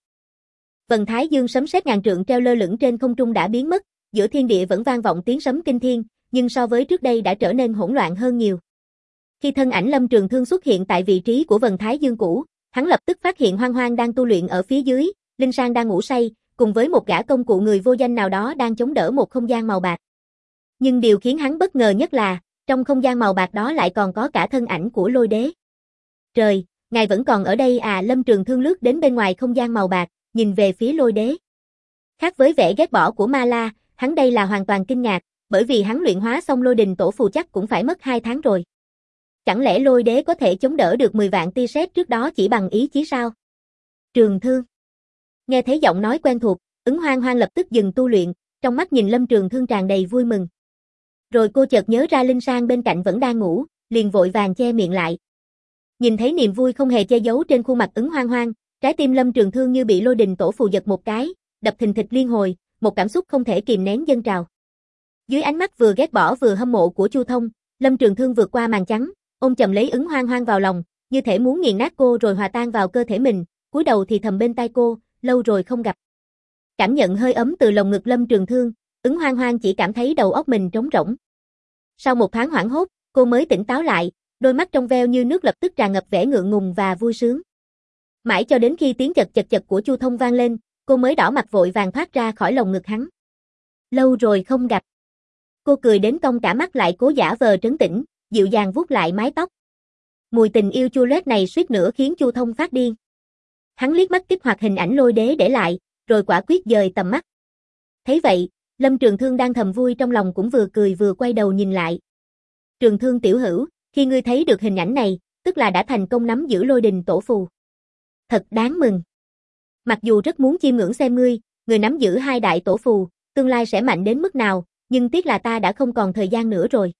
Speaker 1: Vần thái dương sấm sét ngàn trượng treo lơ lửng trên không trung đã biến mất, giữa thiên địa vẫn vang vọng tiếng sấm kinh thiên, nhưng so với trước đây đã trở nên hỗn loạn hơn nhiều. Khi thân ảnh Lâm Trường Thương xuất hiện tại vị trí của vần thái dương cũ, hắn lập tức phát hiện Hoang Hoang đang tu luyện ở phía dưới, Linh Sang đang ngủ say, cùng với một gã công cụ người vô danh nào đó đang chống đỡ một không gian màu bạc. Nhưng điều khiến hắn bất ngờ nhất là, trong không gian màu bạc đó lại còn có cả thân ảnh của Lôi Đế. Trời, ngài vẫn còn ở đây à? Lâm Trường Thương lướt đến bên ngoài không gian màu bạc, nhìn về phía Lôi Đế. Khác với vẻ ghét bỏ của Ma La, hắn đây là hoàn toàn kinh ngạc, bởi vì hắn luyện hóa xong lôi đình tổ phù chắc cũng phải mất 2 tháng rồi. Chẳng lẽ Lôi Đế có thể chống đỡ được 10 vạn tia sét trước đó chỉ bằng ý chí sao? Trường Thương. Nghe thấy giọng nói quen thuộc, Ứng Hoang Hoang lập tức dừng tu luyện, trong mắt nhìn Lâm Trường Thương tràn đầy vui mừng. Rồi cô chợt nhớ ra Linh Sang bên cạnh vẫn đang ngủ, liền vội vàng che miệng lại. Nhìn thấy niềm vui không hề che giấu trên khuôn mặt Ứng Hoang Hoang, trái tim Lâm Trường Thương như bị lôi đình tổ phù giật một cái, đập thình thịch liên hồi, một cảm xúc không thể kìm nén dâng trào. Dưới ánh mắt vừa ghét bỏ vừa hâm mộ của Chu Thông, Lâm Trường Thương vượt qua màn trắng, ôm chầm lấy Ứng Hoang Hoang vào lòng, như thể muốn nghiền nát cô rồi hòa tan vào cơ thể mình, cúi đầu thì thầm bên tai cô, lâu rồi không gặp. Cảm nhận hơi ấm từ lồng ngực Lâm Trường Thương, Ứng Hoang Hoang chỉ cảm thấy đầu óc mình trống rỗng. Sau một thoáng hoảng hốt, cô mới tỉnh táo lại, đôi mắt trong veo như nước lập tức tràn ngập vẻ ngượng ngùng và vui sướng. Mãi cho đến khi tiếng chật chật chật của Chu Thông vang lên, cô mới đỏ mặt vội vàng thoát ra khỏi lồng ngực hắn. Lâu rồi không gặp. Cô cười đến cong cả mắt lại cố giả vờ trấn tĩnh, dịu dàng vuốt lại mái tóc. Mùi tình yêu chua loét này suýt nữa khiến Chu Thông phát điên. Hắn liếc mắt kích hoạt hình ảnh Lôi Đế để lại, rồi quả quyết dời tầm mắt. Thấy vậy, Lâm Trường Thương đang thầm vui trong lòng cũng vừa cười vừa quay đầu nhìn lại. Trường Thương tiểu hữu, khi ngươi thấy được hình ảnh này, tức là đã thành công nắm giữ lôi đình tổ phù. Thật đáng mừng. Mặc dù rất muốn chiêm ngưỡng xem ngươi, người nắm giữ 2 đại tổ phù, tương lai sẽ mạnh đến mức nào, nhưng tiếc là ta đã không còn thời gian nữa rồi.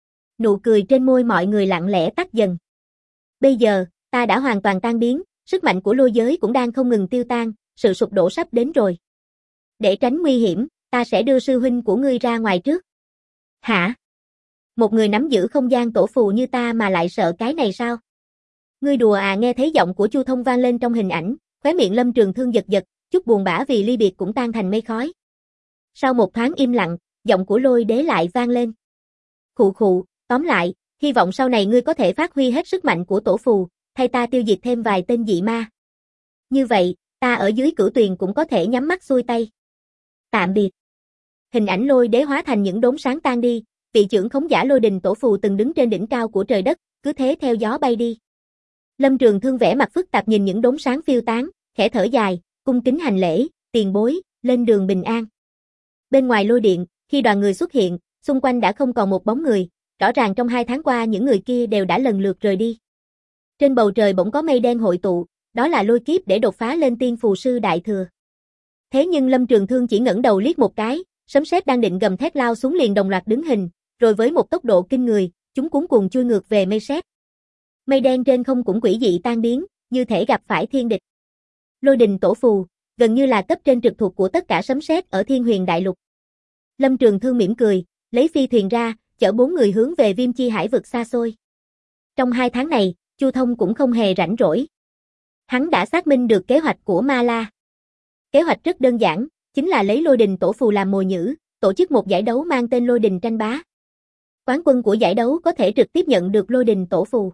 Speaker 1: Nụ cười trên môi mọi người lặng lẽ tắt dần. Bây giờ, ta đã hoàn toàn tan biến, sức mạnh của lôi giới cũng đang không ngừng tiêu tan, sự sụp đổ sắp đến rồi. Để tránh nguy hiểm, ta sẽ đưa sư huynh của ngươi ra ngoài trước. Hả? Một người nắm giữ không gian tổ phù như ta mà lại sợ cái này sao? Ngươi đùa à? Nghe thấy giọng của Chu Thông vang lên trong hình ảnh, khóe miệng Lâm Trường Thương giật giật, chút buồn bã vì ly biệt cũng tan thành mây khói. Sau một thoáng im lặng, giọng của Lôi Đế lại vang lên. Khụ khụ, tóm lại, Hy vọng sau này ngươi có thể phát huy hết sức mạnh của tổ phù, thay ta tiêu diệt thêm vài tên dị ma. Như vậy, ta ở dưới Cửu Tuyền cũng có thể nhắm mắt xuôi tay. Tạm biệt. Hình ảnh Lôi Đế hóa thành những đốm sáng tan đi, vị trưởng khống giả Lôi Đình Tổ phù từng đứng trên đỉnh cao của trời đất, cứ thế theo gió bay đi. Lâm Trường Thương vẻ mặt phức tạp nhìn những đốm sáng phiêu tán, khẽ thở dài, cung kính hành lễ, tiền bối, lên đường bình an. Bên ngoài lôi điện, khi đoàn người xuất hiện, xung quanh đã không còn một bóng người, rõ ràng trong 2 tháng qua những người kia đều đã lần lượt rời đi. Trên bầu trời bỗng có mây đen hội tụ, đó là lôi kiếp để đột phá lên tiên phù sư đại thừa. Thế nhưng Lâm Trường Thương chỉ ngẩng đầu liếc một cái, sấm sét đang định gầm thét lao xuống liền đồng loạt đứng hình, rồi với một tốc độ kinh người, chúng cuống cuồng chui ngược về mây sét. Mây đen trên không cũng quỷ dị tan biến, như thể gặp phải thiên địch. Lôi Đình Tổ phù, gần như là cấp trên trực thuộc của tất cả sấm sét ở Thiên Huyền Đại Lục. Lâm Trường Thương mỉm cười, lấy phi thuyền ra, chở 4 người hướng về Viêm Chi Hải vực xa xôi. Trong 2 tháng này, Chu Thông cũng không hề rảnh rỗi. Hắn đã xác minh được kế hoạch của Ma La. Kế hoạch rất đơn giản, chính là lấy Lôi Đình Tổ phù làm mồi nhử, tổ chức một giải đấu mang tên Lôi Đình tranh bá. Quán quân của giải đấu có thể trực tiếp nhận được Lôi Đình Tổ phù.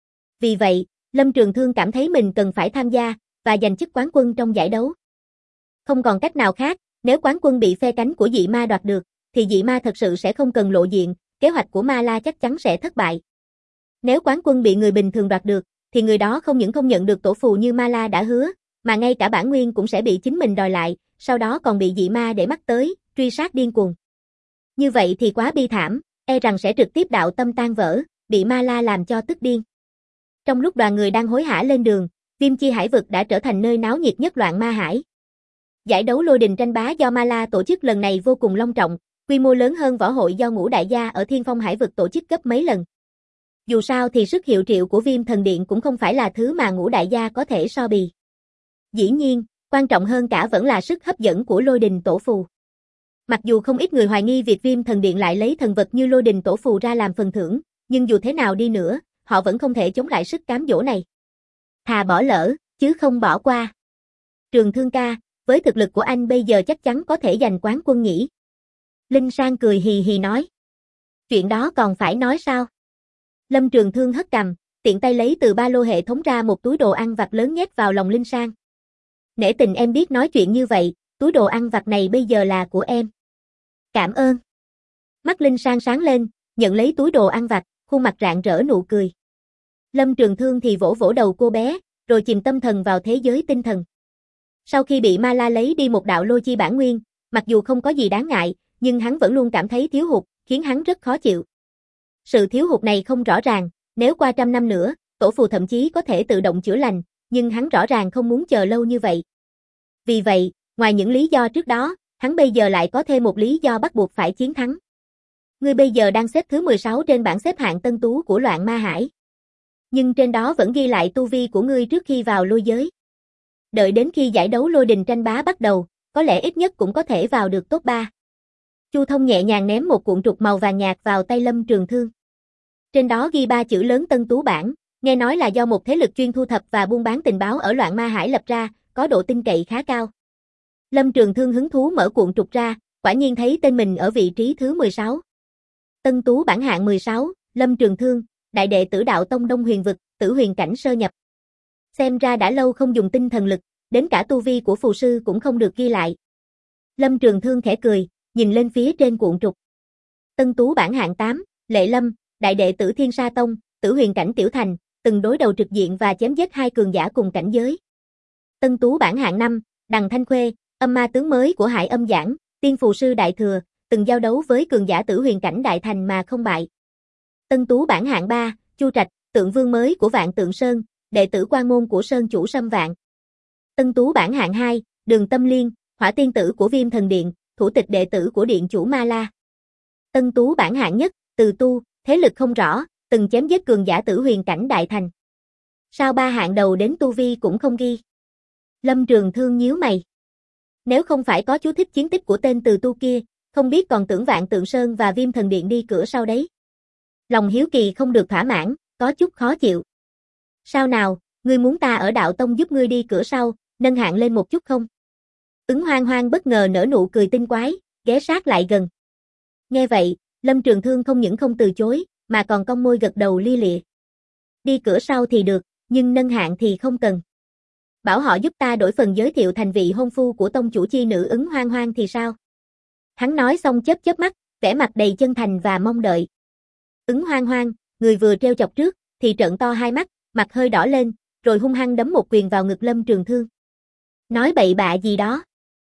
Speaker 1: Vì vậy, Lâm Trường Thương cảm thấy mình cần phải tham gia và giành chức quán quân trong giải đấu. Không còn cách nào khác, nếu quán quân bị phe cánh của dị ma đoạt được, thì dị ma thật sự sẽ không cần lộ diện, kế hoạch của Ma La chắc chắn sẽ thất bại. Nếu quán quân bị người bình thường đoạt được, thì người đó không những không nhận được tổ phù như Ma La đã hứa, mà ngay cả bản nguyên cũng sẽ bị chính mình đòi lại, sau đó còn bị dị ma để mắt tới, truy sát điên cuồng. Như vậy thì quá bi thảm, e rằng sẽ trực tiếp đạo tâm tan vỡ, bị Ma La làm cho tức điên. Trong lúc đoàn người đang hối hả lên đường, Viêm Chi Hải vực đã trở thành nơi náo nhiệt nhất Loạn Ma Hải. Giải đấu Lôi Đình tranh bá do Ma La tổ chức lần này vô cùng long trọng, quy mô lớn hơn võ hội do Ngũ Đại gia ở Thiên Phong Hải vực tổ chức gấp mấy lần. Dù sao thì sức hiệu triệu của Viêm Thần Điện cũng không phải là thứ mà Ngũ Đại gia có thể so bì. Dĩ nhiên, quan trọng hơn cả vẫn là sức hấp dẫn của Lôi Đình Tổ phù. Mặc dù không ít người hoài nghi việc Viêm Thần Điện lại lấy thần vật như Lôi Đình Tổ phù ra làm phần thưởng, nhưng dù thế nào đi nữa, họ vẫn không thể chống lại sức cám dỗ này. Thà bỏ lỡ, chứ không bỏ qua. Trường Thương ca, với thực lực của anh bây giờ chắc chắn có thể giành quán quân nhỉ? Linh Sang cười hì hì nói. Chuyện đó còn phải nói sao? Lâm Trường Thương hất cằm, tiện tay lấy từ ba lô hệ thống ra một túi đồ ăn vặt lớn nhét vào lòng Linh Sang. Nể tình em biết nói chuyện như vậy, túi đồ ăn vặt này bây giờ là của em. Cảm ơn. Mắt Linh Sang sáng lên, nhận lấy túi đồ ăn vặt, khuôn mặt rạng rỡ nụ cười. Lâm Trường Thương thì vỗ vỗ đầu cô bé, rồi chìm tâm thần vào thế giới tinh thần. Sau khi bị Ma La lấy đi một đạo lôi chi bản nguyên, mặc dù không có gì đáng ngại, nhưng hắn vẫn luôn cảm thấy thiếu hụt, khiến hắn rất khó chịu. Sự thiếu hụt này không rõ ràng, nếu qua 100 năm nữa, tổ phù thậm chí có thể tự động chữa lành, nhưng hắn rõ ràng không muốn chờ lâu như vậy. Vì vậy, ngoài những lý do trước đó, hắn bây giờ lại có thêm một lý do bắt buộc phải chiến thắng. Ngươi bây giờ đang xếp thứ 16 trên bảng xếp hạng tân tú của Loạn Ma Hải. Nhưng trên đó vẫn ghi lại tu vi của ngươi trước khi vào lôi giới. Đợi đến khi giải đấu Lôi Đình tranh bá bắt đầu, có lẽ ít nhất cũng có thể vào được top 3. Chu Thông nhẹ nhàng ném một cuộn trục màu vàng nhạt vào tay Lâm Trường Thương. Trên đó ghi 3 chữ lớn Tân Tú Bản, nghe nói là do một thế lực chuyên thu thập và buôn bán tình báo ở Loạn Ma Hải lập ra, có độ tin cậy khá cao. Lâm Trường Thương hứng thú mở cuộn trục ra, quả nhiên thấy tên mình ở vị trí thứ 16. Tân Tú Bản hạng 16, Lâm Trường Thương, đại đệ tử Đạo Tông Đông Huyền vực, Tử Huyền cảnh sơ nhập. Xem ra đã lâu không dùng tinh thần lực, đến cả tu vi của phù sư cũng không được ghi lại. Lâm Trường Thương khẽ cười, nhìn lên phía trên cuộn trục. Tân Tú Bản hạng 8, Lệ Lâm, đại đệ tử Thiên Sa Tông, Tử Huyền cảnh tiểu thành, từng đối đầu trực diện và chém giết 2 cường giả cùng cảnh giới. Tân Tú Bản hạng 5, Đằng Thanh Khuê, âm ma tướng mới của Hải Âm Giảng, tiên phù sư đại thừa, từng giao đấu với cường giả Tử Huyền cảnh đại thành mà không bại. Tân Tú Bản hạng 3, Chu Trạch, tượng vương mới của Vạn Tượng Sơn, đệ tử quan môn của Sơn chủ Sâm Vạn. Tân Tú Bản hạng 2, Đường Tâm Liên, hỏa tiên tử của Viêm Thần Điện, thủ tịch đệ tử của Điện chủ Ma La. Tân Tú Bản hạng nhất, Từ Tu, thế lực không rõ, từng chém giết cường giả Tử Huyền cảnh đại thành. Sao 3 hạng đầu đến tu vi cũng không ghi? Lâm Trường Thương nhíu mày. Nếu không phải có chú thích chiến tích của tên Từ Tu kia, không biết còn tưởng Vạn Tượng Sơn và Viêm Thần Điện đi cửa sau đấy. Lòng hiếu kỳ không được thỏa mãn, có chút khó chịu. Sao nào, ngươi muốn ta ở Đạo Tông giúp ngươi đi cửa sau, nâng hạng lên một chút không? Ứng Hoang Hoang bất ngờ nở nụ cười tinh quái, ghé sát lại gần. Nghe vậy, Lâm Trường Thương không những không từ chối, mà còn cong môi gật đầu lia lịa. Đi cửa sau thì được, nhưng nâng hạng thì không cần. Bảo họ giúp ta đổi phần giới thiệu thành vị hôn phu của tông chủ chi nữ Ứng Hoang Hoang thì sao? Hắn nói xong chớp chớp mắt, vẻ mặt đầy chân thành và mong đợi. Ứng Hoang Hoang, người vừa trêu chọc trước, thì trợn to hai mắt, mặt hơi đỏ lên, rồi hung hăng đấm một quyền vào ngực Lâm Trường Thương. Nói bậy bạ gì đó?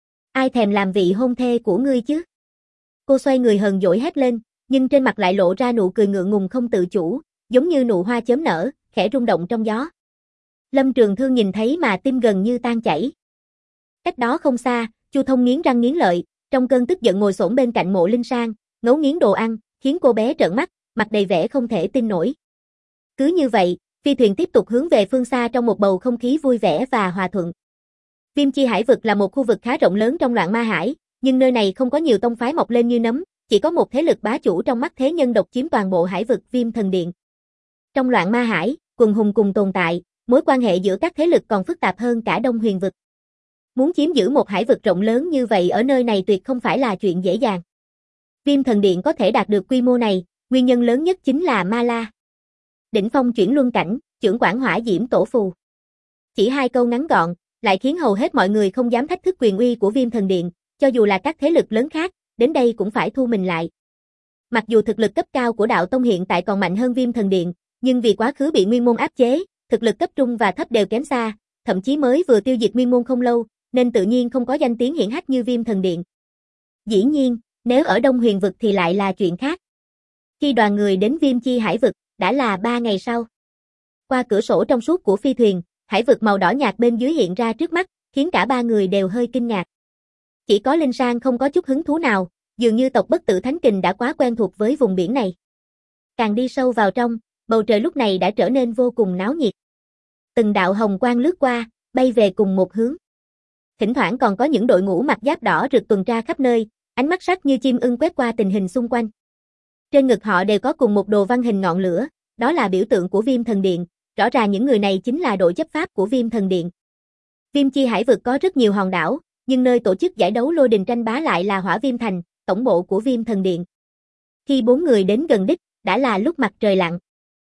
Speaker 1: Ai thèm làm vị hôn thê của ngươi chứ? Cô xoay người hờn dỗi hét lên, nhưng trên mặt lại lộ ra nụ cười ngượng ngùng không tự chủ, giống như nụ hoa chớm nở, khẽ rung động trong gió. Lâm Trường Thương nhìn thấy mà tim gần như tan chảy. Cách đó không xa, Chu Thông nghiến răng nghiến lợi, trong cơn tức giận ngồi xổm bên cạnh Mộ Linh Sang, ngấu nghiến đồ ăn, khiến cô bé trợn mắt, mặt đầy vẻ không thể tin nổi. Cứ như vậy, phi thuyền tiếp tục hướng về phương xa trong một bầu không khí vui vẻ và hòa thuận. Viêm Chi Hải vực là một khu vực khá rộng lớn trong Loạn Ma Hải, nhưng nơi này không có nhiều tông phái mọc lên như nấm, chỉ có một thế lực bá chủ trong mắt thế nhân độc chiếm toàn bộ hải vực Viêm Thần Điện. Trong Loạn Ma Hải, quần hùng cùng tồn tại, mối quan hệ giữa các thế lực còn phức tạp hơn cả Đông Huyền vực. Muốn chiếm giữ một hải vực rộng lớn như vậy ở nơi này tuyệt không phải là chuyện dễ dàng. Viêm Thần Điện có thể đạt được quy mô này, nguyên nhân lớn nhất chính là Ma La. Đỉnh phong chuyển luân cảnh, chưởng quản hỏa diễm tổ phù. Chỉ hai câu ngắn gọn, lại khiến hầu hết mọi người không dám thách thức quyền uy của Viêm Thần Điện, cho dù là các thế lực lớn khác, đến đây cũng phải thu mình lại. Mặc dù thực lực cấp cao của đạo tông hiện tại còn mạnh hơn Viêm Thần Điện, nhưng vì quá khứ bị Nguyên môn áp chế, thực lực cấp trung và thấp đều kém xa, thậm chí mới vừa tiêu diệt Nguyên môn không lâu, nên tự nhiên không có danh tiếng hiển hách như Viêm Thần Điện. Dĩ nhiên, nếu ở Đông Huyền vực thì lại là chuyện khác. Khi đoàn người đến Viêm Chi Hải vực, đã là 3 ngày sau. Qua cửa sổ trong suốt của phi thuyền, hải vực màu đỏ nhạt bên dưới hiện ra trước mắt, khiến cả ba người đều hơi kinh ngạc. Chỉ có Linh Sang không có chút hứng thú nào, dường như tộc Bất Tử Thánh Kình đã quá quen thuộc với vùng biển này. Càng đi sâu vào trong, bầu trời lúc này đã trở nên vô cùng náo nhiệt. Từng đạo hồng quang lướt qua, bay về cùng một hướng. Thỉnh thoảng còn có những đội ngũ mặc giáp đỏ rực tuần tra khắp nơi, ánh mắt sắc như chim ưng quét qua tình hình xung quanh. Trên ngực họ đều có cùng một đồ văn hình ngọn lửa, đó là biểu tượng của Viêm Thần Điện, rõ ràng những người này chính là đội chấp pháp của Viêm Thần Điện. Viêm Chi Hải vực có rất nhiều hòn đảo, nhưng nơi tổ chức giải đấu lôi đình tranh bá lại là Hỏa Viêm Thành, tổng bộ của Viêm Thần Điện. Khi 4 người đến gần đích, đã là lúc mặt trời lặn.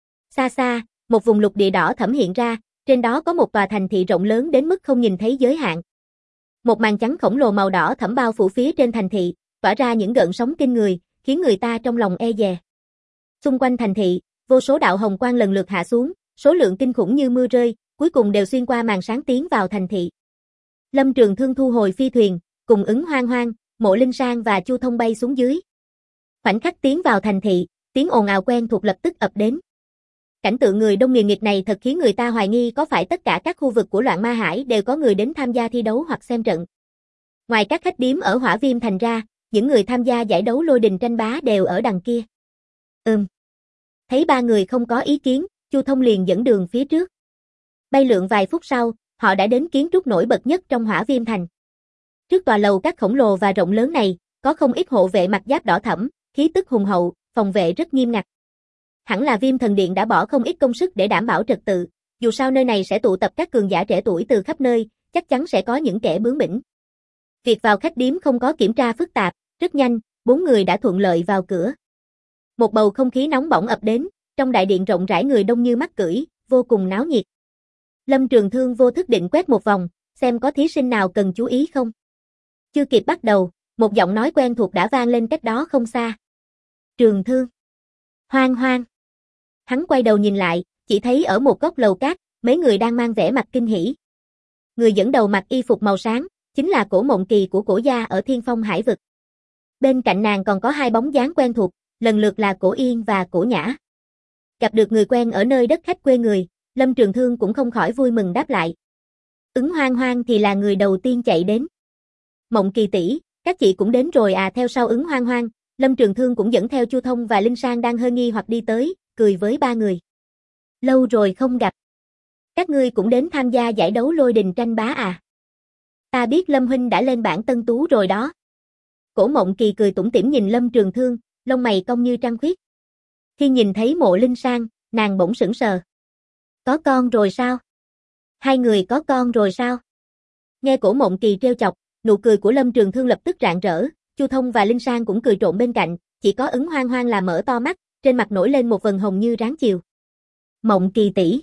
Speaker 1: Xa xa, một vùng lục địa đỏ thẫm hiện ra, trên đó có một tòa thành thị rộng lớn đến mức không nhìn thấy giới hạn. Một màn trắng khổng lồ màu đỏ thẫm bao phủ phía trên thành thị, tỏa ra những gợn sóng kinh người, khiến người ta trong lòng e dè. Xung quanh thành thị, vô số đạo hồng quang lần lượt hạ xuống, số lượng kinh khủng như mưa rơi, cuối cùng đều xuyên qua màn sáng tiến vào thành thị. Lâm Trường Thương thu hồi phi thuyền, cùng Ứng Hoang Hoang, Mộ Linh Sang và Chu Thông bay xuống dưới. Khoảnh khắc tiến vào thành thị, tiếng ồn ào quen thuộc lập tức ập đến. Cảnh tượng người đông nghìn nghịt này thật khiến người ta hoài nghi có phải tất cả các khu vực của Loạn Ma Hải đều có người đến tham gia thi đấu hoặc xem trận. Ngoài các khách điếm ở Hỏa Viêm Thành ra, những người tham gia giải đấu lôi đình tranh bá đều ở đằng kia. Thấy ba người không có ý kiến, Chu Thông liền dẫn đường phía trước. Bay lượn vài phút sau, họ đã đến kiến trúc nổi bật nhất trong Hỏa Viêm Thành. Trước tòa lầu các khổng lồ và rộng lớn này, có không ít hộ vệ mặc giáp đỏ thẫm, khí tức hùng hậu, phòng vệ rất nghiêm ngặt. Hẳn là Viêm Thần Điện đã bỏ không ít công sức để đảm bảo trật tự, dù sao nơi này sẽ tụ tập các cường giả trẻ tuổi từ khắp nơi, chắc chắn sẽ có những kẻ bướng bỉnh. Việc vào khách điếm không có kiểm tra phức tạp, rất nhanh, 4 người đã thuận lợi vào cửa. Một bầu không khí nóng bỏng ập đến, trong đại điện rộng rãi người đông như mắc cưỡi, vô cùng náo nhiệt. Lâm Trường Thương vô thức định quét một vòng, xem có thí sinh nào cần chú ý không. Chưa kịp bắt đầu, một giọng nói quen thuộc đã vang lên cách đó không xa. Trường Thương. Hoang Hoang. Hắn quay đầu nhìn lại, chỉ thấy ở một góc lầu cát, mấy người đang mang vẻ mặt kinh hỉ. Người dẫn đầu mặc y phục màu sáng, chính là Cổ Mộng Kỳ của Cổ gia ở Thiên Phong Hải vực. Bên cạnh nàng còn có hai bóng dáng quen thuộc, lần lượt là Cổ Yên và Cổ Nhã. Gặp được người quen ở nơi đất khách quê người, Lâm Trường Thương cũng không khỏi vui mừng đáp lại. Ứng Hoang Hoang thì là người đầu tiên chạy đến. Mộng Kỳ tỷ, các chị cũng đến rồi à? Theo sau Ứng Hoang Hoang, Lâm Trường Thương cũng dẫn theo Chu Thông và Linh Sang đang hơi nghi hoặc đi tới, cười với ba người. Lâu rồi không gặp. Các ngươi cũng đến tham gia giải đấu lôi đình tranh bá à? Ta biết Lâm huynh đã lên bảng tân tú rồi đó. Cổ Mộng Kỳ cười tủm tỉm nhìn Lâm Trường Thương, lông mày cong như trăng khuyết. Khi nhìn thấy Mộ Linh Sang, nàng bỗng sững sờ. Có con rồi sao? Hai người có con rồi sao? Nghe Cổ Mộng Kỳ trêu chọc, nụ cười của Lâm Trường Thương lập tức rạng rỡ, Chu Thông và Linh Sang cũng cười trộn bên cạnh, chỉ có Ứng Hoang Hoang là mở to mắt, trên mặt nổi lên một vầng hồng như ráng chiều. Mộng Kỳ tỷ.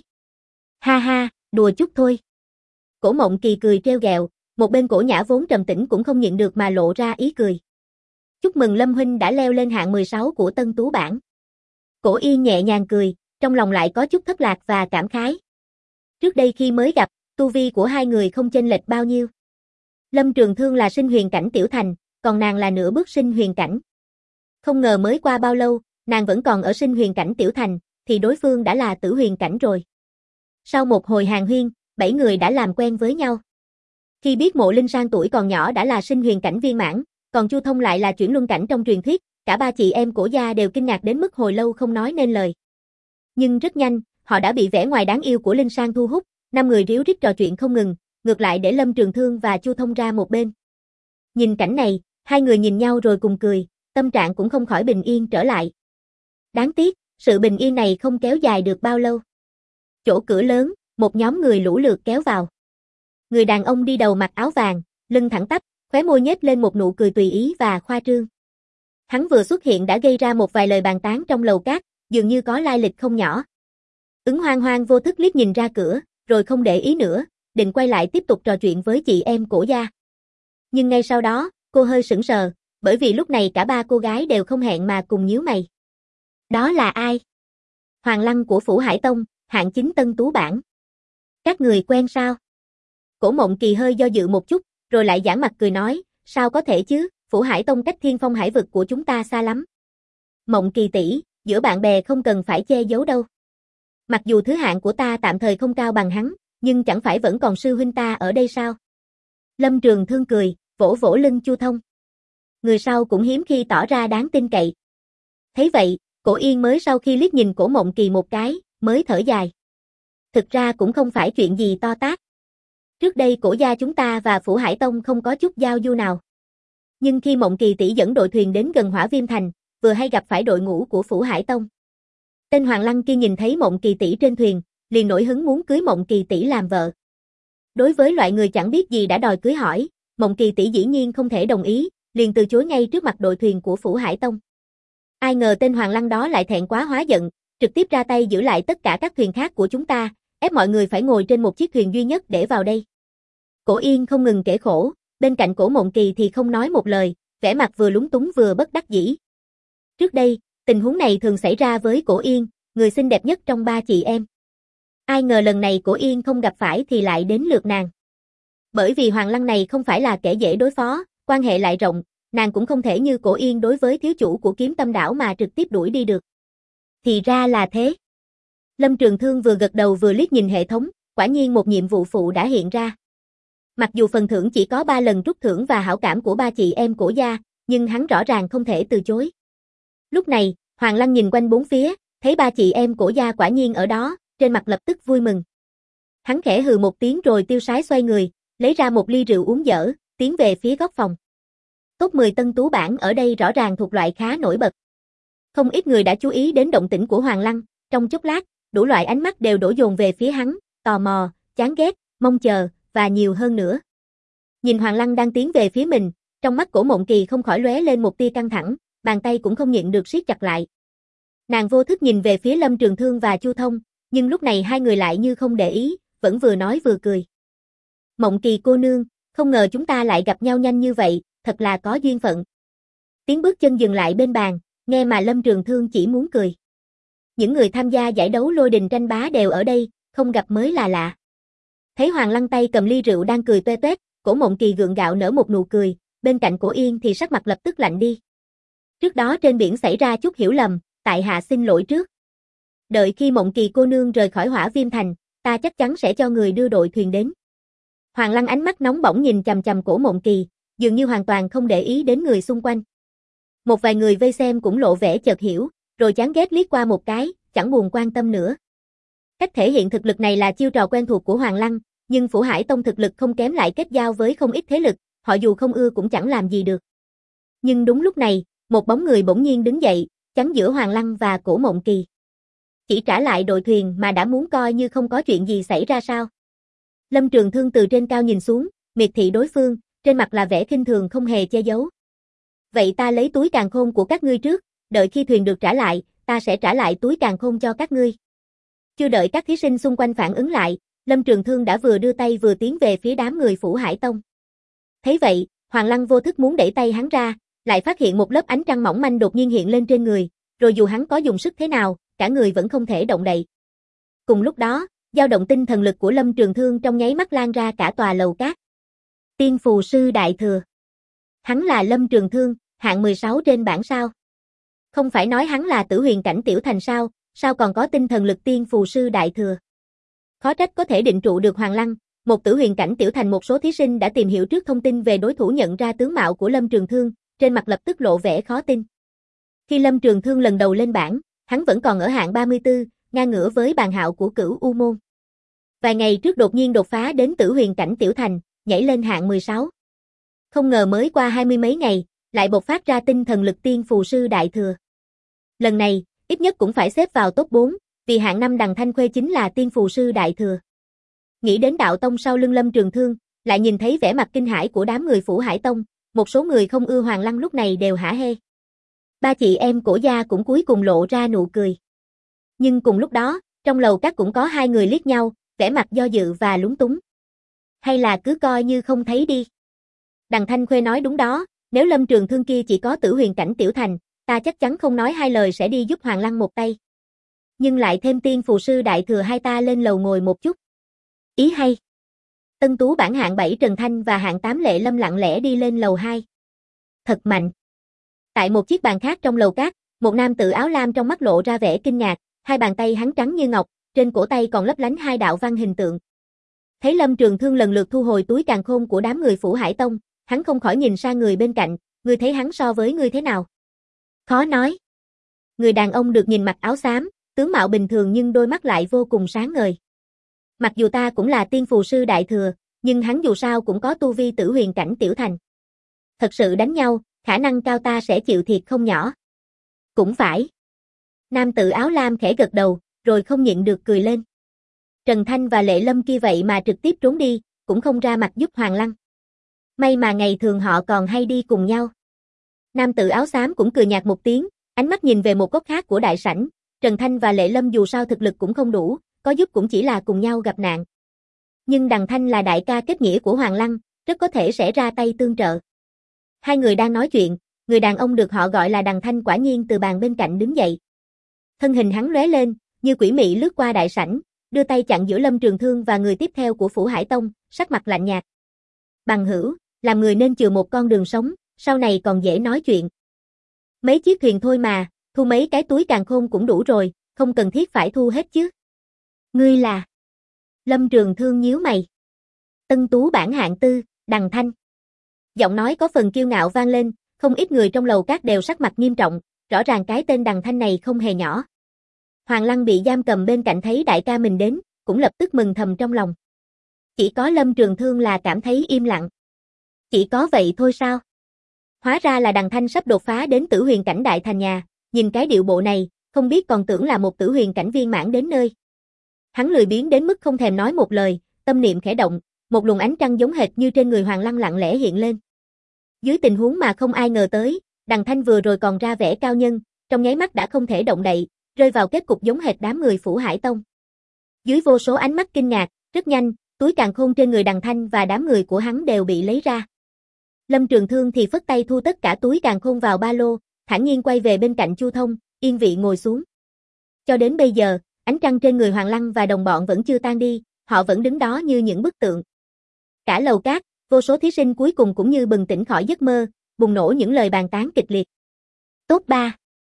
Speaker 1: Ha ha, đùa chút thôi. Cổ Mộng Kỳ cười trêu ghẹo, một bên Cổ Nhã vốn trầm tĩnh cũng không nhịn được mà lộ ra ý cười. Chúc mừng Lâm huynh đã leo lên hạng 16 của Tân Tú bảng. Cổ Yên nhẹ nhàng cười, trong lòng lại có chút thất lạc và cảm khái. Trước đây khi mới gặp, tu vi của hai người không chênh lệch bao nhiêu. Lâm Trường Thương là sinh huyền cảnh tiểu thành, còn nàng là nửa bước sinh huyền cảnh. Không ngờ mới qua bao lâu, nàng vẫn còn ở sinh huyền cảnh tiểu thành, thì đối phương đã là tử huyền cảnh rồi. Sau một hồi hàn huyên, 7 người đã làm quen với nhau. Khi biết Mộ Linh Sang tuổi còn nhỏ đã là sinh huyền cảnh viên mãn, còn Chu Thông lại là chuyển luân cảnh trong truyền thuyết, cả ba chị em Cổ gia đều kinh ngạc đến mức hồi lâu không nói nên lời. Nhưng rất nhanh, họ đã bị vẻ ngoài đáng yêu của Linh Sang thu hút, 5 người ríu rít trò chuyện không ngừng, ngược lại để Lâm Trường Thương và Chu Thông ra một bên. Nhìn cảnh này, hai người nhìn nhau rồi cùng cười, tâm trạng cũng không khỏi bình yên trở lại. Đáng tiếc, sự bình yên này không kéo dài được bao lâu. Chỗ cửa lớn, một nhóm người lũ lượt kéo vào. Người đàn ông đi đầu mặc áo vàng, lưng thẳng tắp, khóe môi nhếch lên một nụ cười tùy ý và khoa trương. Hắn vừa xuất hiện đã gây ra một vài lời bàn tán trong lầu cát, dường như có lai lịch không nhỏ. Ứng Hoang Hoang vô thức liếc nhìn ra cửa, rồi không để ý nữa, định quay lại tiếp tục trò chuyện với chị em Cổ gia. Nhưng ngay sau đó, cô hơi sững sờ, bởi vì lúc này cả ba cô gái đều không hẹn mà cùng nhíu mày. Đó là ai? Hoàng Lăng của Phủ Hải Tông, hạng 9 Tân Tú bảng. Các người quen sao? Cổ Mộng Kỳ hơi do dự một chút, rồi lại giãn mặt cười nói, sao có thể chứ, Phủ Hải Tông cách Thiên Phong Hải vực của chúng ta xa lắm. Mộng Kỳ tỷ, giữa bạn bè không cần phải che giấu đâu. Mặc dù thứ hạng của ta tạm thời không cao bằng hắn, nhưng chẳng phải vẫn còn sư huynh ta ở đây sao? Lâm Trường Thương cười, vỗ vỗ lưng Chu Thông. Người sau cũng hiếm khi tỏ ra đáng tin cậy. Thấy vậy, Cổ Yên mới sau khi liếc nhìn Cổ Mộng Kỳ một cái, mới thở dài. Thực ra cũng không phải chuyện gì to tát. Trước đây Cổ gia chúng ta và Phủ Hải Tông không có chút giao du nào. Nhưng khi Mộng Kỳ tỷ dẫn đội thuyền đến gần Hỏa Viêm Thành, vừa hay gặp phải đội ngũ của Phủ Hải Tông. Tên Hoàng Lăng kia nhìn thấy Mộng Kỳ tỷ trên thuyền, liền nổi hứng muốn cưới Mộng Kỳ tỷ làm vợ. Đối với loại người chẳng biết gì đã đòi cưới hỏi, Mộng Kỳ tỷ dĩ nhiên không thể đồng ý, liền từ chối ngay trước mặt đội thuyền của Phủ Hải Tông. Ai ngờ tên Hoàng Lăng đó lại thẹn quá hóa giận, trực tiếp ra tay giữ lại tất cả các thuyền khác của chúng ta, ép mọi người phải ngồi trên một chiếc thuyền duy nhất để vào đây. Cổ Yên không ngừng kể khổ, bên cạnh Cổ Mộng Kỳ thì không nói một lời, vẻ mặt vừa lúng túng vừa bất đắc dĩ. Trước đây, tình huống này thường xảy ra với Cổ Yên, người xinh đẹp nhất trong ba chị em. Ai ngờ lần này Cổ Yên không gặp phải thì lại đến lượt nàng. Bởi vì Hoàng Lăng này không phải là kẻ dễ đối phó, quan hệ lại rộng, nàng cũng không thể như Cổ Yên đối với thiếu chủ của Kiếm Tâm đảo mà trực tiếp đuổi đi được. Thì ra là thế. Lâm Trường Thương vừa gật đầu vừa liếc nhìn hệ thống, quả nhiên một nhiệm vụ phụ đã hiện ra. Mặc dù phần thưởng chỉ có 3 lần rút thưởng và hảo cảm của ba chị em Cổ gia, nhưng hắn rõ ràng không thể từ chối. Lúc này, Hoàng Lăng nhìn quanh bốn phía, thấy ba chị em Cổ gia quả nhiên ở đó, trên mặt lập tức vui mừng. Hắn khẽ hừ một tiếng rồi tiêu sái xoay người, lấy ra một ly rượu uống dở, tiến về phía góc phòng. Top 10 Tân Tú bảng ở đây rõ ràng thuộc loại khá nổi bật. Không ít người đã chú ý đến động tĩnh của Hoàng Lăng, trong chốc lát, đủ loại ánh mắt đều đổ dồn về phía hắn, tò mò, chán ghét, mong chờ, và nhiều hơn nữa. Nhìn Hoàng Lăng đang tiến về phía mình, trong mắt Cổ Mộng Kỳ không khỏi lóe lên một tia căng thẳng, bàn tay cũng không nhịn được siết chặt lại. Nàng vô thức nhìn về phía Lâm Trường Thương và Chu Thông, nhưng lúc này hai người lại như không để ý, vẫn vừa nói vừa cười. Mộng Kỳ cô nương, không ngờ chúng ta lại gặp nhau nhanh như vậy, thật là có duyên phận. Tiếng bước chân dừng lại bên bàn, nghe mà Lâm Trường Thương chỉ muốn cười. Những người tham gia giải đấu lôi đình tranh bá đều ở đây, không gặp mới là lạ. Thấy Hoàng Lăng tay cầm ly rượu đang cười toe toét, Cổ Mộng Kỳ gượng gạo nở một nụ cười, bên cạnh Cổ Yên thì sắc mặt lập tức lạnh đi. Trước đó trên biển xảy ra chút hiểu lầm, tại hạ xin lỗi trước. Đợi khi Mộng Kỳ cô nương rời khỏi Hỏa Viêm Thành, ta chắc chắn sẽ cho người đưa đội thuyền đến. Hoàng Lăng ánh mắt nóng bỏng nhìn chằm chằm Cổ Mộng Kỳ, dường như hoàn toàn không để ý đến người xung quanh. Một vài người vây xem cũng lộ vẻ chợt hiểu, rồi chán ghét liếc qua một cái, chẳng buồn quan tâm nữa. Cách thể hiện thực lực này là chiêu trò quen thuộc của Hoàng Lăng, nhưng Phủ Hải Tông thực lực không kém lại kết giao với không ít thế lực, họ dù không ưa cũng chẳng làm gì được. Nhưng đúng lúc này, một bóng người bỗng nhiên đứng dậy, chắn giữa Hoàng Lăng và Cổ Mộng Kỳ. Chỉ trả lại đội thuyền mà đã muốn coi như không có chuyện gì xảy ra sao? Lâm Trường Thương từ trên cao nhìn xuống, miệt thị đối phương, trên mặt là vẻ khinh thường không hề che giấu. Vậy ta lấy túi càn khôn của các ngươi trước, đợi khi thuyền được trả lại, ta sẽ trả lại túi càn khôn cho các ngươi. Chưa đợi các thí sinh xung quanh phản ứng lại, Lâm Trường Thương đã vừa đưa tay vừa tiến về phía đám người Phủ Hải Tông. Thấy vậy, Hoàng Lăng vô thức muốn đẩy tay hắn ra, lại phát hiện một lớp ánh trăng mỏng manh đột nhiên hiện lên trên người, rồi dù hắn có dùng sức thế nào, cả người vẫn không thể động đậy. Cùng lúc đó, dao động tinh thần lực của Lâm Trường Thương trong nháy mắt lan ra cả tòa lầu cát. Tiên phù sư đại thừa. Hắn là Lâm Trường Thương, hạng 16 trên bảng sao? Không phải nói hắn là Tử Huyền cảnh tiểu thành sao, sao còn có tinh thần lực tiên phù sư đại thừa? Khó trách có thể định trụ được Hoàng Lăng, một Tử Huyền cảnh tiểu thành. Một số thí sinh đã tìm hiểu trước thông tin về đối thủ, nhận ra tướng mạo của Lâm Trường Thương, trên mặt lập tức lộ vẻ khó tin. Khi Lâm Trường Thương lần đầu lên bảng, hắn vẫn còn ở hạng 34, ngang ngửa với Bàn Hạo của Cửu U môn. Vài ngày trước đột nhiên đột phá đến Tử Huyền cảnh tiểu thành, nhảy lên hạng 16. Không ngờ mới qua 20 mấy ngày, lại bộc phát ra tinh thần lực tiên phù sư đại thừa. Lần này, ít nhất cũng phải xếp vào top 4, vì hạng 5 Đằng Thanh Khuê chính là tiên phù sư đại thừa. Nghĩ đến đạo tông sau lưng Lâm Trường Thương, lại nhìn thấy vẻ mặt kinh hãi của đám người Phủ Hải Tông, một số người không ưa Hoàng Lăng lúc này đều hả hê. Ba chị em Cổ Gia cũng cuối cùng lộ ra nụ cười. Nhưng cùng lúc đó, trong lầu các cũng có hai người liếc nhau, vẻ mặt do dự và lúng túng. Hay là cứ coi như không thấy đi. Đằng Thanh Khuê nói đúng đó, nếu Lâm Trường Thương kia chỉ có Tử Huyền cảnh tiểu thành, ta chắc chắn không nói hai lời sẽ đi giúp Hoàng Lăng một tay. Nhưng lại thêm tiên phù sư đại thừa, hai ta lên lầu ngồi một chút. Ý hay. Tân tú bảng hạng 7 Trần Thanh và hạng 8 Lệ Lâm lặng lẽ đi lên lầu 2. Thật mạnh. Tại một chiếc bàn khác trong lầu cát, một nam tử áo lam trong mắt lộ ra vẻ kinh ngạc, hai bàn tay hắn trắng như ngọc, trên cổ tay còn lấp lánh hai đạo văn hình tượng. Thấy Lâm Trường Thương lần lượt thu hồi túi càn khôn của đám người Phủ Hải Tông, hắn không khỏi nhìn sang người bên cạnh, ngươi thấy hắn so với ngươi thế nào? Khó nói. Người đàn ông được nhìn mặc áo xám, tướng mạo bình thường nhưng đôi mắt lại vô cùng sáng ngời. Mặc dù ta cũng là tiên phù sư đại thừa, nhưng hắn dù sao cũng có tu vi Tử Huyền cảnh tiểu thành. Thật sự đánh nhau, khả năng cao ta sẽ chịu thiệt không nhỏ. Cũng phải. Nam tử áo lam khẽ gật đầu, rồi không nhịn được cười lên. Trần Thanh và Lệ Lâm kia vậy mà trực tiếp trốn đi, cũng không ra mặt giúp Hoàng Lăng. May mà ngày thường họ còn hay đi cùng nhau. Nam tử áo xám cũng cười nhạt một tiếng, ánh mắt nhìn về một góc khác của đại sảnh. Trần Thanh và Lệ Lâm dù sao thực lực cũng không đủ, có giúp cũng chỉ là cùng nhau gặp nạn. Nhưng Đằng Thanh là đại ca kết nghĩa của Hoàng Lăng, rất có thể sẽ ra tay tương trợ. Hai người đang nói chuyện, người đàn ông được họ gọi là Đằng Thanh quả nhiên từ bàn bên cạnh đứng dậy. Thân hình hắn lóe lên, như quỷ mị lướt qua đại sảnh, đưa tay chặn giữa Lâm Trường Thương và người tiếp theo của Phủ Hải Tông, sắc mặt lạnh nhạt. Bằng hữu, làm người nên chừa một con đường sống, sau này còn dễ nói chuyện. Mấy chiếc thuyền thôi mà, thu mấy cái túi càn khôn cũng đủ rồi, không cần thiết phải thu hết chứ. Ngươi là? Lâm Trường Thương nhíu mày. Tân tú bảng hạng 4, Đằng Thanh. Giọng nói có phần kiêu ngạo vang lên, không ít người trong lầu cát đều sắc mặt nghiêm trọng, rõ ràng cái tên Đằng Thanh này không hề nhỏ. Hoàng Lăng bị giam cầm bên cạnh thấy đại ca mình đến, cũng lập tức mừng thầm trong lòng. Chỉ có Lâm Trường Thương là cảm thấy im lặng. Chỉ có vậy thôi sao? Hóa ra là Đằng Thanh sắp đột phá đến Tử Huyền cảnh đại thành nhà, nhìn cái điệu bộ này, không biết còn tưởng là một Tử Huyền cảnh viên mãn đến nơi. Hắn lười biếng đến mức không thèm nói một lời, tâm niệm khẽ động, một luồng ánh trăng giống hệt như trên người Hoàng Lăng lặng lẽ hiện lên. Dưới tình huống mà không ai ngờ tới, Đằng Thanh vừa rồi còn ra vẻ cao nhân, trong nháy mắt đã không thể động đậy, rơi vào kết cục giống hệt đám người Phủ Hải Tông. Dưới vô số ánh mắt kinh ngạc, rất nhanh, túi càn khôn trên người Đằng Thanh và đám người của hắn đều bị lấy ra. Lâm Trường Thương thì phất tay thu tất cả túi càn khôn vào ba lô, thản nhiên quay về bên cạnh Chu Thông, yên vị ngồi xuống. Cho đến bây giờ, ánh trăng trên người Hoàng Lăng và đồng bọn vẫn chưa tan đi, họ vẫn đứng đó như những bức tượng. Cả lầu cát, vô số thí sinh cuối cùng cũng như bừng tỉnh khỏi giấc mơ, bùng nổ những lời bàn tán kịch liệt. Top 3.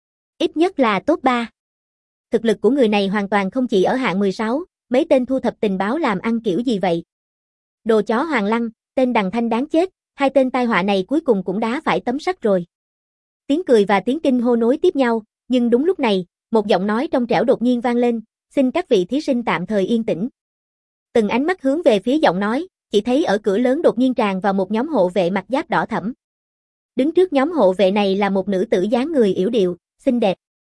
Speaker 1: Ít nhất là top 3. Thực lực của người này hoàn toàn không chỉ ở hạng 16, mấy tên thu thập tình báo làm ăn kiểu gì vậy? Đồ chó Hoàng Lăng, tên Đằng Thanh đáng chết, hai tên tai họa này cuối cùng cũng đá phải tấm sắt rồi. Tiếng cười và tiếng kinh hô nối tiếp nhau, nhưng đúng lúc này, một giọng nói trong trẻo đột nhiên vang lên, xin các vị thí sinh tạm thời yên tĩnh. Từng ánh mắt hướng về phía giọng nói, chỉ thấy ở cửa lớn đột nhiên tràn vào một nhóm hộ vệ mặc giáp đỏ thẫm. Đứng trước nhóm hộ vệ này là một nữ tử dáng người yểu điệu, xinh đẹp.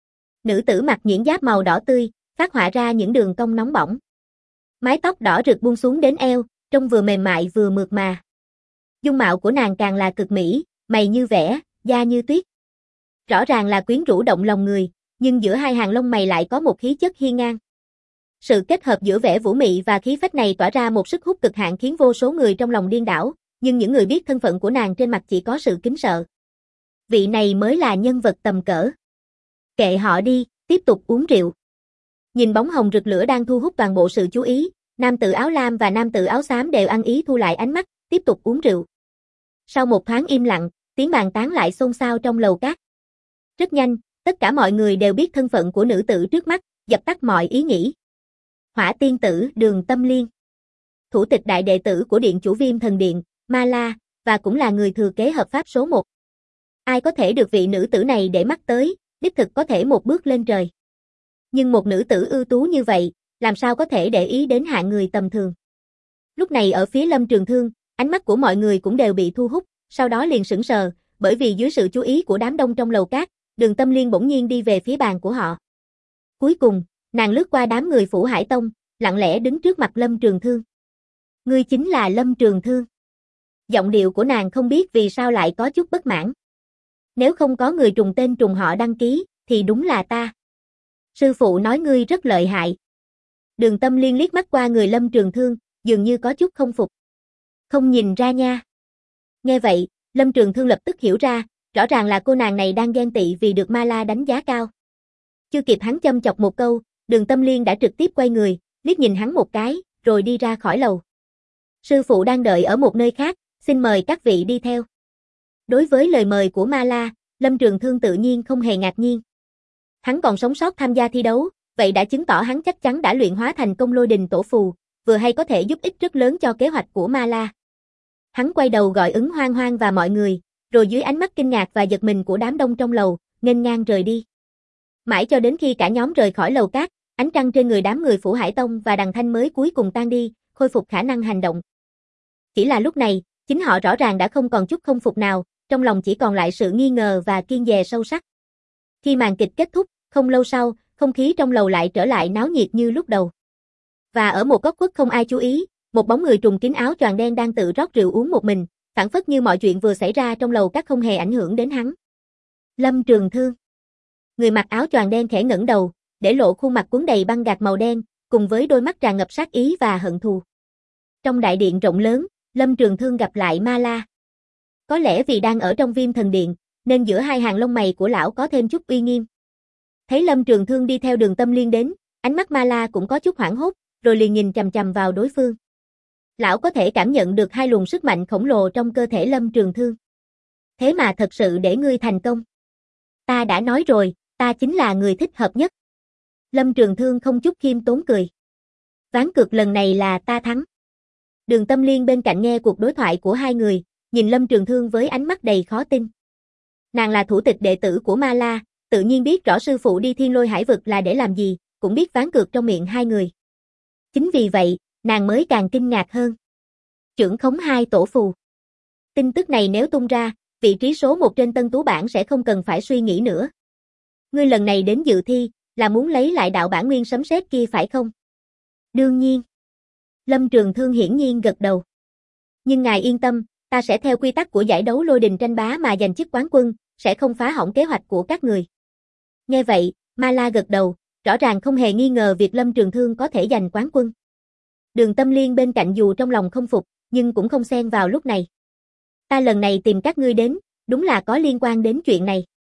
Speaker 1: Nữ tử mặc nhuyễn giáp màu đỏ tươi, phát họa ra những đường cong nóng bỏng. Mái tóc đỏ rực buông xuống đến eo, trông vừa mềm mại vừa mượt mà. Dung mạo của nàng càng là cực mỹ, mày như vẽ, da như tuyết. Rõ ràng là quyến rũ động lòng người, nhưng giữa hai hàng lông mày lại có một khí chất hiên ngang. Sự kết hợp giữa vẻ vũ mị và khí phách này tỏa ra một sức hút cực hạn khiến vô số người trong lòng điên đảo, nhưng những người biết thân phận của nàng trên mặt chỉ có sự kính sợ. Vị này mới là nhân vật tầm cỡ. Kệ họ đi, tiếp tục uống rượu. Nhìn bóng hồng rực lửa đang thu hút toàn bộ sự chú ý, nam tử áo lam và nam tử áo xám đều ăn ý thu lại ánh mắt, tiếp tục uống rượu. Sau một thoáng im lặng, tiếng bàn tán lại xôn xao trong lầu cát. Rất nhanh, tất cả mọi người đều biết thân phận của nữ tử trước mắt, dập tắt mọi ý nghĩ. Hỏa tiên tử Đường Tâm Liên, thủ tịch đại đệ tử của Điện chủ Viêm Thần Điện, Ma La, và cũng là người thừa kế hợp pháp số 1. Ai có thể được vị nữ tử này để mắt tới, đích thực có thể một bước lên trời. Nhưng một nữ tử ưu tú như vậy, làm sao có thể để ý đến hạng người tầm thường. Lúc này ở phía Lâm Trường Thương, ánh mắt của mọi người cũng đều bị thu hút, sau đó liền sững sờ, bởi vì dưới sự chú ý của đám đông trong lầu cát, Đường Tâm Liên bỗng nhiên đi về phía bàn của họ. Cuối cùng, nàng lướt qua đám người Phủ Hải Tông, lặng lẽ đứng trước mặt Lâm Trường Thương. Ngươi chính là Lâm Trường Thương. Giọng điệu của nàng không biết vì sao lại có chút bất mãn. Nếu không có người trùng tên trùng họ đăng ký, thì đúng là ta. Sư phụ nói ngươi rất lợi hại. Đường Tâm Liên liếc mắt qua người Lâm Trường Thương, dường như có chút không phục. Không nhìn ra nha. Nghe vậy, Lâm Trường Thương lập tức hiểu ra, rõ ràng là cô nàng này đang ghen tị vì được Ma La đánh giá cao. Chưa kịp hắn châm chọc một câu, Đường Tâm Liên đã trực tiếp quay người, liếc nhìn hắn một cái, rồi đi ra khỏi lầu. Sư phụ đang đợi ở một nơi khác, xin mời các vị đi theo. Đối với lời mời của Ma La, Lâm Trường Thương tự nhiên không hề ngạc nhiên. Hắn còn sống sót tham gia thi đấu, vậy đã chứng tỏ hắn chắc chắn đã luyện hóa thành công lôi đình tổ phù, vừa hay có thể giúp ích rất lớn cho kế hoạch của Ma La. Hắn quay đầu gọi ứng Hoang Hoang và mọi người, rồi dưới ánh mắt kinh ngạc và giật mình của đám đông trong lầu, nghênh ngang rời đi. Mãi cho đến khi cả nhóm rời khỏi lầu cát, ánh trăng trên người đám người Phủ Hải Tông và Đằng Thanh mới cuối cùng tan đi, khôi phục khả năng hành động. Chỉ là lúc này, chính họ rõ ràng đã không còn chút không phục nào, trong lòng chỉ còn lại sự nghi ngờ và kiêng dè sâu sắc. Khi màn kịch kết thúc, không lâu sau, không khí trong lầu lại trở lại náo nhiệt như lúc đầu. Và ở một góc khuất không ai chú ý, một bóng người trùm kín áo choàng đen đang tự rót rượu uống một mình, phảng phất như mọi chuyện vừa xảy ra trong lầu các không hề ảnh hưởng đến hắn. Lâm Trường Thương. Người mặc áo choàng đen khẽ ngẩng đầu, để lộ khuôn mặt cuốn đầy băng gạc màu đen, cùng với đôi mắt tràn ngập sát ý và hận thù. Trong đại điện rộng lớn, Lâm Trường Thương gặp lại Ma La. Có lẽ vì đang ở trong Viêm Thần Điện, nên giữa hai hàng lông mày của lão có thêm chút uy nghiêm. Thấy Lâm Trường Thương đi theo Đường Tâm Liên đến, ánh mắt Ma La cũng có chút hoảng hốt, rồi liền nhìn chằm chằm vào đối phương. Lão có thể cảm nhận được hai luồng sức mạnh khổng lồ trong cơ thể Lâm Trường Thương. Thế mà thật sự để ngươi thành công. Ta đã nói rồi, ta chính là người thích hợp nhất. Lâm Trường Thương không chút khiêm tốn cười. Ván cược lần này là ta thắng. Đường Tâm Liên bên cạnh nghe cuộc đối thoại của hai người, nhìn Lâm Trường Thương với ánh mắt đầy khó tin. Nàng là thủ tịch đệ tử của Ma La, tự nhiên biết rõ sư phụ đi Thiên Lôi Hải Vực là để làm gì, cũng biết ván cược trong miệng hai người. Chính vì vậy, nàng mới càng kinh ngạc hơn. Chưởng khống 2 tổ phù. Tin tức này nếu tung ra, vị trí số 1 trên Tân Tú bảng sẽ không cần phải suy nghĩ nữa. Ngươi lần này đến dự thi, là muốn lấy lại đạo bản nguyên sấm sét kia phải không? Đương nhiên. Lâm Trường Thương hiển nhiên gật đầu. Nhưng ngài yên tâm, ta sẽ theo quy tắc của giải đấu lôi đình tranh bá mà giành chức quán quân, sẽ không phá hỏng kế hoạch của các người. Nghe vậy, Ma La gật đầu, rõ ràng không hề nghi ngờ việc Lâm Trường Thương có thể giành quán quân. Đường Tâm Liên bên cạnh dù trong lòng không phục, nhưng cũng không xen vào lúc này. Ta lần này tìm các ngươi đến, đúng là có liên quan đến chuyện này.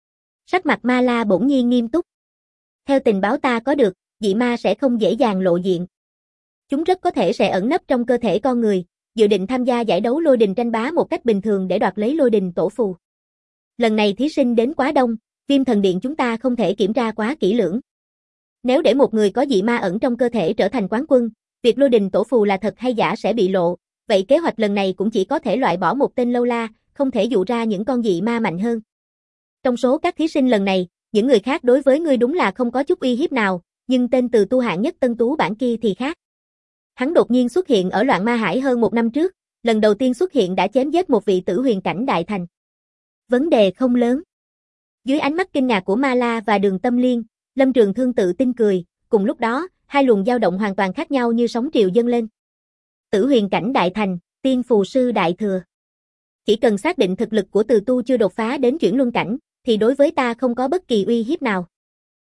Speaker 1: Sắc mặt Ma La bỗng nhiên nghiêm túc. Theo tình báo ta có được, dị ma sẽ không dễ dàng lộ diện. Chúng rất có thể sẽ ẩn nấp trong cơ thể con người, dự định tham gia giải đấu lôi đình tranh bá một cách bình thường để đoạt lấy lôi đình tổ phù. Lần này thí sinh đến quá đông, Viêm Thần Điện chúng ta không thể kiểm tra quá kỹ lưỡng. Nếu để một người có dị ma ẩn trong cơ thể trở thành quán quân, việc lôi đình tổ phù là thật hay giả sẽ bị lộ, vậy kế hoạch lần này cũng chỉ có thể loại bỏ một tên lâu la, không thể dụ ra những con dị ma mạnh hơn. Trong số các thí sinh lần này, những người khác đối với ngươi đúng là không có chút uy hiếp nào, nhưng tên từ tu hạng nhất Tân Tú bảng kia thì khác. Hắn đột nhiên xuất hiện ở Loạn Ma Hải hơn 1 năm trước, lần đầu tiên xuất hiện đã chém giết một vị tử huyền cảnh đại thành. Vấn đề không lớn. Dưới ánh mắt kinh ngạc của Ma La và Đường Tâm Liên, Lâm Trường Thương tự tin cười, cùng lúc đó, hai luồng dao động hoàn toàn khác nhau như sóng triều dâng lên. Tử huyền cảnh đại thành, tiên phù sư đại thừa. Chỉ cần xác định thực lực của Từ Tu chưa đột phá đến chuyển luân cảnh, thì đối với ta không có bất kỳ uy hiếp nào.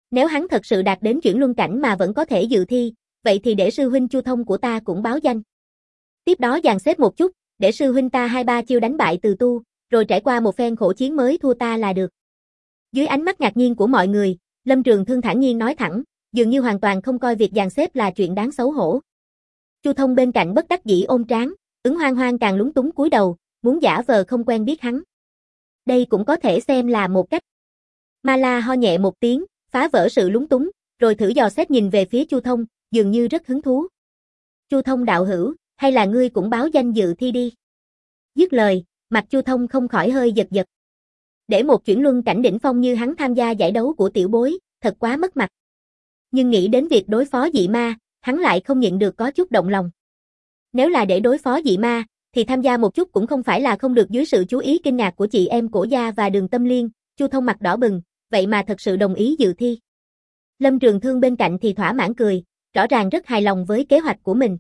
Speaker 1: Nếu hắn thật sự đạt đến chuyển luân cảnh mà vẫn có thể dự thi, vậy thì để sư huynh Chu Thông của ta cũng báo danh. Tiếp đó dàn xếp một chút, để sư huynh ta 2-3 chiêu đánh bại Từ Tu, rồi trải qua một phen khổ chiến mới thua ta là được. Dưới ánh mắt ngạc nhiên của mọi người, Lâm Trường Thương thản nhiên nói thẳng, dường như hoàn toàn không coi việc dàn xếp là chuyện đáng xấu hổ. Chu Thông bên cạnh bất đắc dĩ ôm trán, Ứng Hoang Hoang càng lúng túng cúi đầu, muốn giả vờ không quen biết hắn. Đây cũng có thể xem là một cách. Ma La ho nhẹ một tiếng, phá vỡ sự lúng túng, rồi thử dò xét nhìn về phía Chu Thông, dường như rất hứng thú. Chu Thông đạo hữu, hay là ngươi cũng báo danh dự thi đi. Dứt lời, mặt Chu Thông không khỏi hơi giật giật. Để một chuyển luân cảnh đỉnh phong như hắn tham gia giải đấu của tiểu bối, thật quá mất mặt. Nhưng nghĩ đến việc đối phó dị ma, hắn lại không nhịn được có chút động lòng. Nếu là để đối phó dị ma, thì tham gia một chút cũng không phải là không được. Dưới sự chú ý kinh ngạc của chị em Cổ Gia và Đường Tâm Liên, Chu Thông mặt đỏ bừng, vậy mà thật sự đồng ý dự thi. Lâm Trường Thương bên cạnh thì thỏa mãn cười, rõ ràng rất hài lòng với kế hoạch của mình.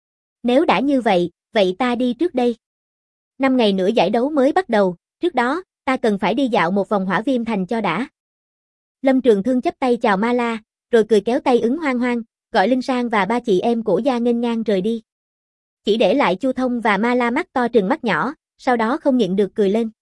Speaker 1: Nếu đã như vậy, vậy ta đi trước đây. 5 ngày nữa giải đấu mới bắt đầu, trước đó, ta cần phải đi dạo một vòng Hỏa Viêm Thành cho đã. Lâm Trường Thương chắp tay chào Ma La, rồi cười kéo tay Ứng Hoang Hoang, gọi Linh Sang và 3 chị em Cổ Gia nghênh ngang rời đi. Chỉ để lại Chu Thông và Ma La mắt to trừng mắt nhỏ, sau đó không nhịn được cười lên.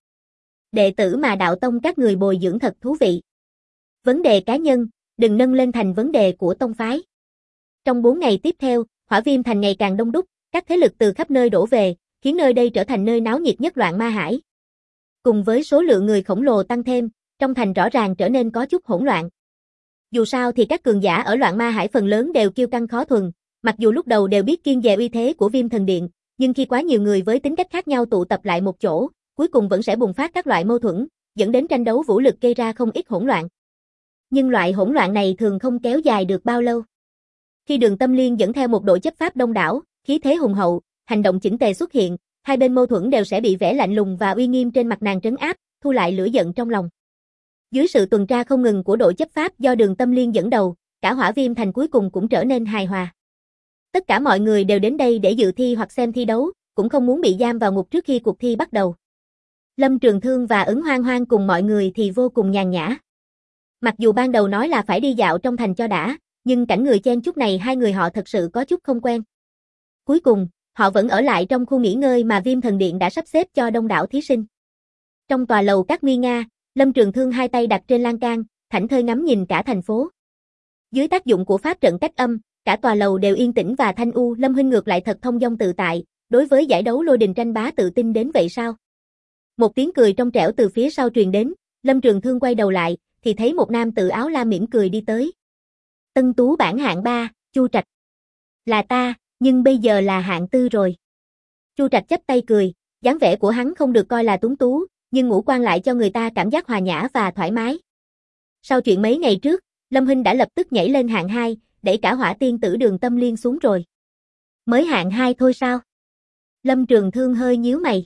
Speaker 1: Đệ tử mà đạo tông các người bồi dưỡng thật thú vị. Vấn đề cá nhân, đừng nâng lên thành vấn đề của tông phái. Trong 4 ngày tiếp theo, Hỏa Viêm Thành ngày càng đông đúc, các thế lực từ khắp nơi đổ về, khiến nơi đây trở thành nơi náo nhiệt nhất Loạn Ma Hải. Cùng với số lượng người khổng lồ tăng thêm, trong thành rõ ràng trở nên có chút hỗn loạn. Dù sao thì các cường giả ở Loạn Ma Hải phần lớn đều kiêu căng khó thuần, mặc dù lúc đầu đều biết kiêng dè uy thế của Viêm Thần Điện, nhưng khi quá nhiều người với tính cách khác nhau tụ tập lại một chỗ, cuối cùng vẫn sẽ bùng phát các loại mâu thuẫn, dẫn đến tranh đấu vũ lực gây ra không ít hỗn loạn. Nhưng loại hỗn loạn này thường không kéo dài được bao lâu. Khi Đường Tâm Liên dẫn theo một đội chấp pháp đông đảo, khí thế hùng hậu, hành động chỉnh tề xuất hiện, hai bên mâu thuẫn đều sẽ bị vẻ lạnh lùng và uy nghiêm trên mặt nàng trấn áp, thu lại lửa giận trong lòng. Dưới sự tuần tra không ngừng của đội chấp pháp do Đường Tâm Liên dẫn đầu, cả Hỏa Viêm Thành cuối cùng cũng trở nên hài hòa. Tất cả mọi người đều đến đây để dự thi hoặc xem thi đấu, cũng không muốn bị giam vào ngục trước khi cuộc thi bắt đầu. Lâm Trường Thương và Ứng Hoang Hoang cùng mọi người thì vô cùng nhàn nhã. Mặc dù ban đầu nói là phải đi dạo trong thành cho đã, nhưng cảnh người chen chúc này hai người họ thật sự có chút không quen. Cuối cùng, họ vẫn ở lại trong khu nghỉ ngơi mà Viêm Thần Điện đã sắp xếp cho đông đảo thí sinh. Trong tòa lầu các nguy nga, Lâm Trường Thương hai tay đặt trên lan can, thảnh thơi ngắm nhìn cả thành phố. Dưới tác dụng của pháp trận cách âm, cả tòa lầu đều yên tĩnh và thanh u. Lâm huynh ngược lại thật thông dong tự tại, đối với giải đấu lôi đình tranh bá tự tin đến vậy sao? Một tiếng cười trong trẻo từ phía sau truyền đến, Lâm Trường Thương quay đầu lại, thì thấy một nam tử áo lam mỉm cười đi tới. Tân tú bảng hạng 3, Chu Trạch. Là ta, nhưng bây giờ là hạng 4 rồi. Chu Trạch chắp tay cười, dáng vẻ của hắn không được coi là tuấn tú, nhưng ngũ quan lại cho người ta cảm giác hòa nhã và thoải mái. Sau chuyện mấy ngày trước, Lâm huynh đã lập tức nhảy lên hạng 2, đẩy cả Hỏa tiên tử Đường Tâm Liên xuống rồi. Mới hạng 2 thôi sao? Lâm Trường Thương hơi nhíu mày.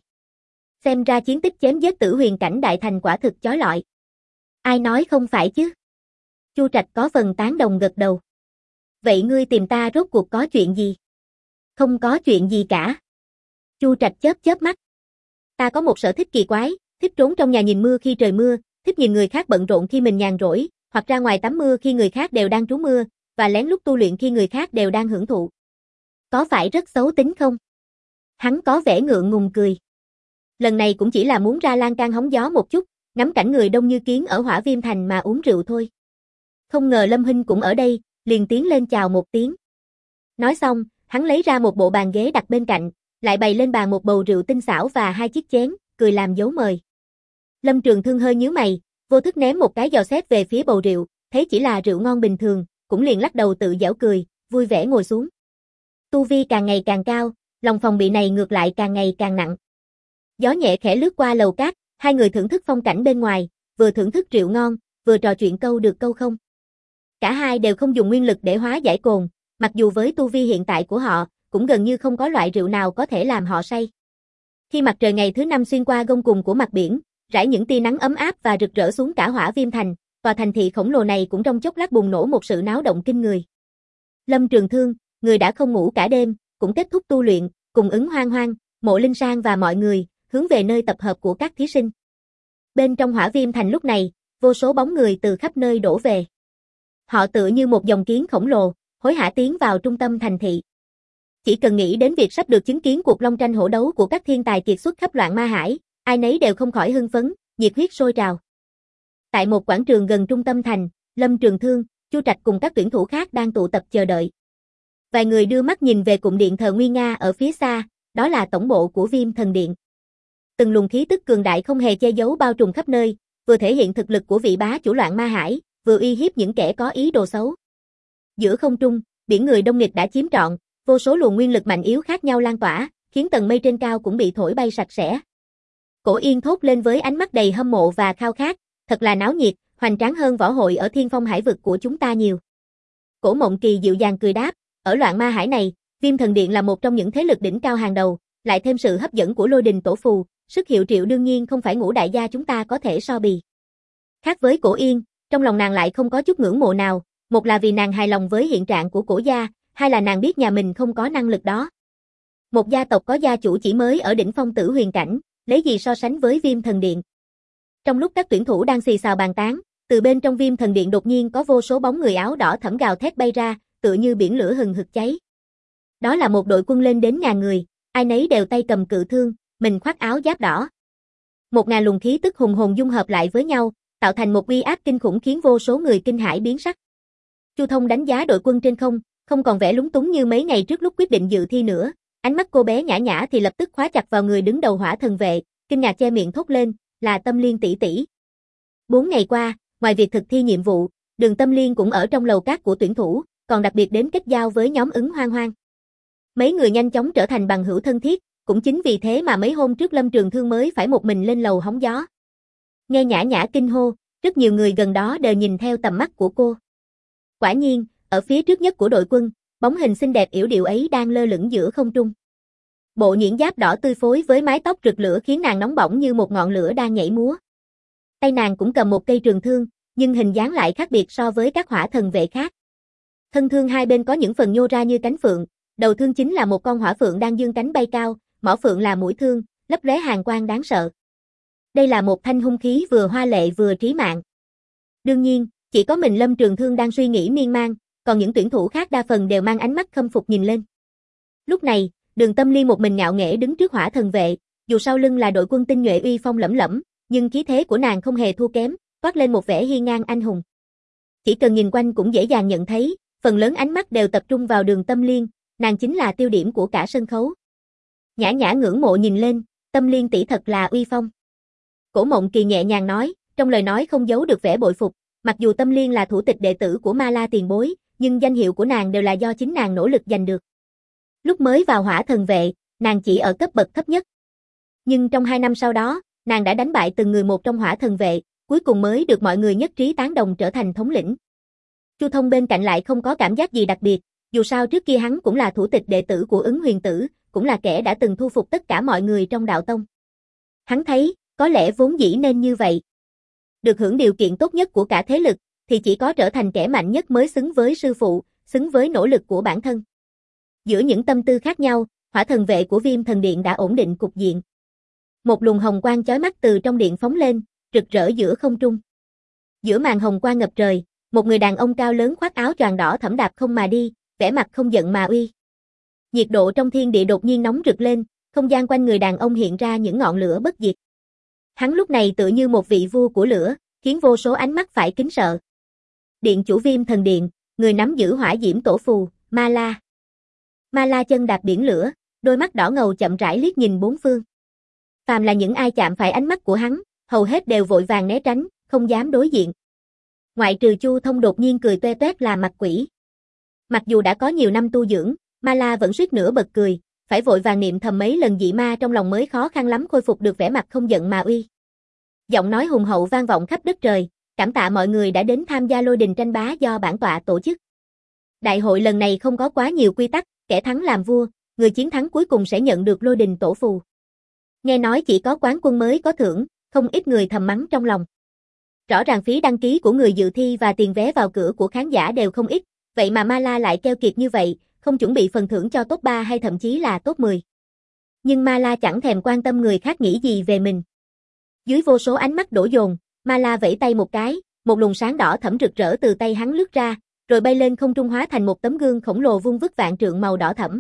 Speaker 1: Xem ra chiến tích chém giết Tử Huyền cảnh đại thành quả thực chói lọi. Ai nói không phải chứ? Chu Trạch có phần tán đồng gật đầu. Vậy ngươi tìm ta rốt cuộc có chuyện gì? Không có chuyện gì cả. Chu Trạch chớp chớp mắt. Ta có một sở thích kỳ quái, thích trốn trong nhà nhìn mưa khi trời mưa, thích nhìn người khác bận rộn khi mình nhàn rỗi, hoặc ra ngoài tắm mưa khi người khác đều đang trú mưa, và lén lút tu luyện khi người khác đều đang hưởng thụ. Có phải rất xấu tính không? Hắn có vẻ ngượng ngùng cười. Lần này cũng chỉ là muốn ra lan can hóng gió một chút, ngắm cảnh người đông như kiến ở Hỏa Viêm Thành mà uống rượu thôi. Không ngờ Lâm huynh cũng ở đây, liền tiến lên chào một tiếng. Nói xong, hắn lấy ra một bộ bàn ghế đặt bên cạnh, lại bày lên bàn một bầu rượu tinh xảo và 2 chiếc chén, cười làm dấu mời. Lâm Trường Thương hơi nhíu mày, vô thức ném một cái dò xét về phía bầu rượu, thấy chỉ là rượu ngon bình thường, cũng liền lắc đầu tự giễu cười, vui vẻ ngồi xuống. Tu vi càng ngày càng cao, lòng phòng bị này ngược lại càng ngày càng nặng. Gió nhẹ khẽ lướt qua lầu cát, hai người thưởng thức phong cảnh bên ngoài, vừa thưởng thức rượu ngon, vừa trò chuyện câu được câu không. Cả hai đều không dùng nguyên lực để hóa giải cồn, mặc dù với tu vi hiện tại của họ, cũng gần như không có loại rượu nào có thể làm họ say. Khi mặt trời ngày thứ 5 xuyên qua gông cùng của mặt biển, rải những tia nắng ấm áp và rực rỡ xuống cả Hỏa Viêm Thành, tòa thành thị khổng lồ này cũng trong chốc lát bùng nổ một sự náo động kinh người. Lâm Trường Thương, người đã không ngủ cả đêm, cũng kết thúc tu luyện, cùng Ứng Hoang Hoang, Mộ Linh Sang và mọi người, hướng về nơi tập hợp của các thí sinh. Bên trong Hỏa Viêm Thành lúc này, vô số bóng người từ khắp nơi đổ về. Họ tựa như một dòng kiến khổng lồ, hối hả tiến vào trung tâm thành thị. Chỉ cần nghĩ đến việc sắp được chứng kiến cuộc long tranh hổ đấu của các thiên tài kiệt xuất khắp loạn ma hải, ai nấy đều không khỏi hưng phấn, nhiệt huyết sôi trào. Tại một quảng trường gần trung tâm thành, Lâm Trường Thương, Chu Trạch cùng các tuyển thủ khác đang tụ tập chờ đợi. Vài người đưa mắt nhìn về cụm điện thờ nguy nga ở phía xa, đó là tổng bộ của Viêm Thần Điện. Từng luồng khí tức cường đại không hề che giấu bao trùm khắp nơi, vừa thể hiện thực lực của vị bá chủ loạn ma hải, vừa uy hiếp những kẻ có ý đồ xấu. Giữa không trung, biển người đông nghịt đã chiếm trọn, vô số luồng nguyên lực mạnh yếu khác nhau lan tỏa, khiến tầng mây trên cao cũng bị thổi bay sạch sẽ. Cổ Yên thốt lên với ánh mắt đầy hâm mộ và khao khát, thật là náo nhiệt, hoành tráng hơn võ hội ở Thiên Phong Hải vực của chúng ta nhiều. Cổ Mộng Kỳ dịu dàng cười đáp, ở loạn ma hải này, Viêm Thần Điện là một trong những thế lực đỉnh cao hàng đầu, lại thêm sự hấp dẫn của Lôi Đình Tổ Phù, sức hiệu triệu đương nhiên không phải Ngũ đại gia chúng ta có thể so bì. Khác với Cổ Yên, trong lòng nàng lại không có chút ngưỡng mộ nào, một là vì nàng hài lòng với hiện trạng của Cổ gia, hai là nàng biết nhà mình không có năng lực đó. Một gia tộc có gia chủ chỉ mới ở đỉnh phong tử huyền cảnh, lấy gì so sánh với Viêm Thần Điện. Trong lúc các tuyển thủ đang xì xào bàn tán, từ bên trong Viêm Thần Điện đột nhiên có vô số bóng người áo đỏ thẫm gào thét bay ra, tựa như biển lửa hừng hực cháy. Đó là một đội quân lên đến ngàn người, ai nấy đều tay cầm cự thương, mình khoác áo giáp đỏ. 1000 luồng khí tức hùng hồn dung hợp lại với nhau, tạo thành một uy áp kinh khủng khiến vô số người kinh hãi biến sắc. Chu Thông đánh giá đội quân trên không còn vẻ lúng túng như mấy ngày trước lúc quyết định dự thi nữa, ánh mắt cô bé nhã nhã thì lập tức khóa chặt vào người đứng đầu Hỏa Thần vệ, kinh ngạc che miệng thốt lên, là Tâm Liên tỷ tỷ. 4 ngày qua, ngoài việc thực thi nhiệm vụ, Đường Tâm Liên cũng ở trong lầu cát của tuyển thủ, còn đặc biệt đến kết giao với nhóm Ứng Hoang Hoang. Mấy người nhanh chóng trở thành bằng hữu thân thiết, cũng chính vì thế mà mấy hôm trước Lâm Trường Thương mới phải một mình lên lầu hóng gió. Nghe nhã nhã kinh hô, rất nhiều người gần đó đều nhìn theo tầm mắt của cô. Quả nhiên, ở phía trước nhất của đội quân, bóng hình xinh đẹp yểu điệu ấy đang lơ lửng giữa không trung. Bộ nhuyễn giáp đỏ tươi phối với mái tóc rực lửa khiến nàng nóng bỏng như một ngọn lửa đang nhảy múa. Tay nàng cũng cầm một cây trường thương, nhưng hình dáng lại khác biệt so với các hỏa thần vệ khác. Thân thương hai bên có những phần nhô ra như cánh phượng, đầu thương chính là một con hỏa phượng đang dương cánh bay cao, mỏ phượng là mũi thương, lấp lóe hàn quang đáng sợ. Đây là một thanh hung khí vừa hoa lệ vừa trí mạng. Đương nhiên, chỉ có mình Lâm Trường Thương đang suy nghĩ miên man, còn những tuyển thủ khác đa phần đều mang ánh mắt khâm phục nhìn lên. Lúc này, Đường Tâm Liên một mình ngạo nghễ đứng trước hỏa thần vệ, dù sau lưng là đội quân tinh nhuệ uy phong lẫm lẫm, nhưng khí thế của nàng không hề thua kém, toát lên một vẻ hiên ngang anh hùng. Chỉ cần nhìn quanh cũng dễ dàng nhận thấy, phần lớn ánh mắt đều tập trung vào Đường Tâm Liên, nàng chính là tiêu điểm của cả sân khấu. Nhã nhã ngưỡng mộ nhìn lên, Tâm Liên tỷ thật là uy phong. Cổ Mộng Kỳ nhẹ nhàng nói, trong lời nói không giấu được vẻ bội phục, mặc dù Tâm Liên là thủ tịch đệ tử của Ma La tiền bối, nhưng danh hiệu của nàng đều là do chính nàng nỗ lực giành được. Lúc mới vào hỏa thần vệ, nàng chỉ ở cấp bậc thấp nhất. Nhưng trong 2 năm sau đó, nàng đã đánh bại từng người một trong hỏa thần vệ, cuối cùng mới được mọi người nhất trí tán đồng trở thành thống lĩnh. Chu Thông bên cạnh lại không có cảm giác gì đặc biệt, dù sao trước kia hắn cũng là thủ tịch đệ tử của Ứng Huyền Tử, cũng là kẻ đã từng thu phục tất cả mọi người trong đạo tông. Hắn thấy, có lẽ vốn dĩ nên như vậy. Được hưởng điều kiện tốt nhất của cả thế lực, thì chỉ có trở thành kẻ mạnh nhất mới xứng với sư phụ, xứng với nỗ lực của bản thân. Giữa những tâm tư khác nhau, hỏa thần vệ của Viêm Thần Điện đã ổn định cục diện. Một luồng hồng quang chói mắt từ trong điện phóng lên, rực rỡ giữa không trung. Giữa màn hồng quang ngập trời, một người đàn ông cao lớn khoác áo choàng đỏ thẫm đạp không mà đi, vẻ mặt không giận mà uy. Nhiệt độ trong thiên địa đột nhiên nóng rực lên, không gian quanh người đàn ông hiện ra những ngọn lửa bất diệt. Hắn lúc này tựa như một vị vua của lửa, khiến vô số ánh mắt phải kính sợ. Điện chủ Viêm Thần Điện, người nắm giữ hỏa diễm tổ phù, Ma La. Ma La chân đạp biển lửa, đôi mắt đỏ ngầu chậm rãi liếc nhìn bốn phương. Phàm là những ai chạm phải ánh mắt của hắn, hầu hết đều vội vàng né tránh, không dám đối diện. Ngoại trừ Chu Thông đột nhiên cười toe toét là mặt quỷ. Mặc dù đã có nhiều năm tu dưỡng, Ma La vẫn suýt nữa bật cười, phải vội vàng niệm thầm mấy lần dị ma trong lòng mới khó khăn lắm khôi phục được vẻ mặt không giận mà uy. Giọng nói hùng hậu vang vọng khắp đất trời, cảm tạ mọi người đã đến tham gia lôi đình tranh bá do bản tọa tổ chức. Đại hội lần này không có quá nhiều quy tắc, kẻ thắng làm vua, người chiến thắng cuối cùng sẽ nhận được lôi đình tổ phù. Nghe nói chỉ có quán quân mới có thưởng, không ít người thầm mắng trong lòng. Rõ ràng phí đăng ký của người dự thi và tiền vé vào cửa của khán giả đều không ít, vậy mà Ma La lại keo kiệt như vậy, không chuẩn bị phần thưởng cho top 3 hay thậm chí là top 10. Nhưng Ma La chẳng thèm quan tâm người khác nghĩ gì về mình. Dưới vô số ánh mắt đổ dồn, Ma La vẫy tay một cái, một luồng sáng đỏ thẫm rực rỡ từ tay hắn lướt ra, rồi bay lên không trung hóa thành một tấm gương khổng lồ vuông vức vạn trượng màu đỏ thẫm.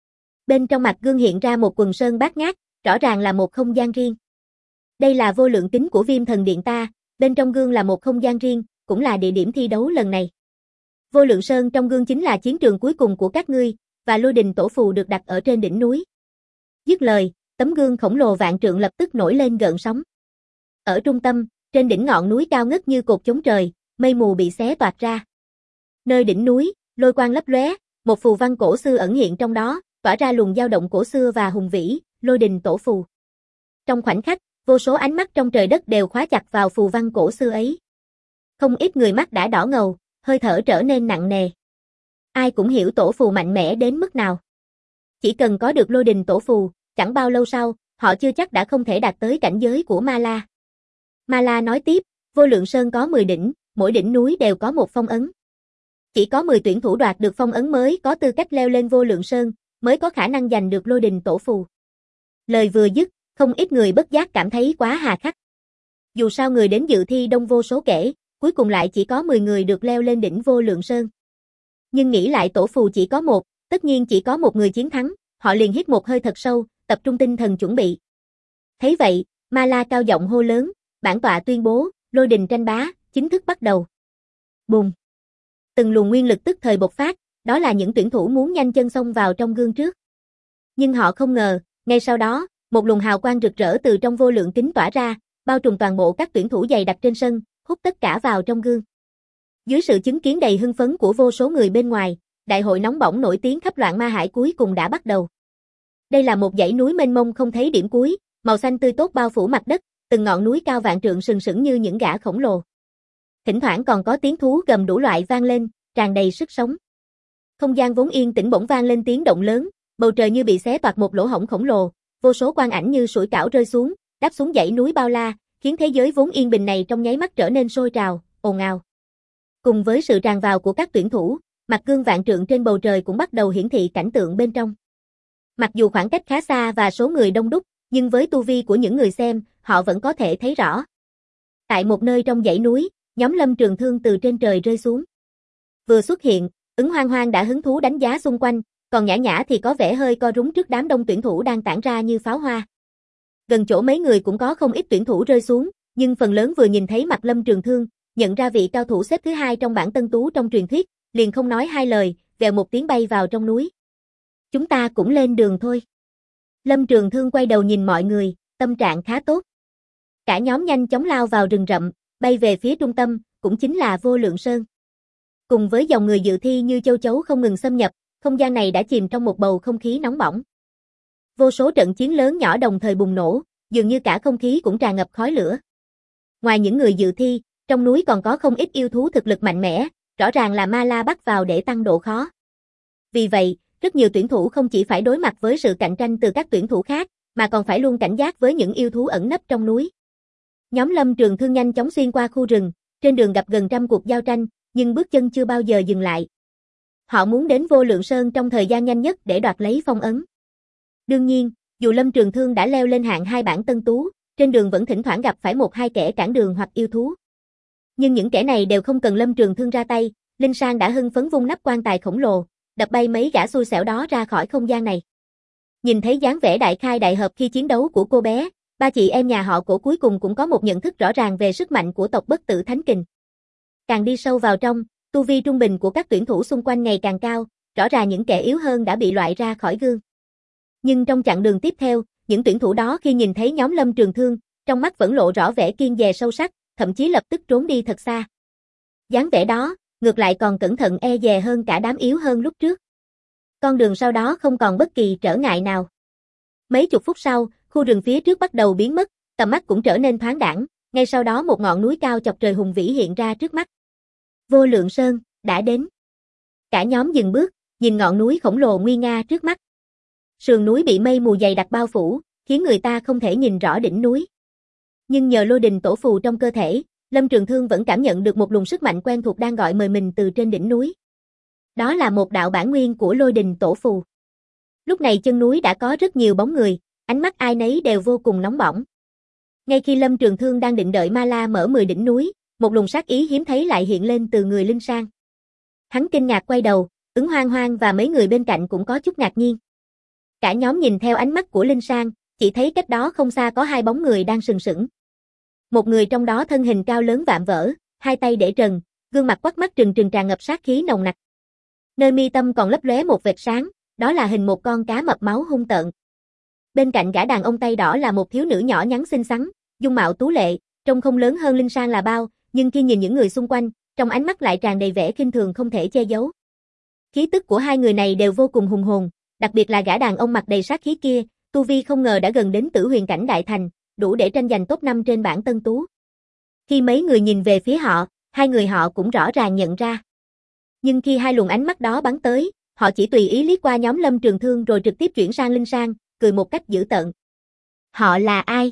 Speaker 1: Bên trong mặt gương hiện ra một quần sơn bát ngát, rõ ràng là một không gian riêng. Đây là vô lượng kính của Viêm Thần Điện ta, bên trong gương là một không gian riêng, cũng là địa điểm thi đấu lần này. Vô lượng sơn trong gương chính là chiến trường cuối cùng của các ngươi, và lôi đình tổ phù được đặt ở trên đỉnh núi. Dứt lời, tấm gương khổng lồ vạn trượng lập tức nổi lên gợn sóng. Ở trung tâm, trên đỉnh ngọn núi cao ngất như cột chống trời, mây mù bị xé toạc ra. Nơi đỉnh núi, lôi quang lấp lóe, một phù văn cổ xưa ẩn hiện trong đó, tỏa ra luồng dao động cổ xưa và hùng vĩ, lôi đình tổ phù. Trong khoảnh khắc, vô số ánh mắt trong trời đất đều khóa chặt vào phù văn cổ xưa ấy. Không ít người mắt đã đỏ ngầu, hơi thở trở nên nặng nề. Ai cũng hiểu tổ phù mạnh mẽ đến mức nào. Chỉ cần có được lôi đình tổ phù, chẳng bao lâu sau, họ chưa chắc đã không thể đạt tới cảnh giới của Ma La. Ma La nói tiếp, vô lượng sơn có 10 đỉnh, mỗi đỉnh núi đều có một phong ấn. Chỉ có 10 tuyển thủ đoạt được phong ấn mới có tư cách leo lên vô lượng sơn, mới có khả năng giành được lôi đình tổ phù. Lời vừa dứt, không ít người bất giác cảm thấy quá hà khắc. Dù sao người đến dự thi đông vô số kể, cuối cùng lại chỉ có 10 người được leo lên đỉnh vô lượng sơn. Nhưng nghĩ lại tổ phù chỉ có một, tất nhiên chỉ có một người chiến thắng, họ liền hít một hơi thật sâu, tập trung tinh thần chuẩn bị. Thấy vậy, Ma La cao giọng hô lớn, bản tọa tuyên bố, lôi đình tranh bá, chính thức bắt đầu. Bùng! Từng luồng nguyên lực tức thời bộc phát, đó là những tuyển thủ muốn nhanh chân xông vào trong gương trước. Nhưng họ không ngờ, ngay sau đó, một luồng hào quang rực rỡ từ trong vô lượng kính tỏa ra, bao trùm toàn bộ các tuyển thủ dày đặc trên sân, hút tất cả vào trong gương. Dưới sự chứng kiến đầy hưng phấn của vô số người bên ngoài, đại hội nóng bỏng nổi tiếng khắp loạn ma hải cuối cùng đã bắt đầu. Đây là một dãy núi mênh mông không thấy điểm cuối, màu xanh tươi tốt bao phủ mặt đất, từng ngọn núi cao vạn trượng sừng sững như những gã khổng lồ. Thỉnh thoảng còn có tiếng thú gầm đủ loại vang lên, tràn đầy sức sống. Không gian vốn yên tĩnh bỗng vang lên tiếng động lớn, bầu trời như bị xé toạc một lỗ hổng khổng lồ, vô số quang ảnh như sủi cảo rơi xuống, đáp xuống dãy núi bao la, khiến thế giới vốn yên bình này trong nháy mắt trở nên sôi trào, ồn ào. Cùng với sự tràn vào của các tuyển thủ, mặt gương vạn trượng trên bầu trời cũng bắt đầu hiển thị cảnh tượng bên trong. Mặc dù khoảng cách khá xa và số người đông đúc, nhưng với tu vi của những người xem, họ vẫn có thể thấy rõ. Tại một nơi trong dãy núi, nhóm Lâm Trường Thương từ trên trời rơi xuống. Vừa xuất hiện, Ứng Hoang Hoang đã hứng thú đánh giá xung quanh, còn Nhã Nhã thì có vẻ hơi co rúm trước đám đông tuyển thủ đang tản ra như pháo hoa. Gần chỗ mấy người cũng có không ít tuyển thủ rơi xuống, nhưng phần lớn vừa nhìn thấy mặt Lâm Trường Thương, nhận ra vị cao thủ xếp thứ 2 trong bảng tân tú trong truyền thuyết, liền không nói hai lời, vèo một tiếng bay vào trong núi. Chúng ta cũng lên đường thôi. Lâm Trường Thương quay đầu nhìn mọi người, tâm trạng khá tốt. Cả nhóm nhanh chóng lao vào rừng rậm, bay về phía trung tâm, cũng chính là Vô Lượng Sơn. Cùng với dòng người dự thi như châu chấu không ngừng xâm nhập, không gian này đã chìm trong một bầu không khí nóng bỏng. Vô số trận chiến lớn nhỏ đồng thời bùng nổ, dường như cả không khí cũng tràn ngập khói lửa. Ngoài những người dự thi, trong núi còn có không ít yêu thú thực lực mạnh mẽ, rõ ràng là Ma La bắt vào để tăng độ khó. Vì vậy, rất nhiều tuyển thủ không chỉ phải đối mặt với sự cạnh tranh từ các tuyển thủ khác, mà còn phải luôn cảnh giác với những yêu thú ẩn nấp trong núi. Nhóm Lâm Trường Thương nhanh chóng xuyên qua khu rừng, trên đường gặp gần trăm cuộc giao tranh, nhưng bước chân chưa bao giờ dừng lại. Họ muốn đến Vô Lượng Sơn trong thời gian nhanh nhất để đoạt lấy phong ấn. Đương nhiên, dù Lâm Trường Thương đã leo lên hạng 2 bảng tân tú, trên đường vẫn thỉnh thoảng gặp phải một hai kẻ cản đường hoặc yêu thú. Nhưng những kẻ này đều không cần Lâm Trường Thương ra tay, Linh Sang đã hưng phấn vung nắp quan tài khổng lồ, đập bay mấy gã xui xẻo đó ra khỏi không gian này. Nhìn thấy dáng vẻ đại khai đại hợp khi chiến đấu của cô bé, ba chị em nhà họ Cổ cuối cùng cũng có một nhận thức rõ ràng về sức mạnh của tộc Bất Tử Thánh Kình. Càng đi sâu vào trong, tu vi trung bình của các tuyển thủ xung quanh ngày càng cao, rõ ràng những kẻ yếu hơn đã bị loại ra khỏi gương. Nhưng trong chặng đường tiếp theo, những tuyển thủ đó khi nhìn thấy nhóm Lâm Trường Thương, trong mắt vẫn lộ rõ vẻ kiêng dè sâu sắc, thậm chí lập tức trốn đi thật xa. Dáng vẻ đó, ngược lại còn cẩn thận e dè hơn cả đám yếu hơn lúc trước. Con đường sau đó không còn bất kỳ trở ngại nào. Mấy chục phút sau, khu rừng phía trước bắt đầu biến mất, tầm mắt cũng trở nên thoáng đãng, ngay sau đó một ngọn núi cao chọc trời hùng vĩ hiện ra trước mắt. Vô Lượng Sơn đã đến. Cả nhóm dừng bước, nhìn ngọn núi khổng lồ nguy nga trước mắt. Sườn núi bị mây mù dày đặc bao phủ, khiến người ta không thể nhìn rõ đỉnh núi. Nhưng nhờ lôi đình tổ phù trong cơ thể, Lâm Trường Thương vẫn cảm nhận được một luồng sức mạnh quen thuộc đang gọi mời mình từ trên đỉnh núi. Đó là một đạo bản nguyên của lôi đình tổ phù. Lúc này chân núi đã có rất nhiều bóng người, ánh mắt ai nấy đều vô cùng nóng bỏng. Ngay khi Lâm Trường Thương đang định đợi Ma La mở 10 đỉnh núi, Một luồng sát ý hiếm thấy lại hiện lên từ người Linh Sang. Hắn kinh ngạc quay đầu, Ứng Hoang Hoang và mấy người bên cạnh cũng có chút ngạc nhiên. Cả nhóm nhìn theo ánh mắt của Linh Sang, chỉ thấy cách đó không xa có hai bóng người đang sừng sững. Một người trong đó thân hình cao lớn vạm vỡ, hai tay để trần, gương mặt quắc mắt trừng trừng tràn ngập sát khí nồng nặc. Nơi mi tâm còn lấp lóe một vệt sáng, đó là hình một con cá mập máu hung tợn. Bên cạnh gã đàn ông tay đỏ là một thiếu nữ nhỏ nhắn xinh xắn, dung mạo tú lệ, trông không lớn hơn Linh Sang là bao, nhưng khi nhìn những người xung quanh, trong ánh mắt lại tràn đầy vẻ khinh thường không thể che giấu. Khí tức của hai người này đều vô cùng hùng hồn, đặc biệt là gã đàn ông mặt đầy sát khí kia, tu vi không ngờ đã gần đến Tử Huyền cảnh đại thành, đủ để tranh giành top 5 trên bảng Tân Tú. Khi mấy người nhìn về phía họ, hai người họ cũng rõ ràng nhận ra. Nhưng khi hai luồng ánh mắt đó bắn tới, họ chỉ tùy ý liếc qua nhóm Lâm Trường Thương rồi trực tiếp chuyển sang Linh Sang, cười một cách dữ tợn. Họ là ai?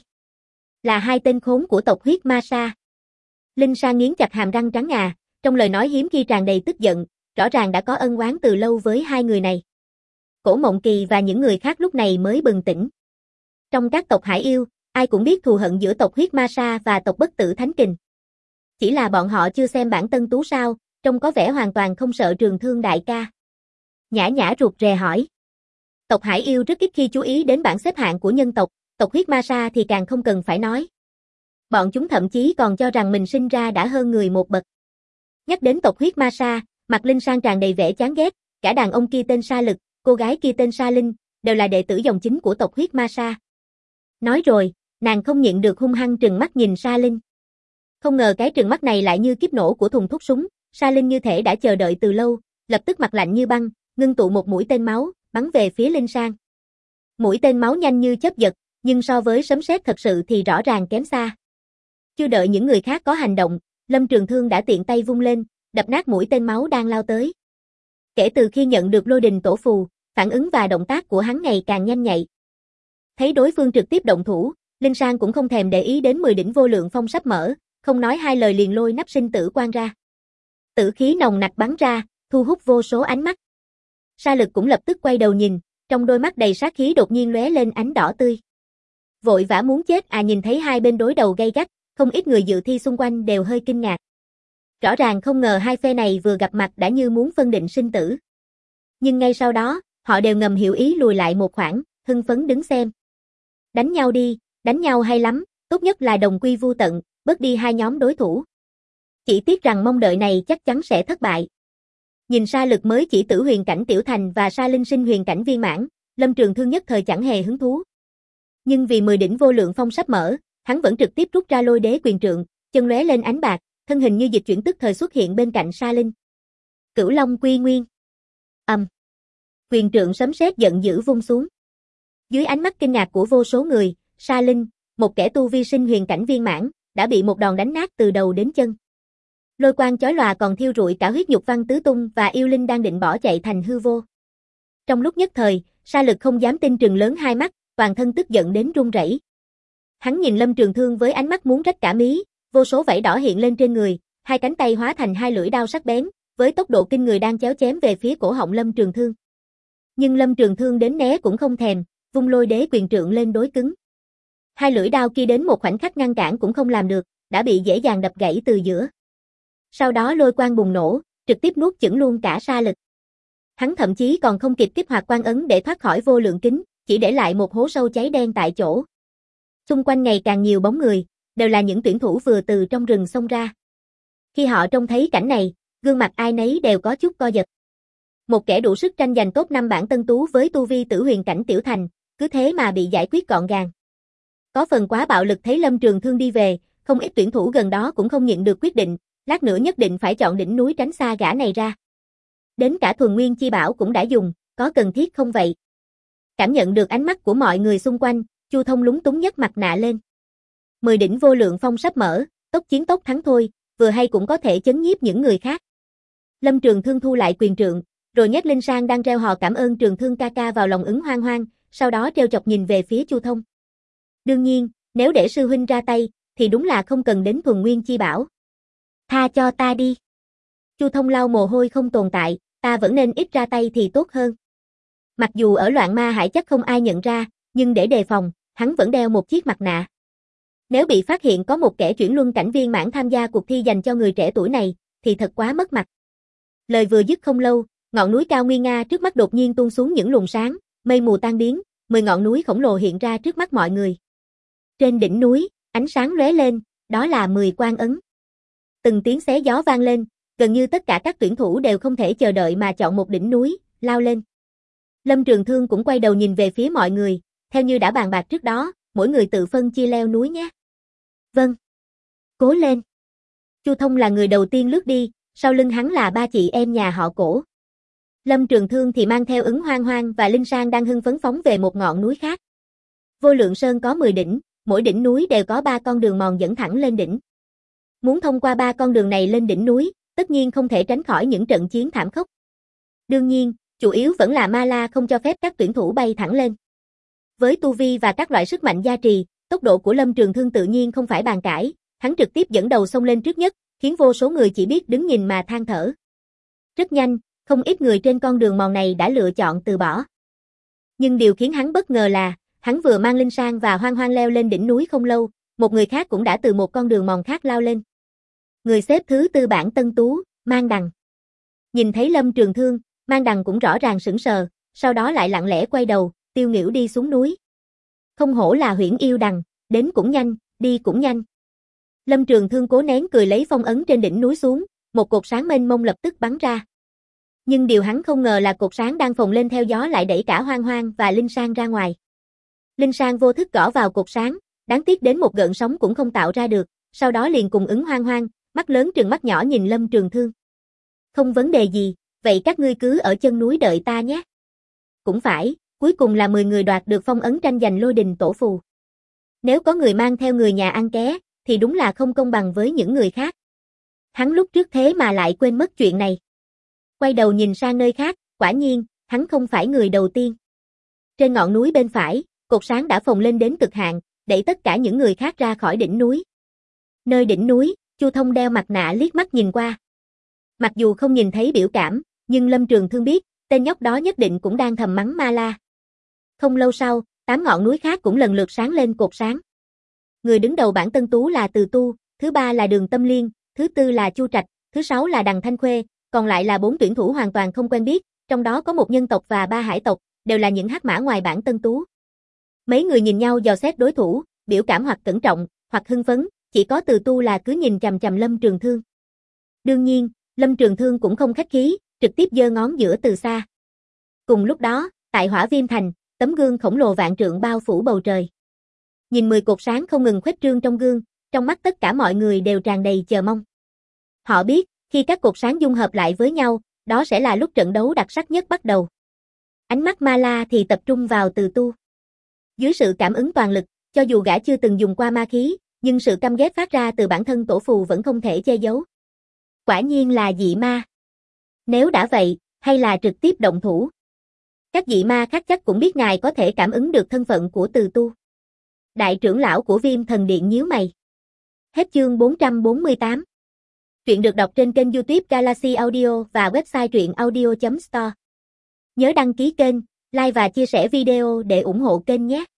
Speaker 1: Là hai tên khốn của tộc huyết ma sa. Linh Sang nghiến chặt hàm răng trắng ngà, trong lời nói hiếm khi tràn đầy tức giận, rõ ràng đã có ân oán từ lâu với hai người này. Cổ Mộng Kỳ và những người khác lúc này mới bừng tỉnh. Trong các tộc hải yêu, ai cũng biết thù hận giữa tộc huyết ma sa và tộc bất tử thánh kình. Chỉ là bọn họ chưa xem bản Tân Tú sao, trông có vẻ hoàn toàn không sợ Trường Thương đại ca. Nhã Nhã rụt rè hỏi. Tộc hải yêu rất ít khi chú ý đến bảng xếp hạng của nhân tộc, tộc huyết ma sa thì càng không cần phải nói. Bọn chúng thậm chí còn cho rằng mình sinh ra đã hơn người một bậc. Nhắc đến tộc huyết ma sa, mặt Linh Sang tràn đầy vẻ chán ghét, cả đàn ông kia tên Sa Lực, cô gái kia tên Sa Linh, đều là đệ tử dòng chính của tộc huyết ma sa. Nói rồi, nàng không nhịn được hung hăng trừng mắt nhìn Sa Linh. Không ngờ cái trừng mắt này lại như kiếp nổ của thùng thuốc súng, Sa Linh như thể đã chờ đợi từ lâu, lập tức mặt lạnh như băng, ngưng tụ một mũi tên máu, bắn về phía Linh Sang. Mũi tên máu nhanh như chớp giật, nhưng so với sấm sét thật sự thì rõ ràng kém xa. Chưa đợi những người khác có hành động, Lâm Trường Thương đã tiện tay vung lên, đập nát mũi tên máu đang lao tới. Kể từ khi nhận được lôi đình tổ phù, phản ứng và động tác của hắn ngày càng nhanh nhạy. Thấy đối phương trực tiếp động thủ, Linh Sang cũng không thèm để ý đến 10 đỉnh vô lượng phong sắp mở, không nói hai lời liền lôi nắp sinh tử quan ra. Tử khí nồng nặc bắn ra, thu hút vô số ánh mắt. Sa Lực cũng lập tức quay đầu nhìn, trong đôi mắt đầy sát khí đột nhiên lóe lên ánh đỏ tươi. Vội vã muốn chết nhìn thấy hai bên đối đầu gay gắt, không ít người dự thi xung quanh đều hơi kinh ngạc. Rõ ràng không ngờ hai phe này vừa gặp mặt đã như muốn phân định sinh tử. Nhưng ngay sau đó, họ đều ngầm hiểu ý lùi lại một khoảng, hưng phấn đứng xem. Đánh nhau đi, đánh nhau hay lắm, tốt nhất là đồng quy vu tận, bớt đi hai nhóm đối thủ. Chỉ tiếc rằng mong đợi này chắc chắn sẽ thất bại. Nhìn Sa Lực mới chỉ Tử Huyền cảnh tiểu thành và Sa Linh sinh huyền cảnh viên mãn, Lâm Trường Thương nhất thời chẳng hề hứng thú. Nhưng vì 10 đỉnh vô lượng phong sắp mở, hắn vẫn trực tiếp rút ra Lôi Đế quyền trượng, chân lóe lên ánh bạc, thân hình như dịch chuyển tức thời xuất hiện bên cạnh Sa Linh. Cửu Long Quy Nguyên. Quyền trượng sấm sét giận dữ vung xuống. Dưới ánh mắt kinh ngạc của vô số người, Sa Linh, một kẻ tu vi sinh huyền cảnh viên mãn, đã bị một đòn đánh nát từ đầu đến chân. Lôi quang chói lòa còn thiêu rụi cả huyết nhục văn tứ tung và yêu linh đang định bỏ chạy thành hư vô. Trong lúc nhất thời, Sa Lực không dám tin trừng lớn hai mắt, toàn thân tức giận đến run rẩy. Hắn nhìn Lâm Trường Thương với ánh mắt muốn rách cả mí, vô số vảy đỏ hiện lên trên người, hai cánh tay hóa thành hai lưỡi đao sắc bén, với tốc độ kinh người đang chéo chém về phía cổ họng Lâm Trường Thương. Nhưng Lâm Trường Thương đến né cũng không thèm, vung Lôi Đế quyền trượng lên đối cứng. Hai lưỡi đao kia đến một khoảnh khắc ngăn cản cũng không làm được, đã bị dễ dàng đập gãy từ giữa. Sau đó lôi quang bùng nổ, trực tiếp nuốt chửng luôn cả Sa Lực. Hắn thậm chí còn không kịp kích hoạt quan ấn để thoát khỏi vô lượng kính, chỉ để lại một hố sâu cháy đen tại chỗ. Xung quanh ngày càng nhiều bóng người, đều là những tuyển thủ vừa từ trong rừng xông ra. Khi họ trông thấy cảnh này, gương mặt ai nấy đều có chút co giật. Một kẻ đủ sức tranh giành top 5 bảng Tân Tú với tu vi Tử Huyền cảnh tiểu thành, cứ thế mà bị giải quyết gọn gàng. Có phần quá bạo lực. Thấy Lâm Trường Thương đi về, không ít tuyển thủ gần đó cũng không nhịn được quyết định, lát nữa nhất định phải chọn đỉnh núi tránh xa gã này ra. Đến cả Thuần Nguyên Chi Bảo cũng đã dùng, có cần thiết không vậy? Cảm nhận được ánh mắt của mọi người xung quanh, Chu Thông lúng túng nhấc mặt nạ lên. 10 đỉnh vô lượng phong sắp mở, tốc chiến tốc thắng thôi, vừa hay cũng có thể chấn nhiếp những người khác. Lâm Trường Thương thu lại quyền trượng, rồi nhét Linh Sang đang reo hò cảm ơn Trường Thương ca ca vào lòng Ứng Hoang Hoang, sau đó trêu chọc nhìn về phía Chu Thông. Đương nhiên, nếu để sư huynh ra tay, thì đúng là không cần đến Thuần Nguyên Chi Bảo. Tha cho ta đi. Chu Thông lau mồ hôi không tồn tại, ta vẫn nên ít ra tay thì tốt hơn. Mặc dù ở Loạn Ma Hải chắc không ai nhận ra, nhưng để đề phòng, hắn vẫn đeo một chiếc mặt nạ. Nếu bị phát hiện có một kẻ chuyển luân cảnh viên mãn tham gia cuộc thi dành cho người trẻ tuổi này, thì thật quá mất mặt. Lời vừa dứt không lâu, ngọn núi cao nguy nga trước mắt đột nhiên tuôn xuống những luồng sáng, mây mù tan biến, 10 ngọn núi khổng lồ hiện ra trước mắt mọi người. Trên đỉnh núi, ánh sáng lóe lên, đó là 10 quan ấn. Từng tiếng xé gió vang lên, gần như tất cả các tuyển thủ đều không thể chờ đợi mà chọn một đỉnh núi, lao lên. Lâm Trường Thương cũng quay đầu nhìn về phía mọi người, theo như đã bàn bạc trước đó, mỗi người tự phân chia leo núi nhé. Vâng. Cố lên. Chu Thông là người đầu tiên lướt đi, sau lưng hắn là ba chị em nhà họ Cổ. Lâm Trường Thương thì mang theo Ứng Hoang Hoang và Linh Sang đang hưng phấn phóng về một ngọn núi khác. Vô Lượng Sơn có 10 đỉnh, mỗi đỉnh núi đều có 3 con đường mòn dẫn thẳng lên đỉnh. Muốn thông qua 3 con đường này lên đỉnh núi, tất nhiên không thể tránh khỏi những trận chiến thảm khốc. Đương nhiên, chủ yếu vẫn là Ma La không cho phép các tuyển thủ bay thẳng lên. Với tu vi và các loại sức mạnh gia trì, tốc độ của Lâm Trường Thương tự nhiên không phải bàn cãi, hắn trực tiếp dẫn đầu xông lên trước nhất, khiến vô số người chỉ biết đứng nhìn mà than thở. Rất nhanh, không ít người trên con đường mòn này đã lựa chọn từ bỏ. Nhưng điều khiến hắn bất ngờ là, hắn vừa mang Linh Sang và Hoang Hoang leo lên đỉnh núi không lâu, một người khác cũng đã từ một con đường mòn khác lao lên. Người xếp thứ tư bảng Tân Tú, Mang Đằng. Nhìn thấy Lâm Trường Thương, Mang Đằng cũng rõ ràng sững sờ, sau đó lại lặng lẽ quay đầu, tiêu nghỉu đi xuống núi. Không hổ là Huyễn Yêu Đằng, đến cũng nhanh, đi cũng nhanh. Lâm Trường Thương cố nén cười lấy phong ấn trên đỉnh núi xuống, một cột sáng mênh mông lập tức bắn ra. Nhưng điều hắn không ngờ là cột sáng đang phồng lên theo gió lại đẩy cả Hoang Hoang và Linh Sang ra ngoài. Linh Sang vô thức gõ vào cột sáng, đáng tiếc đến một gợn sóng cũng không tạo ra được, sau đó liền cùng Ứng Hoang Hoang, mắt lớn trừng mắt nhỏ nhìn Lâm Trường Thương. Không vấn đề gì, vậy các ngươi cứ ở chân núi đợi ta nhé. Cũng phải, cuối cùng là 10 người đoạt được phong ấn tranh giành lôi đình tổ phù. Nếu có người mang theo người nhà ăn ké, thì đúng là không công bằng với những người khác. Hắn lúc trước thế mà lại quên mất chuyện này. Quay đầu nhìn sang nơi khác, quả nhiên, hắn không phải người đầu tiên. Trên ngọn núi bên phải, cột sáng đã phồng lên đến cực hạn, đẩy tất cả những người khác ra khỏi đỉnh núi. Nơi đỉnh núi, Chu Thông đeo mặt nạ liếc mắt nhìn qua. Mặc dù không nhìn thấy biểu cảm, nhưng Lâm Trường Thương biết, tên nhóc đó nhất định cũng đang thầm mắng Ma La. Không lâu sau, 8 ngọn núi khác cũng lần lượt sáng lên cột sáng. Người đứng đầu bảng Tân Tú là Từ Tu, thứ 3 là Đường Tâm Liên, thứ 4 là Chu Trạch, thứ 6 là Đằng Thanh Khuê, còn lại là 4 tuyển thủ hoàn toàn không quen biết, trong đó có một nhân tộc và 3 hải tộc, đều là những hắc mã ngoài bảng Tân Tú. Mấy người nhìn nhau dò xét đối thủ, biểu cảm hoặc cẩn trọng, hoặc hưng phấn, chỉ có Từ Tu là cứ nhìn chằm chằm Lâm Trường Thương. Đương nhiên, Lâm Trường Thương cũng không khách khí, trực tiếp giơ ngón giữa từ xa. Cùng lúc đó, tại Hỏa Viêm Thành, tấm gương khổng lồ vạn trượng bao phủ bầu trời. Nhìn 10 cột sáng không ngừng khuếch trương trong gương, trong mắt tất cả mọi người đều tràn đầy chờ mong. Họ biết, khi các cột sáng dung hợp lại với nhau, đó sẽ là lúc trận đấu đặc sắc nhất bắt đầu. Ánh mắt Ma La thì tập trung vào Từ Tu. Dưới sự cảm ứng toàn lực, cho dù gã chưa từng dùng qua ma khí, nhưng sự căm ghét phát ra từ bản thân tổ phù vẫn không thể che giấu. Quả nhiên là dị ma. Nếu đã vậy, hay là trực tiếp động thủ. Các dị ma khác chắc cũng biết ngài có thể cảm ứng được thân phận của Từ Tu. Đại trưởng lão của Viêm Thần Điện nhíu mày. Hết chương 448. Truyện được đọc trên kênh YouTube Galaxy Audio và website truyệnaudio.store. Nhớ đăng ký kênh, like và chia sẻ video để ủng hộ kênh nhé.